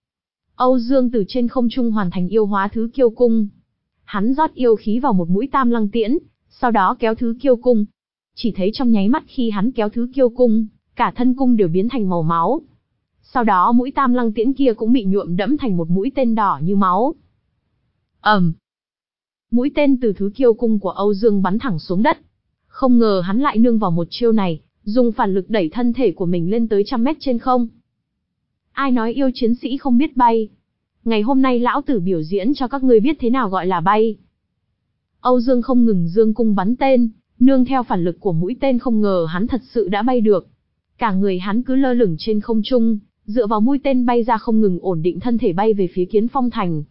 Âu Dương từ trên không trung hoàn thành yêu hóa thứ kiêu cung. Hắn rót yêu khí vào một mũi tam lăng tiễn, sau đó kéo thứ kiêu cung. Chỉ thấy trong nháy mắt khi hắn kéo thứ kiêu cung, cả thân cung đều biến thành màu máu. Sau đó mũi tam lăng tiễn kia cũng bị nhuộm đẫm thành một mũi tên đỏ như máu. ầm, um. Mũi tên từ thứ kiêu cung của Âu Dương bắn thẳng xuống đất. Không ngờ hắn lại nương vào một chiêu này, dùng phản lực đẩy thân thể của mình lên tới trăm mét trên không. Ai nói yêu chiến sĩ không biết bay? Ngày hôm nay lão tử biểu diễn cho các ngươi biết thế nào gọi là bay. Âu Dương không ngừng dương cung bắn tên, nương theo phản lực của mũi tên không ngờ hắn thật sự đã bay được. Cả người hắn cứ lơ lửng trên không trung, dựa vào mũi tên bay ra không ngừng ổn định thân thể bay về phía Kiến Phong thành.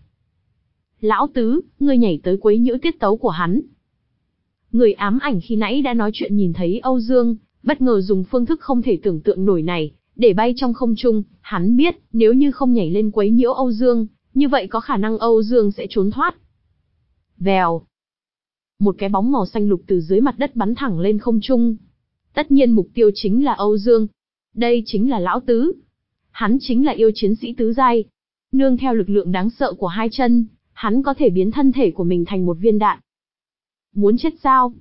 Lão tứ, ngươi nhảy tới quấy nhiễu tiết tấu của hắn. Người ám ảnh khi nãy đã nói chuyện nhìn thấy Âu Dương, bất ngờ dùng phương thức không thể tưởng tượng nổi này, để bay trong không trung. Hắn biết, nếu như không nhảy lên quấy nhiễu Âu Dương, như vậy có khả năng Âu Dương sẽ trốn thoát. Vèo. Một cái bóng màu xanh lục từ dưới mặt đất bắn thẳng lên không trung. Tất nhiên mục tiêu chính là Âu Dương. Đây chính là lão tứ. Hắn chính là yêu chiến sĩ tứ giai. Nương theo lực lượng đáng sợ của hai chân, hắn có thể biến thân thể của mình thành một viên đạn. Muốn chết sao?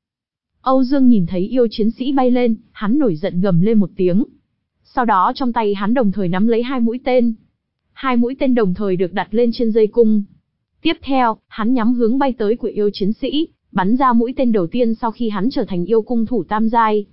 Âu Dương nhìn thấy yêu chiến sĩ bay lên, hắn nổi giận gầm lên một tiếng. Sau đó trong tay hắn đồng thời nắm lấy hai mũi tên. Hai mũi tên đồng thời được đặt lên trên dây cung. Tiếp theo, hắn nhắm hướng bay tới của yêu chiến sĩ, bắn ra mũi tên đầu tiên sau khi hắn trở thành yêu cung thủ tam giai.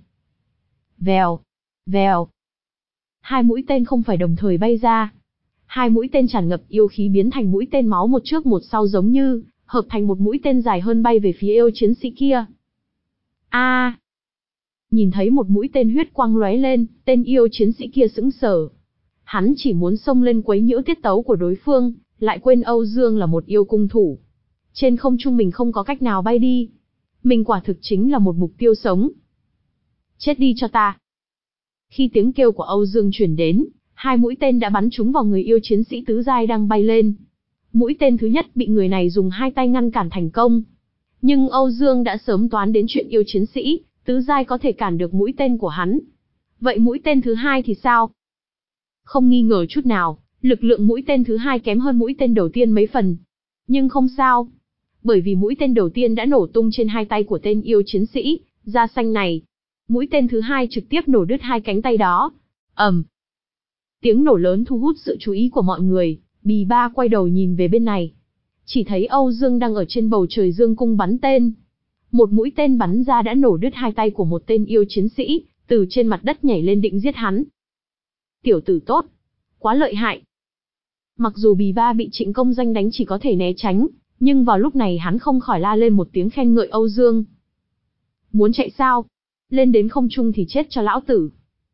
Vèo, vèo. Hai mũi tên không phải đồng thời bay ra. Hai mũi tên tràn ngập yêu khí biến thành mũi tên máu một trước một sau giống như, hợp thành một mũi tên dài hơn bay về phía yêu chiến sĩ kia. A! À, nhìn thấy một mũi tên huyết quang lóe lên, tên yêu chiến sĩ kia sững sờ. Hắn chỉ muốn xông lên quấy nhiễu tiết tấu của đối phương, lại quên Âu Dương là một yêu cung thủ. Trên không trung mình không có cách nào bay đi. Mình quả thực chính là một mục tiêu sống. Chết đi cho ta. Khi tiếng kêu của Âu Dương truyền đến, hai mũi tên đã bắn trúng vào người yêu chiến sĩ tứ giai đang bay lên. Mũi tên thứ nhất bị người này dùng hai tay ngăn cản thành công. Nhưng Âu Dương đã sớm toán đến chuyện yêu chiến sĩ, tứ giai có thể cản được mũi tên của hắn. Vậy mũi tên thứ hai thì sao? Không nghi ngờ chút nào, lực lượng mũi tên thứ hai kém hơn mũi tên đầu tiên mấy phần. Nhưng không sao, bởi vì mũi tên đầu tiên đã nổ tung trên hai tay của tên yêu chiến sĩ da xanh này. Mũi tên thứ hai trực tiếp nổ đứt hai cánh tay đó. ầm, um. Tiếng nổ lớn thu hút sự chú ý của mọi người, Bì Ba quay đầu nhìn về bên này. Chỉ thấy Âu Dương đang ở trên bầu trời dương cung bắn tên. Một mũi tên bắn ra đã nổ đứt hai tay của một tên yêu chiến sĩ, từ trên mặt đất nhảy lên định giết hắn. Tiểu tử tốt, quá lợi hại. Mặc dù Bì Ba bị Trịnh Công Danh đánh chỉ có thể né tránh, nhưng vào lúc này hắn không khỏi la lên một tiếng khen ngợi Âu Dương. Muốn chạy sao? Lên đến không trung thì chết cho lão tử.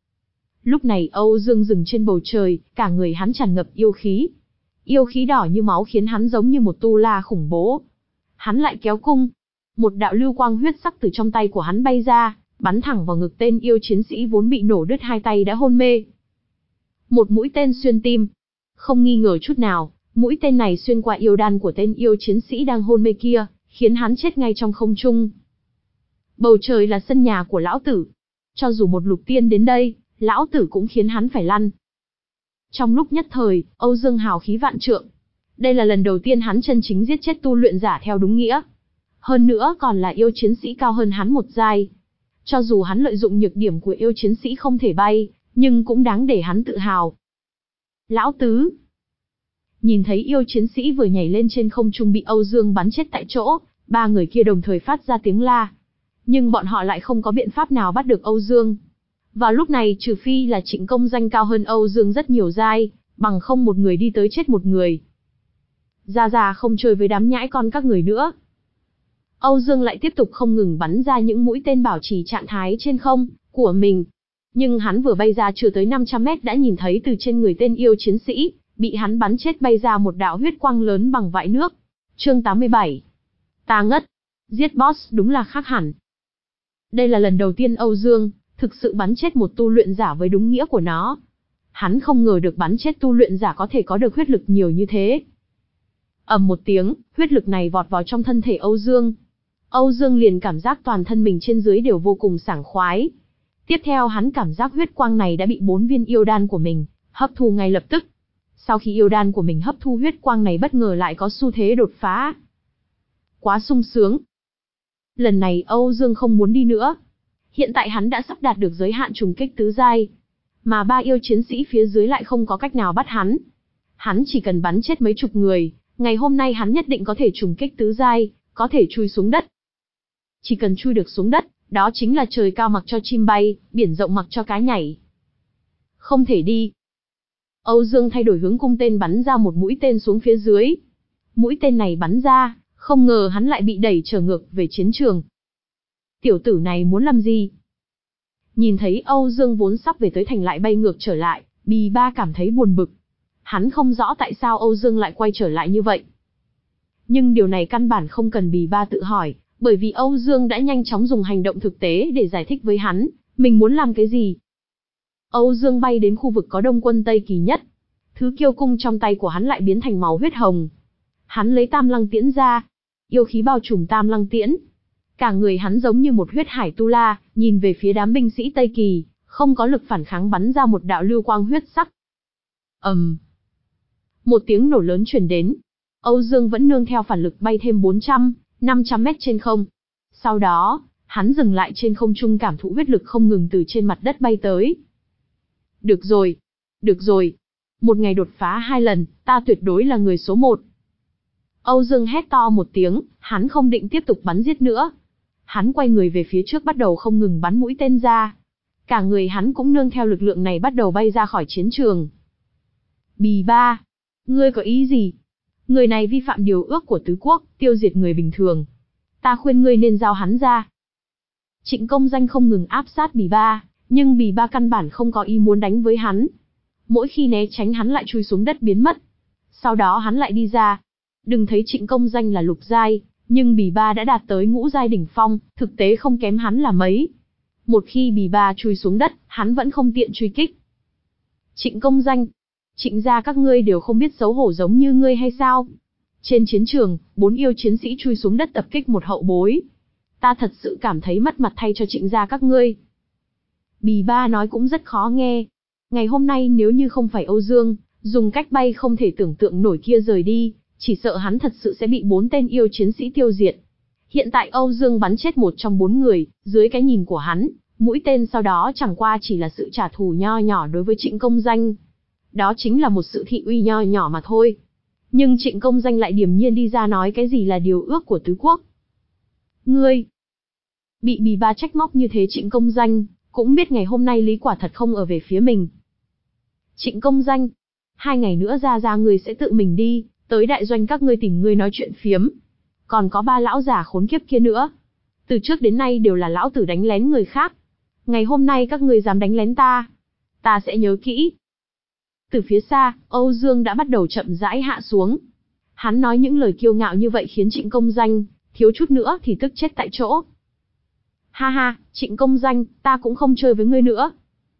Lúc này Âu Dương dừng trên bầu trời, cả người hắn tràn ngập yêu khí. Yêu khí đỏ như máu khiến hắn giống như một tu la khủng bố. Hắn lại kéo cung. Một đạo lưu quang huyết sắc từ trong tay của hắn bay ra, bắn thẳng vào ngực tên yêu chiến sĩ vốn bị nổ đứt hai tay đã hôn mê. Một mũi tên xuyên tim. Không nghi ngờ chút nào, mũi tên này xuyên qua yêu đan của tên yêu chiến sĩ đang hôn mê kia, khiến hắn chết ngay trong không trung. Bầu trời là sân nhà của lão tử. Cho dù một lục tiên đến đây, lão tử cũng khiến hắn phải lăn. Trong lúc nhất thời, Âu Dương hào khí vạn trượng. Đây là lần đầu tiên hắn chân chính giết chết tu luyện giả theo đúng nghĩa. Hơn nữa còn là yêu chiến sĩ cao hơn hắn một giai. Cho dù hắn lợi dụng nhược điểm của yêu chiến sĩ không thể bay, nhưng cũng đáng để hắn tự hào. Lão tứ. Nhìn thấy yêu chiến sĩ vừa nhảy lên trên không trung bị Âu Dương bắn chết tại chỗ, ba người kia đồng thời phát ra tiếng la. Nhưng bọn họ lại không có biện pháp nào bắt được Âu Dương. Vào lúc này trừ phi là Trịnh Công Danh cao hơn Âu Dương rất nhiều giai, bằng không một người đi tới chết một người. Ra ra không chơi với đám nhãi con các người nữa. Âu Dương lại tiếp tục không ngừng bắn ra những mũi tên bảo trì trạng thái trên không của mình. Nhưng hắn vừa bay ra chưa tới năm trăm mét đã nhìn thấy từ trên người tên yêu chiến sĩ, bị hắn bắn chết bay ra một đạo huyết quang lớn bằng vại nước. Chương tám mươi bảy. Ta ngất. Giết boss đúng là khác hẳn. Đây là lần đầu tiên Âu Dương thực sự bắn chết một tu luyện giả với đúng nghĩa của nó. Hắn không ngờ được bắn chết tu luyện giả có thể có được huyết lực nhiều như thế. Ầm một tiếng, huyết lực này vọt vào trong thân thể Âu Dương. Âu Dương liền cảm giác toàn thân mình trên dưới đều vô cùng sảng khoái. Tiếp theo hắn cảm giác huyết quang này đã bị bốn viên yêu đan của mình hấp thu ngay lập tức. Sau khi yêu đan của mình hấp thu huyết quang này bất ngờ lại có xu thế đột phá. Quá sung sướng. Lần này Âu Dương không muốn đi nữa. Hiện tại hắn đã sắp đạt được giới hạn trùng kích tứ giai, mà ba yêu chiến sĩ phía dưới lại không có cách nào bắt hắn. Hắn chỉ cần bắn chết mấy chục người, ngày hôm nay hắn nhất định có thể trùng kích tứ giai, có thể chui xuống đất. Chỉ cần chui được xuống đất, đó chính là trời cao mặc cho chim bay, biển rộng mặc cho cá nhảy. Không thể đi. Âu Dương thay đổi hướng cung tên bắn ra một mũi tên xuống phía dưới. Mũi tên này bắn ra, không ngờ hắn lại bị đẩy trở ngược về chiến trường. Tiểu tử này muốn làm gì? Nhìn thấy Âu Dương vốn sắp về tới thành lại bay ngược trở lại, Bì Ba cảm thấy buồn bực. Hắn không rõ tại sao Âu Dương lại quay trở lại như vậy. Nhưng điều này căn bản không cần Bì Ba tự hỏi, bởi vì Âu Dương đã nhanh chóng dùng hành động thực tế để giải thích với hắn, mình muốn làm cái gì. Âu Dương bay đến khu vực có đông quân Tây Kỳ nhất. Thứ kiêu cung trong tay của hắn lại biến thành màu huyết hồng. Hắn lấy Tam Lăng Tiễn ra. Yêu khí bao trùm Tam Lăng Tiễn. Cả người hắn giống như một huyết hải tu la, nhìn về phía đám binh sĩ Tây Kỳ, không có lực phản kháng bắn ra một đạo lưu quang huyết sắc. ầm, um. Một tiếng nổ lớn truyền đến. Âu Dương vẫn nương theo phản lực bay thêm bốn trăm, năm trăm mét trên không. Sau đó, hắn dừng lại trên không trung cảm thụ huyết lực không ngừng từ trên mặt đất bay tới. Được rồi, được rồi. Một ngày đột phá hai lần, ta tuyệt đối là người số một. Âu Dương hét to một tiếng, hắn không định tiếp tục bắn giết nữa. Hắn quay người về phía trước bắt đầu không ngừng bắn mũi tên ra. Cả người hắn cũng nương theo lực lượng này bắt đầu bay ra khỏi chiến trường. Bì Ba, ngươi có ý gì? Người này vi phạm điều ước của tứ quốc, tiêu diệt người bình thường. Ta khuyên ngươi nên giao hắn ra. Trịnh Công Danh không ngừng áp sát Bì Ba, nhưng Bì Ba căn bản không có ý muốn đánh với hắn. Mỗi khi né tránh hắn lại chui xuống đất biến mất. Sau đó hắn lại đi ra. Đừng thấy Trịnh Công Danh là lục giai, nhưng Bì Ba đã đạt tới ngũ giai đỉnh phong, thực tế không kém hắn là mấy. Một khi Bì Ba chui xuống đất, hắn vẫn không tiện truy kích. Trịnh Công Danh, Trịnh gia các ngươi đều không biết xấu hổ giống như ngươi hay sao? Trên chiến trường, bốn yêu chiến sĩ chui xuống đất tập kích một hậu bối. Ta thật sự cảm thấy mất mặt thay cho Trịnh gia các ngươi. Bì Ba nói cũng rất khó nghe. Ngày hôm nay nếu như không phải Âu Dương, dùng cách bay không thể tưởng tượng nổi kia rời đi, chỉ sợ hắn thật sự sẽ bị bốn tên yêu chiến sĩ tiêu diệt. Hiện tại Âu Dương bắn chết một trong bốn người, dưới cái nhìn của hắn, mũi tên sau đó chẳng qua chỉ là sự trả thù nho nhỏ đối với Trịnh Công Danh. Đó chính là một sự thị uy nho nhỏ mà thôi. Nhưng Trịnh Công Danh lại điềm nhiên đi ra nói cái gì là điều ước của tứ quốc. Ngươi! Bị Bì Ba trách móc như thế Trịnh Công Danh, cũng biết ngày hôm nay lý quả thật không ở về phía mình. Trịnh Công Danh! Hai ngày nữa ra ra ngươi sẽ tự mình đi, tới đại doanh các ngươi tìm ngươi nói chuyện phiếm. Còn có ba lão già khốn kiếp kia nữa. Từ trước đến nay đều là lão tử đánh lén người khác. Ngày hôm nay các ngươi dám đánh lén ta. Ta sẽ nhớ kỹ. Từ phía xa, Âu Dương đã bắt đầu chậm rãi hạ xuống. Hắn nói những lời kiêu ngạo như vậy khiến Trịnh Công Danh, thiếu chút nữa thì tức chết tại chỗ. Ha ha, Trịnh Công Danh, ta cũng không chơi với ngươi nữa.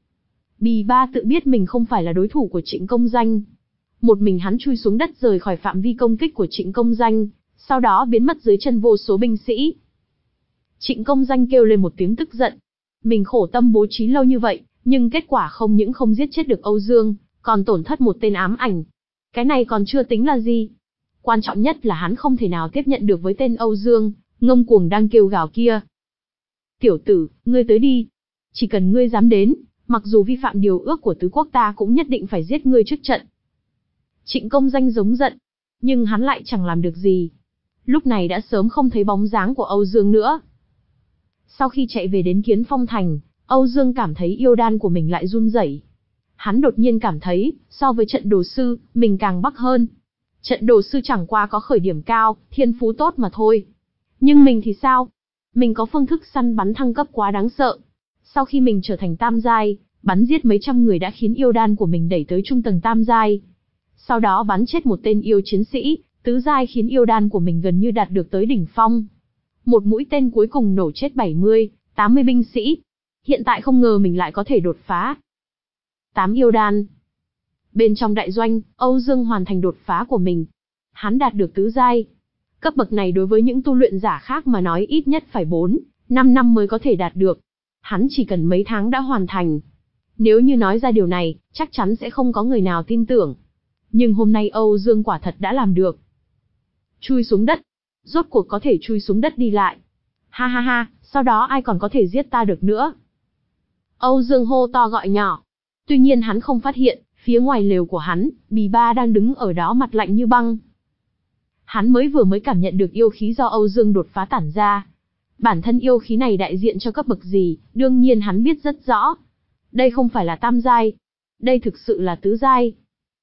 Bì Ba tự biết mình không phải là đối thủ của Trịnh Công Danh. Một mình hắn chui xuống đất rời khỏi phạm vi công kích của Trịnh Công Danh, sau đó biến mất dưới chân vô số binh sĩ. Trịnh Công Danh kêu lên một tiếng tức giận. Mình khổ tâm bố trí lâu như vậy, nhưng kết quả không những không giết chết được Âu Dương, còn tổn thất một tên ám ảnh. Cái này còn chưa tính là gì. Quan trọng nhất là hắn không thể nào tiếp nhận được với tên Âu Dương, ngông cuồng đang kêu gào kia. Tiểu tử, ngươi tới đi. Chỉ cần ngươi dám đến, mặc dù vi phạm điều ước của tứ quốc ta cũng nhất định phải giết ngươi trước trận. Trịnh Công Danh giống giận, nhưng hắn lại chẳng làm được gì. Lúc này đã sớm không thấy bóng dáng của Âu Dương nữa. Sau khi chạy về đến Kiến Phong Thành, Âu Dương cảm thấy yêu đan của mình lại run rẩy. Hắn đột nhiên cảm thấy, so với trận đồ sư, mình càng bắc hơn. Trận đồ sư chẳng qua có khởi điểm cao, thiên phú tốt mà thôi. Nhưng mình thì sao? Mình có phương thức săn bắn thăng cấp quá đáng sợ. Sau khi mình trở thành tam giai, bắn giết mấy trăm người đã khiến yêu đan của mình đẩy tới trung tầng tam giai. Sau đó bắn chết một tên yêu chiến sĩ, tứ giai khiến yêu đan của mình gần như đạt được tới đỉnh phong. Một mũi tên cuối cùng nổ chết bảy mươi, tám mươi binh sĩ. Hiện tại không ngờ mình lại có thể đột phá. Tám yêu đan. Bên trong đại doanh, Âu Dương hoàn thành đột phá của mình. Hắn đạt được tứ giai. Cấp bậc này đối với những tu luyện giả khác mà nói ít nhất phải bốn, năm năm mới có thể đạt được. Hắn chỉ cần mấy tháng đã hoàn thành. Nếu như nói ra điều này, chắc chắn sẽ không có người nào tin tưởng. Nhưng hôm nay Âu Dương quả thật đã làm được. Chui xuống đất. Rốt cuộc có thể chui xuống đất đi lại. Ha ha ha, sau đó ai còn có thể giết ta được nữa. Âu Dương hô to gọi nhỏ. Tuy nhiên hắn không phát hiện, phía ngoài lều của hắn, Bì Ba đang đứng ở đó mặt lạnh như băng. Hắn mới vừa mới cảm nhận được yêu khí do Âu Dương đột phá tản ra. Bản thân yêu khí này đại diện cho cấp bậc gì, đương nhiên hắn biết rất rõ. Đây không phải là tam giai. Đây thực sự là tứ giai.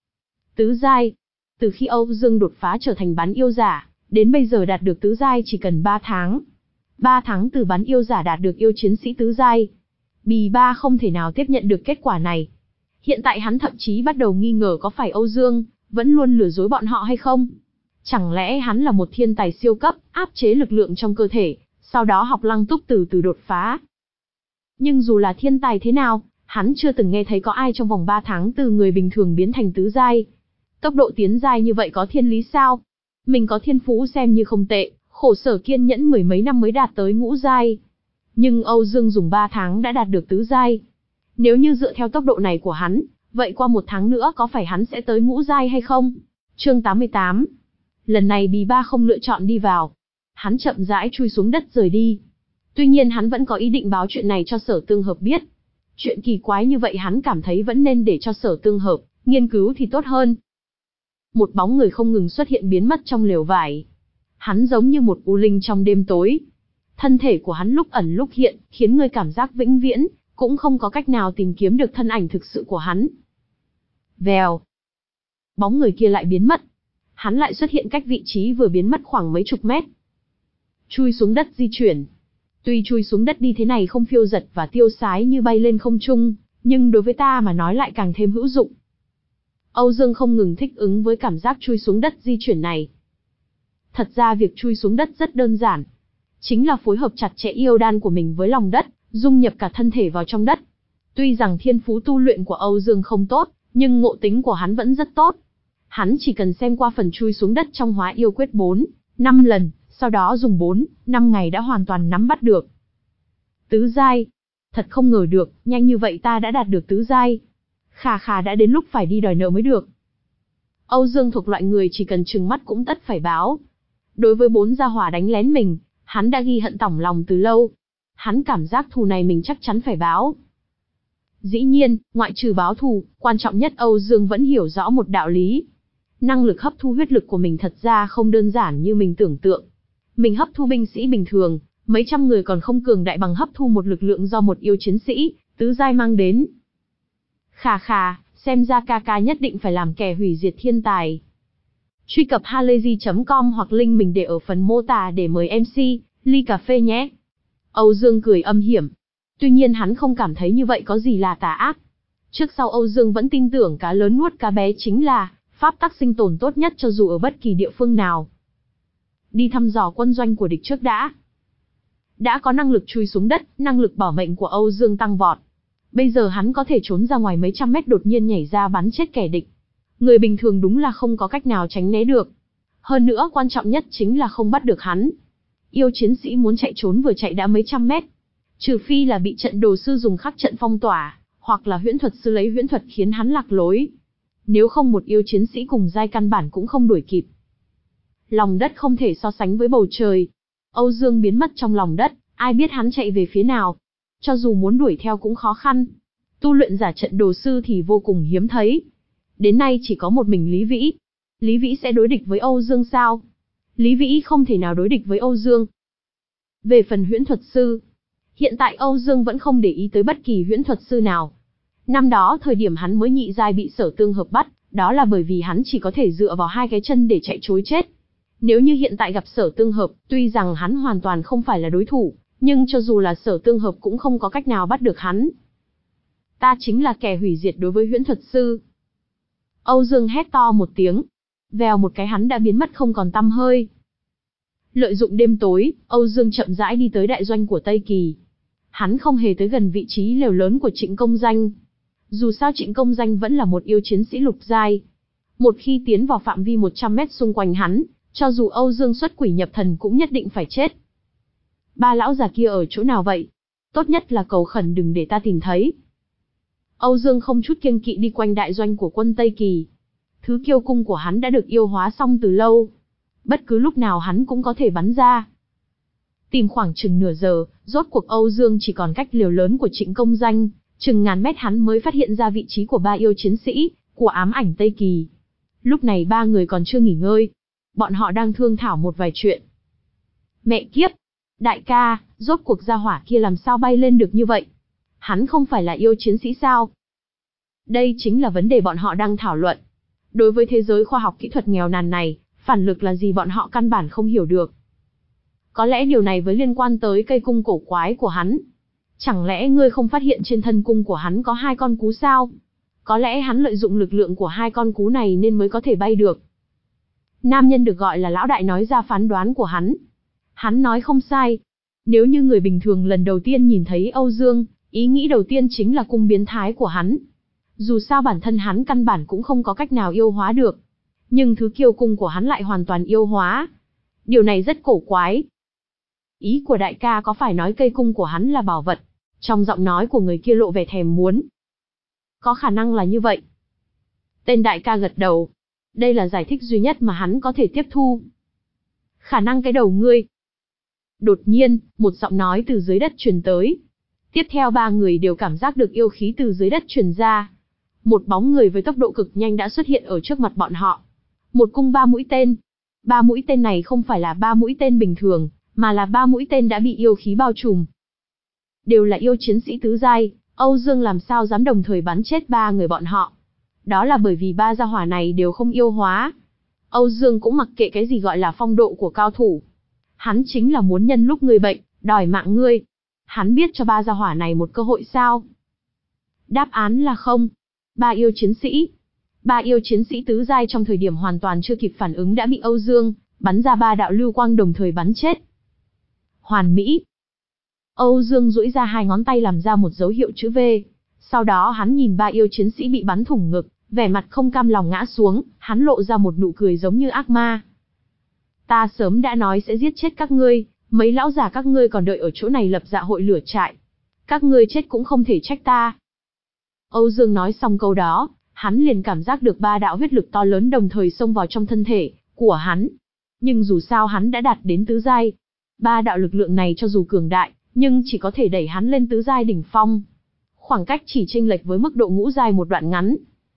Tứ giai. Từ khi Âu Dương đột phá trở thành bán yêu giả, đến bây giờ đạt được tứ giai chỉ cần ba tháng. ba tháng từ bán yêu giả đạt được yêu chiến sĩ tứ giai. Bì Ba không thể nào tiếp nhận được kết quả này. Hiện tại hắn thậm chí bắt đầu nghi ngờ có phải Âu Dương vẫn luôn lừa dối bọn họ hay không. Chẳng lẽ hắn là một thiên tài siêu cấp, áp chế lực lượng trong cơ thể, sau đó học Lăng Túc từ từ đột phá. Nhưng dù là thiên tài thế nào, hắn chưa từng nghe thấy có ai trong vòng ba tháng từ người bình thường biến thành tứ giai. Tốc độ tiến giai như vậy có thiên lý sao? Mình có thiên phú xem như không tệ, khổ sở kiên nhẫn mười mấy năm mới đạt tới ngũ giai. Nhưng Âu Dương dùng ba tháng đã đạt được tứ giai. Nếu như dựa theo tốc độ này của hắn, vậy qua một tháng nữa có phải hắn sẽ tới ngũ giai hay không? Chương tám mươi tám. Lần này Bì Ba không lựa chọn đi vào. Hắn chậm rãi chui xuống đất rời đi. Tuy nhiên hắn vẫn có ý định báo chuyện này cho Sở Tương Hợp biết. Chuyện kỳ quái như vậy hắn cảm thấy vẫn nên để cho Sở Tương Hợp nghiên cứu thì tốt hơn. Một bóng người không ngừng xuất hiện biến mất trong lều vải. Hắn giống như một u linh trong đêm tối. Thân thể của hắn lúc ẩn lúc hiện, khiến người cảm giác vĩnh viễn, cũng không có cách nào tìm kiếm được thân ảnh thực sự của hắn. Vèo. Bóng người kia lại biến mất. Hắn lại xuất hiện cách vị trí vừa biến mất khoảng mấy chục mét. Chui xuống đất di chuyển. Tuy chui xuống đất đi thế này không phiêu giật và tiêu sái như bay lên không trung, nhưng đối với ta mà nói lại càng thêm hữu dụng. Âu Dương không ngừng thích ứng với cảm giác chui xuống đất di chuyển này. Thật ra việc chui xuống đất rất đơn giản. Chính là phối hợp chặt chẽ yêu đan của mình với lòng đất, dung nhập cả thân thể vào trong đất. Tuy rằng thiên phú tu luyện của Âu Dương không tốt, nhưng ngộ tính của hắn vẫn rất tốt. Hắn chỉ cần xem qua phần chui xuống đất trong hóa yêu quyết bốn, năm lần, sau đó dùng bốn, năm ngày đã hoàn toàn nắm bắt được. Tứ giai. Thật không ngờ được, nhanh như vậy ta đã đạt được tứ giai. Khà khà đã đến lúc phải đi đòi nợ mới được. Âu Dương thuộc loại người chỉ cần trừng mắt cũng tất phải báo. Đối với bốn gia hỏa đánh lén mình, hắn đã ghi hận tỏng lòng từ lâu. Hắn cảm giác thù này mình chắc chắn phải báo. Dĩ nhiên, ngoại trừ báo thù, quan trọng nhất Âu Dương vẫn hiểu rõ một đạo lý. Năng lực hấp thu huyết lực của mình thật ra không đơn giản như mình tưởng tượng. Mình hấp thu binh sĩ bình thường, mấy trăm người còn không cường đại bằng hấp thu một lực lượng do một yêu chiến sĩ, tứ giai mang đến. Khà khà, xem ra ca ca nhất định phải làm kẻ hủy diệt thiên tài. Truy cập halayzi chấm com hoặc link mình để ở phần mô tả để mời em xê, ly cà phê nhé. Âu Dương cười âm hiểm. Tuy nhiên hắn không cảm thấy như vậy có gì là tà ác. Trước sau Âu Dương vẫn tin tưởng cá lớn nuốt cá bé chính là pháp tắc sinh tồn tốt nhất cho dù ở bất kỳ địa phương nào. Đi thăm dò quân doanh của địch trước đã. Đã có năng lực chui xuống đất, năng lực bảo mệnh của Âu Dương tăng vọt. Bây giờ hắn có thể trốn ra ngoài mấy trăm mét đột nhiên nhảy ra bắn chết kẻ địch. Người bình thường đúng là không có cách nào tránh né được. Hơn nữa quan trọng nhất chính là không bắt được hắn. Yêu chiến sĩ muốn chạy trốn vừa chạy đã mấy trăm mét. Trừ phi là bị trận đồ sư dùng khắc trận phong tỏa, hoặc là huyễn thuật sư lấy huyễn thuật khiến hắn lạc lối. Nếu không một yêu chiến sĩ cùng giai căn bản cũng không đuổi kịp. Lòng đất không thể so sánh với bầu trời. Âu Dương biến mất trong lòng đất, ai biết hắn chạy về phía nào. Cho dù muốn đuổi theo cũng khó khăn. Tu luyện giả trận đồ sư thì vô cùng hiếm thấy. Đến nay chỉ có một mình Lý Vĩ. Lý Vĩ sẽ đối địch với Âu Dương sao? Lý Vĩ không thể nào đối địch với Âu Dương. Về phần huyễn thuật sư, hiện tại Âu Dương vẫn không để ý tới bất kỳ huyễn thuật sư nào. Năm đó thời điểm hắn mới nhị giai bị Sở Tương Hợp bắt, đó là bởi vì hắn chỉ có thể dựa vào hai cái chân để chạy trối chết. Nếu như hiện tại gặp Sở Tương Hợp, tuy rằng hắn hoàn toàn không phải là đối thủ, nhưng cho dù là Sở Tương Hợp cũng không có cách nào bắt được hắn. Ta chính là kẻ hủy diệt đối với huyễn thuật sư. Âu Dương hét to một tiếng. Vèo một cái hắn đã biến mất không còn tăm hơi. Lợi dụng đêm tối, Âu Dương chậm rãi đi tới đại doanh của Tây Kỳ. Hắn không hề tới gần vị trí lều lớn của Trịnh Công Danh. Dù sao Trịnh Công Danh vẫn là một yêu chiến sĩ lục giai. Một khi tiến vào phạm vi một trăm mét xung quanh hắn, cho dù Âu Dương xuất quỷ nhập thần cũng nhất định phải chết. Ba lão già kia ở chỗ nào vậy? Tốt nhất là cầu khẩn đừng để ta tìm thấy. Âu Dương không chút kiêng kỵ đi quanh đại doanh của quân Tây Kỳ. Thứ kiêu cung của hắn đã được yêu hóa xong từ lâu. Bất cứ lúc nào hắn cũng có thể bắn ra. Tìm khoảng chừng nửa giờ, rốt cuộc Âu Dương chỉ còn cách liều lớn của Trịnh Công Danh, chừng ngàn mét hắn mới phát hiện ra vị trí của ba yêu chiến sĩ, của ám ảnh Tây Kỳ. Lúc này ba người còn chưa nghỉ ngơi. Bọn họ đang thương thảo một vài chuyện. Mẹ kiếp! Đại ca, rốt cuộc gia hỏa kia làm sao bay lên được như vậy? Hắn không phải là yêu chiến sĩ sao? Đây chính là vấn đề bọn họ đang thảo luận. Đối với thế giới khoa học kỹ thuật nghèo nàn này, phản lực là gì bọn họ căn bản không hiểu được. Có lẽ điều này với liên quan tới cây cung cổ quái của hắn. Chẳng lẽ ngươi không phát hiện trên thân cung của hắn có hai con cú sao? Có lẽ hắn lợi dụng lực lượng của hai con cú này nên mới có thể bay được. Nam nhân được gọi là lão đại nói ra phán đoán của hắn. Hắn nói không sai. Nếu như người bình thường lần đầu tiên nhìn thấy Âu Dương, ý nghĩ đầu tiên chính là cung biến thái của hắn. Dù sao bản thân hắn căn bản cũng không có cách nào yêu hóa được. Nhưng thứ kiêu cung của hắn lại hoàn toàn yêu hóa. Điều này rất cổ quái. Ý của đại ca có phải nói cây cung của hắn là bảo vật? Trong giọng nói của người kia lộ vẻ thèm muốn. Có khả năng là như vậy. Tên đại ca gật đầu. Đây là giải thích duy nhất mà hắn có thể tiếp thu. Khả năng cái đầu ngươi. Đột nhiên, một giọng nói từ dưới đất truyền tới. Tiếp theo ba người đều cảm giác được yêu khí từ dưới đất truyền ra. Một bóng người với tốc độ cực nhanh đã xuất hiện ở trước mặt bọn họ. Một cung ba mũi tên. Ba mũi tên này không phải là ba mũi tên bình thường, mà là ba mũi tên đã bị yêu khí bao trùm. Đều là yêu chiến sĩ tứ giai, Âu Dương làm sao dám đồng thời bắn chết ba người bọn họ. Đó là bởi vì ba gia hỏa này đều không yêu hóa. Âu Dương cũng mặc kệ cái gì gọi là phong độ của cao thủ. Hắn chính là muốn nhân lúc ngươi bệnh, đòi mạng ngươi. Hắn biết cho ba gia hỏa này một cơ hội sao? Đáp án là không. Ba yêu chiến sĩ. Ba yêu chiến sĩ tứ giai trong thời điểm hoàn toàn chưa kịp phản ứng đã bị Âu Dương bắn ra ba đạo lưu quang đồng thời bắn chết. Hoàn mỹ. Âu Dương duỗi ra hai ngón tay làm ra một dấu hiệu chữ V. Sau đó hắn nhìn ba yêu chiến sĩ bị bắn thủng ngực, vẻ mặt không cam lòng ngã xuống, hắn lộ ra một nụ cười giống như ác ma. Ta sớm đã nói sẽ giết chết các ngươi, mấy lão già các ngươi còn đợi ở chỗ này lập dạ hội lửa trại. Các ngươi chết cũng không thể trách ta. Âu Dương nói xong câu đó, hắn liền cảm giác được ba đạo huyết lực to lớn đồng thời xông vào trong thân thể của hắn. Nhưng dù sao hắn đã đạt đến tứ giai. Ba đạo lực lượng này cho dù cường đại, nhưng chỉ có thể đẩy hắn lên tứ giai đỉnh phong. Khoảng cách chỉ chênh lệch với mức độ ngũ giai một đoạn ngắn.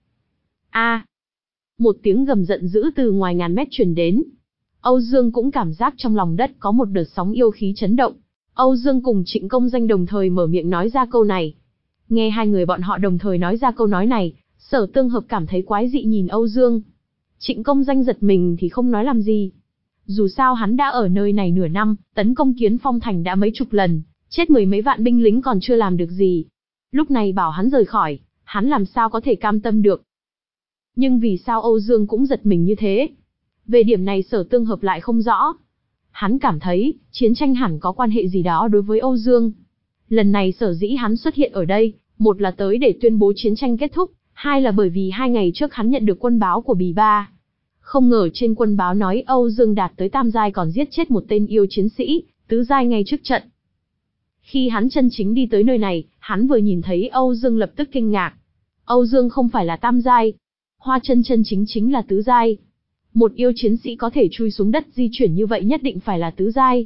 A! Một tiếng gầm giận dữ từ ngoài ngàn mét truyền đến. Âu Dương cũng cảm giác trong lòng đất có một đợt sóng yêu khí chấn động. Âu Dương cùng Trịnh Công Danh đồng thời mở miệng nói ra câu này. Nghe hai người bọn họ đồng thời nói ra câu nói này, Sở Tương Hợp cảm thấy quái dị nhìn Âu Dương. Trịnh Công Danh giật mình thì không nói làm gì. Dù sao hắn đã ở nơi này nửa năm, tấn công Kiến Phong Thành đã mấy chục lần, chết mười mấy vạn binh lính còn chưa làm được gì. Lúc này bảo hắn rời khỏi, hắn làm sao có thể cam tâm được. Nhưng vì sao Âu Dương cũng giật mình như thế? Về điểm này Sở Tương Hợp lại không rõ. Hắn cảm thấy, chiến tranh hẳn có quan hệ gì đó đối với Âu Dương. Lần này sở dĩ hắn xuất hiện ở đây, một là tới để tuyên bố chiến tranh kết thúc, hai là bởi vì hai ngày trước hắn nhận được quân báo của Bì Ba. Không ngờ trên quân báo nói Âu Dương đạt tới tam giai còn giết chết một tên yêu chiến sĩ, tứ giai ngay trước trận. Khi hắn chân chính đi tới nơi này, hắn vừa nhìn thấy Âu Dương lập tức kinh ngạc. Âu Dương không phải là tam giai. Hoa chân chân chính chính là tứ giai. Một yêu chiến sĩ có thể chui xuống đất di chuyển như vậy nhất định phải là tứ giai.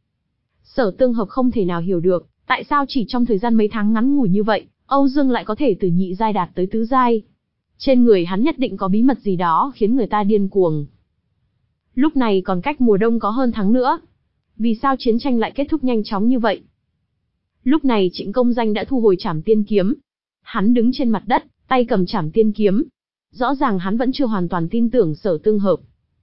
Sở Tương Hợp không thể nào hiểu được, tại sao chỉ trong thời gian mấy tháng ngắn ngủi như vậy, Âu Dương lại có thể từ nhị giai đạt tới tứ giai. Trên người hắn nhất định có bí mật gì đó khiến người ta điên cuồng. Lúc này còn cách mùa đông có hơn tháng nữa. Vì sao chiến tranh lại kết thúc nhanh chóng như vậy? Lúc này Trịnh Công Danh đã thu hồi Trảm Tiên Kiếm. Hắn đứng trên mặt đất, tay cầm Trảm Tiên Kiếm. Rõ ràng hắn vẫn chưa hoàn toàn tin tưởng Sở Tương Hợp.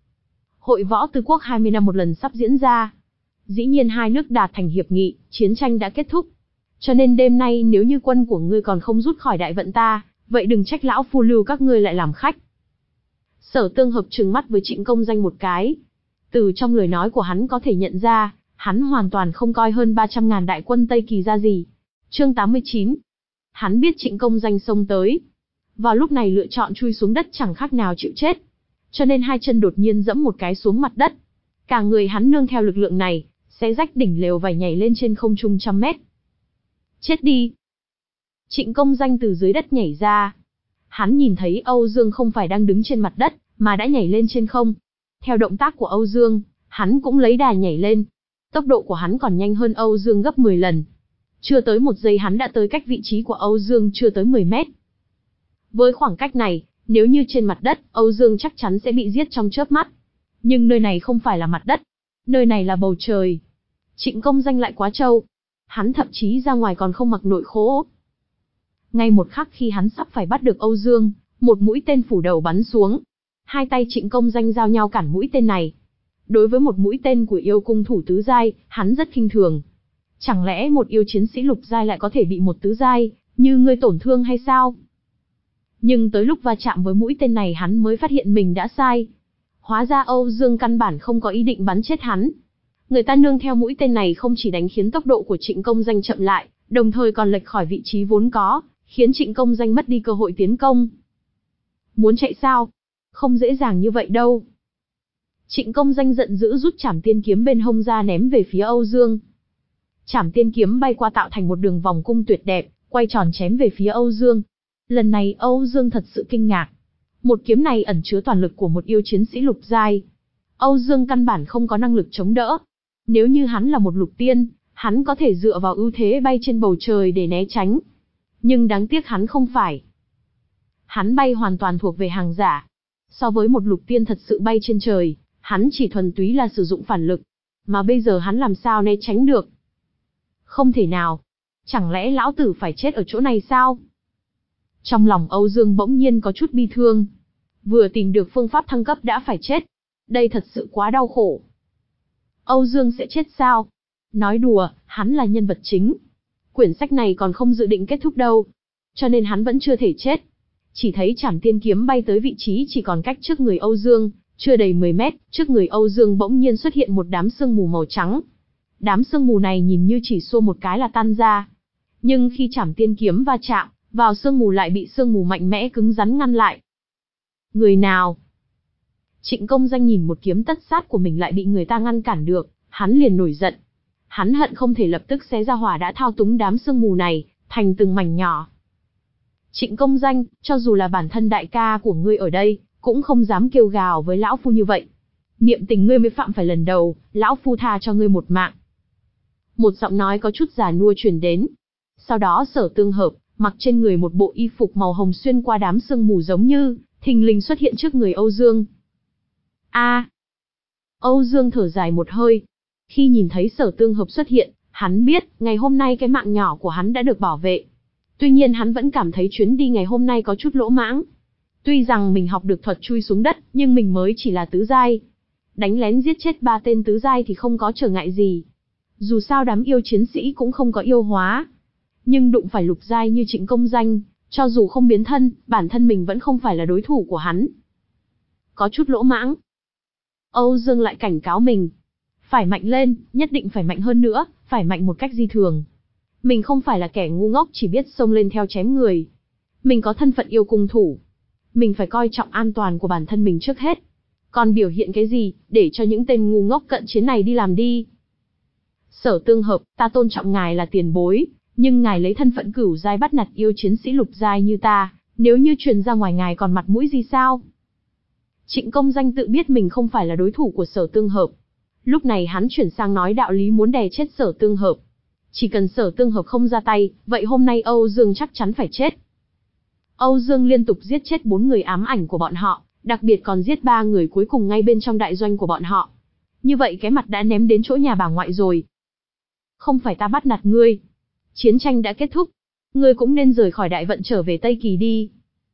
Hội võ tứ quốc hai mươi năm một lần sắp diễn ra. Dĩ nhiên hai nước đạt thành hiệp nghị, chiến tranh đã kết thúc. Cho nên đêm nay nếu như quân của ngươi còn không rút khỏi đại vận ta, vậy đừng trách lão phu lưu các ngươi lại làm khách. Sở Tương Hợp trừng mắt với Trịnh Công Danh một cái. Từ trong lời nói của hắn có thể nhận ra, hắn hoàn toàn không coi hơn ba trăm ngàn đại quân Tây Kỳ ra gì. Chương tám mươi chín. Hắn biết Trịnh Công Danh xông tới. Vào lúc này lựa chọn chui xuống đất chẳng khác nào chịu chết. Cho nên hai chân đột nhiên giẫm một cái xuống mặt đất. Cả người hắn nương theo lực lượng này, xé rách đỉnh lều và nhảy lên trên không trung trăm mét. Chết đi! Trịnh Công Danh từ dưới đất nhảy ra. Hắn nhìn thấy Âu Dương không phải đang đứng trên mặt đất, mà đã nhảy lên trên không. Theo động tác của Âu Dương, hắn cũng lấy đà nhảy lên. Tốc độ của hắn còn nhanh hơn Âu Dương gấp mười lần. Chưa tới một giây hắn đã tới cách vị trí của Âu Dương chưa tới mười mét. Với khoảng cách này, nếu như trên mặt đất, Âu Dương chắc chắn sẽ bị giết trong chớp mắt. Nhưng nơi này không phải là mặt đất. Nơi này là bầu trời. Trịnh Công Danh lại quá trâu. Hắn thậm chí ra ngoài còn không mặc nội khố. Ngay một khắc khi hắn sắp phải bắt được Âu Dương, một mũi tên phủ đầu bắn xuống. Hai tay Trịnh Công Danh giao nhau cản mũi tên này. Đối với một mũi tên của yêu cung thủ tứ giai, hắn rất khinh thường. Chẳng lẽ một yêu chiến sĩ lục giai lại có thể bị một tứ giai, như ngươi tổn thương hay sao? Nhưng tới lúc va chạm với mũi tên này hắn mới phát hiện mình đã sai. Hóa ra Âu Dương căn bản không có ý định bắn chết hắn. Người ta nương theo mũi tên này không chỉ đánh khiến tốc độ của Trịnh Công Danh chậm lại, đồng thời còn lệch khỏi vị trí vốn có, khiến Trịnh Công Danh mất đi cơ hội tiến công. Muốn chạy sao? Không dễ dàng như vậy đâu. Trịnh Công Danh giận dữ rút Trảm Tiên Kiếm bên hông ra ném về phía Âu Dương. Trảm Tiên Kiếm bay qua tạo thành một đường vòng cung tuyệt đẹp, quay tròn chém về phía Âu Dương. Lần này Âu Dương thật sự kinh ngạc. Một kiếm này ẩn chứa toàn lực của một yêu chiến sĩ lục giai. Âu Dương căn bản không có năng lực chống đỡ. Nếu như hắn là một lục tiên, hắn có thể dựa vào ưu thế bay trên bầu trời để né tránh. Nhưng đáng tiếc hắn không phải. Hắn bay hoàn toàn thuộc về hàng giả. So với một lục tiên thật sự bay trên trời, hắn chỉ thuần túy là sử dụng phản lực. Mà bây giờ hắn làm sao né tránh được? Không thể nào. Chẳng lẽ lão tử phải chết ở chỗ này sao? Trong lòng Âu Dương bỗng nhiên có chút bi thương. Vừa tìm được phương pháp thăng cấp đã phải chết. Đây thật sự quá đau khổ. Âu Dương sẽ chết sao? Nói đùa, hắn là nhân vật chính. Quyển sách này còn không dự định kết thúc đâu. Cho nên hắn vẫn chưa thể chết. Chỉ thấy Trảm Tiên Kiếm bay tới vị trí chỉ còn cách trước người Âu Dương, chưa đầy mười mét, trước người Âu Dương bỗng nhiên xuất hiện một đám sương mù màu trắng. Đám sương mù này nhìn như chỉ xua một cái là tan ra. Nhưng khi Trảm Tiên Kiếm va chạm, vào sương mù lại bị sương mù mạnh mẽ cứng rắn ngăn lại. Người nào? Trịnh Công Danh nhìn một kiếm tất sát của mình lại bị người ta ngăn cản được, hắn liền nổi giận. Hắn hận không thể lập tức xé ra hỏa đã thao túng đám sương mù này, thành từng mảnh nhỏ. Trịnh Công Danh, cho dù là bản thân đại ca của ngươi ở đây, cũng không dám kêu gào với lão phu như vậy. Niệm tình ngươi mới phạm phải lần đầu, lão phu tha cho ngươi một mạng. Một giọng nói có chút già nua truyền đến. Sau đó Sở Tương Hợp, mặc trên người một bộ y phục màu hồng xuyên qua đám sương mù giống như, thình lình xuất hiện trước người Âu Dương. A! Âu Dương thở dài một hơi. Khi nhìn thấy Sở Tương Hợp xuất hiện, hắn biết, ngày hôm nay cái mạng nhỏ của hắn đã được bảo vệ. Tuy nhiên hắn vẫn cảm thấy chuyến đi ngày hôm nay có chút lỗ mãng. Tuy rằng mình học được thuật chui xuống đất, nhưng mình mới chỉ là tứ giai. Đánh lén giết chết ba tên tứ giai thì không có trở ngại gì. Dù sao đám yêu chiến sĩ cũng không có yêu hóa. Nhưng đụng phải lục giai như Trịnh Công Danh, cho dù không biến thân, bản thân mình vẫn không phải là đối thủ của hắn. Có chút lỗ mãng. Âu Dương lại cảnh cáo mình. Phải mạnh lên, nhất định phải mạnh hơn nữa, phải mạnh một cách di thường. Mình không phải là kẻ ngu ngốc chỉ biết xông lên theo chém người. Mình có thân phận yêu cung thủ. Mình phải coi trọng an toàn của bản thân mình trước hết. Còn biểu hiện cái gì, để cho những tên ngu ngốc cận chiến này đi làm đi. Sở Tương Hợp, ta tôn trọng ngài là tiền bối, nhưng ngài lấy thân phận cửu giai bắt nạt yêu chiến sĩ lục giai như ta, nếu như truyền ra ngoài ngài còn mặt mũi gì sao? Trịnh Công Danh tự biết mình không phải là đối thủ của Sở Tương Hợp. Lúc này hắn chuyển sang nói đạo lý muốn đè chết Sở Tương Hợp. Chỉ cần Sở Tương Hợp không ra tay, vậy hôm nay Âu Dương chắc chắn phải chết. Âu Dương liên tục giết chết bốn người ám ảnh của bọn họ, đặc biệt còn giết ba người cuối cùng ngay bên trong đại doanh của bọn họ. Như vậy cái mặt đã ném đến chỗ nhà bà ngoại rồi. Không phải ta bắt nạt ngươi. Chiến tranh đã kết thúc. Ngươi cũng nên rời khỏi Đại Vận trở về Tây Kỳ đi.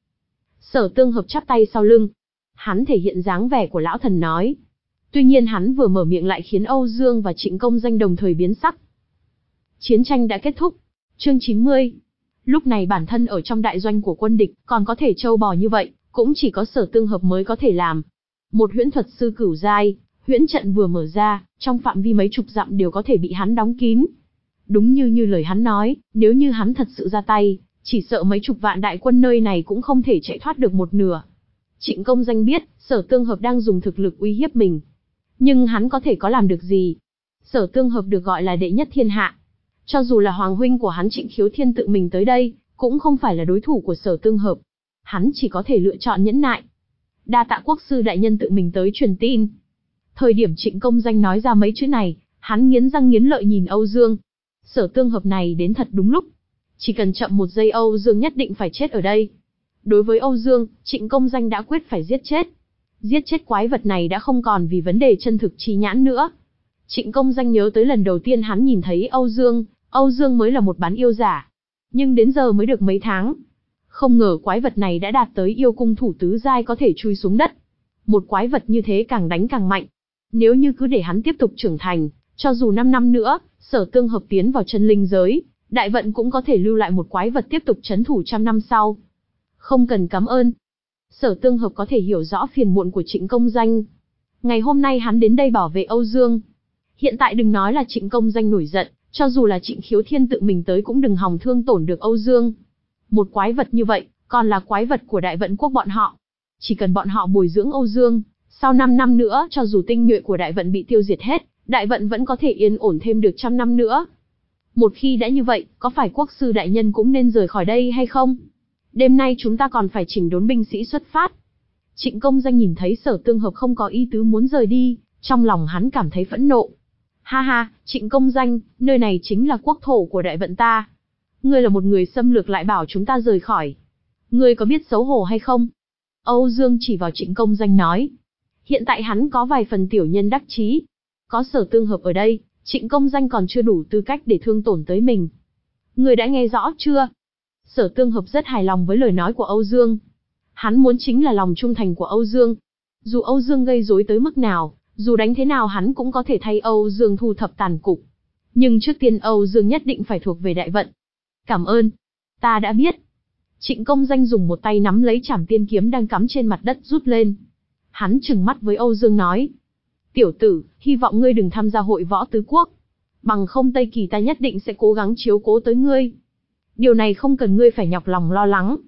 Sở Tương Hợp chắp tay sau lưng. Hắn thể hiện dáng vẻ của lão thần nói. Tuy nhiên hắn vừa mở miệng lại khiến Âu Dương và Trịnh Công Danh đồng thời biến sắc. Chiến tranh đã kết thúc. Chương chín mươi. Lúc này bản thân ở trong đại doanh của quân địch, còn có thể trâu bò như vậy, cũng chỉ có Sở Tương Hợp mới có thể làm. Một huyễn thuật sư cửu giai, huyễn trận vừa mở ra, trong phạm vi mấy chục dặm đều có thể bị hắn đóng kín. Đúng như như lời hắn nói, nếu như hắn thật sự ra tay, chỉ sợ mấy chục vạn đại quân nơi này cũng không thể chạy thoát được một nửa. Trịnh Công Danh biết, Sở Tương Hợp đang dùng thực lực uy hiếp mình. Nhưng hắn có thể có làm được gì? Sở Tương Hợp được gọi là đệ nhất thiên hạ. Cho dù là hoàng huynh của hắn Trịnh Khiếu Thiên tự mình tới đây, cũng không phải là đối thủ của Sở Tương Hợp. Hắn chỉ có thể lựa chọn nhẫn nại. Đa tạ quốc sư đại nhân tự mình tới truyền tin. Thời điểm Trịnh Công Danh nói ra mấy chữ này, hắn nghiến răng nghiến lợi nhìn Âu Dương. Sở Tương Hợp này đến thật đúng lúc. Chỉ cần chậm một giây Âu Dương nhất định phải chết ở đây. Đối với Âu Dương, Trịnh Công Danh đã quyết phải giết chết. Giết chết quái vật này đã không còn vì vấn đề chân thực chi nhãn nữa. Trịnh Công Danh nhớ tới lần đầu tiên hắn nhìn thấy Âu Dương, Âu Dương mới là một bán yêu giả. Nhưng đến giờ mới được mấy tháng. Không ngờ quái vật này đã đạt tới yêu cung thủ tứ giai có thể chui xuống đất. Một quái vật như thế càng đánh càng mạnh. Nếu như cứ để hắn tiếp tục trưởng thành, cho dù năm năm nữa, Sở Tương Hợp tiến vào chân linh giới, Đại Vận cũng có thể lưu lại một quái vật tiếp tục trấn thủ trăm năm sau. Không cần cảm ơn. Sở Tương Hợp có thể hiểu rõ phiền muộn của Trịnh Công Danh. Ngày hôm nay hắn đến đây bảo vệ Âu Dương. Hiện tại đừng nói là Trịnh Công Danh nổi giận, cho dù là Trịnh Khiếu Thiên tự mình tới cũng đừng hòng thương tổn được Âu Dương. Một quái vật như vậy, còn là quái vật của Đại Vận quốc bọn họ. Chỉ cần bọn họ bồi dưỡng Âu Dương, sau năm năm nữa cho dù tinh nhuệ của Đại Vận bị tiêu diệt hết, Đại Vận vẫn có thể yên ổn thêm được trăm năm nữa. Một khi đã như vậy, có phải quốc sư đại nhân cũng nên rời khỏi đây hay không? Đêm nay chúng ta còn phải chỉnh đốn binh sĩ xuất phát. Trịnh Công Danh nhìn thấy Sở Tương Hợp không có ý tứ muốn rời đi, trong lòng hắn cảm thấy phẫn nộ. Ha ha, Trịnh Công Danh, nơi này chính là quốc thổ của Đại Vận ta. Ngươi là một người xâm lược lại bảo chúng ta rời khỏi. Ngươi có biết xấu hổ hay không? Âu Dương chỉ vào Trịnh Công Danh nói. Hiện tại hắn có vài phần tiểu nhân đắc chí. Có Sở Tương Hợp ở đây, Trịnh Công Danh còn chưa đủ tư cách để thương tổn tới mình. Ngươi đã nghe rõ chưa? Sở Tương Hợp rất hài lòng với lời nói của Âu Dương. Hắn muốn chính là lòng trung thành của Âu Dương. Dù Âu Dương gây rối tới mức nào, dù đánh thế nào hắn cũng có thể thay Âu Dương thu thập tàn cục. Nhưng trước tiên Âu Dương nhất định phải thuộc về Đại Vận. Cảm ơn. Ta đã biết. Trịnh Công Danh dùng một tay nắm lấy trảm tiên kiếm đang cắm trên mặt đất rút lên. Hắn trừng mắt với Âu Dương nói. Tiểu tử, hy vọng ngươi đừng tham gia hội võ tứ quốc. Bằng không Tây Kỳ ta nhất định sẽ cố gắng chiếu cố tới ngươi. Điều này không cần ngươi phải nhọc lòng lo lắng.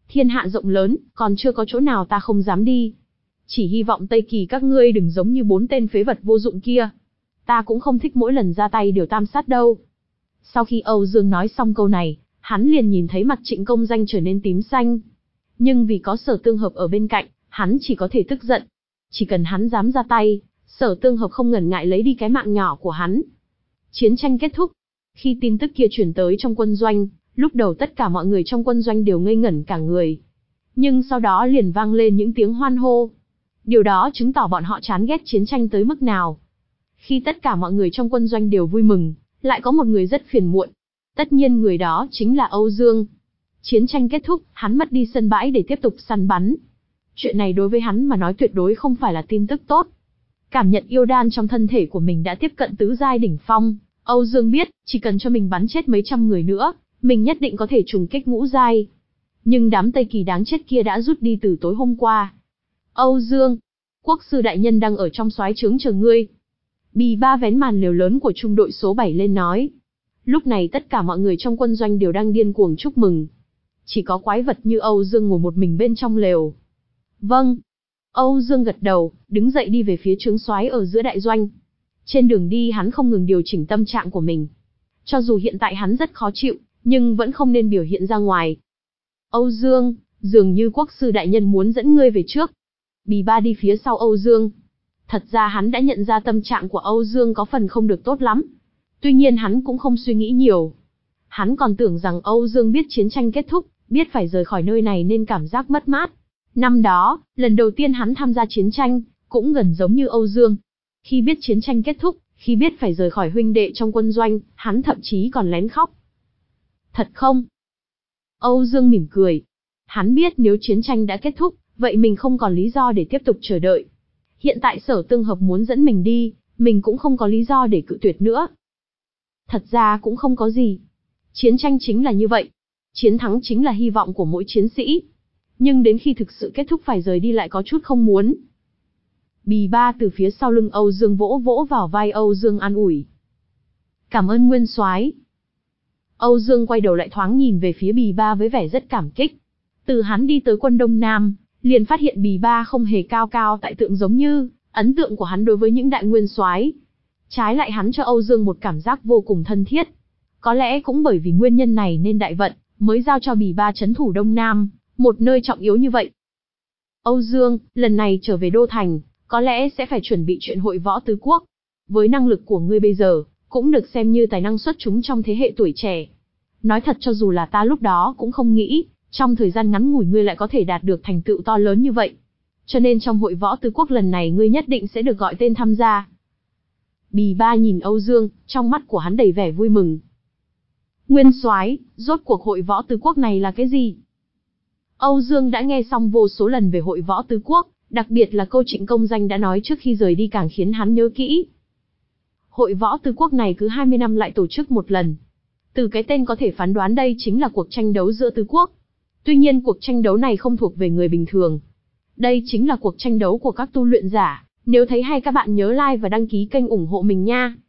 Thiên hạ rộng lớn, còn chưa có chỗ nào ta không dám đi. Chỉ hy vọng Tây Kỳ các ngươi đừng giống như bốn tên phế vật vô dụng kia. Ta cũng không thích mỗi lần ra tay đều tam sát đâu. Sau khi Âu Dương nói xong câu này, hắn liền nhìn thấy mặt Trịnh Công Danh trở nên tím xanh. Nhưng vì có Sở Tương Hợp ở bên cạnh, hắn chỉ có thể tức giận. Chỉ cần hắn dám ra tay, Sở Tương Hợp không ngần ngại lấy đi cái mạng nhỏ của hắn. Chiến tranh kết thúc. Khi tin tức kia chuyển tới trong quân doanh, lúc đầu tất cả mọi người trong quân doanh đều ngây ngẩn cả người. Nhưng sau đó liền vang lên những tiếng hoan hô. Điều đó chứng tỏ bọn họ chán ghét chiến tranh tới mức nào. Khi tất cả mọi người trong quân doanh đều vui mừng, lại có một người rất phiền muộn. Tất nhiên người đó chính là Âu Dương. Chiến tranh kết thúc, hắn mất đi sân bãi để tiếp tục săn bắn. Chuyện này đối với hắn mà nói tuyệt đối không phải là tin tức tốt. Cảm nhận yêu đan trong thân thể của mình đã tiếp cận tứ giai đỉnh phong, Âu Dương biết, chỉ cần cho mình bắn chết mấy trăm người nữa, mình nhất định có thể trùng kích ngũ giai. Nhưng đám Tây Kỳ đáng chết kia đã rút đi từ tối hôm qua. Âu Dương, quốc sư đại nhân đang ở trong soái trướng chờ ngươi. Bì Ba vén màn lều lớn của trung đội số bảy lên nói. Lúc này tất cả mọi người trong quân doanh đều đang điên cuồng chúc mừng. Chỉ có quái vật như Âu Dương ngồi một mình bên trong lều. Vâng. Âu Dương gật đầu, đứng dậy đi về phía trướng soái ở giữa đại doanh. Trên đường đi hắn không ngừng điều chỉnh tâm trạng của mình. Cho dù hiện tại hắn rất khó chịu, nhưng vẫn không nên biểu hiện ra ngoài. Âu Dương, dường như quốc sư đại nhân muốn dẫn ngươi về trước. Bì Ba đi phía sau Âu Dương. Thật ra hắn đã nhận ra tâm trạng của Âu Dương có phần không được tốt lắm. Tuy nhiên hắn cũng không suy nghĩ nhiều. Hắn còn tưởng rằng Âu Dương biết chiến tranh kết thúc, biết phải rời khỏi nơi này nên cảm giác mất mát. Năm đó, lần đầu tiên hắn tham gia chiến tranh, cũng gần giống như Âu Dương. Khi biết chiến tranh kết thúc, khi biết phải rời khỏi huynh đệ trong quân doanh, hắn thậm chí còn lén khóc. Thật không? Âu Dương mỉm cười. Hắn biết nếu chiến tranh đã kết thúc, vậy mình không còn lý do để tiếp tục chờ đợi. Hiện tại Sở Tương Hợp muốn dẫn mình đi, mình cũng không có lý do để cự tuyệt nữa. Thật ra cũng không có gì. Chiến tranh chính là như vậy. Chiến thắng chính là hy vọng của mỗi chiến sĩ. Nhưng đến khi thực sự kết thúc phải rời đi lại có chút không muốn. Bì Ba từ phía sau lưng Âu Dương vỗ vỗ vào vai Âu Dương an ủi. Cảm ơn Nguyên soái. Âu Dương quay đầu lại thoáng nhìn về phía Bì Ba với vẻ rất cảm kích. Từ hắn đi tới quân Đông Nam, liền phát hiện Bì Ba không hề cao cao tại tượng giống như ấn tượng của hắn đối với những đại nguyên soái. Trái lại hắn cho Âu Dương một cảm giác vô cùng thân thiết. Có lẽ cũng bởi vì nguyên nhân này nên đại vận mới giao cho Bì Ba trấn thủ Đông Nam, một nơi trọng yếu như vậy. Âu Dương, lần này trở về Đô Thành, có lẽ sẽ phải chuẩn bị chuyện hội võ tứ quốc. Với năng lực của ngươi bây giờ, cũng được xem như tài năng xuất chúng trong thế hệ tuổi trẻ. Nói thật cho dù là ta lúc đó cũng không nghĩ, trong thời gian ngắn ngủi ngươi lại có thể đạt được thành tựu to lớn như vậy. Cho nên trong hội võ tứ quốc lần này ngươi nhất định sẽ được gọi tên tham gia. Bì Ba nhìn Âu Dương, trong mắt của hắn đầy vẻ vui mừng. Nguyên soái, rốt cuộc hội võ tứ quốc này là cái gì? Âu Dương đã nghe xong vô số lần về hội võ tứ quốc, đặc biệt là câu Trịnh Công Danh đã nói trước khi rời đi càng khiến hắn nhớ kỹ. Hội võ tứ quốc này cứ hai mươi năm lại tổ chức một lần. Từ cái tên có thể phán đoán đây chính là cuộc tranh đấu giữa tứ quốc. Tuy nhiên cuộc tranh đấu này không thuộc về người bình thường. Đây chính là cuộc tranh đấu của các tu luyện giả. Nếu thấy hay các bạn nhớ like và đăng ký kênh ủng hộ mình nha.